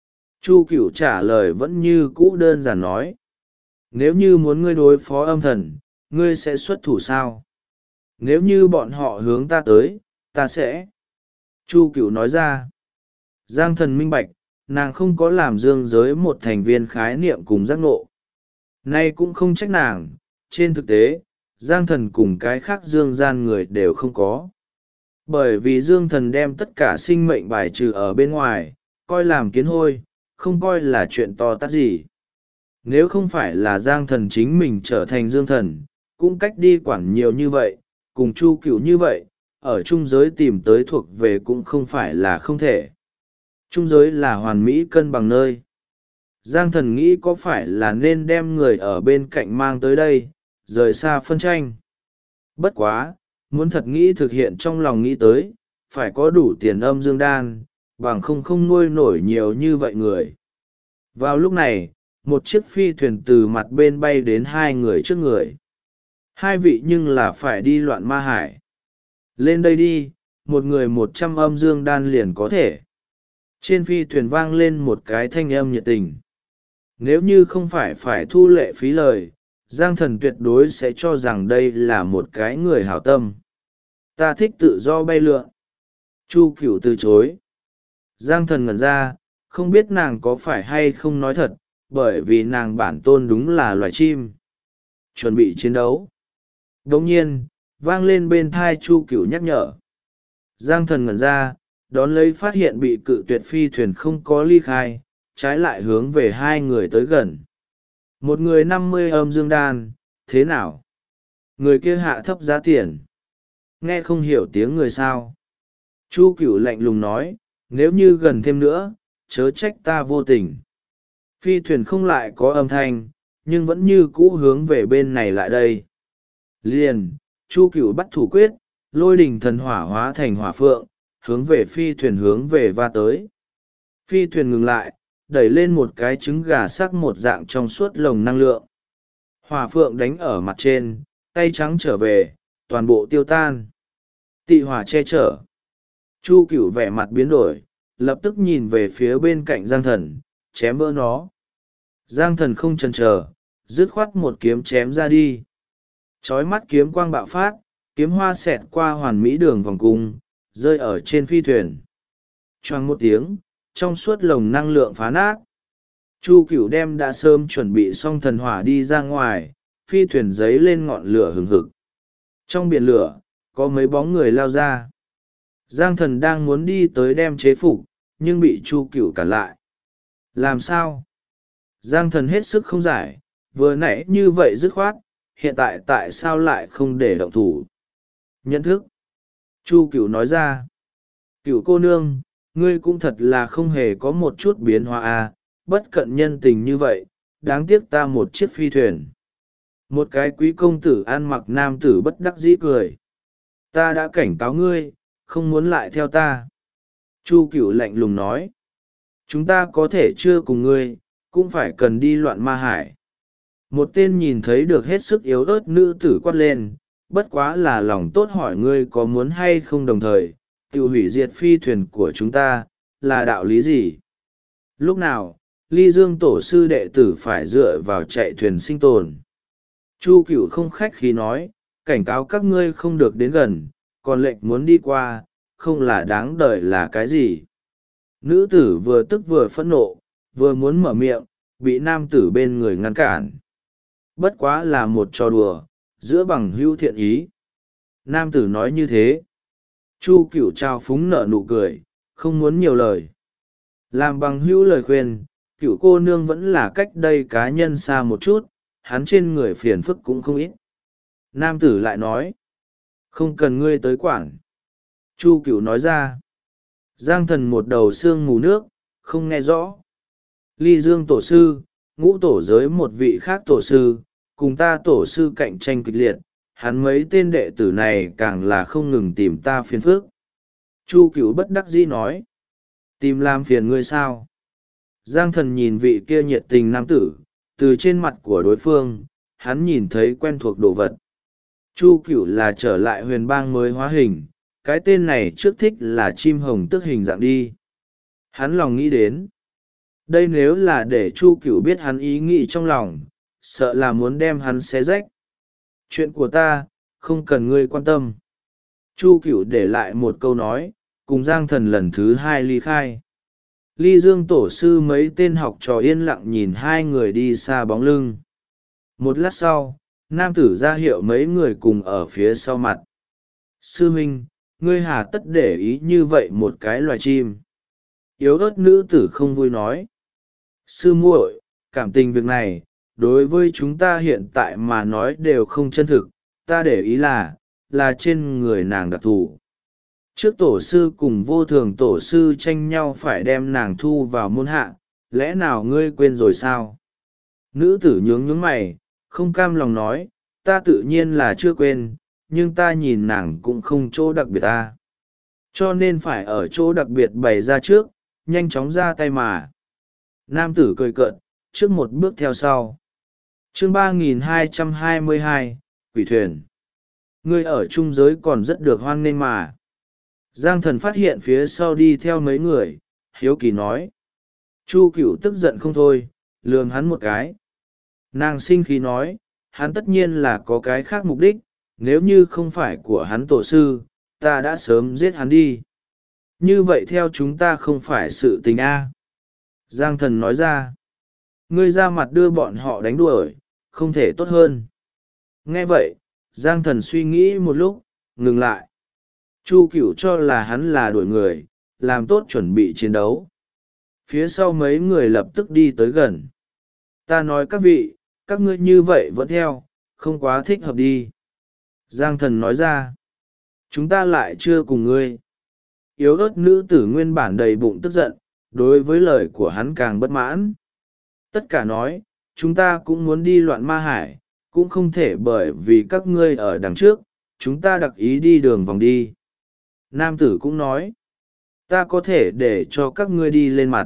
Chu Cửu trả lời vẫn như cũ đơn giản nói. Nếu như muốn ngươi đối phó âm thần, ngươi sẽ xuất thủ sao? Nếu như bọn họ hướng ta tới, ta sẽ. Chu Cửu nói ra. Giang thần minh bạch, nàng không có làm dương giới một thành viên khái niệm cùng giác ngộ. Nay cũng không trách nàng, trên thực tế, Giang thần cùng cái khác dương gian người đều không có. Bởi vì dương thần đem tất cả sinh mệnh bài trừ ở bên ngoài, coi làm kiến hôi, không coi là chuyện to tát gì. Nếu không phải là Giang thần chính mình trở thành dương thần, cũng cách đi quản nhiều như vậy, cùng Chu Cửu như vậy, ở trung giới tìm tới thuộc về cũng không phải là không thể. Trung giới là hoàn mỹ cân bằng nơi. Giang thần nghĩ có phải là nên đem người ở bên cạnh mang tới đây, rời xa phân tranh. Bất quá, muốn thật nghĩ thực hiện trong lòng nghĩ tới, phải có đủ tiền âm dương đan, bằng không nuôi nổi nhiều như vậy người. Vào lúc này, một chiếc phi thuyền từ mặt bên bay đến hai người trước người. Hai vị nhưng là phải đi loạn ma hải. Lên đây đi, một người 100 âm dương đan liền có thể. Trên phi thuyền vang lên một cái thanh âm nhiệt tình. Nếu như không phải thu lệ phí lời, Giang thần tuyệt đối sẽ cho rằng đây là một cái người hảo tâm. Ta thích tự do bay lượn. Chu Cửu từ chối. Giang thần ngẩn ra, không biết nàng có phải hay không nói thật, bởi vì nàng bản tôn đúng là loài chim. Chuẩn bị chiến đấu. Đồng nhiên, vang lên bên thai Chu Cửu nhắc nhở. Giang thần ngẩn ra, đón lấy phát hiện bị cự tuyệt phi thuyền không có ly khai, trái lại hướng về hai người tới gần. Một người 50 âm dương đan, thế nào? Người kia hạ thấp giá tiền. Nghe không hiểu tiếng người sao. Chu Cửu lạnh lùng nói, nếu như gần thêm nữa, chớ trách ta vô tình. Phi thuyền không lại có âm thanh, nhưng vẫn như cũ hướng về bên này lại đây. Liền, Chu Cửu bắt thủ quyết, lôi đình thần hỏa hóa thành hỏa phượng, hướng về phi thuyền hướng về va tới. Phi thuyền ngừng lại, đẩy lên một cái trứng gà sắc một dạng trong suốt lồng năng lượng. Hỏa phượng đánh ở mặt trên, tay trắng trở về, toàn bộ tiêu tan. Tị hỏa che chở. Chu Cửu vẻ mặt biến đổi, lập tức nhìn về phía bên cạnh Giang thần, chém vỡ nó. Giang thần không chần chờ, dứt khoát một kiếm chém ra đi. Chói mắt kiếm quang bạo phát, kiếm hoa xẹt qua hoàn mỹ đường vòng cung, rơi ở trên phi thuyền. Choang một tiếng, trong suốt lồng năng lượng phá nát. Chu Cửu đem đã sớm chuẩn bị xong thần hỏa đi ra ngoài, phi thuyền giấy lên ngọn lửa hừng hực. Trong biển lửa, có mấy bóng người lao ra. Giang thần đang muốn đi tới đem chế phục, nhưng bị Chu Cửu cản lại. Làm sao? Giang thần hết sức không giải, vừa nãy như vậy dứt khoát, hiện tại sao lại không để động thủ? Nhận thức. Chu Cửu nói ra. Cửu cô nương, ngươi cũng thật là không hề có một chút biến hóa à, bất cận nhân tình như vậy, đáng tiếc ta một chiếc phi thuyền. Một cái quý công tử ăn mặc nam tử bất đắc dĩ cười. Ta đã cảnh cáo ngươi, không muốn lại theo ta. Chu Cửu lạnh lùng nói. Chúng ta có thể chưa cùng ngươi, cũng phải cần đi loạn ma hải. Một tên nhìn thấy được hết sức yếu ớt nữ tử quát lên, bất quá là lòng tốt hỏi ngươi có muốn hay không, đồng thời tự hủy diệt phi thuyền của chúng ta, là đạo lý gì? Lúc nào, Ly Dương tổ sư đệ tử phải dựa vào chạy thuyền sinh tồn? Chu Cửu không khách khí nói, cảnh cáo các ngươi không được đến gần, còn lệnh muốn đi qua, không là đáng đời là cái gì? Nữ tử vừa tức vừa phẫn nộ, vừa muốn mở miệng, bị nam tử bên người ngăn cản. Bất quá là một trò đùa, giữa bằng hữu thiện ý. Nam tử nói như thế. Chu Cửu trao phúng nở nụ cười, không muốn nhiều lời. Làm bằng hữu lời khuyên, Cửu cô nương vẫn là cách đây cá nhân xa một chút, hắn trên người phiền phức cũng không ít. Nam tử lại nói, không cần ngươi tới quản. Chu Cửu nói ra. Giang Thần một đầu xương mù nước, không nghe rõ. Ly Dương tổ sư, ngũ tổ giới một vị khác tổ sư, cùng ta tổ sư cạnh tranh kịch liệt, hắn mấy tên đệ tử này càng là không ngừng tìm ta phiền phức. Chu Cửu bất đắc dĩ nói. Tìm làm phiền ngươi sao? Giang Thần nhìn vị kia nhiệt tình nam tử, từ trên mặt của đối phương, hắn nhìn thấy quen thuộc đồ vật. Chu Cửu là trở lại huyền bang mới hóa hình, cái tên này trước thích là chim hồng tước hình dạng đi. Hắn lòng nghĩ đến. Đây nếu là để Chu Cửu biết hắn ý nghĩ trong lòng, sợ là muốn đem hắn xé rách. Chuyện của ta, không cần ngươi quan tâm. Chu Cửu để lại một câu nói, cùng Giang Thần lần thứ hai ly khai. Ly Dương tổ sư mấy tên học trò yên lặng nhìn hai người đi xa bóng lưng. Một lát sau, nam tử ra hiệu mấy người cùng ở phía sau mặt. Sư huynh, ngươi hà tất để ý như vậy một cái loài chim? Yếu ớt nữ tử không vui nói. Sư muội, cảm tình việc này, đối với chúng ta hiện tại mà nói đều không chân thực, ta để ý là trên người nàng đặc thù. Trước tổ sư cùng vô thường tổ sư tranh nhau phải đem nàng thu vào môn hạ, lẽ nào ngươi quên rồi sao? Nữ tử nhướng nhướng mày, không cam lòng nói, ta tự nhiên là chưa quên, nhưng ta nhìn nàng cũng không chỗ đặc biệt ta. Cho nên phải ở chỗ đặc biệt bày ra trước, nhanh chóng ra tay mà. Nam tử cười cợt, trước một bước theo sau. Chương 3222, Quỷ thuyền. Ngươi ở trung giới còn rất được hoan nghênh mà. Giang Thần phát hiện phía sau đi theo mấy người, hiếu kỳ nói. Chu Cửu tức giận không thôi, lườm hắn một cái. Nàng sinh khí nói, hắn tất nhiên là có cái khác mục đích, nếu như không phải của hắn tổ sư, ta đã sớm giết hắn đi. Như vậy theo chúng ta không phải sự tình a. Giang Thần nói ra. Ngươi ra mặt đưa bọn họ đánh đuổi, không thể tốt hơn. Nghe vậy, Giang Thần suy nghĩ một lúc, ngừng lại. Chu Cửu cho là hắn là đuổi người, làm tốt chuẩn bị chiến đấu. Phía sau mấy người lập tức đi tới gần. Ta nói các vị, các ngươi như vậy vẫn theo, không quá thích hợp đi. Giang Thần nói ra. Chúng ta lại chưa cùng ngươi. Yếu ớt nữ tử nguyên bản đầy bụng tức giận, đối với lời của hắn càng bất mãn. Tất cả nói, chúng ta cũng muốn đi loạn ma hải, cũng không thể bởi vì các ngươi ở đằng trước, chúng ta đặc ý đi đường vòng đi. Nam tử cũng nói, ta có thể để cho các ngươi đi lên mặt.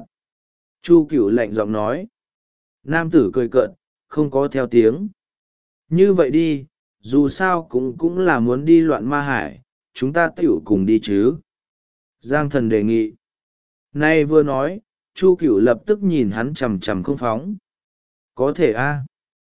Chu Cửu lạnh giọng nói. Nam tử cười cợt, không có theo tiếng. Như vậy đi, dù sao cũng là muốn đi loạn ma hải, chúng ta tiểu cùng đi chứ. Giang Thần đề nghị. Nay vừa nói, Chu Cửu lập tức nhìn hắn chằm chằm không phóng. Có thể a.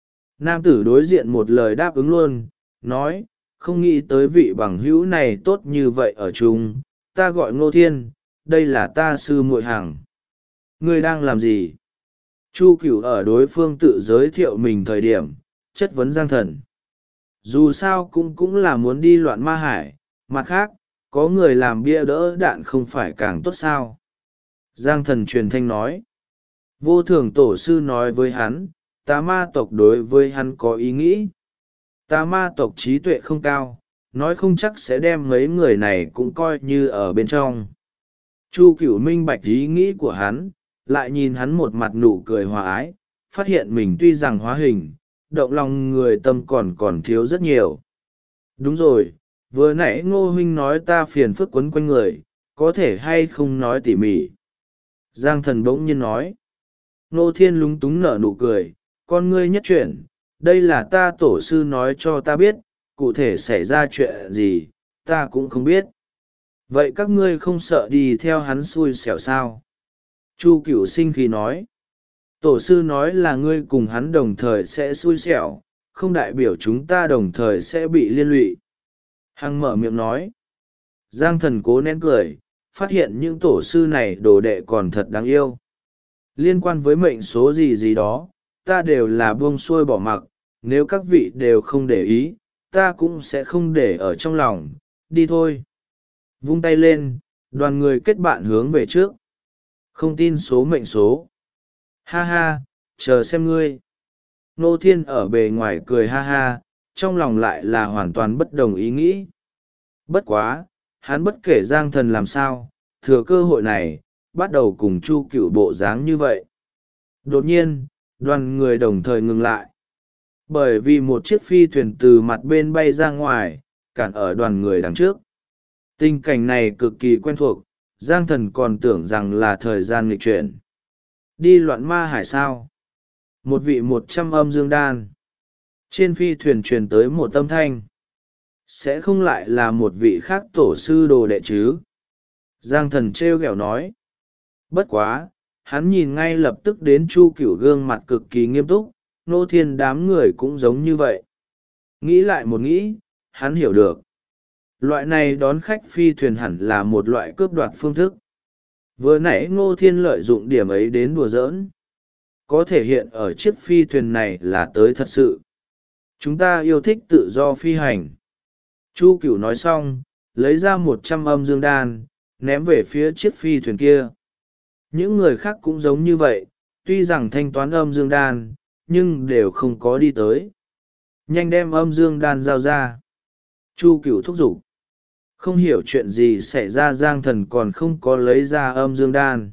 Nam tử đối diện một lời đáp ứng luôn, nói, không nghĩ tới vị bằng hữu này tốt như vậy ở chung, ta gọi Ngô Thiên, đây là ta sư muội Hằng. Ngươi đang làm gì? Chu Cửu ở đối phương tự giới thiệu mình thời điểm, chất vấn Giang Thần. Dù sao cũng là muốn đi loạn ma hải, mặt khác, có người làm bia đỡ đạn không phải càng tốt sao? Giang Thần truyền thanh nói. Vô thường tổ sư nói với hắn, tà ma tộc đối với hắn có ý nghĩ. Tà ma tộc trí tuệ không cao, nói không chắc sẽ đem mấy người này cũng coi như ở bên trong. Chu Cửu minh bạch ý nghĩ của hắn, lại nhìn hắn một mặt nụ cười hòa ái, phát hiện mình tuy rằng hóa hình, động lòng người tâm còn còn thiếu rất nhiều. Đúng rồi, vừa nãy Ngô huynh nói ta phiền phức quấn quanh người, có thể hay không nói tỉ mỉ? Giang Thần bỗng nhiên nói. Ngô Thiên lúng túng nở nụ cười, con ngươi nhất chuyển, đây là ta tổ sư nói cho ta biết, cụ thể xảy ra chuyện gì, ta cũng không biết. Vậy các ngươi không sợ đi theo hắn xui xẻo sao? Chu Cửu sinh khí nói. Tổ sư nói là ngươi cùng hắn đồng thời sẽ xui xẻo, không đại biểu chúng ta đồng thời sẽ bị liên lụy. Hằng mở miệng nói. Giang Thần cố nén cười, phát hiện những tổ sư này đồ đệ còn thật đáng yêu. Liên quan với mệnh số gì gì đó, ta đều là buông xuôi bỏ mặc, nếu các vị đều không để ý, ta cũng sẽ không để ở trong lòng, đi thôi. Vung tay lên, đoàn người kết bạn hướng về trước. Không tin số mệnh số. Ha ha, chờ xem ngươi. Nô Thiên ở bề ngoài cười ha ha, trong lòng lại là hoàn toàn bất đồng ý nghĩ. Bất quá, hắn bất kể Giang Thần làm sao, thừa cơ hội này, bắt đầu cùng Chu Cửu bộ dáng như vậy. Đột nhiên, đoàn người đồng thời ngừng lại. Bởi vì một chiếc phi thuyền từ mặt bên bay ra ngoài, cản ở đoàn người đằng trước. Tình cảnh này cực kỳ quen thuộc, Giang Thần còn tưởng rằng là thời gian nghịch chuyển. Đi loạn ma hải sao? Một vị 100 âm dương đan. Trên phi thuyền truyền tới một âm thanh. Sẽ không lại là một vị khác tổ sư đồ đệ chứ? Giang Thần trêu ghẹo nói. Bất quá, hắn nhìn ngay lập tức đến Chu Cửu gương mặt cực kỳ nghiêm túc, Nô Thiên đám người cũng giống như vậy. Nghĩ lại một nghĩ, hắn hiểu được. Loại này đón khách phi thuyền hẳn là một loại cướp đoạt phương thức. Vừa nãy Ngô Thiên lợi dụng điểm ấy đến đùa giỡn. Có thể hiện ở chiếc phi thuyền này là tới thật sự. Chúng ta yêu thích tự do phi hành. Chu Cửu nói xong, lấy ra 100 âm dương đan, ném về phía chiếc phi thuyền kia. Những người khác cũng giống như vậy, tuy rằng thanh toán âm dương đan, nhưng đều không có đi tới. Nhanh đem âm dương đan giao ra. Chu Cửu thúc giục. Không hiểu chuyện gì xảy ra, Giang Thần còn không có lấy ra âm dương đan.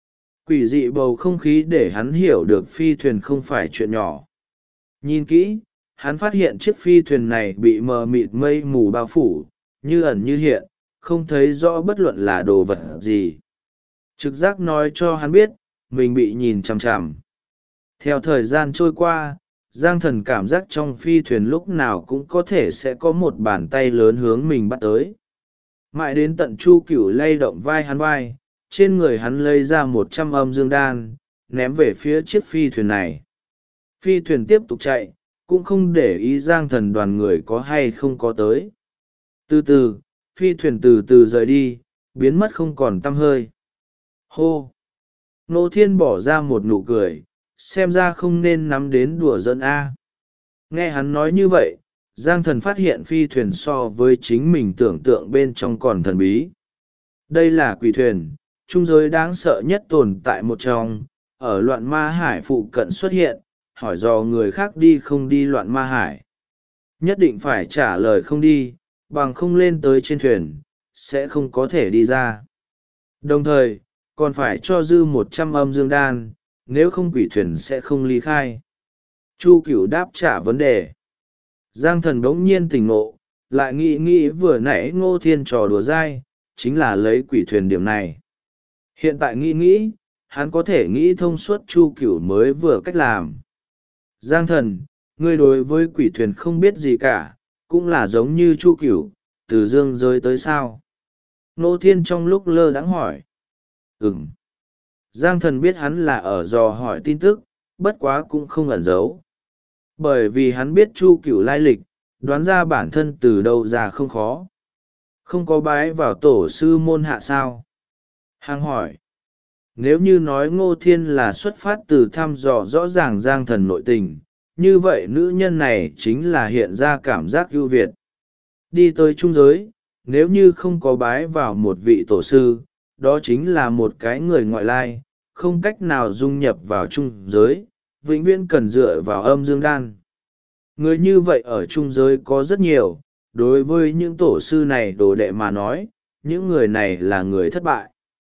Quỷ dị bầu không khí để hắn hiểu được phi thuyền không phải chuyện nhỏ. Nhìn kỹ, hắn phát hiện chiếc phi thuyền này bị mờ mịt mây mù bao phủ, như ẩn như hiện, không thấy rõ bất luận là đồ vật gì. Trực giác nói cho hắn biết, mình bị nhìn chằm chằm. Theo thời gian trôi qua, Giang Thần cảm giác trong phi thuyền lúc nào cũng có thể sẽ có một bàn tay lớn hướng mình bắt tới. Mãi đến tận Chu Cửu lay động vai hắn vai, trên người hắn lấy ra 100 âm dương đan, ném về phía chiếc phi thuyền này. Phi thuyền tiếp tục chạy, cũng không để ý Giang Thần đoàn người có hay không có tới. Từ từ, phi thuyền từ từ rời đi, biến mất không còn tăm hơi. Hô! Nô Thiên bỏ ra một nụ cười, xem ra không nên nắm đến đùa giỡn A. Nghe hắn nói như vậy, Giang Thần phát hiện phi thuyền so với chính mình tưởng tượng bên trong còn thần bí. Đây là quỷ thuyền, trung giới đáng sợ nhất tồn tại một trong, ở loạn ma hải phụ cận xuất hiện, hỏi dò người khác đi không đi loạn ma hải. Nhất định phải trả lời không đi, bằng không lên tới trên thuyền, sẽ không có thể đi ra. Đồng thời, còn phải cho dư 100 âm dương đan, nếu không quỷ thuyền sẽ không ly khai. Chu Cửu đáp trả vấn đề. Giang Thần bỗng nhiên tỉnh ngộ, lại nghĩ vừa nãy Ngô Thiên trò đùa dai, chính là lấy quỷ thuyền điểm này. Hiện tại nghĩ, hắn có thể nghĩ thông suốt Chu Cửu mới vừa cách làm. Giang Thần, ngươi đối với quỷ thuyền không biết gì cả, cũng là giống như Chu Cửu, từ dương giới tới sao? Ngô Thiên trong lúc lơ đãng hỏi. Ừm. Giang Thần biết hắn là ở dò hỏi tin tức, bất quá cũng không ẩn giấu. Bởi vì hắn biết Chu Cửu lai lịch, đoán ra bản thân từ đâu ra không khó. Không có bái vào tổ sư môn hạ sao? Hàng hỏi. Nếu như nói Ngô Thiên là xuất phát từ thăm dò rõ ràng Giang Thần nội tình, như vậy nữ nhân này chính là hiện ra cảm giác ưu việt. Đi tới trung giới, nếu như không có bái vào một vị tổ sư, đó chính là một cái người ngoại lai, không cách nào dung nhập vào trung giới, vĩnh viễn cần dựa vào âm dương đan. Người như vậy ở trung giới có rất nhiều, đối với những tổ sư này đồ đệ mà nói, những người này là người thất bại.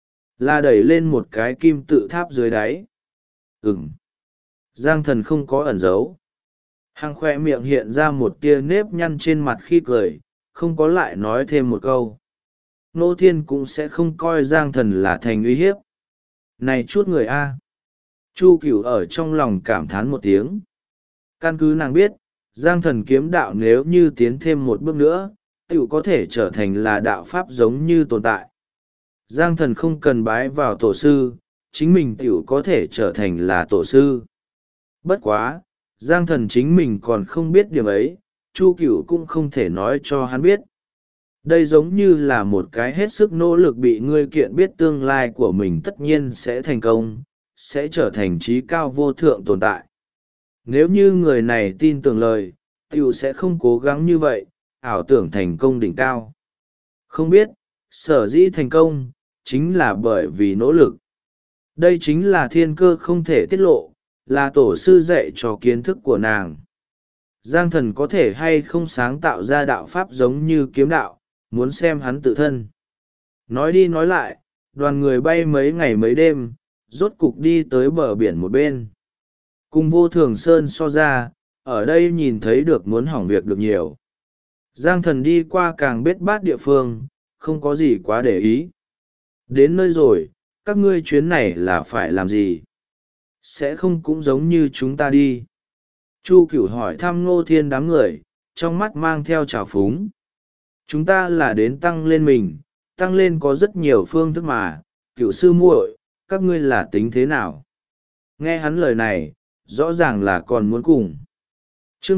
Là đẩy lên một cái kim tự tháp dưới đáy. Giang Thần không có ẩn giấu. Hằng khoe miệng hiện ra một tia nếp nhăn trên mặt khi cười, không có lại nói thêm một câu. Ngô Thiên cũng sẽ không coi Giang Thần là thành uy hiếp. Này chút người a! Chu Cửu ở trong lòng cảm thán một tiếng. Căn cứ nàng biết, Giang Thần kiếm đạo nếu như tiến thêm một bước nữa, tựu có thể trở thành là đạo pháp giống như tồn tại. Giang Thần không cần bái vào tổ sư, chính mình tựu có thể trở thành là tổ sư. Bất quá, Giang Thần chính mình còn không biết điểm ấy, Chu Cửu cũng không thể nói cho hắn biết. Đây giống như là một cái hết sức nỗ lực bị ngươi kiện biết tương lai của mình tất nhiên sẽ thành công, sẽ trở thành trí cao vô thượng tồn tại. Nếu như người này tin tưởng lời, tiểu sẽ không cố gắng như vậy, ảo tưởng thành công đỉnh cao. Không biết, sở dĩ thành công, chính là bởi vì nỗ lực. Đây chính là thiên cơ không thể tiết lộ, là tổ sư dạy cho kiến thức của nàng. Giang Thần có thể hay không sáng tạo ra đạo pháp giống như kiếm đạo, muốn xem hắn tự thân. Nói đi nói lại, đoàn người bay mấy ngày mấy đêm, rốt cục đi tới bờ biển một bên. Cùng Vô Thường Sơn so ra, ở đây nhìn thấy được muốn hỏng việc được nhiều. Giang Thần đi qua càng bết bát địa phương, không có gì quá để ý. Đến nơi rồi, các ngươi chuyến này là phải làm gì? Sẽ không cũng giống như chúng ta đi. Chu Cửu hỏi thăm Ngô Thiên đám người, trong mắt mang theo trào phúng. Chúng ta là đến tăng lên mình, tăng lên có rất nhiều phương thức mà, Cửu sư muội, các ngươi là tính thế nào? Nghe hắn lời này, rõ ràng là còn muốn cùng. Chương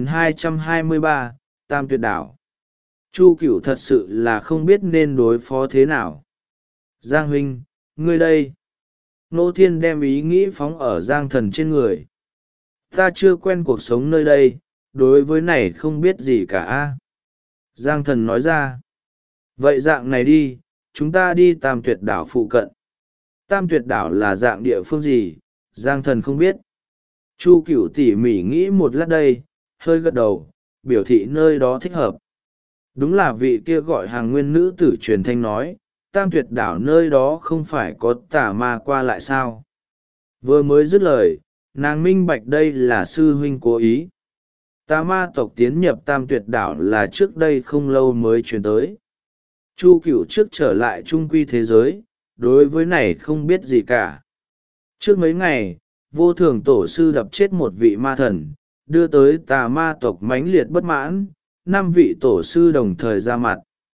3223, Tam Tuyệt Đảo. Chu Cửu thật sự là không biết nên đối phó thế nào. Giang huynh, ngươi đây. Ngô Thiên đem ý nghĩ phóng ở Giang Thần trên người. Ta chưa quen cuộc sống nơi đây, đối với này không biết gì cả. Giang Thần nói ra. Vậy dạng này đi, chúng ta đi Tam Tuyệt Đảo phụ cận. Tam Tuyệt Đảo là dạng địa phương gì, Giang Thần không biết. Chu Cửu tỉ mỉ nghĩ một lát đây, hơi gật đầu, biểu thị nơi đó thích hợp. Đúng là vị kia gọi hàng nguyên nữ tử truyền thanh nói, Tam Tuyệt Đảo nơi đó không phải có tà ma qua lại sao. Vừa mới dứt lời, nàng minh bạch đây là sư huynh cố ý. Tà ma tộc tiến nhập Tam Tuyệt Đảo là trước đây không lâu mới truyền tới. Chu Cửu trước trở lại trung quy thế giới, đối với này không biết gì cả. Trước mấy ngày, Vô Thường tổ sư đập chết một vị ma thần, đưa tới tà ma tộc mãnh liệt bất mãn, 5 vị tổ sư đồng thời ra mặt.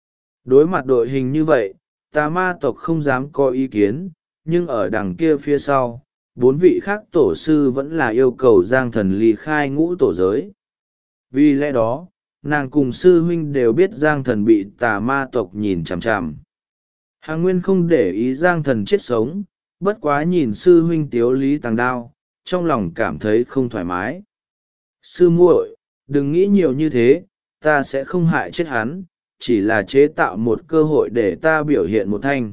Đối mặt đội hình như vậy, tà ma tộc không dám có ý kiến, nhưng ở đằng kia phía sau, 4 vị khác tổ sư vẫn là yêu cầu Giang Thần ly khai ngũ tổ giới. Vì lẽ đó, nàng cùng sư huynh đều biết Giang Thần bị tà ma tộc nhìn chằm chằm. Hàng Nguyên không để ý Giang Thần chết sống, bất quá nhìn sư huynh tiếu lý tàng đao, trong lòng cảm thấy không thoải mái. Sư muội, đừng nghĩ nhiều như thế, ta sẽ không hại chết hắn, chỉ là chế tạo một cơ hội để ta biểu hiện một thanh.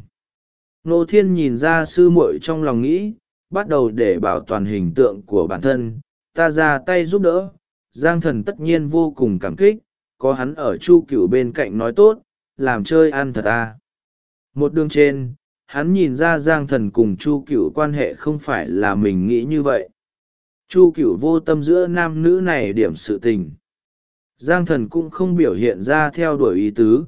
Nô Thiên nhìn ra sư muội trong lòng nghĩ, bắt đầu để bảo toàn hình tượng của bản thân, ta ra tay giúp đỡ. Giang Thần tất nhiên vô cùng cảm kích, có hắn ở Chu Cửu bên cạnh nói tốt, làm chơi ăn thật à. Một đường trên, hắn nhìn ra Giang Thần cùng Chu Cửu quan hệ không phải là mình nghĩ như vậy. Chu Cửu vô tâm giữa nam nữ này điểm sự tình. Giang Thần cũng không biểu hiện ra theo đuổi ý tứ.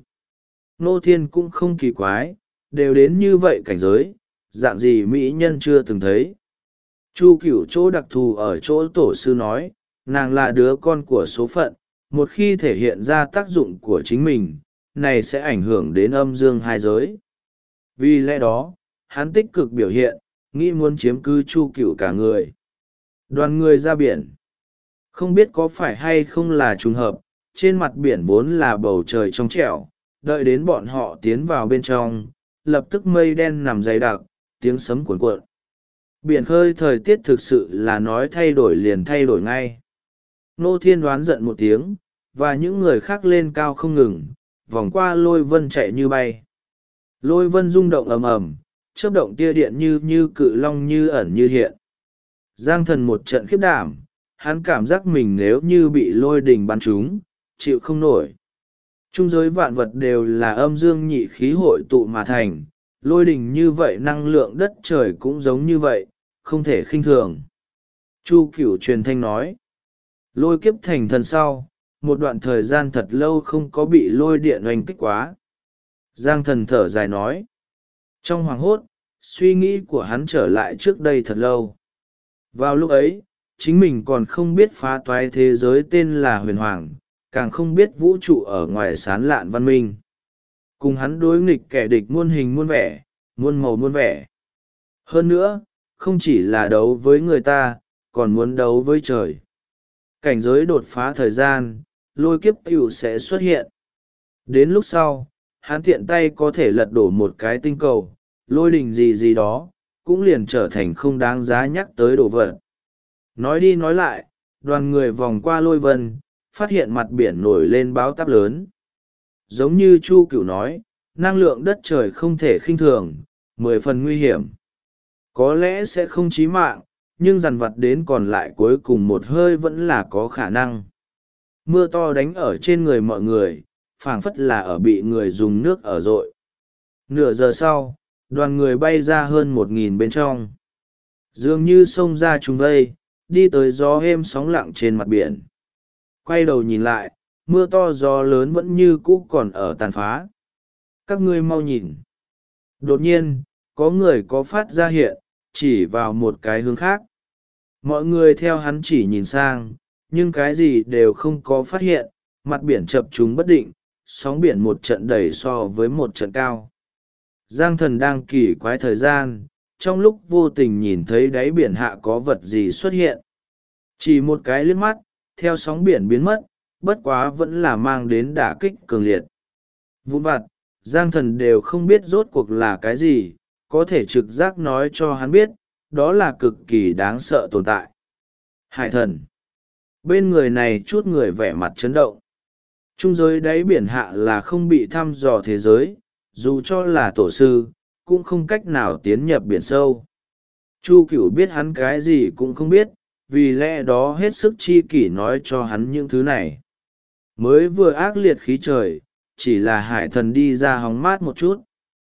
Nô Thiên cũng không kỳ quái, đều đến như vậy cảnh giới, dạng gì mỹ nhân chưa từng thấy. Chu Cửu chỗ đặc thù ở chỗ tổ sư nói, nàng là đứa con của số phận, một khi thể hiện ra tác dụng của chính mình, này sẽ ảnh hưởng đến âm dương hai giới. Vì lẽ đó, hắn tích cực biểu hiện, nghĩ muốn chiếm cứ Chu Cửu cả người. Đoàn người ra biển. Không biết có phải hay không là trùng hợp, trên mặt biển vốn là bầu trời trong trẻo, đợi đến bọn họ tiến vào bên trong, lập tức mây đen nằm dày đặc, tiếng sấm cuồn cuộn. Biển khơi thời tiết thực sự là nói thay đổi liền thay đổi ngay. Nô Thiên đoán giận một tiếng, và những người khác lên cao không ngừng, vòng qua lôi vân chạy như bay. Lôi vân rung động ầm ầm, chớp động tia điện như cự long như ẩn như hiện. Giang Thần một trận khiếp đảm, hắn cảm giác mình nếu như bị lôi đình bắn trúng, chịu không nổi. Trung giới vạn vật đều là âm dương nhị khí hội tụ mà thành, lôi đình như vậy năng lượng đất trời cũng giống như vậy, không thể khinh thường. Chu Cửu truyền thanh nói. Lôi kiếp thành thần sau, một đoạn thời gian thật lâu không có bị lôi điện oanh kích quá. Giang thần thở dài nói. Trong hoảng hốt, suy nghĩ của hắn trở lại trước đây thật lâu. Vào lúc ấy, chính mình còn không biết phá toái thế giới tên là huyền hoàng, càng không biết vũ trụ ở ngoài sán lạn văn minh. Cùng hắn đối nghịch kẻ địch muôn hình muôn vẻ, muôn màu muôn vẻ. Hơn nữa, không chỉ là đấu với người ta, còn muốn đấu với trời. Cảnh giới đột phá thời gian, lôi kiếp tiểu sẽ xuất hiện. Đến lúc sau, hắn tiện tay có thể lật đổ một cái tinh cầu, lôi đình gì gì đó, cũng liền trở thành không đáng giá nhắc tới đồ vật. Nói đi nói lại, đoàn người vòng qua lôi vân, phát hiện mặt biển nổi lên báo táp lớn. Giống như Chu Cửu nói, năng lượng đất trời không thể khinh thường, 10 phần nguy hiểm. Có lẽ sẽ không chí mạng, nhưng dằn vặt đến còn lại cuối cùng một hơi vẫn là có khả năng. Mưa to đánh ở trên người mọi người, phảng phất là ở bị người dùng nước ở dội. Nửa giờ sau, đoàn người bay ra hơn 1.000 bên trong. Dường như xông ra trùng vây, đi tới gió êm sóng lặng trên mặt biển. Quay đầu nhìn lại, mưa to gió lớn vẫn như cũ còn ở tàn phá. Các ngươi mau nhìn. Đột nhiên, có người có phát ra hiện, chỉ vào một cái hướng khác. Mọi người theo hắn chỉ nhìn sang, nhưng cái gì đều không có phát hiện, mặt biển chập trùng bất định, sóng biển một trận đầy so với một trận cao. Giang thần đang kỳ quái thời gian, trong lúc vô tình nhìn thấy đáy biển hạ có vật gì xuất hiện. Chỉ một cái liếc mắt, theo sóng biển biến mất, bất quá vẫn là mang đến đả kích cường liệt. Vụn vặt, Giang thần đều không biết rốt cuộc là cái gì, có thể trực giác nói cho hắn biết, đó là cực kỳ đáng sợ tồn tại. Hải thần. Bên người này chút người vẻ mặt chấn động. Trung giới đáy biển hạ là không bị thăm dò thế giới, dù cho là tổ sư, cũng không cách nào tiến nhập biển sâu. Chu Cửu biết hắn cái gì cũng không biết, vì lẽ đó hết sức chi kỷ nói cho hắn những thứ này. Mới vừa ác liệt khí trời, chỉ là hải thần đi ra hóng mát một chút.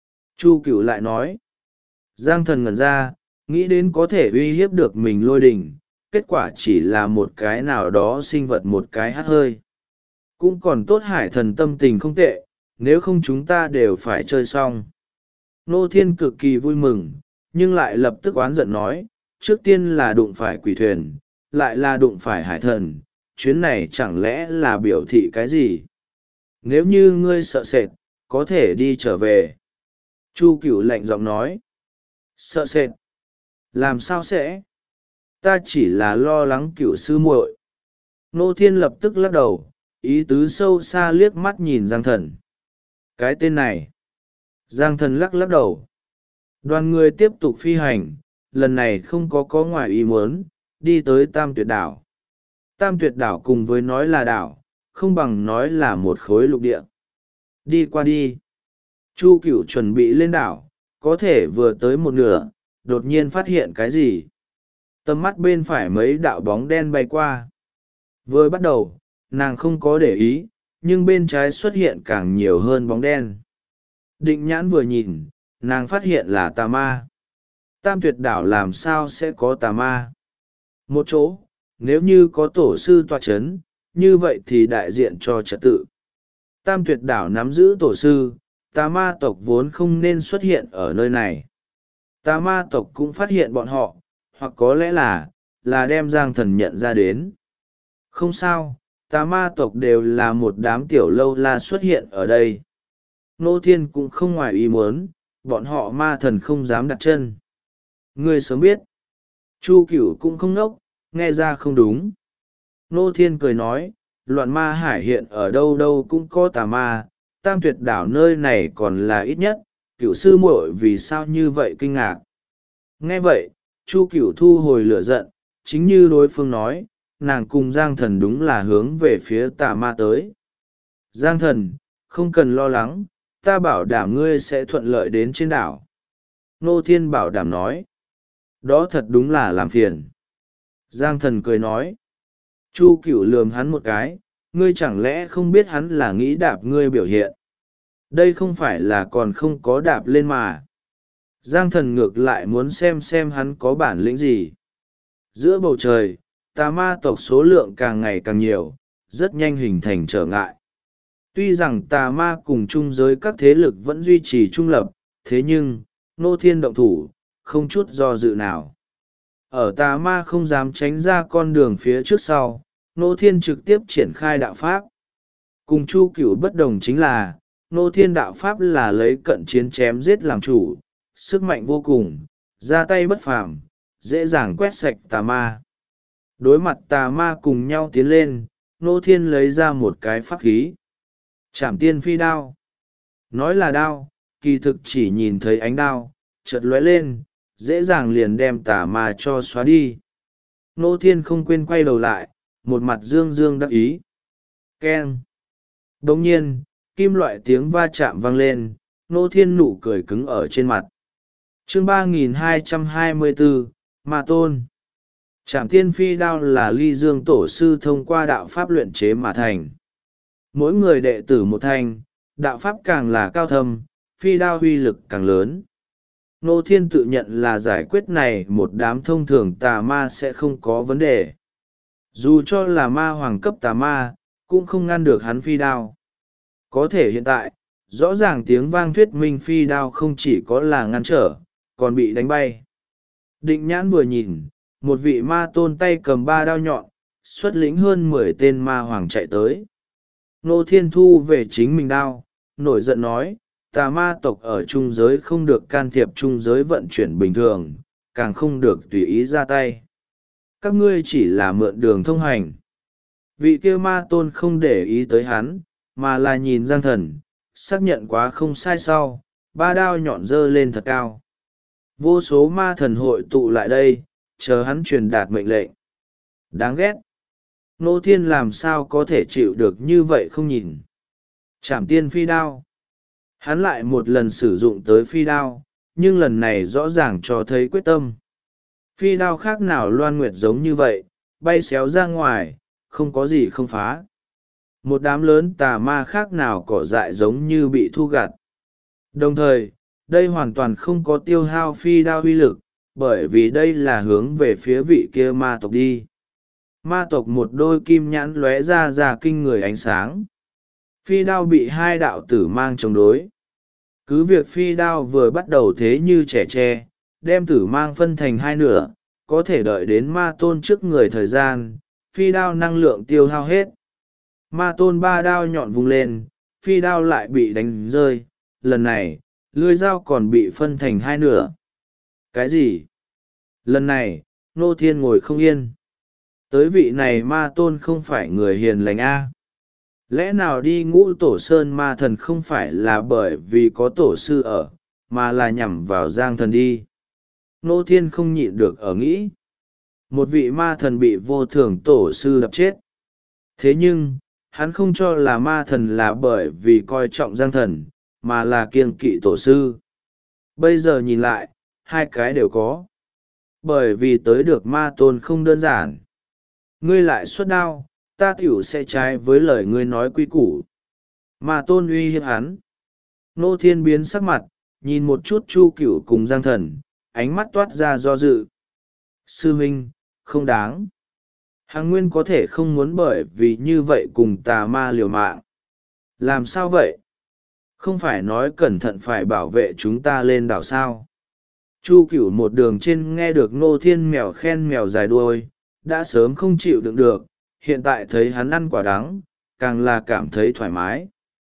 Chu Cửu lại nói. Giang thần ngẩn ra, nghĩ đến có thể uy hiếp được mình lôi đình, kết quả chỉ là một cái nào đó sinh vật một cái hắt hơi. Cũng còn tốt hải thần tâm tình không tệ, nếu không chúng ta đều phải chơi xong. Nô Thiên cực kỳ vui mừng, nhưng lại lập tức oán giận nói, trước tiên là đụng phải quỷ thuyền, lại là đụng phải hải thần, chuyến này chẳng lẽ là biểu thị cái gì? Nếu như ngươi sợ sệt, có thể đi trở về. Chu Cửu lạnh giọng nói. Sợ sệt? Làm sao sẽ? Ta chỉ là lo lắng Cửu sư muội. Nô Thiên lập tức lắc đầu, ý tứ sâu xa liếc mắt nhìn Giang thần. Cái tên này. Giang thần lắc lắc đầu. Đoàn người tiếp tục phi hành, lần này không có ngoài ý muốn, đi tới Tam Tuyệt Đảo. Tam Tuyệt Đảo cùng với nói là đảo, không bằng nói là một khối lục địa. Đi qua đi. Chu Cửu chuẩn bị lên đảo, có thể vừa tới một nửa, đột nhiên phát hiện cái gì. Tầm mắt bên phải mấy đạo bóng đen bay qua. Vừa bắt đầu, nàng không có để ý, nhưng bên trái xuất hiện càng nhiều hơn bóng đen. Định nhãn vừa nhìn, nàng phát hiện là tà ma. Tam Tuyệt Đảo làm sao sẽ có tà ma? Một chỗ, nếu như có tổ sư tọa chấn, như vậy thì đại diện cho trật tự. Tam Tuyệt Đảo nắm giữ tổ sư, tà ma tộc vốn không nên xuất hiện ở nơi này. Tà ma tộc cũng phát hiện bọn họ, hoặc có lẽ là đem Giang thần nhận ra đến. Không sao, tà ma tộc đều là một đám tiểu lâu la xuất hiện ở đây. Nô Thiên cũng không ngoài ý muốn, bọn họ ma thần không dám đặt chân. Ngươi sớm biết. Chu Cửu cũng không ngốc, nghe ra không đúng. Nô Thiên cười nói, loạn ma hải hiện ở đâu đâu cũng có tà ma, Tam Tuyệt Đảo nơi này còn là ít nhất, Cửu sư muội vì sao như vậy kinh ngạc. Nghe vậy, Chu Cửu thu hồi lửa giận, chính như đối phương nói, nàng cùng Giang thần đúng là hướng về phía tà ma tới. Giang thần, không cần lo lắng, ta bảo đảm ngươi sẽ thuận lợi đến trên đảo. Nô Thiên bảo đảm nói. Đó thật đúng là làm phiền. Giang thần cười nói. Chu Cửu lườm hắn một cái, ngươi chẳng lẽ không biết hắn là nghĩ đạp ngươi biểu hiện. Đây không phải là còn không có đạp lên mà. Giang thần ngược lại muốn xem hắn có bản lĩnh gì. Giữa bầu trời, tà ma tộc số lượng càng ngày càng nhiều, rất nhanh hình thành trở ngại. Tuy rằng tà ma cùng chung giới các thế lực vẫn duy trì trung lập, thế nhưng, Ngô Thiên động thủ, không chút do dự nào. Ở tà ma không dám tránh ra con đường phía trước sau, Ngô Thiên trực tiếp triển khai đạo pháp. Cùng Chu Cửu bất đồng chính là, Ngô Thiên đạo pháp là lấy cận chiến chém giết làm chủ, sức mạnh vô cùng, ra tay bất phàm, dễ dàng quét sạch tà ma. Đối mặt tà ma cùng nhau tiến lên, Ngô Thiên lấy ra một cái pháp khí. Trảm tiên phi đao. Nói là đao, kỳ thực chỉ nhìn thấy ánh đao, chợt lóe lên, dễ dàng liền đem tà ma cho xóa đi. Ngô Thiên không quên quay đầu lại, một mặt dương dương đắc ý. Keng. Đồng nhiên, kim loại tiếng va chạm vang lên, Ngô Thiên nụ cười cứng ở trên mặt. Chương 3224, Ma Tôn. Trảm tiên phi đao là ly dương tổ sư thông qua đạo pháp luyện chế mà thành. Mỗi người đệ tử một thanh, đạo pháp càng là cao thâm, phi đao uy lực càng lớn. Ngô Thiên tự nhận là giải quyết này một đám thông thường tà ma sẽ không có vấn đề. Dù cho là ma hoàng cấp tà ma, cũng không ngăn được hắn phi đao. Có thể hiện tại, rõ ràng tiếng vang thuyết minh phi đao không chỉ có là ngăn trở, còn bị đánh bay. Định nhãn vừa nhìn, một vị ma tôn tay cầm 3 đao nhọn, xuất lĩnh hơn 10 tên ma hoàng chạy tới. Ngô Thiên thu về chính mình đao, nổi giận nói, tà ma tộc ở trung giới không được can thiệp trung giới vận chuyển bình thường, càng không được tùy ý ra tay. Các ngươi chỉ là mượn đường thông hành. Vị kia ma tôn không để ý tới hắn, mà là nhìn Giang Thần, xác nhận quá không sai sau, 3 đao nhọn dơ lên thật cao. Vô số ma thần hội tụ lại đây, chờ hắn truyền đạt mệnh lệnh. Đáng ghét. Ngô Thiên làm sao có thể chịu được như vậy không nhìn. Trảm tiên phi đao. Hắn lại một lần sử dụng tới phi đao, nhưng lần này rõ ràng cho thấy quyết tâm. Phi đao khác nào loan nguyệt giống như vậy, bay xéo ra ngoài, không có gì không phá. Một đám lớn tà ma khác nào cỏ dại giống như bị thu gặt. Đồng thời, đây hoàn toàn không có tiêu hao phi đao uy lực, bởi vì đây là hướng về phía vị kia ma tộc đi. Ma tộc một đôi kim nhãn lóe ra kinh người ánh sáng. Phi đao bị 2 đạo tử mang chống đối. Cứ việc phi đao vừa bắt đầu thế như trẻ tre, đem tử mang phân thành 2 nửa, có thể đợi đến ma tôn trước người thời gian, phi đao năng lượng tiêu hao hết. Ma tôn 3 đao nhọn vung lên, phi đao lại bị đánh rơi, lần này, lưỡi dao còn bị phân thành 2 nửa. Cái gì? Lần này, Ngô Thiên ngồi không yên. Tới vị này ma tôn không phải người hiền lành a. Lẽ nào đi Ngũ Tổ Sơn ma thần không phải là bởi vì có tổ sư ở, mà là nhằm vào Giang Thần đi. Ngô Thiên không nhịn được ở nghĩ. Một vị ma thần bị vô thưởng tổ sư đập chết. Thế nhưng, hắn không cho là ma thần là bởi vì coi trọng Giang Thần, mà là kiêng kỵ tổ sư. Bây giờ nhìn lại, 2 cái đều có. Bởi vì tới được ma tôn không đơn giản. Ngươi lại xuất đao, ta tiểu sẽ trái với lời ngươi nói quy củ. Ma tôn uy hiếp hắn. Ngô Thiên biến sắc mặt, nhìn một chút Chu Cửu cùng Giang Thần, ánh mắt toát ra do dự. Sư huynh, không đáng. Hằng Nguyên có thể không muốn bởi vì như vậy cùng tà ma liều mạng. Làm sao vậy? Không phải nói cẩn thận phải bảo vệ chúng ta lên đảo sao? Chu Cửu một đường trên nghe được Ngô Thiên mèo khen mèo dài đuôi, đã sớm không chịu đựng được, hiện tại thấy hắn ăn quả đắng, càng là cảm thấy thoải mái.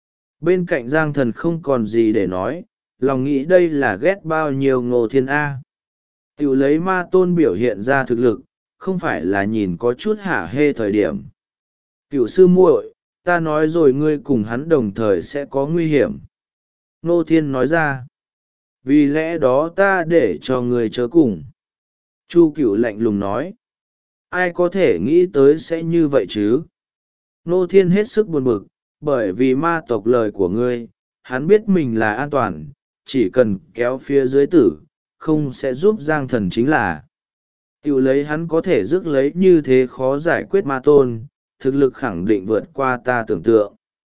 Bên cạnh Giang Thần không còn gì để nói, lòng nghĩ đây là ghét bao nhiêu Ngô Thiên A. Tiểu lấy ma tôn biểu hiện ra thực lực, không phải là nhìn có chút hả hê thời điểm. Cửu sư muội, ta nói rồi ngươi cùng hắn đồng thời sẽ có nguy hiểm. Ngô Thiên nói ra. Vì lẽ đó ta để cho ngươi chớ cùng. Chu Cửu lạnh lùng nói. Ai có thể nghĩ tới sẽ như vậy chứ? Ngô Thiên hết sức buồn bực, bởi vì ma tộc lời của ngươi, hắn biết mình là an toàn, chỉ cần kéo phía dưới tử, không sẽ giúp Giang Thần chính là. Tiểu lấy hắn có thể rước lấy như thế khó giải quyết ma tôn, thực lực khẳng định vượt qua ta tưởng tượng.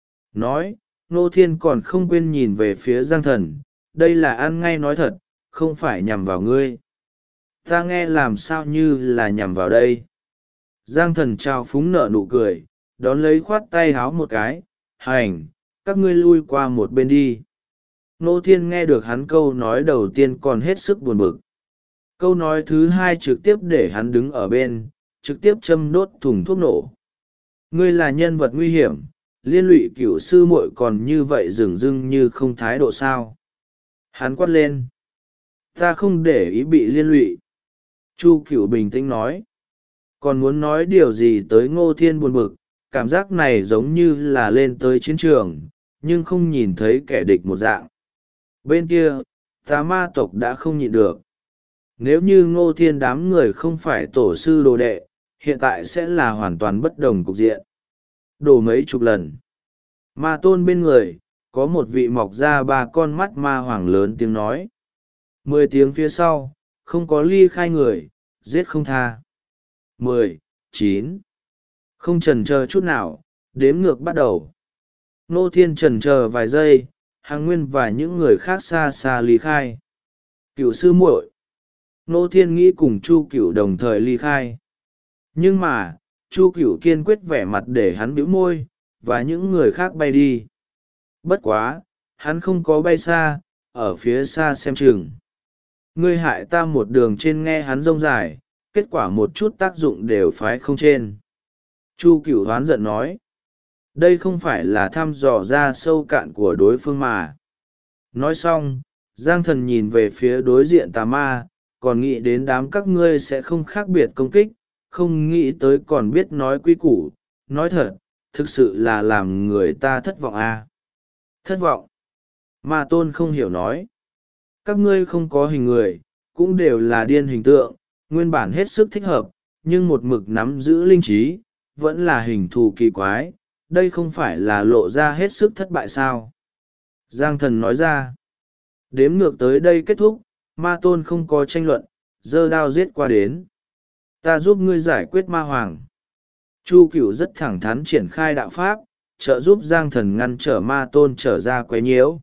Nói, Ngô Thiên còn không quên nhìn về phía Giang Thần, đây là ăn ngay nói thật, không phải nhằm vào ngươi. Ta nghe làm sao như là nhằm vào đây. Giang thần trao phúng nở nụ cười, đón lấy khoát tay háo một cái, hành, các ngươi lui qua một bên đi. Ngô Thiên nghe được hắn câu nói đầu tiên còn hết sức buồn bực. Câu nói thứ hai trực tiếp để hắn đứng ở bên, trực tiếp châm đốt thùng thuốc nổ. Ngươi là nhân vật nguy hiểm, liên lụy cửu sư muội còn như vậy dửng dưng như không thái độ sao. Hắn quát lên. Ta không để ý bị liên lụy. Chu Cửu bình tĩnh nói. Còn muốn nói điều gì tới Ngô Thiên buồn bực, cảm giác này giống như là lên tới chiến trường, nhưng không nhìn thấy kẻ địch một dạng. Bên kia, tà ma tộc đã không nhịn được. Nếu như Ngô Thiên đám người không phải tổ sư đồ đệ, hiện tại sẽ là hoàn toàn bất đồng cục diện. Đổ mấy chục lần. Ma tôn bên người, có một vị mọc ra 3 con mắt ma hoàng lớn tiếng nói. 10 tiếng phía sau, không có ly khai người, giết không tha. 10, 9. Không chần chờ chút nào, đếm ngược bắt đầu. Ngô Thiên chần chờ vài giây, Hằng Nguyên và những người khác xa xa ly khai. Cửu sư muội. Ngô Thiên nghĩ cùng Chu Cửu đồng thời ly khai. Nhưng mà, Chu Cửu kiên quyết vẻ mặt để hắn bĩu môi, và những người khác bay đi. Bất quá, hắn không có bay xa, ở phía xa xem chừng. Ngươi hại ta một đường trên nghe hắn rông dài, kết quả một chút tác dụng đều phái không trên. Chu Cửu hoán giận nói. Đây không phải là thăm dò ra sâu cạn của đối phương mà. Nói xong, Giang Thần nhìn về phía đối diện tà ma, còn nghĩ đến đám các ngươi sẽ không khác biệt công kích, không nghĩ tới còn biết nói quy củ. Nói thật, thực sự là làm người ta thất vọng à. Thất vọng. Ma Tôn không hiểu nói. Các ngươi không có hình người, cũng đều là điên hình tượng, nguyên bản hết sức thích hợp, nhưng một mực nắm giữ linh trí, vẫn là hình thù kỳ quái, đây không phải là lộ ra hết sức thất bại sao. Giang Thần nói ra. Đếm ngược tới đây kết thúc, Ma Tôn không có tranh luận, giơ đao giết qua đến. Ta giúp ngươi giải quyết ma hoàng. Chu Cửu rất thẳng thắn triển khai đạo pháp, trợ giúp Giang Thần ngăn trở Ma Tôn trở ra quấy nhiễu.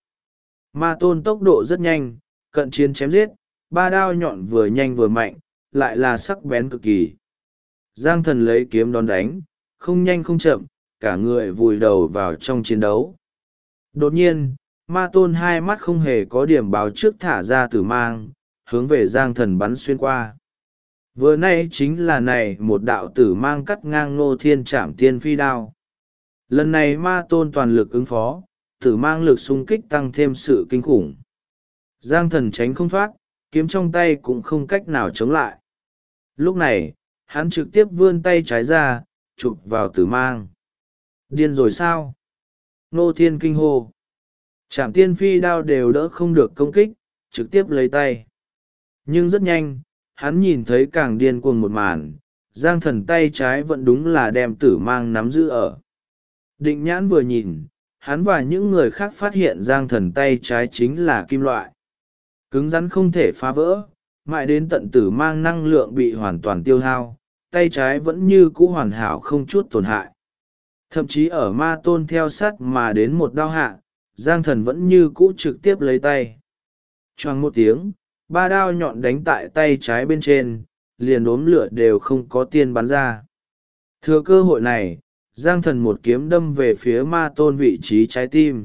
Ma Tôn tốc độ rất nhanh, cận chiến chém giết, 3 đao nhọn vừa nhanh vừa mạnh, lại là sắc bén cực kỳ. Giang Thần lấy kiếm đón đánh, không nhanh không chậm, cả người vùi đầu vào trong chiến đấu. Đột nhiên, Ma Tôn hai mắt không hề có điểm báo trước thả ra tử mang, hướng về Giang Thần bắn xuyên qua. Vừa nay chính là này một đạo tử mang cắt ngang Ngô Thiên Trảm Tiên Phi đao. Lần này Ma Tôn toàn lực ứng phó, tử mang lực xung kích tăng thêm sự kinh khủng. Giang Thần tránh không thoát, kiếm trong tay cũng không cách nào chống lại. Lúc này, hắn trực tiếp vươn tay trái ra, chụp vào tử mang. Điên rồi sao? Ngô Thiên kinh hô. Trảm Tiên Phi đao đều đỡ không được công kích, trực tiếp lấy tay. Nhưng rất nhanh, hắn nhìn thấy càng điên cuồng một màn, Giang Thần tay trái vẫn đúng là đem tử mang nắm giữ ở. Định nhãn vừa nhìn, hắn và những người khác phát hiện Giang Thần tay trái chính là kim loại. Cứng rắn không thể phá vỡ, mãi đến tận tử mang năng lượng bị hoàn toàn tiêu hao, tay trái vẫn như cũ hoàn hảo không chút tổn hại. Thậm chí ở Ma Tôn theo sát mà đến một đao hạ, Giang Thần vẫn như cũ trực tiếp lấy tay. Choang một tiếng, 3 đao nhọn đánh tại tay trái bên trên, liền đốm lửa đều không có tiên bắn ra. Thừa cơ hội này, Giang Thần một kiếm đâm về phía Ma Tôn vị trí trái tim.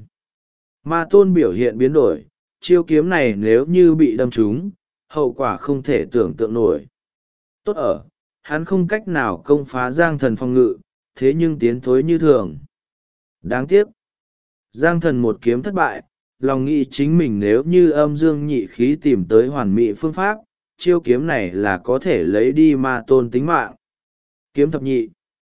Ma Tôn biểu hiện biến đổi, chiêu kiếm này nếu như bị đâm trúng, hậu quả không thể tưởng tượng nổi. Tốt ở, hắn không cách nào công phá Giang Thần phòng ngự, thế nhưng tiến thối như thường. Đáng tiếc, Giang Thần một kiếm thất bại, lòng nghĩ chính mình nếu như âm dương nhị khí tìm tới hoàn mỹ phương pháp, chiêu kiếm này là có thể lấy đi Ma Tôn tính mạng. Kiếm thập nhị.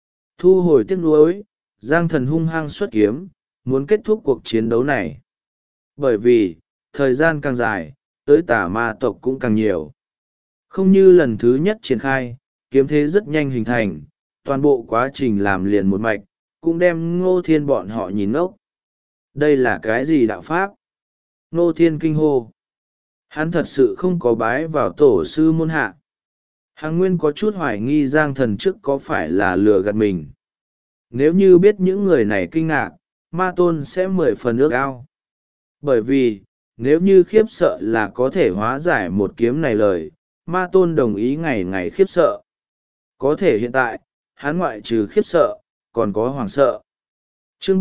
Thu hồi tiếc nuối, Giang Thần hung hăng xuất kiếm, muốn kết thúc cuộc chiến đấu này. Bởi vì, thời gian càng dài, tới tà ma tộc cũng càng nhiều. Không như lần thứ nhất triển khai, kiếm thế rất nhanh hình thành, toàn bộ quá trình làm liền một mạch, cũng đem Ngô Thiên bọn họ nhìn ngốc. Đây là cái gì đạo pháp? Ngô Thiên kinh hô. Hắn thật sự không có bái vào tổ sư môn hạ. Hằng Nguyên có chút hoài nghi Giang Thần trước có phải là lừa gạt mình. Nếu như biết những người này kinh ngạc, Ma Tôn sẽ 10 phần ước ao. Bởi vì, nếu như khiếp sợ là có thể hóa giải một kiếm này lời, Ma Tôn đồng ý ngày ngày khiếp sợ. Có thể hiện tại, hắn ngoại trừ khiếp sợ còn có hoảng sợ. Chương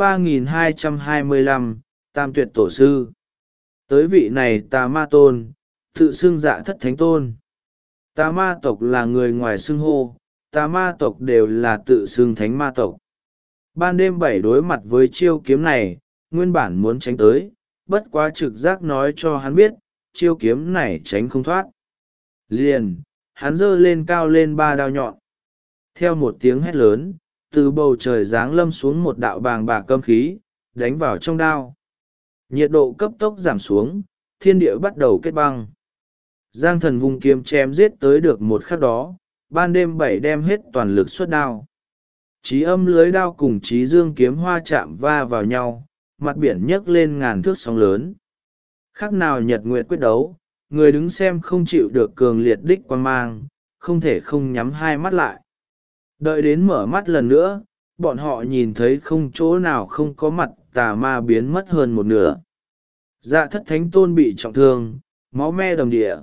3225, Tam Tuyệt Tổ Sư. Tới vị này Tà Ma Tôn, tự xưng Dạ Thất Thánh Tôn. Tà ma tộc là người ngoài xưng hô, tà ma tộc đều là tự xưng thánh ma tộc. Ban đêm bảy đối mặt với chiêu kiếm này, nguyên bản muốn tránh tới, bất quá trực giác nói cho hắn biết, chiêu kiếm này tránh không thoát. Liền, hắn giơ lên cao lên ba đao nhọn. Theo một tiếng hét lớn, từ bầu trời giáng lâm xuống một đạo bàng bạc câm khí, đánh vào trong đao. Nhiệt độ cấp tốc giảm xuống, thiên địa bắt đầu kết băng. Giang Thần vung kiếm chém giết tới được một khắc đó, ban đêm bảy đem hết toàn lực xuất đao. Chí âm lưới đao cùng chí dương kiếm hoa chạm va vào nhau, mặt biển nhấc lên ngàn thước sóng lớn. Khác nào nhật nguyệt quyết đấu, người đứng xem không chịu được cường liệt đích quang mang, không thể không nhắm hai mắt lại. Đợi đến mở mắt lần nữa, bọn họ nhìn thấy không chỗ nào không có mặt tà ma biến mất hơn một nửa. Dạ Thất Thánh Tôn bị trọng thương, máu me đầm địa.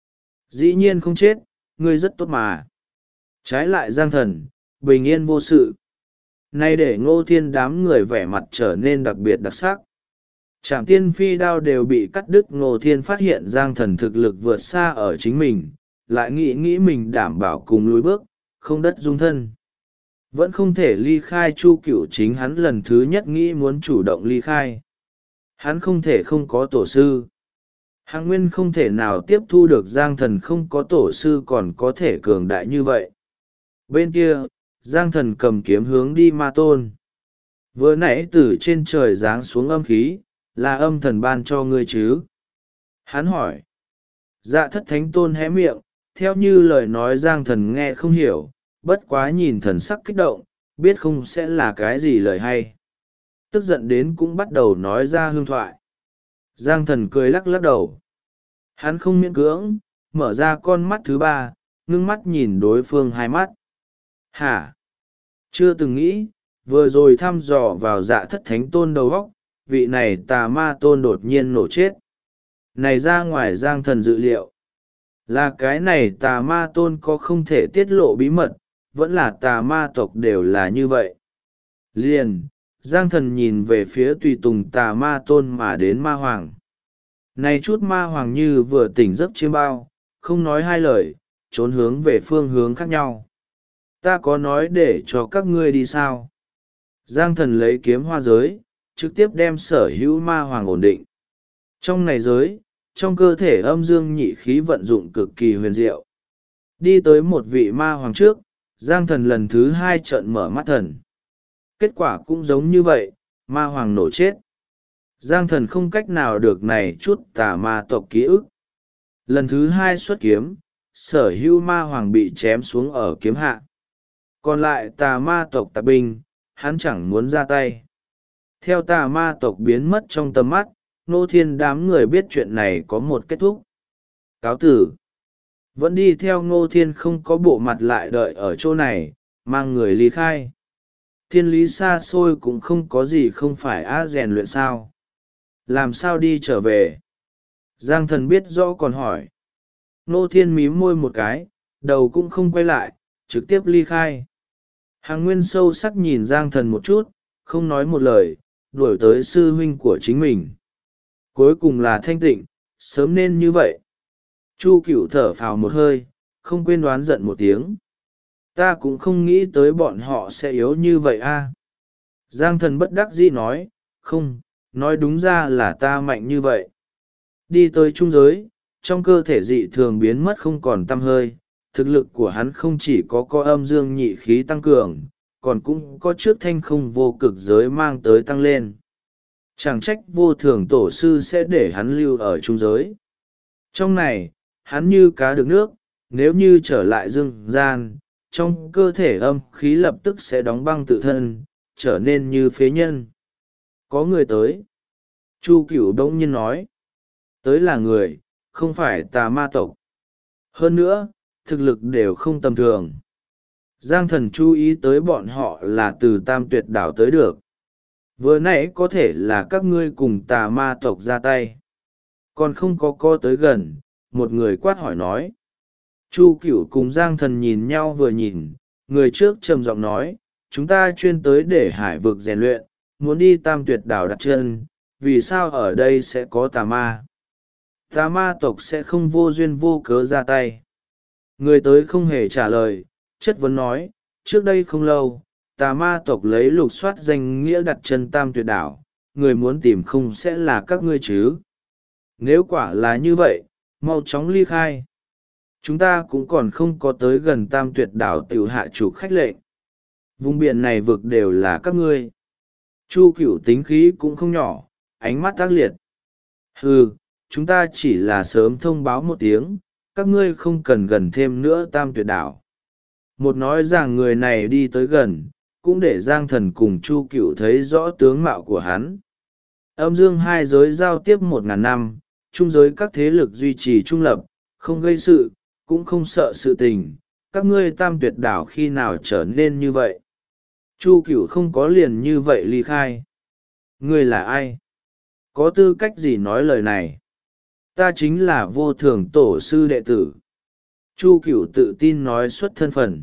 Dĩ nhiên không chết, ngươi rất tốt mà. Trái lại Giang Thần, bình yên vô sự. Nay để Ngô Thiên đám người vẻ mặt trở nên đặc biệt đặc sắc. Trảm tiên phi đao đều bị cắt đứt. Ngô Thiên phát hiện Giang Thần thực lực vượt xa ở chính mình, lại nghĩ mình đảm bảo cùng lùi bước, không đất dung thân. Vẫn không thể ly khai Chu Cửu, chính hắn lần thứ nhất nghĩ muốn chủ động ly khai. Hắn không thể không có tổ sư. Hạng Nguyên không thể nào tiếp thu được Giang Thần không có tổ sư còn có thể cường đại như vậy. Bên kia, Giang Thần cầm kiếm hướng đi Ma Tôn. Vừa nãy từ trên trời giáng xuống âm khí, là âm thần ban cho ngươi chứ? Hắn hỏi. Dạ Thất Thánh Tôn hé miệng, theo như lời nói Giang Thần nghe không hiểu, bất quá nhìn thần sắc kích động, biết không sẽ là cái gì lời hay. Tức giận đến cũng bắt đầu nói ra hương thoại. Giang Thần cười lắc lắc đầu. Hắn không miễn cưỡng, mở ra con mắt thứ ba, ngưng mắt nhìn đối phương hai mắt. Hả? Chưa từng nghĩ, vừa rồi thăm dò vào Dạ Thất Thánh Tôn đầu óc, vị này tà ma tôn đột nhiên nổ chết. Này ra ngoài Giang Thần dự liệu. Là cái này tà ma tôn có không thể tiết lộ bí mật, vẫn là tà ma tộc đều là như vậy. Liền, Giang Thần nhìn về phía tùy tùng tà ma tôn mà đến ma hoàng. Này chút ma hoàng như vừa tỉnh giấc chiêm bao, không nói hai lời, trốn hướng về phương hướng khác nhau. Ta có nói để cho các ngươi đi sao? Giang Thần lấy kiếm hoa giới, trực tiếp đem sở hữu ma hoàng ổn định. Trong này giới, trong cơ thể âm dương nhị khí vận dụng cực kỳ huyền diệu. Đi tới một vị ma hoàng trước, Giang Thần lần thứ hai trợn mở mắt thần. Kết quả cũng giống như vậy, ma hoàng nổ chết. Giang Thần không cách nào được này chút tà ma tộc ký ức. Lần thứ hai xuất kiếm, sở hữu ma hoàng bị chém xuống ở kiếm hạ. Còn lại tà ma tộc tạp binh, hắn chẳng muốn ra tay. Theo tà ma tộc biến mất trong tầm mắt, Ngô Thiên đám người biết chuyện này có một kết thúc. Cáo tử. Vẫn đi theo Ngô Thiên không có bộ mặt lại đợi ở chỗ này, mang người ly khai. Thiên lý xa xôi cũng không có gì không phải rèn luyện sao. Làm sao đi trở về? Giang Thần biết rõ còn hỏi. Ngô Thiên mím môi một cái, đầu cũng không quay lại, trực tiếp ly khai. Hàng Nguyên sâu sắc nhìn Giang Thần một chút, không nói một lời, đuổi tới sư huynh của chính mình. Cuối cùng là thanh tịnh, sớm nên như vậy. Chu Cửu thở phào một hơi, không quên đoán giận một tiếng. Ta cũng không nghĩ tới bọn họ sẽ yếu như vậy a. Giang Thần bất đắc dĩ nói, không, nói đúng ra là ta mạnh như vậy. Đi tới trung giới, trong cơ thể dị thường biến mất không còn tăm hơi, thực lực của hắn không chỉ có âm dương nhị khí tăng cường, còn cũng có trước thanh không vô cực giới mang tới tăng lên. Chẳng trách vô thường tổ sư sẽ để hắn lưu ở trung giới. Trong này, hắn như cá được nước, nếu như trở lại dương gian, trong cơ thể âm khí lập tức sẽ đóng băng tự thân, trở nên như phế nhân. Có người tới. Chu Cửu đông nhiên nói. Tới là người, không phải tà ma tộc. Hơn nữa, thực lực đều không tầm thường. Giang Thần chú ý tới bọn họ là từ Tam Tuyệt đảo tới được. Vừa nãy có thể là các ngươi cùng tà ma tộc ra tay. Còn không có tới gần, một người quát hỏi nói. Chu Cửu cùng Giang Thần nhìn nhau vừa nhìn, Người trước trầm giọng nói, chúng ta chuyên tới để hải vực rèn luyện, muốn đi Tam Tuyệt Đảo đặt chân, vì sao ở đây sẽ có tà ma? Tà ma tộc sẽ không vô duyên vô cớ ra tay. Người tới không hề trả lời, chất vấn nói, trước đây không lâu, tà ma tộc lấy lục soát danh nghĩa đặt chân Tam Tuyệt Đảo, người muốn tìm không sẽ là các ngươi chứ? Nếu quả là như vậy, mau chóng ly khai. Chúng ta cũng còn không có tới gần Tam Tuyệt Đảo tiểu hạ chủ khách lệnh. Vùng biển này vực đều là các ngươi. Chu Cửu tính khí cũng không nhỏ, ánh mắt ác liệt. Hừ, chúng ta chỉ là sớm thông báo một tiếng, các ngươi không cần gần thêm nữa Tam Tuyệt Đảo. Một nói rằng người này đi tới gần, cũng để Giang Thần cùng Chu Cửu thấy rõ tướng mạo của hắn. Âm dương hai giới giao tiếp 1000 năm, trung giới các thế lực duy trì trung lập, không gây sự, cũng không sợ sự tình. Các ngươi Tam Tuyệt Đảo khi nào trở nên như vậy? Chu Cửu không có liền như vậy ly khai. Ngươi là ai? Có tư cách gì nói lời này? Ta chính là Vô Thường tổ sư đệ tử. Chu Cửu tự tin nói xuất thân phận.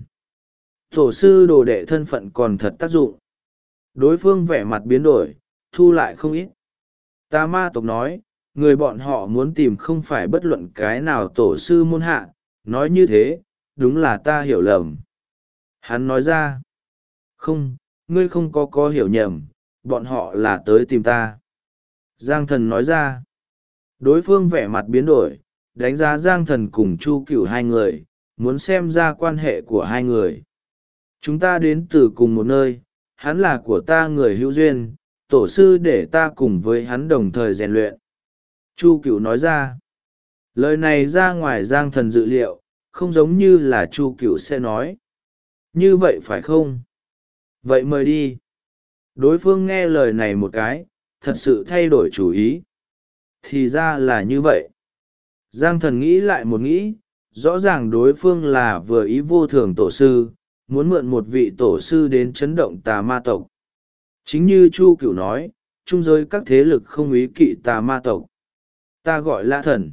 Tổ sư đồ đệ thân phận còn thật tác dụng. Đối phương vẻ mặt biến đổi, thu lại không ít. Tà ma tộc nói, người bọn họ muốn tìm không phải bất luận cái nào tổ sư môn hạ, nói như thế, đúng là ta hiểu lầm. Hắn nói ra, không, ngươi không có hiểu nhầm, bọn họ là tới tìm ta. Giang Thần nói ra, đối phương vẻ mặt biến đổi, đánh giá Giang Thần cùng Chu Cửu hai người, muốn xem ra quan hệ của hai người. Chúng ta đến từ cùng một nơi, hắn là của ta người hữu duyên, tổ sư để ta cùng với hắn đồng thời rèn luyện. Chu Cửu nói ra, lời này ra ngoài Giang Thần dự liệu, không giống như là Chu Cửu sẽ nói. Như vậy phải không? Vậy mời đi. Đối phương nghe lời này một cái, thật sự thay đổi chủ ý. Thì ra là như vậy. Giang Thần nghĩ lại một nghĩ, rõ ràng đối phương là vừa ý Vô Thường tổ sư, muốn mượn một vị tổ sư đến chấn động tà ma tộc. Chính như Chu Cửu nói, trung giới các thế lực không ý kỵ tà ma tộc. Ta gọi Lã Thần.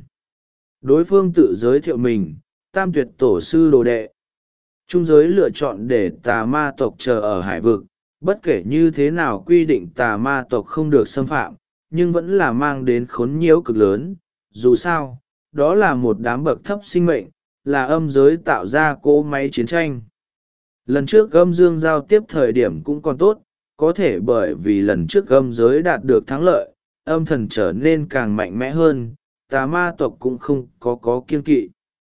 Đối phương tự giới thiệu mình, Tam Tuyệt tổ sư đồ đệ. Trung giới lựa chọn để tà ma tộc chờ ở hải vực, bất kể như thế nào quy định tà ma tộc không được xâm phạm, nhưng vẫn là mang đến khốn nhiễu cực lớn. Dù sao, đó là một đám bậc thấp sinh mệnh, là âm giới tạo ra cỗ máy chiến tranh. Lần trước âm dương giao tiếp thời điểm cũng còn tốt, có thể bởi vì lần trước âm giới đạt được thắng lợi, âm thần trở nên càng mạnh mẽ hơn, tà ma tộc cũng không có kiêng kỵ.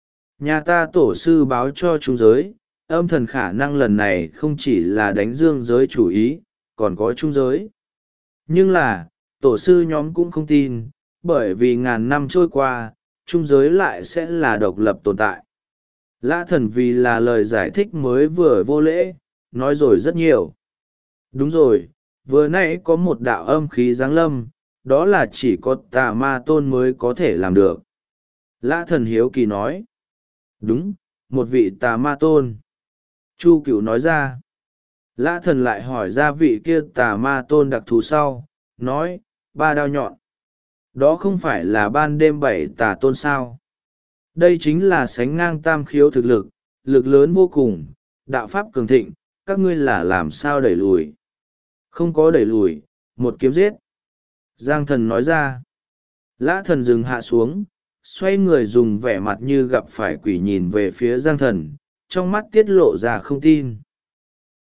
Nhà ta tổ sư báo cho trung giới, âm thần khả năng lần này không chỉ là đánh dương giới chủ ý, còn có trung giới. Nhưng là, tổ sư nhóm cũng không tin, bởi vì ngàn năm trôi qua, trung giới lại sẽ là độc lập tồn tại. Lã Thần vì là lời giải thích mới vừa vô lễ, nói rồi rất nhiều. Đúng rồi, vừa nãy có một đạo âm khí giáng lâm, đó là chỉ có tà ma tôn mới có thể làm được. Lã Thần hiếu kỳ nói. Đúng, một vị tà ma tôn. Chu Cửu nói ra. Lã Thần lại hỏi ra vị kia tà ma tôn đặc thù sau, nói, 3 đao nhọn. Đó không phải là ban đêm 7 tà tôn sao? Đây chính là sánh ngang tam khiếu thực lực, lực lớn vô cùng, đạo pháp cường thịnh, các ngươi là làm sao đẩy lùi? Không có đẩy lùi, một kiếm giết. Giang Thần nói ra. Lã Thần dừng hạ xuống, xoay người dùng vẻ mặt như gặp phải quỷ nhìn về phía Giang Thần, trong mắt tiết lộ ra không tin.